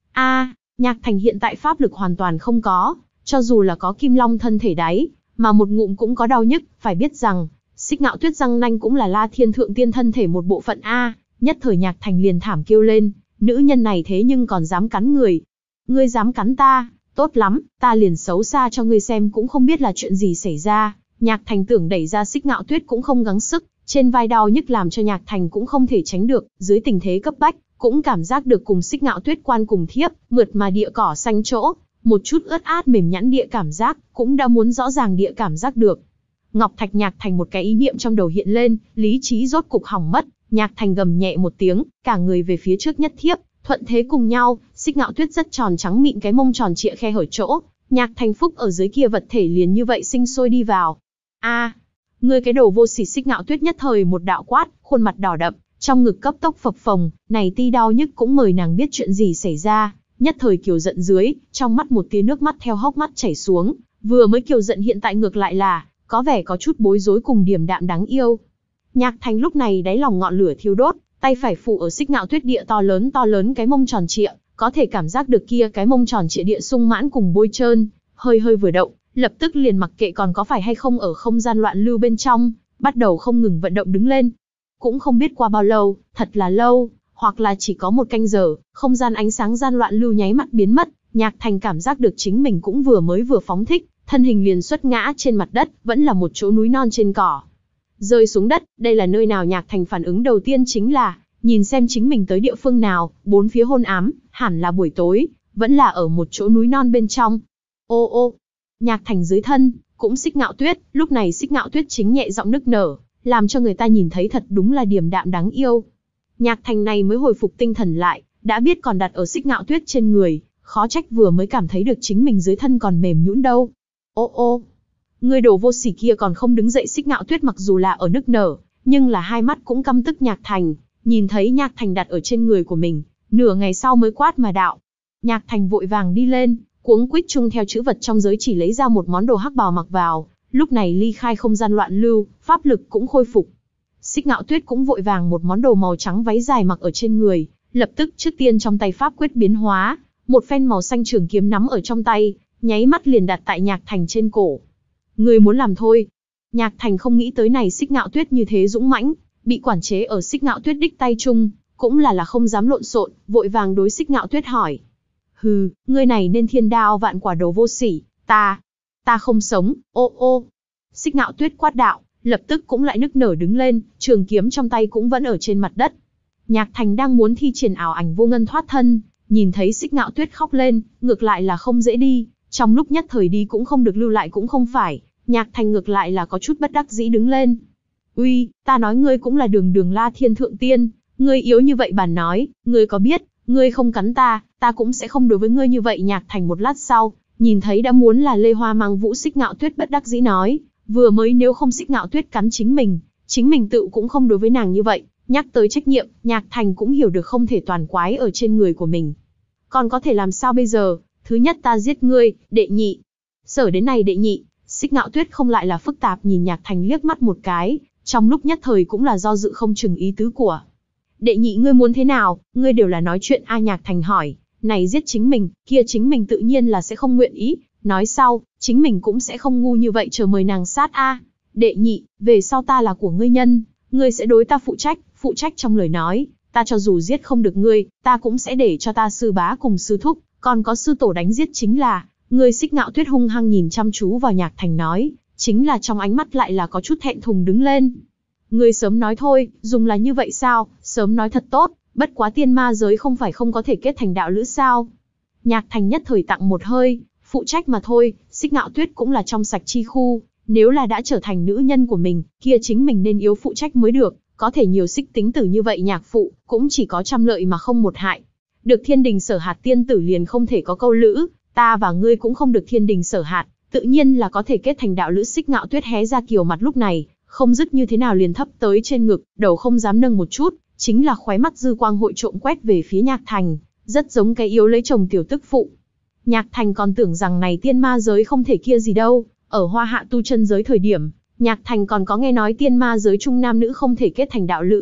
[SPEAKER 1] A, Nhạc Thành hiện tại pháp lực hoàn toàn không có, cho dù là có Kim Long thân thể đáy, mà một ngụm cũng có đau nhức, phải biết rằng, Xích Ngạo Tuyết răng nanh cũng là La Thiên Thượng Tiên thân thể một bộ phận a, nhất thời Nhạc Thành liền thảm kêu lên, nữ nhân này thế nhưng còn dám cắn người. Ngươi dám cắn ta, tốt lắm, ta liền xấu xa cho ngươi xem cũng không biết là chuyện gì xảy ra. Nhạc Thành tưởng đẩy ra Xích Ngạo Tuyết cũng không gắng sức, trên vai đau nhức làm cho Nhạc Thành cũng không thể tránh được, dưới tình thế cấp bách, cũng cảm giác được cùng Xích Ngạo Tuyết quan cùng thiếp, mượt mà địa cỏ xanh chỗ, một chút ướt át mềm nhẵn địa cảm giác, cũng đã muốn rõ ràng địa cảm giác được. Ngọc Thạch Nhạc Thành một cái ý niệm trong đầu hiện lên, lý trí rốt cục hỏng mất, Nhạc Thành gầm nhẹ một tiếng, cả người về phía trước nhất thiếp, thuận thế cùng nhau, Xích Ngạo Tuyết rất tròn trắng mịn cái mông tròn trịa khe hở chỗ, Nhạc Thành phúc ở dưới kia vật thể liền như vậy sinh sôi đi vào. A, ngươi cái đồ vô sỉ! Xích Ngạo Tuyết nhất thời một đạo quát, khuôn mặt đỏ đậm, trong ngực cấp tốc phập phồng, này ti đau nhức cũng mời nàng biết chuyện gì xảy ra, nhất thời kiều giận dưới, trong mắt một tia nước mắt theo hốc mắt chảy xuống, vừa mới kiều giận hiện tại ngược lại là có vẻ có chút bối rối cùng điềm đạm đáng yêu. Nhạc Thành lúc này đáy lòng ngọn lửa thiêu đốt, tay phải phụ ở Xích Ngạo Tuyết địa to lớn to lớn cái mông tròn trịa, có thể cảm giác được kia cái mông tròn trịa địa sung mãn cùng bôi trơn, hơi hơi vừa động, lập tức liền mặc kệ còn có phải hay không ở không gian loạn lưu bên trong, bắt đầu không ngừng vận động đứng lên. Cũng không biết qua bao lâu, thật là lâu, hoặc là chỉ có một canh giờ, không gian ánh sáng gian loạn lưu nháy mắt biến mất, Nhạc Thành cảm giác được chính mình cũng vừa mới vừa phóng thích, thân hình liền xuất ngã trên mặt đất, vẫn là một chỗ núi non trên cỏ. Rơi xuống đất, đây là nơi nào? Nhạc Thành phản ứng đầu tiên chính là, nhìn xem chính mình tới địa phương nào, bốn phía hôn ám, hẳn là buổi tối, vẫn là ở một chỗ núi non bên trong. Ô ô, Nhạc Thành dưới thân, cũng Xích Ngạo Tuyết, lúc này Xích Ngạo Tuyết chính nhẹ giọng nức nở, làm cho người ta nhìn thấy thật đúng là điềm đạm đáng yêu. Nhạc Thành này mới hồi phục tinh thần lại, đã biết còn đặt ở Xích Ngạo Tuyết trên người, khó trách vừa mới cảm thấy được chính mình dưới thân còn mềm nhũn đâu. Ô ô, người đồ vô sỉ kia còn không đứng dậy! Xích Ngạo Tuyết mặc dù là ở nức nở, nhưng là hai mắt cũng căm tức Nhạc Thành, nhìn thấy Nhạc Thành đặt ở trên người của mình, nửa ngày sau mới quát mà đạo. Nhạc Thành vội vàng đi lên, cuống quýt chung theo chữ vật trong giới chỉ lấy ra một món đồ hắc bào mặc vào, lúc này ly khai không gian loạn lưu, pháp lực cũng khôi phục. Xích Ngạo Tuyết cũng vội vàng một món đồ màu trắng váy dài mặc ở trên người, lập tức trước tiên trong tay pháp quyết biến hóa, một phen màu xanh trường kiếm nắm ở trong tay, nháy mắt liền đặt tại Nhạc Thành trên cổ. Người muốn làm thôi. Nhạc Thành không nghĩ tới này Xích Ngạo Tuyết như thế dũng mãnh, bị quản chế ở Xích Ngạo Tuyết đích tay chung, cũng là là không dám lộn xộn, vội vàng đối Xích Ngạo Tuyết hỏi. Hừ, ngươi này nên thiên đao vạn quả đồ vô sỉ, ta, ta không sống, ô ô. Xích Ngạo Tuyết quát đạo, lập tức cũng lại nức nở đứng lên, trường kiếm trong tay cũng vẫn ở trên mặt đất. Nhạc Thành đang muốn thi triển ảo ảnh vô ngân thoát thân, nhìn thấy Xích Ngạo Tuyết khóc lên, ngược lại là không dễ đi, trong lúc nhất thời đi cũng không được lưu lại cũng không phải, Nhạc Thành ngược lại là có chút bất đắc dĩ đứng lên. Uy, ta nói ngươi cũng là đường đường La Thiên Thượng Tiên, ngươi yếu như vậy bản nói, ngươi có biết, ngươi không cắn ta, ta cũng sẽ không đối với ngươi như vậy. Nhạc Thành một lát sau, nhìn thấy đã muốn là Lê Hoa mang vũ Xích Ngạo Tuyết bất đắc dĩ nói, vừa mới nếu không Xích Ngạo Tuyết cắn chính mình, chính mình tự cũng không đối với nàng như vậy, nhắc tới trách nhiệm, Nhạc Thành cũng hiểu được không thể toàn quái ở trên người của mình. Còn có thể làm sao bây giờ, thứ nhất ta giết ngươi, đệ nhị. Sở đến này đệ nhị, Xích Ngạo Tuyết không lại là phức tạp nhìn Nhạc Thành liếc mắt một cái, trong lúc nhất thời cũng là do dự không chừng ý tứ của. Đệ nhị ngươi muốn thế nào, ngươi đều là nói chuyện a. Nhạc Thành hỏi, này giết chính mình, kia chính mình tự nhiên là sẽ không nguyện ý, nói sau, chính mình cũng sẽ không ngu như vậy chờ mời nàng sát a. Đệ nhị, về sau ta là của ngươi nhân, ngươi sẽ đối ta phụ trách, phụ trách trong lời nói, ta cho dù giết không được ngươi, ta cũng sẽ để cho ta sư bá cùng sư thúc, còn có sư tổ đánh giết chính là. Ngươi Xích Ngạo Tuyết hung hăng nhìn chăm chú vào Nhạc Thành nói, chính là trong ánh mắt lại là có chút thẹn thùng đứng lên. Ngươi sớm nói thôi, dùng là như vậy sao, sớm nói thật tốt, bất quá tiên ma giới không phải không có thể kết thành đạo lữ sao. Nhạc Thành nhất thời tặng một hơi, phụ trách mà thôi, Xích Ngạo Tuyết cũng là trong sạch chi khu, nếu là đã trở thành nữ nhân của mình, kia chính mình nên yếu phụ trách mới được, có thể nhiều xích tính tử như vậy nhạc phụ, cũng chỉ có trăm lợi mà không một hại. Được thiên đình sở hạt tiên tử liền không thể có câu lữ, ta và ngươi cũng không được thiên đình sở hạt, tự nhiên là có thể kết thành đạo lữ. Xích Ngạo Tuyết hé ra kiều mặt lúc này, không dứt như thế nào liền thấp tới trên ngực, đầu không dám nâng một chút, chính là khóe mắt dư quang hội trộm quét về phía Nhạc Thành, rất giống cái yếu lấy chồng tiểu tức phụ. Nhạc Thành còn tưởng rằng này tiên ma giới không thể kia gì đâu, ở Hoa Hạ tu chân giới thời điểm, Nhạc Thành còn có nghe nói tiên ma giới chung nam nữ không thể kết thành đạo lữ,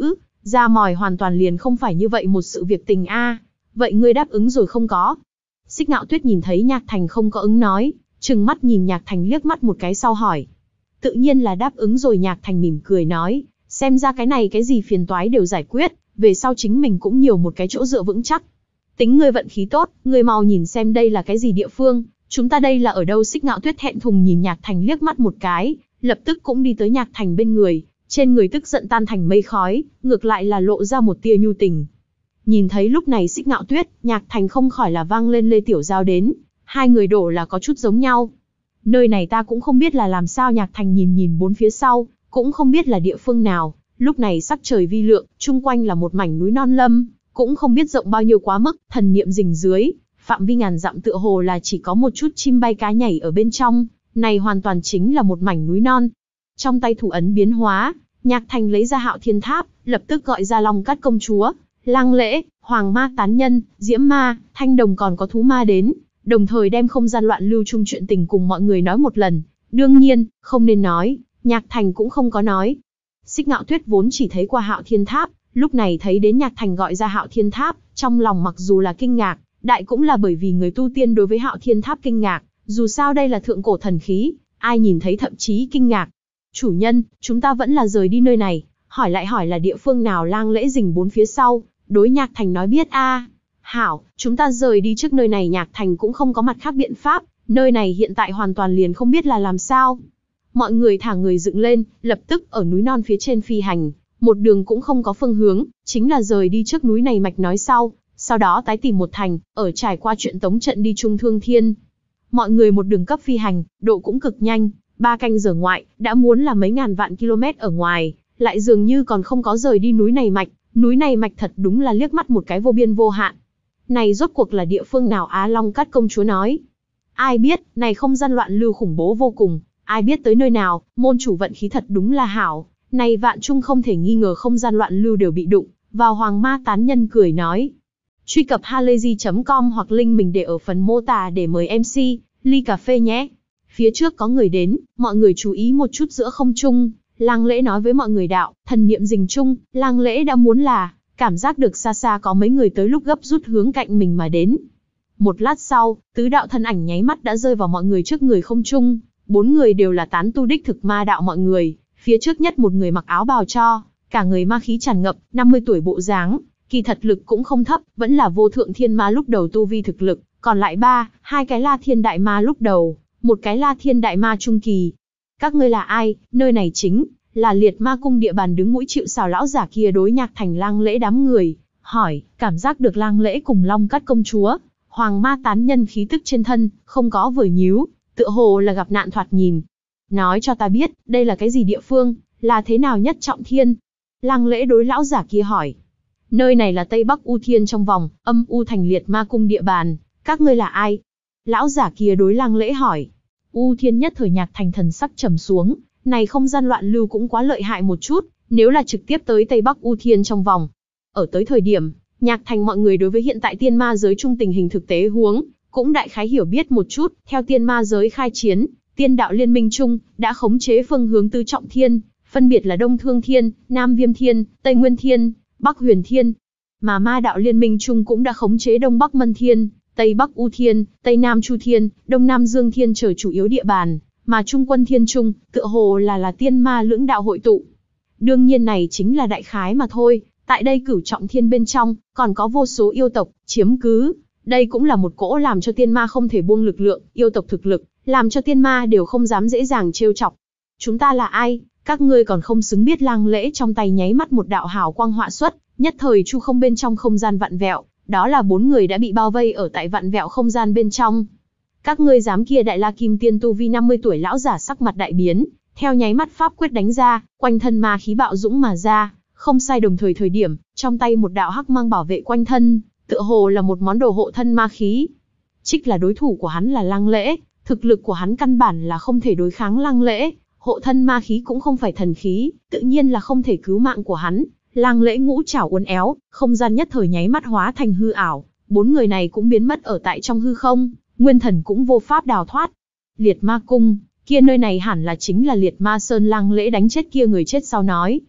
[SPEAKER 1] Ra mòi hoàn toàn liền không phải như vậy một sự việc tình a. Vậy ngươi đáp ứng rồi không có? Xích Ngạo Tuyết nhìn thấy Nhạc Thành không có ứng nói, trừng mắt nhìn Nhạc Thành liếc mắt một cái sau hỏi. Tự nhiên là đáp ứng rồi, Nhạc Thành mỉm cười nói, xem ra cái này cái gì phiền toái đều giải quyết, về sau chính mình cũng nhiều một cái chỗ dựa vững chắc. Tính ngươi vận khí tốt, ngươi mau nhìn xem đây là cái gì địa phương, chúng ta đây là ở đâu? Xích Ngạo Tuyết thẹn thùng nhìn Nhạc Thành liếc mắt một cái, lập tức cũng đi tới Nhạc Thành bên người, trên người tức giận tan thành mây khói, ngược lại là lộ ra một tia nhu tình. Nhìn thấy lúc này Xích Ngạo Tuyết, Nhạc Thành không khỏi là vang lên Lê Tiểu Giao đến, hai người đổ là có chút giống nhau. Nơi này ta cũng không biết là làm sao. Nhạc Thành nhìn nhìn bốn phía sau, cũng không biết là địa phương nào, lúc này sắc trời vi lượng, chung quanh là một mảnh núi non lâm, cũng không biết rộng bao nhiêu quá mức, thần niệm rình dưới, phạm vi ngàn dặm tựa hồ là chỉ có một chút chim bay cá nhảy ở bên trong, này hoàn toàn chính là một mảnh núi non. Trong tay thủ ấn biến hóa, Nhạc Thành lấy ra Hạo Thiên Tháp, lập tức gọi ra Long Cát công chúa, Lang Lễ, Hoàng Ma tán nhân, Diễm Ma, Thanh Đồng còn có Thú Ma đến, đồng thời đem không gian loạn lưu chung chuyện tình cùng mọi người nói một lần. Đương nhiên, không nên nói, Nhạc Thành cũng không có nói. Xích Ngạo Tuyết vốn chỉ thấy qua Hạo Thiên Tháp, lúc này thấy đến Nhạc Thành gọi ra Hạo Thiên Tháp, trong lòng mặc dù là kinh ngạc, đại cũng là bởi vì người tu tiên đối với Hạo Thiên Tháp kinh ngạc, dù sao đây là thượng cổ thần khí, ai nhìn thấy thậm chí kinh ngạc. Chủ nhân, chúng ta vẫn là rời đi nơi này, hỏi lại hỏi là địa phương nào? Lang Lễ rình bốn phía sau, đối Nhạc Thành nói biết a. À. Hảo, chúng ta rời đi trước nơi này. Nhạc Thành cũng không có mặt khác biện pháp, nơi này hiện tại hoàn toàn liền không biết là làm sao. Mọi người thả người dựng lên, lập tức ở núi non phía trên phi hành, một đường cũng không có phương hướng, chính là rời đi trước núi này mạch nói sau, sau đó tái tìm một thành, ở trải qua chuyện tống trận đi Trung Thương Thiên. Mọi người một đường cấp phi hành, độ cũng cực nhanh, ba canh giờ ngoại, đã muốn là mấy ngàn vạn km ở ngoài, lại dường như còn không có rời đi núi này mạch, núi này mạch thật đúng là liếc mắt một cái vô biên vô hạn. Này rốt cuộc là địa phương nào? Á Long Cát công chúa nói. Ai biết, này không gian loạn lưu khủng bố vô cùng, ai biết tới nơi nào, môn chủ vận khí thật đúng là hảo, này vạn trung không thể nghi ngờ không gian loạn lưu đều bị đụng, vào Hoàng Ma tán nhân cười nói. Truy cập halayzi chấm com hoặc link mình để ở phần mô tả để mời em xê, ly cà phê nhé. Phía trước có người đến, mọi người chú ý một chút giữa không trung, Lang Lễ nói với mọi người đạo, thần niệm rình chung, Lang Lễ đã muốn là, cảm giác được xa xa có mấy người tới lúc gấp rút hướng cạnh mình mà đến. Một lát sau, tứ đạo thân ảnh nháy mắt đã rơi vào mọi người trước người không trung, bốn người đều là tán tu đích thực ma đạo mọi người, phía trước nhất một người mặc áo bào cho, cả người ma khí tràn ngập, năm mươi tuổi bộ dáng, kỳ thật lực cũng không thấp, vẫn là vô thượng thiên ma lúc đầu tu vi thực lực, còn lại ba, hai cái La Thiên đại ma lúc đầu, một cái La Thiên đại ma trung kỳ. Các ngươi là ai? Nơi này chính là Liệt Ma cung địa bàn. Đứng mũi chịu sào lão giả kia đối Nhạc Thành Lang Lễ đám người hỏi, cảm giác được Lang Lễ cùng Long Cát công chúa, Hoàng Ma tán nhân khí tức trên thân, không có vừa nhíu, tựa hồ là gặp nạn thoạt nhìn. Nói cho ta biết, đây là cái gì địa phương, là thế nào nhất trọng thiên? Lang Lễ đối lão giả kia hỏi. Nơi này là Tây Bắc U Thiên trong vòng, âm U thành Liệt Ma cung địa bàn, các ngươi là ai? Lão giả kia đối Lang Lễ hỏi. U Thiên nhất thời Nhạc Thành thần sắc trầm xuống, này không gian loạn lưu cũng quá lợi hại một chút, nếu là trực tiếp tới Tây Bắc U Thiên trong vòng. Ở tới thời điểm, Nhạc Thành mọi người đối với hiện tại tiên ma giới chung tình hình thực tế huống, cũng đại khái hiểu biết một chút, theo tiên ma giới khai chiến, tiên đạo liên minh chung, đã khống chế phương hướng tứ trọng thiên, phân biệt là Đông Thương Thiên, Nam Viêm Thiên, Tây Nguyên Thiên, Bắc Huyền Thiên. Mà ma đạo liên minh chung cũng đã khống chế Đông Bắc Mân Thiên, Tây Bắc U Thiên, Tây Nam Chu Thiên, Đông Nam Dương Thiên trở chủ yếu địa bàn, mà Trung Quân Thiên Trung, tựa hồ là là tiên ma lưỡng đạo hội tụ. Đương nhiên này chính là đại khái mà thôi, tại đây cửu trọng thiên bên trong, còn có vô số yêu tộc, chiếm cứ. Đây cũng là một cỗ làm cho tiên ma không thể buông lực lượng, yêu tộc thực lực, làm cho tiên ma đều không dám dễ dàng trêu chọc. Chúng ta là ai? Các ngươi còn không xứng biết? Lang Lễ trong tay nháy mắt một đạo hào quang họa xuất, nhất thời chu không bên trong không gian vặn vẹo, đó là bốn người đã bị bao vây ở tại vặn vẹo không gian bên trong. Các ngươi dám? Kia Đại La Kim Tiên tu vi năm mươi tuổi lão giả sắc mặt đại biến, theo nháy mắt pháp quyết đánh ra, quanh thân ma khí bạo dũng mà ra, không sai đồng thời thời điểm, trong tay một đạo hắc mang bảo vệ quanh thân, tựa hồ là một món đồ hộ thân ma khí. Trích là đối thủ của hắn là Lang Lễ, thực lực của hắn căn bản là không thể đối kháng Lang Lễ, hộ thân ma khí cũng không phải thần khí, tự nhiên là không thể cứu mạng của hắn. Lang Lễ ngũ trảo uốn éo, không gian nhất thời nháy mắt hóa thành hư ảo, bốn người này cũng biến mất ở tại trong hư không, nguyên thần cũng vô pháp đào thoát. Liệt Ma cung, kia nơi này hẳn là chính là Liệt Ma Sơn. Lang Lễ đánh chết kia người chết sau nói.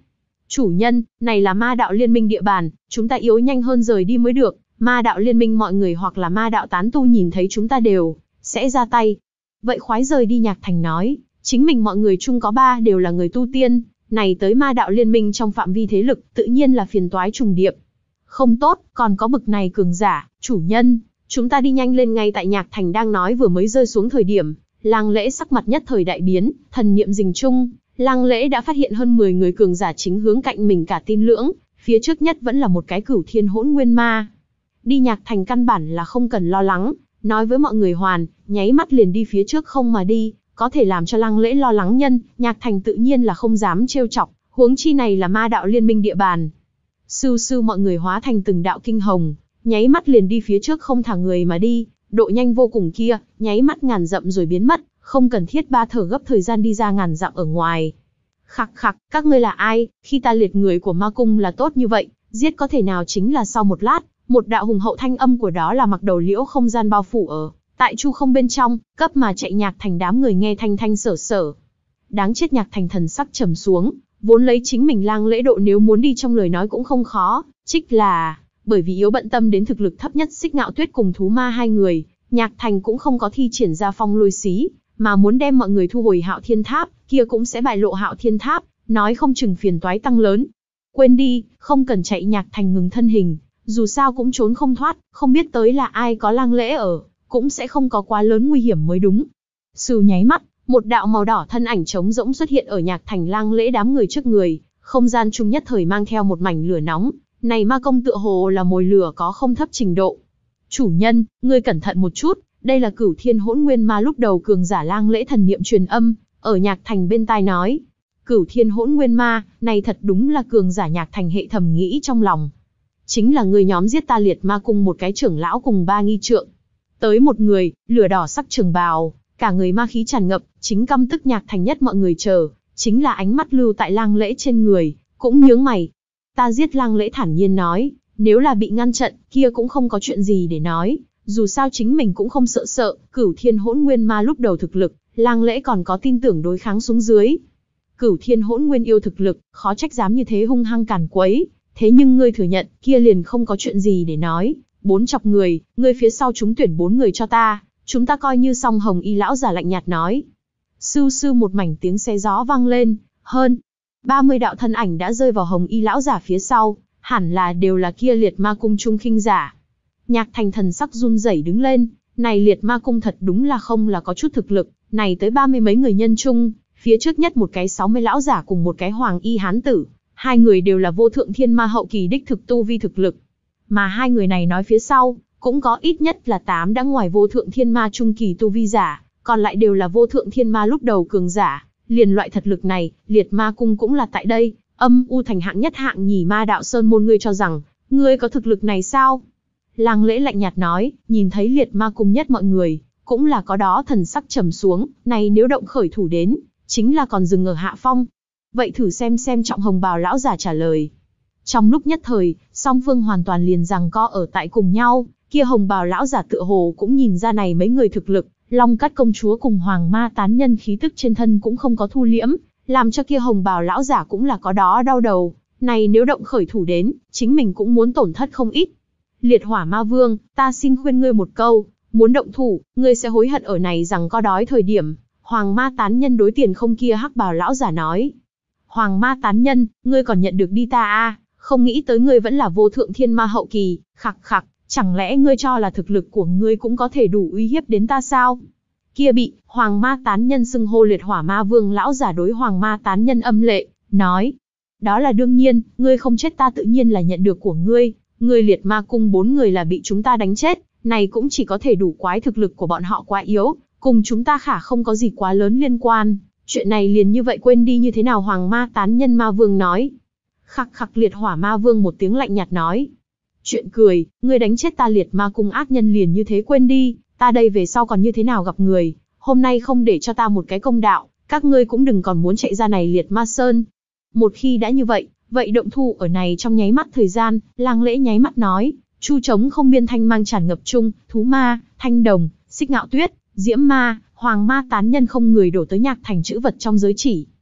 [SPEAKER 1] Chủ nhân, này là ma đạo liên minh địa bàn, chúng ta yếu nhanh hơn rời đi mới được. Ma đạo liên minh mọi người hoặc là ma đạo tán tu nhìn thấy chúng ta đều sẽ ra tay. Vậy khoái rời đi. Nhạc Thành nói, chính mình mọi người chung có ba đều là người tu tiên, này tới ma đạo liên minh trong phạm vi thế lực, tự nhiên là phiền toái trùng điệp. Không tốt, còn có bực này cường giả, chủ nhân, chúng ta đi nhanh lên. Ngay tại Nhạc Thành đang nói vừa mới rơi xuống thời điểm, Lăng Lễ sắc mặt nhất thời đại biến, thần niệm rình chung, Lăng Lễ đã phát hiện hơn mười người cường giả chính hướng cạnh mình cả tin lưỡng, phía trước nhất vẫn là một cái Cửu Thiên Hỗn Nguyên Ma. Đi. Nhạc Thành căn bản là không cần lo lắng, nói với mọi người hoàn, nháy mắt liền đi phía trước không mà đi, có thể làm cho Lăng Lễ lo lắng nhân, Nhạc Thành tự nhiên là không dám trêu chọc, huống chi này là ma đạo liên minh địa bàn. Sưu sưu mọi người hóa thành từng đạo kinh hồng, nháy mắt liền đi phía trước không thả người mà đi, độ nhanh vô cùng kia, nháy mắt ngàn dặm rồi biến mất, không cần thiết ba thở gấp thời gian đi ra ngàn dặm ở ngoài. Khặc khặc, các ngươi là ai? Khi ta liệt người của ma cung là tốt như vậy, giết có thể nào? Chính là sau một lát, một đạo hùng hậu thanh âm của đó là mặc đầu liễu không gian bao phủ ở tại chu không bên trong, cấp mà chạy. Nhạc Thành đám người nghe thanh thanh sở sở. Đáng chết. Nhạc Thành thần sắc trầm xuống, vốn lấy chính mình Lăng Lễ độ nếu muốn đi trong lời nói cũng không khó, trích là bởi vì yếu bận tâm đến thực lực thấp nhất Xích Ngạo Tuyết cùng thú ma hai người, Nhạc Thành cũng không có thi triển ra phong lôi xí, mà muốn đem mọi người thu hồi Hạo Thiên Tháp, kia cũng sẽ bại lộ Hạo Thiên Tháp, nói không chừng phiền toái tăng lớn. Quên đi, không cần chạy. Nhạc Thành ngừng thân hình, dù sao cũng trốn không thoát, không biết tới là ai, có Lăng Lễ ở, cũng sẽ không có quá lớn nguy hiểm mới đúng. Sưu nháy mắt, một đạo màu đỏ thân ảnh trống rỗng xuất hiện ở Nhạc Thành Lăng Lễ đám người trước người, không gian chung nhất thời mang theo một mảnh lửa nóng, này ma công tựa hồ là mồi lửa có không thấp trình độ. Chủ nhân, ngươi cẩn thận một chút, đây là Cửu Thiên Hỗn Nguyên Ma. Lúc đầu cường giả Lăng Lễ thần niệm truyền âm, ở Nhạc Thành bên tai nói. Cửu Thiên Hỗn Nguyên Ma, này thật đúng là cường giả. Nhạc Thành hệ thầm nghĩ trong lòng. Chính là người nhóm giết ta liệt ma cung một cái trưởng lão cùng ba nghi trượng. Tới một người, lửa đỏ sắc trường bào, cả người ma khí tràn ngập, chính căm tức. Nhạc Thành nhất mọi người chờ, chính là ánh mắt lưu tại Lăng Lễ trên người, cũng nhướng mày. Ta giết. Lăng Lễ thản nhiên nói, nếu là bị ngăn trận, kia cũng không có chuyện gì để nói, dù sao chính mình cũng không sợ sợ. Cửu Thiên Hỗn Nguyên Ma lúc đầu thực lực, Lăng Lễ còn có tin tưởng đối kháng xuống dưới. Cửu Thiên Hỗn Nguyên yêu thực lực, khó trách dám như thế hung hăng càn quấy, thế nhưng ngươi thừa nhận, kia liền không có chuyện gì để nói. Bốn chọc người, ngươi phía sau chúng tuyển bốn người cho ta, chúng ta coi như xong. Hồng Y lão giả lạnh nhạt nói. Sưu sưu một mảnh tiếng xe gió vang lên, hơn ba mươi đạo thân ảnh đã rơi vào Hồng Y lão giả phía sau, hẳn là đều là kia liệt ma cung trung khinh giả. Nhạc Thành thần sắc run rẩy đứng lên, này liệt ma cung thật đúng là không là có chút thực lực, này tới ba mươi mấy người nhân chung, phía trước nhất một cái sáu mươi lão giả cùng một cái hoàng y hán tử, hai người đều là vô thượng thiên ma hậu kỳ đích thực tu vi thực lực. Mà hai người này nói phía sau, cũng có ít nhất là tám đã ngoài vô thượng thiên ma trung kỳ tu vi giả, còn lại đều là vô thượng thiên ma lúc đầu cường giả. Liền loại thật lực này, liệt ma cung cũng là tại đây, âm u thành hạng nhất hạng nhì ma đạo sơn môn. Ngươi cho rằng, ngươi có thực lực này sao? Lăng Lễ lạnh nhạt nói, nhìn thấy liệt ma cung nhất mọi người, cũng là có đó thần sắc trầm xuống, này nếu động khởi thủ đến, chính là còn dừng ở hạ phong. Vậy thử xem xem. Trọng Hồng bào lão giả trả lời. Trong lúc nhất thời, song phương hoàn toàn liền giằng co ở tại cùng nhau, kia Hồng bào lão giả tựa hồ cũng nhìn ra này mấy người thực lực, Long Cát công chúa cùng Hoàng Ma tán nhân khí tức trên thân cũng không có thu liễm, làm cho kia Hồng bào lão giả cũng là có đó đau đầu, này nếu động khởi thủ đến, chính mình cũng muốn tổn thất không ít. Liệt Hỏa Ma Vương, ta xin khuyên ngươi một câu, muốn động thủ, ngươi sẽ hối hận ở này rằng có đói thời điểm. Hoàng Ma tán nhân đối tiền không kia hắc bào lão giả nói. Hoàng Ma tán nhân, ngươi còn nhận được đi ta a, không nghĩ tới ngươi vẫn là vô thượng thiên ma hậu kỳ. Khặc khặc, chẳng lẽ ngươi cho là thực lực của ngươi cũng có thể đủ uy hiếp đến ta sao? Kia bị Hoàng Ma tán nhân xưng hô Liệt Hỏa Ma Vương lão giả đối Hoàng Ma tán nhân âm lệ, nói. Đó là đương nhiên, ngươi không chết ta tự nhiên là nhận được của ngươi. Ngươi liệt ma cung bốn người là bị chúng ta đánh chết, này cũng chỉ có thể đủ quái thực lực của bọn họ quá yếu, cùng chúng ta khả không có gì quá lớn liên quan. Chuyện này liền như vậy quên đi như thế nào? Hoàng Ma tán nhân Ma Vương nói. Khặc khặc. Liệt Hỏa Ma Vương một tiếng lạnh nhạt nói. Chuyện cười, ngươi đánh chết ta liệt ma cung ác nhân liền như thế quên đi, ta đây về sau còn như thế nào gặp người, hôm nay không để cho ta một cái công đạo, các ngươi cũng đừng còn muốn chạy ra này liệt ma sơn. Một khi đã như vậy, vậy động thủ ở này trong nháy mắt thời gian. Lang Lễ nháy mắt nói, chu trống không biên thanh mang tràn ngập chung, thú ma, thanh đồng, xích ngạo tuyết, diễm ma, hoàng ma tán nhân không người đổ tới Nhạc Thành chữ vật trong giới chỉ.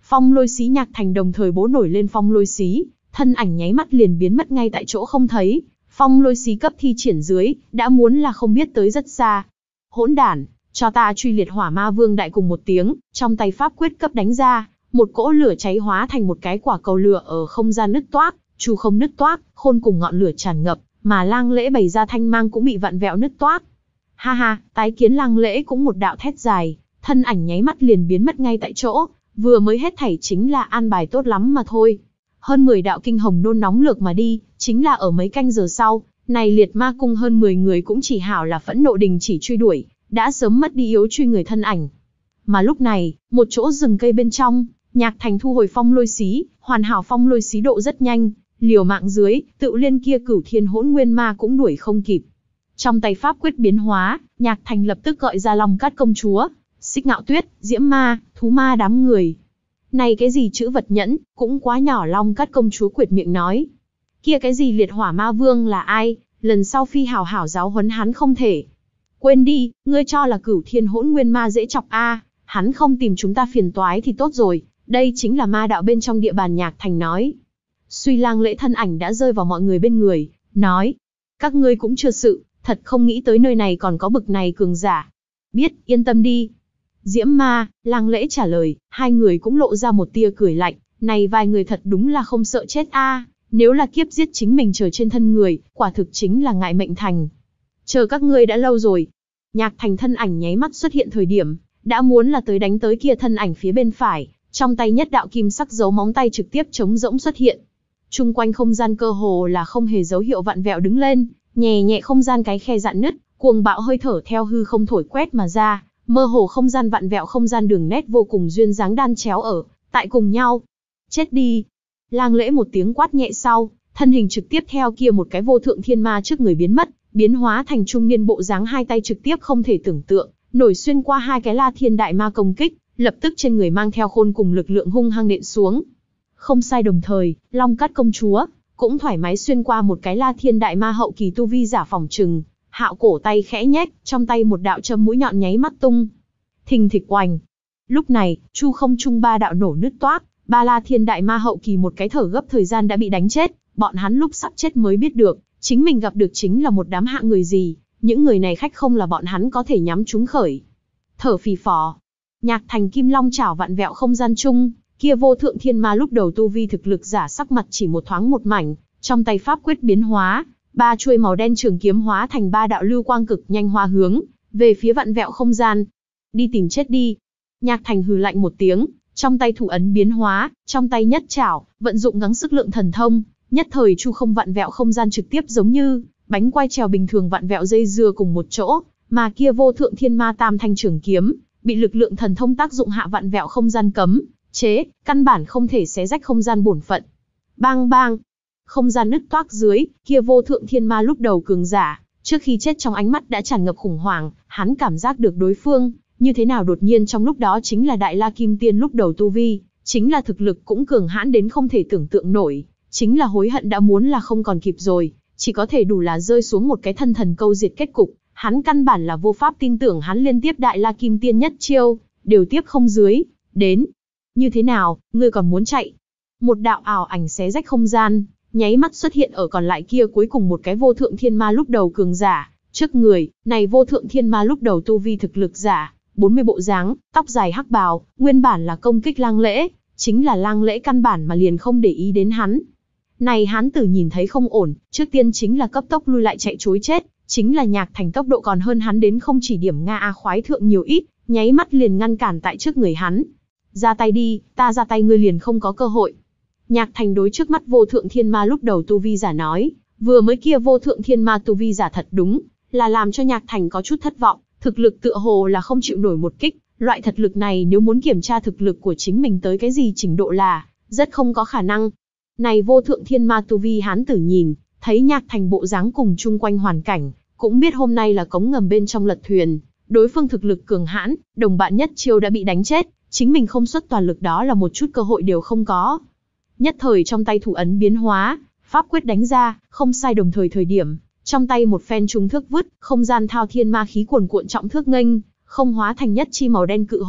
[SPEAKER 1] Phong lôi xí Nhạc Thành đồng thời bố nổi lên phong lôi xí, thân ảnh nháy mắt liền biến mất ngay tại chỗ không thấy. Phong lôi xí cấp thi triển dưới, đã muốn là không biết tới rất xa. Hỗn đản, cho ta truy liệt hỏa ma vương đại cùng một tiếng, trong tay pháp quyết cấp đánh ra, một cỗ lửa cháy hóa thành một cái quả cầu lửa ở không gian nứt toác, chu không nứt toác, khôn cùng ngọn lửa tràn ngập, mà lang lễ bày ra thanh mang cũng bị vặn vẹo nứt toác. Ha ha, tái kiến lang lễ cũng một đạo thét dài, thân ảnh nháy mắt liền biến mất ngay tại chỗ, vừa mới hết thảy chính là an bài tốt lắm mà thôi. Hơn mười đạo kinh hồng nôn nóng lược mà đi, chính là ở mấy canh giờ sau, này liệt ma cung hơn mười người cũng chỉ hảo là phẫn nộ đình chỉ truy đuổi, đã sớm mất đi yếu truy người thân ảnh. Mà lúc này, một chỗ rừng cây bên trong, Nhạc Thành thu hồi phong lôi xí, hoàn hảo phong lôi xí độ rất nhanh, liều mạng dưới, tự liên kia cửu thiên hỗn nguyên ma cũng đuổi không kịp. Trong tay pháp quyết biến hóa, Nhạc Thành lập tức gọi ra Long Cát công chúa, Xích Ngạo Tuyết, Diễm Ma, Thú Ma đám người. Này cái gì chữ vật nhẫn, cũng quá nhỏ. Long Cát công chúa quệt miệng nói. Kia cái gì liệt hỏa ma vương là ai, lần sau phi hảo hảo giáo huấn hắn không thể. Quên đi, ngươi cho là cửu thiên hỗn nguyên ma dễ chọc a, à, hắn không tìm chúng ta phiền toái thì tốt rồi, đây chính là ma đạo bên trong địa bàn. Nhạc Thành nói. Suy lang lễ thân ảnh đã rơi vào mọi người bên người, nói. Các ngươi cũng chưa sự, thật không nghĩ tới nơi này còn có bực này cường giả. Biết, yên tâm đi. Diễm Ma, lang lễ trả lời, hai người cũng lộ ra một tia cười lạnh, này vài người thật đúng là không sợ chết a, à, nếu là kiếp giết chính mình chờ trên thân người, quả thực chính là ngại mệnh thành. Chờ các ngươi đã lâu rồi. Nhạc Thành thân ảnh nháy mắt xuất hiện thời điểm, đã muốn là tới đánh tới kia thân ảnh phía bên phải, trong tay nhất đạo kim sắc dấu móng tay trực tiếp trống rỗng xuất hiện. Trung quanh không gian cơ hồ là không hề dấu hiệu vặn vẹo đứng lên, nhẹ nhẹ không gian cái khe dạn nứt, cuồng bạo hơi thở theo hư không thổi quét mà ra, mơ hồ không gian vặn vẹo không gian đường nét vô cùng duyên dáng đan chéo ở tại cùng nhau. Chết đi! Lang lễ một tiếng quát nhẹ sau, thân hình trực tiếp theo kia một cái vô thượng thiên ma trước người biến mất, biến hóa thành trung niên bộ dáng, hai tay trực tiếp không thể tưởng tượng, nổi xuyên qua hai cái La Thiên đại ma công kích, lập tức trên người mang theo khôn cùng lực lượng hung hăng nện xuống. Không sai, đồng thời, Long Cát công chúa cũng thoải mái xuyên qua một cái La Thiên đại ma hậu kỳ tu vi giả phòng trừng, hạo cổ tay khẽ nhếch, trong tay một đạo châm mũi nhọn nháy mắt tung. Thình thịch oành. Lúc này, chu không trung ba đạo nổ nứt toác, ba La Thiên đại ma hậu kỳ một cái thở gấp thời gian đã bị đánh chết, bọn hắn lúc sắp chết mới biết được, chính mình gặp được chính là một đám hạng người gì, những người này khách không là bọn hắn có thể nhắm trúng khởi. Thở phì phò. Nhạc Thành kim long chảo vặn vẹo không gian chung, kia vô thượng thiên ma lúc đầu tu vi thực lực giả sắc mặt chỉ một thoáng một mảnh, trong tay pháp quyết biến hóa, ba chuôi màu đen trường kiếm hóa thành ba đạo lưu quang cực nhanh hoa hướng về phía vặn vẹo không gian. Đi tìm chết đi. Nhạc Thành hừ lạnh một tiếng, trong tay thủ ấn biến hóa, trong tay nhất chảo, vận dụng gắng sức lượng thần thông, nhất thời chu không vặn vẹo không gian trực tiếp giống như bánh quay trèo bình thường vặn vẹo dây dưa cùng một chỗ, mà kia vô thượng thiên ma tam thanh trường kiếm bị lực lượng thần thông tác dụng hạ vặn vẹo không gian cấm chế, căn bản không thể xé rách không gian bổn phận. Bang bang, không gian nứt toác dưới, kia vô thượng thiên ma lúc đầu cường giả, trước khi chết trong ánh mắt đã tràn ngập khủng hoảng, hắn cảm giác được đối phương như thế nào đột nhiên trong lúc đó chính là Đại La Kim Tiên lúc đầu tu vi, chính là thực lực cũng cường hãn đến không thể tưởng tượng nổi, chính là hối hận đã muốn là không còn kịp rồi, chỉ có thể đủ là rơi xuống một cái thân thần câu diệt kết cục, hắn căn bản là vô pháp tin tưởng hắn liên tiếp Đại La Kim Tiên nhất chiêu, đều tiếp không dưới, đến. Như thế nào, ngươi còn muốn chạy? Một đạo ảo ảnh xé rách không gian, nháy mắt xuất hiện ở còn lại kia cuối cùng một cái vô thượng thiên ma lúc đầu cường giả, trước người, này vô thượng thiên ma lúc đầu tu vi thực lực giả, bốn mươi bộ dáng, tóc dài hắc bào, nguyên bản là công kích lang lễ, chính là lang lễ căn bản mà liền không để ý đến hắn. Này hắn tử nhìn thấy không ổn, trước tiên chính là cấp tốc lui lại chạy trối chết, chính là Nhạc Thành tốc độ còn hơn hắn đến không chỉ điểm Nga A khoái thượng nhiều ít, nháy mắt liền ngăn cản tại trước người hắn. Ra tay đi, ta ra tay ngươi liền không có cơ hội. Nhạc Thành đối trước mắt vô thượng thiên ma lúc đầu tu vi giả nói, vừa mới kia vô thượng thiên ma tu vi giả thật đúng, là làm cho Nhạc Thành có chút thất vọng, thực lực tựa hồ là không chịu nổi một kích, loại thật lực này nếu muốn kiểm tra thực lực của chính mình tới cái gì trình độ là, rất không có khả năng. Này vô thượng thiên ma tu vi hán tử nhìn, thấy Nhạc Thành bộ dáng cùng chung quanh hoàn cảnh, cũng biết hôm nay là cống ngầm bên trong lật thuyền, đối phương thực lực cường hãn, đồng bạn nhất chiêu đã bị đánh chết, chính mình không xuất toàn lực đó là một chút cơ hội đều không có. Nhất thời trong tay thủ ấn biến hóa, pháp quyết đánh ra, không sai đồng thời thời điểm, trong tay một phen trung thước vứt, không gian thao thiên ma khí cuồn cuộn trọng thước nghênh, không hóa thành nhất chi màu đen cự hổ,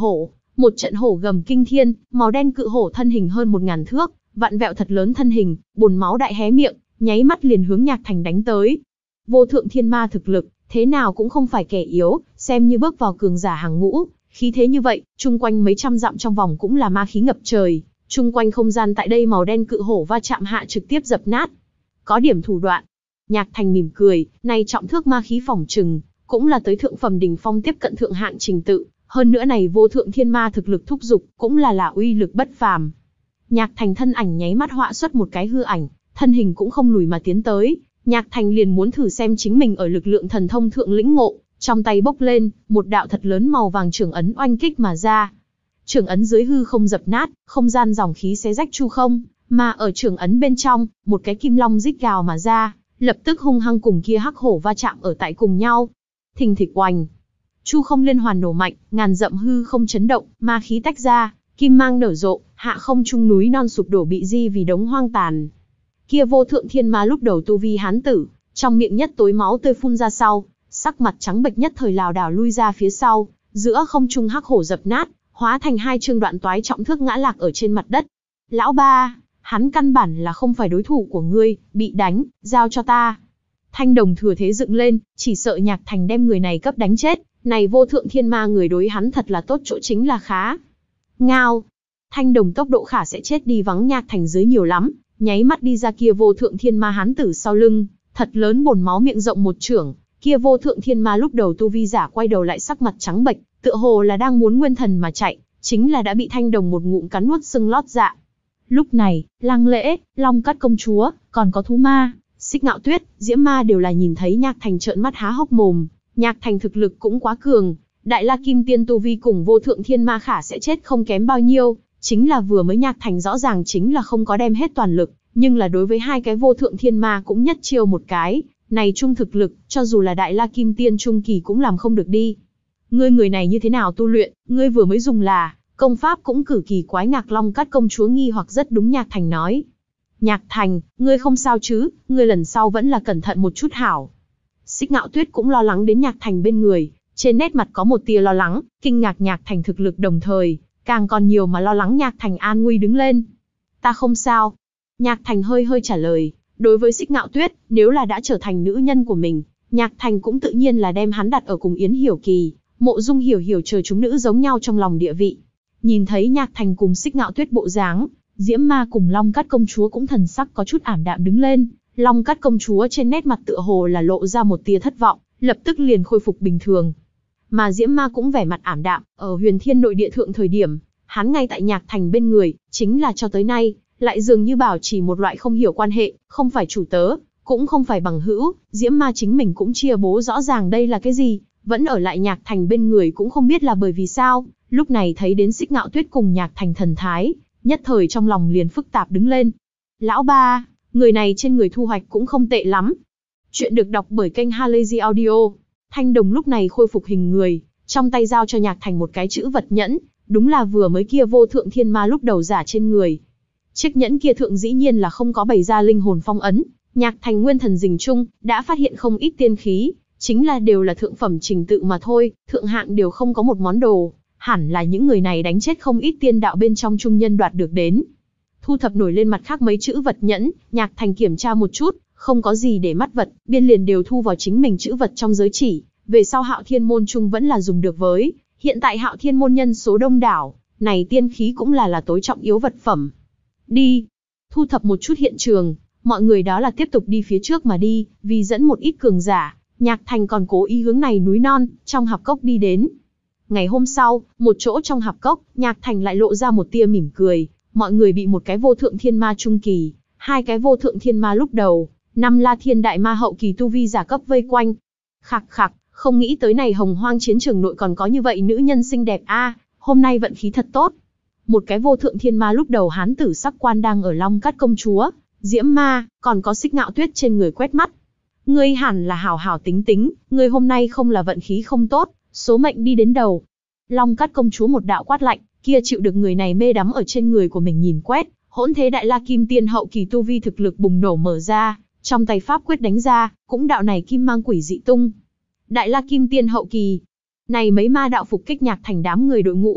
[SPEAKER 1] Một trận hổ gầm kinh thiên, màu đen cự hổ thân hình hơn một ngàn thước, vặn vẹo thật lớn thân hình, bồn máu đại hé miệng, nháy mắt liền hướng Nhạc Thành đánh tới. Vô thượng thiên ma thực lực, thế nào cũng không phải kẻ yếu, xem như bước vào cường giả hàng ngũ, khí thế như vậy, chung quanh mấy trăm dặm trong vòng cũng là ma khí ngập trời, chung quanh không gian tại đây màu đen cự hổ va chạm hạ trực tiếp dập nát. Có điểm thủ đoạn. Nhạc Thành mỉm cười, này trọng thước ma khí phỏng trừng, cũng là tới thượng phẩm đỉnh phong tiếp cận thượng hạng trình tự, hơn nữa này vô thượng thiên ma thực lực thúc dục, cũng là là uy lực bất phàm. Nhạc Thành thân ảnh nháy mắt họa xuất một cái hư ảnh, thân hình cũng không lùi mà tiến tới, Nhạc Thành liền muốn thử xem chính mình ở lực lượng thần thông thượng lĩnh ngộ, trong tay bốc lên, một đạo thật lớn màu vàng chưởng ấn oanh kích mà ra. Chưởng ấn dưới hư không dập nát, không gian dòng khí xé rách chu không, mà ở chưởng ấn bên trong, một cái kim long rít gào mà ra, lập tức hung hăng cùng kia hắc hổ va chạm ở tại cùng nhau. Thình thịch oành, chu không liên hoàn nổ mạnh, ngàn dặm hư không chấn động, ma khí tách ra, kim mang nở rộ, hạ không trung núi non sụp đổ bị di vì đống hoang tàn. Kia vô thượng thiên ma lúc đầu tu vi hán tử, trong miệng nhất tối máu tươi phun ra sau, sắc mặt trắng bệch nhất thời lảo đảo lui ra phía sau, giữa không trung hắc hổ dập nát, hóa thành hai chương đoạn toái trọng thước ngã lạc ở trên mặt đất. Lão ba, hắn căn bản là không phải đối thủ của ngươi, bị đánh, giao cho ta. Thanh Đồng thừa thế dựng lên, chỉ sợ Nhạc Thành đem người này cấp đánh chết, này vô thượng thiên ma người đối hắn thật là tốt chỗ chính là khá. Ngao, Thanh Đồng tốc độ khả sẽ chết đi vắng Nhạc Thành dưới nhiều lắm, nháy mắt đi ra kia vô thượng thiên ma hán tử sau lưng, thật lớn bồn máu miệng rộng một chưởng, kia vô thượng thiên ma lúc đầu tu vi giả quay đầu lại sắc mặt trắng bệch, tựa hồ là đang muốn nguyên thần mà chạy, chính là đã bị Thanh Đồng một ngụm cắn nuốt xương lót dạ. Lúc này, Lăng Lễ, Long Cát công chúa, còn có thú ma, Xích Ngạo Tuyết, Diễm Ma đều là nhìn thấy Nhạc Thành trợn mắt há hốc mồm, Nhạc Thành thực lực cũng quá cường, Đại La Kim Tiên tu vi cùng vô thượng thiên ma khả sẽ chết không kém bao nhiêu, chính là vừa mới Nhạc Thành rõ ràng chính là không có đem hết toàn lực, nhưng là đối với hai cái vô thượng thiên ma cũng nhất chiêu một cái, này trung thực lực, cho dù là Đại La Kim Tiên trung kỳ cũng làm không được đi. Ngươi người này như thế nào tu luyện, ngươi vừa mới dùng là công pháp cũng cử kỳ quái. Ngạc Long Cát công chúa nghi hoặc rất đúng Nhạc Thành nói. Nhạc Thành, ngươi không sao chứ, ngươi lần sau vẫn là cẩn thận một chút hảo. Xích Ngạo Tuyết cũng lo lắng đến Nhạc Thành bên người, trên nét mặt có một tia lo lắng, kinh ngạc Nhạc Thành thực lực đồng thời, càng còn nhiều mà lo lắng Nhạc Thành an nguy đứng lên. Ta không sao. Nhạc Thành hơi hơi trả lời, đối với Xích Ngạo Tuyết, nếu là đã trở thành nữ nhân của mình, Nhạc Thành cũng tự nhiên là đem hắn đặt ở cùng Yến Hiểu Kỳ, Mộ Dung Hiểu Hiểu chờ chúng nữ giống nhau trong lòng địa vị. Nhìn thấy Nhạc Thành cùng Xích Ngạo Tuyết bộ dáng, Diễm Ma cùng Long Cát công chúa cũng thần sắc có chút ảm đạm đứng lên, Long Cát công chúa trên nét mặt tựa hồ là lộ ra một tia thất vọng, lập tức liền khôi phục bình thường. Mà Diễm Ma cũng vẻ mặt ảm đạm, ở Huyền Thiên nội địa thượng thời điểm, hắn ngay tại Nhạc Thành bên người, chính là cho tới nay, lại dường như bảo trì một loại không hiểu quan hệ, không phải chủ tớ, cũng không phải bằng hữu, Diễm Ma chính mình cũng chia bố rõ ràng đây là cái gì, vẫn ở lại Nhạc Thành bên người cũng không biết là bởi vì sao, lúc này thấy đến Xích Ngạo Tuyết cùng Nhạc Thành thần thái, nhất thời trong lòng liền phức tạp đứng lên. Lão ba, người này trên người thu hoạch cũng không tệ lắm. Chuyện được đọc bởi kênh Halazy Audio. Thanh Đồng lúc này khôi phục hình người, trong tay giao cho Nhạc Thành một cái chữ vật nhẫn, đúng là vừa mới kia vô thượng thiên ma lúc đầu giả trên người. Chiếc nhẫn kia thượng dĩ nhiên là không có bày ra linh hồn phong ấn, Nhạc Thành nguyên thần rình chung, đã phát hiện không ít tiên khí, chính là đều là thượng phẩm trình tự mà thôi, thượng hạng đều không có một món đồ, hẳn là những người này đánh chết không ít tiên đạo bên trong trung nhân đoạt được đến. Thu thập nổi lên mặt khác mấy chữ vật nhẫn, Nhạc Thành kiểm tra một chút, không có gì để mắt vật, biên liền đều thu vào chính mình chữ vật trong giới chỉ, về sau Hạo Thiên môn chung vẫn là dùng được với, hiện tại Hạo Thiên môn nhân số đông đảo, này tiên khí cũng là là tối trọng yếu vật phẩm. Đi, thu thập một chút hiện trường, mọi người đó là tiếp tục đi phía trước mà đi, vì dẫn một ít cường giả, Nhạc Thành còn cố ý hướng này núi non, trong hạp cốc đi đến. Ngày hôm sau, một chỗ trong hạp cốc, Nhạc Thành lại lộ ra một tia mỉm cười, mọi người bị một cái vô thượng thiên ma trung kỳ, hai cái vô thượng thiên ma lúc đầu, năm La Thiên đại ma hậu kỳ tu vi giả cấp vây quanh. Khạc khạc, không nghĩ tới này hồng hoang chiến trường nội còn có như vậy nữ nhân xinh đẹp a, hôm nay vận khí thật tốt. Một cái vô thượng thiên ma lúc đầu hán tử sắc quan đang ở Long Cát công chúa, Diễm Ma, còn có Xích Ngạo Tuyết trên người quét mắt. Ngươi hẳn là hảo hảo tính tính, ngươi hôm nay không là vận khí không tốt, số mệnh đi đến đầu. Long Cát công chúa một đạo quát lạnh, kia chịu được người này mê đắm ở trên người của mình nhìn quét, hỗn thế Đại La Kim Tiên hậu kỳ tu vi thực lực bùng nổ mở ra, trong tay pháp quyết đánh ra, cũng đạo này kim mang quỷ dị tung. Đại La Kim Tiên hậu kỳ, này mấy ma đạo phục kích Nhạc Thành đám người đội ngũ,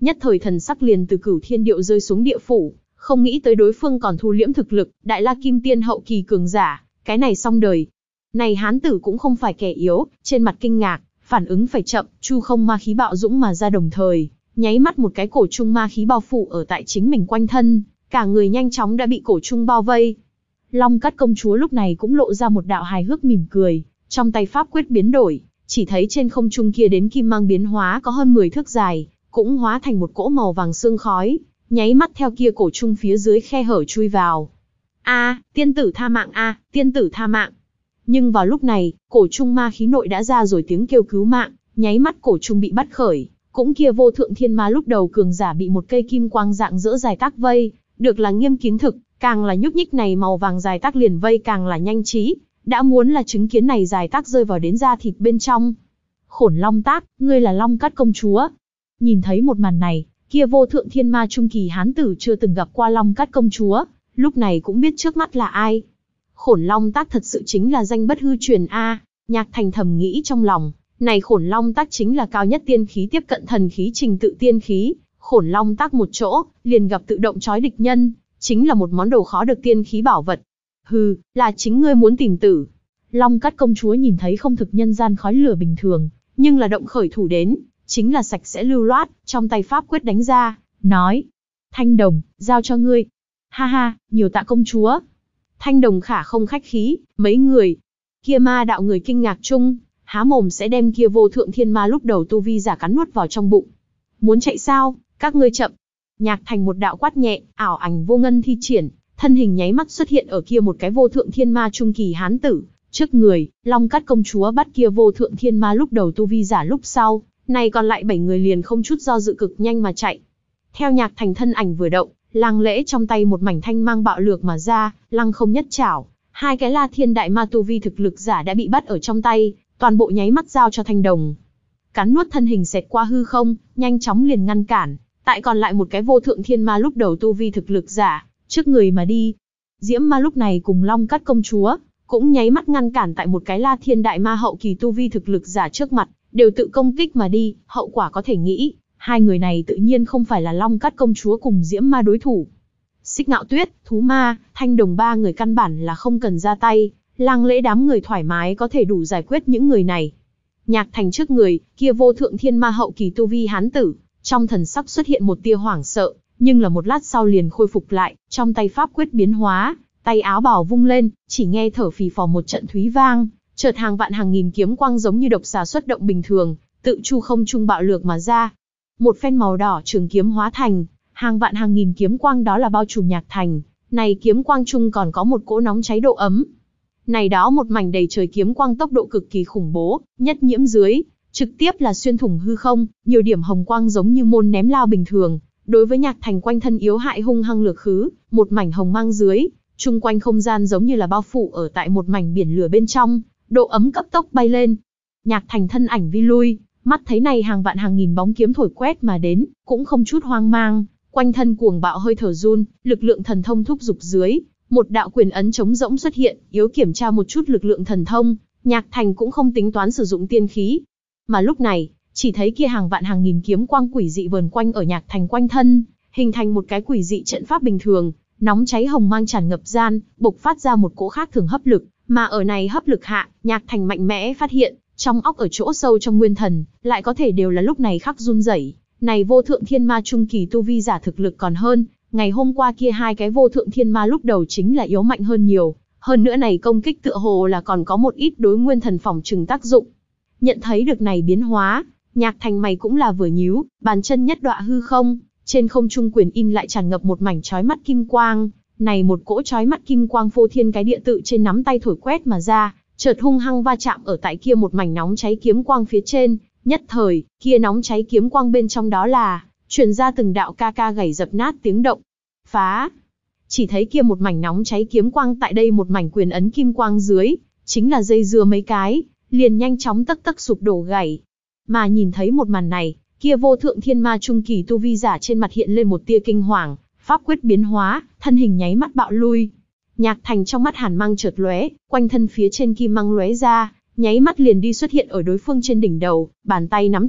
[SPEAKER 1] nhất thời thần sắc liền từ cửu thiên điệu rơi xuống địa phủ, không nghĩ tới đối phương còn thu liễm thực lực, đại la kim tiên hậu kỳ cường giả, cái này xong đời. Này hán tử cũng không phải kẻ yếu, trên mặt kinh ngạc, phản ứng phải chậm, chu không ma khí bạo dũng mà ra đồng thời, nháy mắt một cái cổ trung ma khí bao phủ ở tại chính mình quanh thân, cả người nhanh chóng đã bị cổ trung bao vây. Long Cát công chúa lúc này cũng lộ ra một đạo hài hước mỉm cười, trong tay pháp quyết biến đổi, chỉ thấy trên không trung kia đến kim mang biến hóa có hơn mười thước dài, cũng hóa thành một cỗ màu vàng sương khói, nháy mắt theo kia cổ trung phía dưới khe hở chui vào. A, tiên tử tha mạng a, tiên tử tha mạng. Nhưng vào lúc này, cổ trung ma khí nội đã ra rồi tiếng kêu cứu mạng, nháy mắt cổ trung bị bắt khởi, cũng kia vô thượng thiên ma lúc đầu cường giả bị một cây kim quang dạng dỡ dài tác vây, được là nghiêm kín thực, càng là nhúc nhích này màu vàng dài tác liền vây càng là nhanh trí, đã muốn là chứng kiến này dài tác rơi vào đến da thịt bên trong. Khổn Long Tác, ngươi là Long Cát công chúa. Nhìn thấy một màn này, kia vô thượng thiên ma trung kỳ hán tử chưa từng gặp qua Long Cát công chúa, lúc này cũng biết trước mắt là ai. Khổn Long Tác thật sự chính là danh bất hư truyền a. Nhạc Thành thầm nghĩ trong lòng, này Khổn Long Tác chính là cao nhất tiên khí tiếp cận thần khí trình tự tiên khí, Khổn Long Tác một chỗ, liền gặp tự động chói địch nhân, chính là một món đồ khó được tiên khí bảo vật. Hừ, là chính ngươi muốn tìm tử. Long Cát công chúa nhìn thấy không thực nhân gian khói lửa bình thường, nhưng là động khởi thủ đến, chính là sạch sẽ lưu loát, trong tay pháp quyết đánh ra, nói: Thanh Đồng, giao cho ngươi. Ha ha, nhiều tạ công chúa. Thanh Đồng khả không khách khí, mấy người. Kia ma đạo người kinh ngạc chung, há mồm sẽ đem kia vô thượng thiên ma lúc đầu tu vi giả cắn nuốt vào trong bụng. Muốn chạy sao, các ngươi chậm. Nhạc Thành một đạo quát nhẹ, ảo ảnh vô ngân thi triển, thân hình nháy mắt xuất hiện ở kia một cái vô thượng thiên ma trung kỳ hán tử, trước người. Long Cát công chúa bắt kia vô thượng thiên ma lúc đầu tu vi giả lúc sau, này còn lại bảy người liền không chút do dự cực nhanh mà chạy. Theo Nhạc Thành thân ảnh vừa động, Lăng Lễ trong tay một mảnh thanh mang bạo lược mà ra, lăng không nhất chảo, hai cái La Thiên đại ma tu vi thực lực giả đã bị bắt ở trong tay, toàn bộ nháy mắt giao cho Thanh Đồng. Cắn nuốt thân hình xẹt qua hư không, nhanh chóng liền ngăn cản, tại còn lại một cái vô thượng thiên ma lúc đầu tu vi thực lực giả, trước người mà đi. Diễm ma lúc này cùng Long Cát công chúa, cũng nháy mắt ngăn cản tại một cái La Thiên đại ma hậu kỳ tu vi thực lực giả trước mặt, đều tự công kích mà đi, hậu quả có thể nghĩ, hai người này tự nhiên không phải là Long Cát công chúa cùng Diễm ma đối thủ. Xích Ngạo Tuyết, Thú Ma, Thanh Đồng ba người căn bản là không cần ra tay, Lăng Lễ đám người thoải mái có thể đủ giải quyết những người này. Nhạc Thành trước người, kia vô thượng thiên ma hậu kỳ tu vi hán tử, trong thần sắc xuất hiện một tia hoảng sợ, nhưng là một lát sau liền khôi phục lại, trong tay pháp quyết biến hóa, tay áo bào vung lên, chỉ nghe thở phì phò một trận thúy vang, chợt hàng vạn hàng nghìn kiếm quang giống như độc xà xuất động bình thường, tự chu không trung bạo lược mà ra. Một phen màu đỏ trường kiếm hóa thành, hàng vạn hàng nghìn kiếm quang đó là bao trùm Nhạc Thành, này kiếm quang trung còn có một cỗ nóng cháy độ ấm. Này đó một mảnh đầy trời kiếm quang tốc độ cực kỳ khủng bố, nhất nhiễm dưới, trực tiếp là xuyên thủng hư không, nhiều điểm hồng quang giống như môn ném lao bình thường, đối với Nhạc Thành quanh thân yếu hại hung hăng lược khứ, một mảnh hồng mang dưới, chung quanh không gian giống như là bao phủ ở tại một mảnh biển lửa bên trong, độ ấm cấp tốc bay lên. Nhạc Thành thân ảnh vi lui, mắt thấy này hàng vạn hàng nghìn bóng kiếm thổi quét mà đến, cũng không chút hoang mang, quanh thân cuồng bạo hơi thở run, lực lượng thần thông thúc dục dưới, một đạo quyền ấn trống rỗng xuất hiện, yếu kiểm tra một chút lực lượng thần thông, Nhạc Thành cũng không tính toán sử dụng tiên khí. Mà lúc này, chỉ thấy kia hàng vạn hàng nghìn kiếm quang quỷ dị vờn quanh ở Nhạc Thành quanh thân, hình thành một cái quỷ dị trận pháp bình thường, nóng cháy hồng mang tràn ngập gian, bộc phát ra một cỗ khác thường hấp lực, mà ở này hấp lực hạ, Nhạc Thành mạnh mẽ phát hiện, trong óc ở chỗ sâu trong nguyên thần, lại có thể đều là lúc này khắc run rẩy. Này vô thượng thiên ma trung kỳ tu vi giả thực lực còn hơn, ngày hôm qua kia hai cái vô thượng thiên ma lúc đầu chính là yếu mạnh hơn nhiều, hơn nữa này công kích tựa hồ là còn có một ít đối nguyên thần phòng trừng tác dụng. Nhận thấy được này biến hóa, Nhạc Thành mày cũng là vừa nhíu, bàn chân nhất đọa hư không, trên không trung quyền in lại tràn ngập một mảnh chói mắt kim quang, này một cỗ chói mắt kim quang phô thiên cái địa tự trên nắm tay thổi quét mà ra, chợt hung hăng va chạm ở tại kia một mảnh nóng cháy kiếm quang phía trên, nhất thời, kia nóng cháy kiếm quang bên trong đó là truyền ra từng đạo ca ca gảy dập nát tiếng động. Phá! Chỉ thấy kia một mảnh nóng cháy kiếm quang tại đây một mảnh quyền ấn kim quang dưới, chính là dây dưa mấy cái, liền nhanh chóng tấc tấc sụp đổ gãy. Mà nhìn thấy một màn này, kia vô thượng thiên ma trung kỳ tu vi giả trên mặt hiện lên một tia kinh hoàng, pháp quyết biến hóa, thân hình nháy mắt bạo lui. Nhạc Thành trong mắt hàn mang chợt lóe, quanh thân phía trên kim mang lóe ra, nháy mắt liền đi xuất hiện ở đối phương trên đỉnh đầu, bàn tay nắm chặt,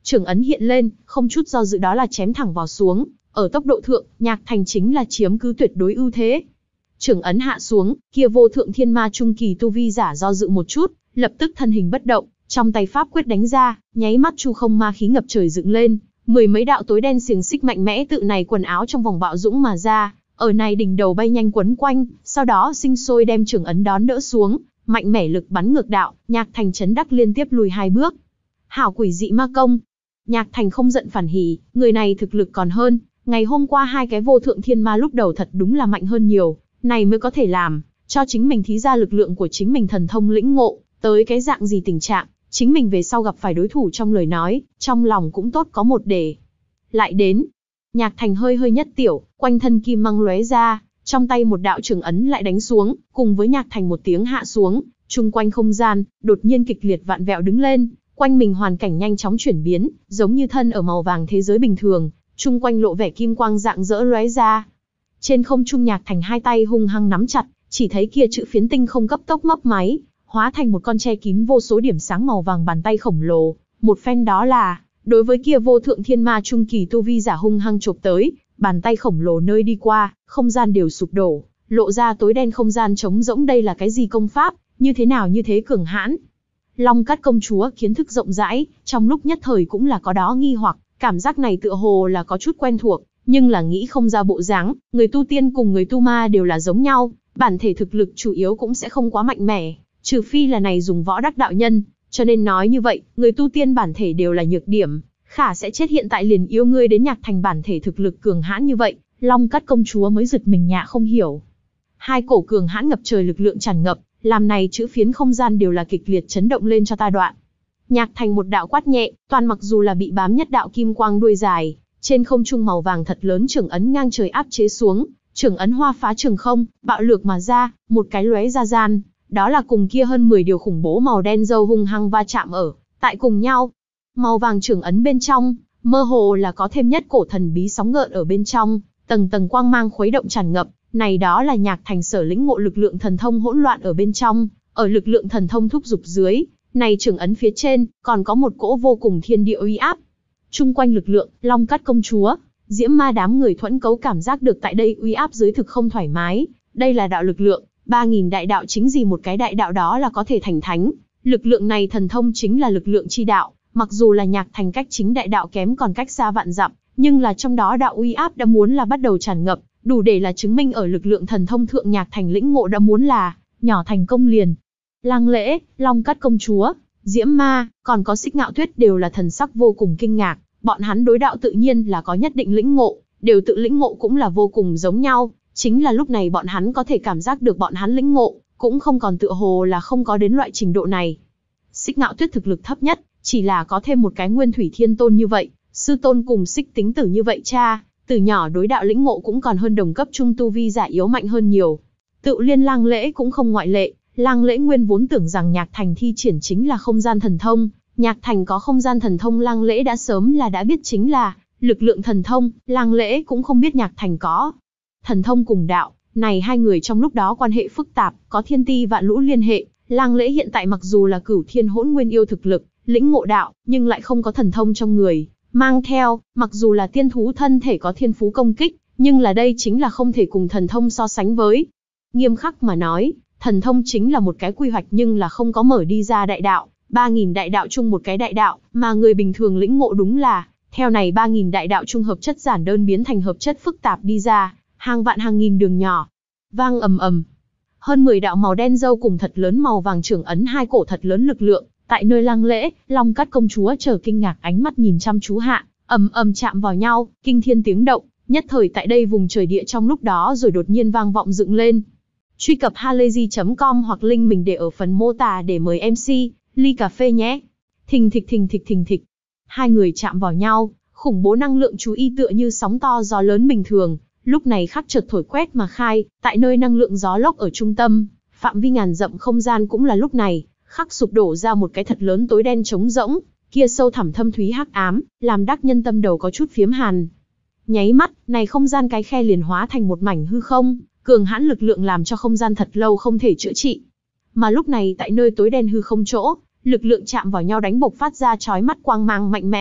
[SPEAKER 1] Chưởng ấn hiện lên, không chút do dự đó là chém thẳng vào xuống. Ở tốc độ thượng, Nhạc Thành chính là chiếm cứ tuyệt đối ưu thế. Chưởng ấn hạ xuống, kia vô thượng thiên ma trung kỳ tu vi giả do dự một chút, lập tức thân hình bất động, trong tay pháp quyết đánh ra, nháy mắt chu không ma khí ngập trời dựng lên, mười mấy đạo tối đen xiềng xích mạnh mẽ tự này quần áo trong vòng bạo dũng mà ra, ở này đỉnh đầu bay nhanh quấn quanh, sau đó sinh sôi đem chưởng ấn đón đỡ xuống, mạnh mẽ lực bắn ngược đạo, Nhạc Thành chấn đắc liên tiếp lùi hai bước. Hảo quỷ dị ma công. Nhạc Thành không giận phản hỉ, người này thực lực còn hơn, ngày hôm qua hai cái vô thượng thiên ma lúc đầu thật đúng là mạnh hơn nhiều, này mới có thể làm cho chính mình thí ra lực lượng của chính mình thần thông lĩnh ngộ, tới cái dạng gì tình trạng, chính mình về sau gặp phải đối thủ trong lời nói, trong lòng cũng tốt có một đề. Lại đến, Nhạc Thành hơi hơi nhất tiểu, quanh thân kim mang lóe ra, trong tay một đạo trường ấn lại đánh xuống, cùng với Nhạc Thành một tiếng hạ xuống, chung quanh không gian đột nhiên kịch liệt vạn vẹo đứng lên, quanh mình hoàn cảnh nhanh chóng chuyển biến, giống như thân ở màu vàng thế giới bình thường, chung quanh lộ vẻ kim quang rạng rỡ lóe ra. Trên không trung Nhạc Thành hai tay hung hăng nắm chặt, chỉ thấy kia chữ phiến tinh không cấp tốc mấp máy, hóa thành một con che kín vô số điểm sáng màu vàng bàn tay khổng lồ, một phen đó là đối với kia vô thượng thiên ma trung kỳ tu vi giả hung hăng chộp tới, bàn tay khổng lồ nơi đi qua, không gian đều sụp đổ, lộ ra tối đen không gian trống rỗng. Đây là cái gì công pháp, như thế nào như thế cường hãn? Long Cát công chúa kiến thức rộng rãi, trong lúc nhất thời cũng là có đó nghi hoặc, cảm giác này tựa hồ là có chút quen thuộc, nhưng là nghĩ không ra bộ dáng. Người tu tiên cùng người tu ma đều là giống nhau, bản thể thực lực chủ yếu cũng sẽ không quá mạnh mẽ, trừ phi là này dùng võ đắc đạo nhân, cho nên nói như vậy, người tu tiên bản thể đều là nhược điểm, khả sẽ chết hiện tại liền yêu ngươi đến Nhạc Thành bản thể thực lực cường hãn như vậy, Long Cát công chúa mới giật mình nhạ không hiểu. Hai cổ cường hãn ngập trời lực lượng tràn ngập, làm này chữ phiến không gian đều là kịch liệt chấn động lên cho ta đoạn. Nhạc Thành một đạo quát nhẹ, toàn mặc dù là bị bám nhất đạo kim quang đuôi dài, trên không trung màu vàng thật lớn chưởng ấn ngang trời áp chế xuống, chưởng ấn hoa phá trường không, bạo lược mà ra, một cái lóe ra gian, đó là cùng kia hơn mười điều khủng bố màu đen dâu hung hăng va chạm ở tại cùng nhau. Màu vàng chưởng ấn bên trong, mơ hồ là có thêm nhất cổ thần bí sóng gợn ở bên trong, tầng tầng quang mang khuấy động tràn ngập, này đó là Nhạc Thành sở lĩnh ngộ lực lượng thần thông hỗn loạn ở bên trong, ở lực lượng thần thông thúc dục dưới, này chưởng ấn phía trên còn có một cỗ vô cùng thiên địa uy áp. Trung quanh lực lượng, Long Cát công chúa, Diễm Ma đám người thuẫn cấu cảm giác được tại đây uy áp dưới thực không thoải mái, đây là đạo lực lượng, ba nghìn đại đạo chính gì một cái đại đạo đó là có thể thành thánh, lực lượng này thần thông chính là lực lượng chi đạo, mặc dù là Nhạc Thành cách chính đại đạo kém còn cách xa vạn dặm, nhưng là trong đó đạo uy áp đã muốn là bắt đầu tràn ngập, đủ để là chứng minh ở lực lượng thần thông thượng Nhạc Thành lĩnh ngộ đã muốn là nhỏ thành công liền. Lăng Lễ, Long Cát công chúa, Diễm Ma, còn có Xích Ngạo Tuyết đều là thần sắc vô cùng kinh ngạc, bọn hắn đối đạo tự nhiên là có nhất định lĩnh ngộ, đều tự lĩnh ngộ cũng là vô cùng giống nhau, chính là lúc này bọn hắn có thể cảm giác được bọn hắn lĩnh ngộ, cũng không còn tựa hồ là không có đến loại trình độ này. Xích Ngạo Tuyết thực lực thấp nhất, chỉ là có thêm một cái Nguyên Thủy Thiên Tôn như vậy, sư tôn cùng Xích Tính Tử như vậy cha, từ nhỏ đối đạo lĩnh ngộ cũng còn hơn đồng cấp trung tu vi giả yếu mạnh hơn nhiều. Tự liên Lăng Lễ cũng không ngoại lệ, Lăng Lễ nguyên vốn tưởng rằng Nhạc Thành thi triển chính là không gian thần thông, Nhạc Thành có không gian thần thông Lăng Lễ đã sớm là đã biết chính là lực lượng thần thông, Lăng Lễ cũng không biết Nhạc Thành có. Thần thông cùng đạo, này hai người trong lúc đó quan hệ phức tạp, có thiên ti vạn lũ liên hệ, Lăng Lễ hiện tại mặc dù là cửu thiên hỗn nguyên yêu thực lực, lĩnh ngộ đạo, nhưng lại không có thần thông trong người, mang theo, mặc dù là tiên thú thân thể có thiên phú công kích, nhưng là đây chính là không thể cùng thần thông so sánh với. Nghiêm khắc mà nói, thần thông chính là một cái quy hoạch nhưng là không có mở đi ra đại đạo, ba nghìn đại đạo chung một cái đại đạo, mà người bình thường lĩnh ngộ đúng là, theo này ba nghìn đại đạo chung hợp chất giản đơn biến thành hợp chất phức tạp đi ra, hàng vạn hàng nghìn đường nhỏ. Vang ầm ầm. Hơn mười đạo màu đen dâu cùng thật lớn màu vàng chưởng ấn hai cổ thật lớn lực lượng, tại nơi Lăng Lễ, Long Cát công chúa chờ kinh ngạc ánh mắt nhìn chăm chú hạ, ầm ầm chạm vào nhau, kinh thiên tiếng động, nhất thời tại đây vùng trời địa trong lúc đó rồi đột nhiên vang vọng dựng lên. Truy cập halayzi chấm com hoặc link mình để ở phần mô tả để mời em xê, ly cà phê nhé. Thình thịch thình thịch thình thịch. Hai người chạm vào nhau, khủng bố năng lượng chú ý tựa như sóng to gió lớn bình thường, lúc này khắc chợt thổi quét mà khai, tại nơi năng lượng gió lốc ở trung tâm, phạm vi ngàn dặm không gian cũng là lúc này, khắc sụp đổ ra một cái thật lớn tối đen trống rỗng, kia sâu thẳm thâm thúy hắc ám, làm đắc nhân tâm đầu có chút phiếm hàn. Nháy mắt, này không gian cái khe liền hóa thành một mảnh hư không, cường hãn lực lượng làm cho không gian thật lâu không thể chữa trị. Mà lúc này tại nơi tối đen hư không chỗ, lực lượng chạm vào nhau đánh bộc phát ra chói mắt quang mang mạnh mẽ,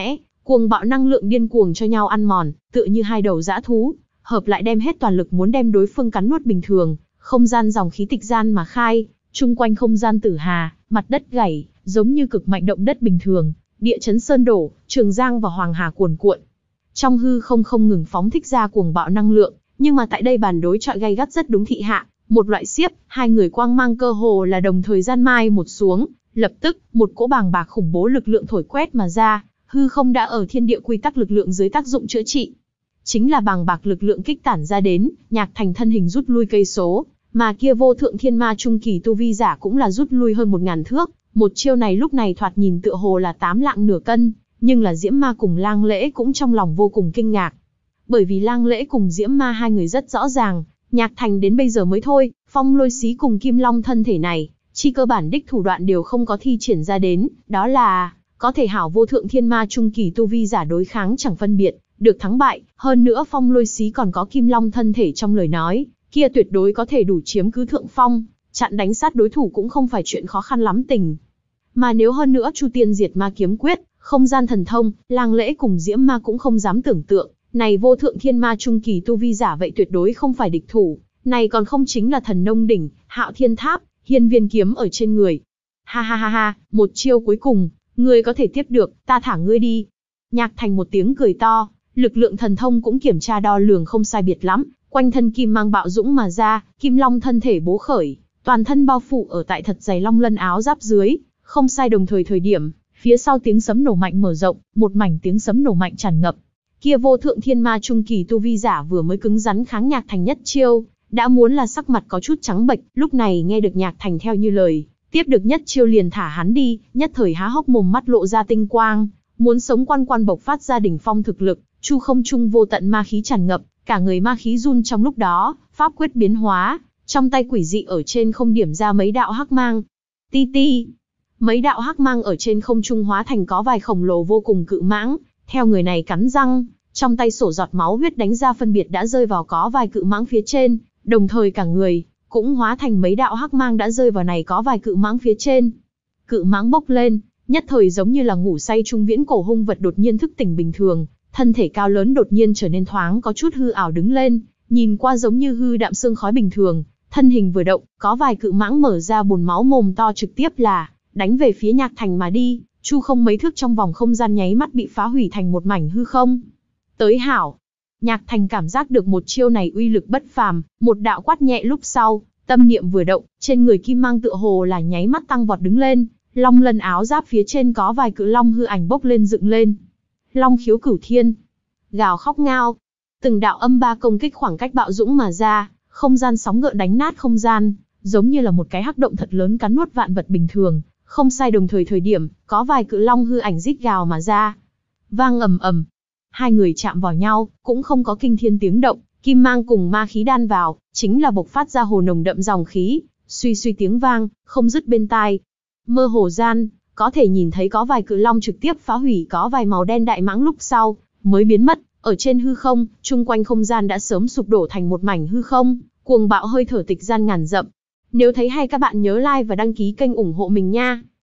[SPEAKER 1] cuồng bạo năng lượng điên cuồng cho nhau ăn mòn, tựa như hai đầu dã thú, hợp lại đem hết toàn lực muốn đem đối phương cắn nuốt bình thường. Không gian dòng khí tịch gian mà khai, chung quanh không gian tử hà, mặt đất gãy, giống như cực mạnh động đất bình thường, địa chấn sơn đổ, Trường Giang và Hoàng Hà cuồn cuộn. Trong hư không không ngừng phóng thích ra cuồng bạo năng lượng, nhưng mà tại đây bàn đối chọi gay gắt rất đúng thị hạ, một loại xiếp, hai người quang mang cơ hồ là đồng thời gian mai một xuống, lập tức, một cỗ bàng bạc khủng bố lực lượng thổi quét mà ra, hư không đã ở thiên địa quy tắc lực lượng dưới tác dụng chữa trị. Chính là bàng bạc lực lượng kích tản ra đến, Nhạc Thành thân hình rút lui cây số, mà kia vô thượng thiên ma trung kỳ tu vi giả cũng là rút lui hơn một ngàn thước, một chiêu này lúc này thoạt nhìn tựa hồ là tám lạng nửa cân, nhưng là Diễm Ma cùng Lang Lễ cũng trong lòng vô cùng kinh ngạc. Bởi vì Lang Lễ cùng Diễm Ma hai người rất rõ ràng, Nhạc Thành đến bây giờ mới thôi, Phong Lôi Xí cùng Kim Long thân thể này, chi cơ bản đích thủ đoạn đều không có thi triển ra đến, đó là có thể hảo vô thượng thiên ma trung kỳ tu vi giả đối kháng chẳng phân biệt được thắng bại, hơn nữa Phong Lôi Xí còn có Kim Long thân thể trong lời nói, kia tuyệt đối có thể đủ chiếm cứ thượng phong, chặn đánh sát đối thủ cũng không phải chuyện khó khăn lắm tình. Mà nếu hơn nữa Chu Tiên Diệt Ma kiếm quyết, không gian thần thông, Lang Lễ cùng Diễm Ma cũng không dám tưởng tượng, này vô thượng thiên ma trung kỳ tu vi giả vậy tuyệt đối không phải địch thủ, này còn không chính là Thần Nông đỉnh, Hạo Thiên tháp, Hiên Viên kiếm ở trên người. Ha ha ha ha, một chiêu cuối cùng, ngươi có thể tiếp được, ta thả ngươi đi. Nhạc Thành một tiếng cười to, lực lượng thần thông cũng kiểm tra đo lường không sai biệt lắm, quanh thân kim mang bạo dũng mà ra, Kim Long thân thể bố khởi, toàn thân bao phủ ở tại thật dày long lân áo giáp dưới, không sai đồng thời thời điểm, phía sau tiếng sấm nổ mạnh mở rộng, một mảnh tiếng sấm nổ mạnh tràn ngập. Kia vô thượng thiên ma trung kỳ tu vi giả vừa mới cứng rắn kháng Nhạc Thành nhất chiêu, đã muốn là sắc mặt có chút trắng bệch, lúc này nghe được Nhạc Thành theo như lời, tiếp được nhất chiêu liền thả hắn đi, nhất thời há hốc mồm mắt lộ ra tinh quang, muốn sống quan quan bộc phát ra đỉnh phong thực lực, chu không trung vô tận ma khí tràn ngập, cả người ma khí run trong lúc đó, pháp quyết biến hóa, trong tay quỷ dị ở trên không điểm ra mấy đạo hắc mang. Ti ti, mấy đạo hắc mang ở trên không trung hóa thành có vài khổng lồ vô cùng cự mãng, theo người này cắn răng, trong tay sổ giọt máu huyết đánh ra phân biệt đã rơi vào có vài cự mãng phía trên, đồng thời cả người cũng hóa thành mấy đạo hắc mang đã rơi vào này có vài cự mãng phía trên. Cự mãng bốc lên, nhất thời giống như là ngủ say trung viễn cổ hung vật đột nhiên thức tỉnh bình thường, thân thể cao lớn đột nhiên trở nên thoáng có chút hư ảo đứng lên, nhìn qua giống như hư đạm sương khói bình thường, thân hình vừa động, có vài cự mãng mở ra bùn máu mồm to trực tiếp là đánh về phía Nhạc Thành mà đi, chu không mấy thước trong vòng không gian nháy mắt bị phá hủy thành một mảnh hư không. Tới hảo. Nhạc Thành cảm giác được một chiêu này uy lực bất phàm, một đạo quát nhẹ lúc sau, tâm niệm vừa động, trên người kim mang tựa hồ là nháy mắt tăng vọt đứng lên, long lân áo giáp phía trên có vài cự long hư ảnh bốc lên dựng lên. Long khiếu cửu thiên, gào khóc ngao, từng đạo âm ba công kích khoảng cách bạo dũng mà ra, không gian sóng gợn đánh nát không gian, giống như là một cái hắc động thật lớn cắn nuốt vạn vật bình thường, không sai đồng thời thời điểm, có vài cự long hư ảnh rít gào mà ra. Vang ầm ầm, hai người chạm vào nhau, cũng không có kinh thiên tiếng động, kim mang cùng ma khí đan vào, chính là bộc phát ra hồ nồng đậm dòng khí, suy suy tiếng vang, không dứt bên tai. Mơ hồ gian, có thể nhìn thấy có vài cự long trực tiếp phá hủy có vài màu đen đại mãng lúc sau, mới biến mất, ở trên hư không, chung quanh không gian đã sớm sụp đổ thành một mảnh hư không, cuồng bạo hơi thở tịch gian ngàn dặm. Nếu thấy hay các bạn nhớ like và đăng ký kênh ủng hộ mình nha.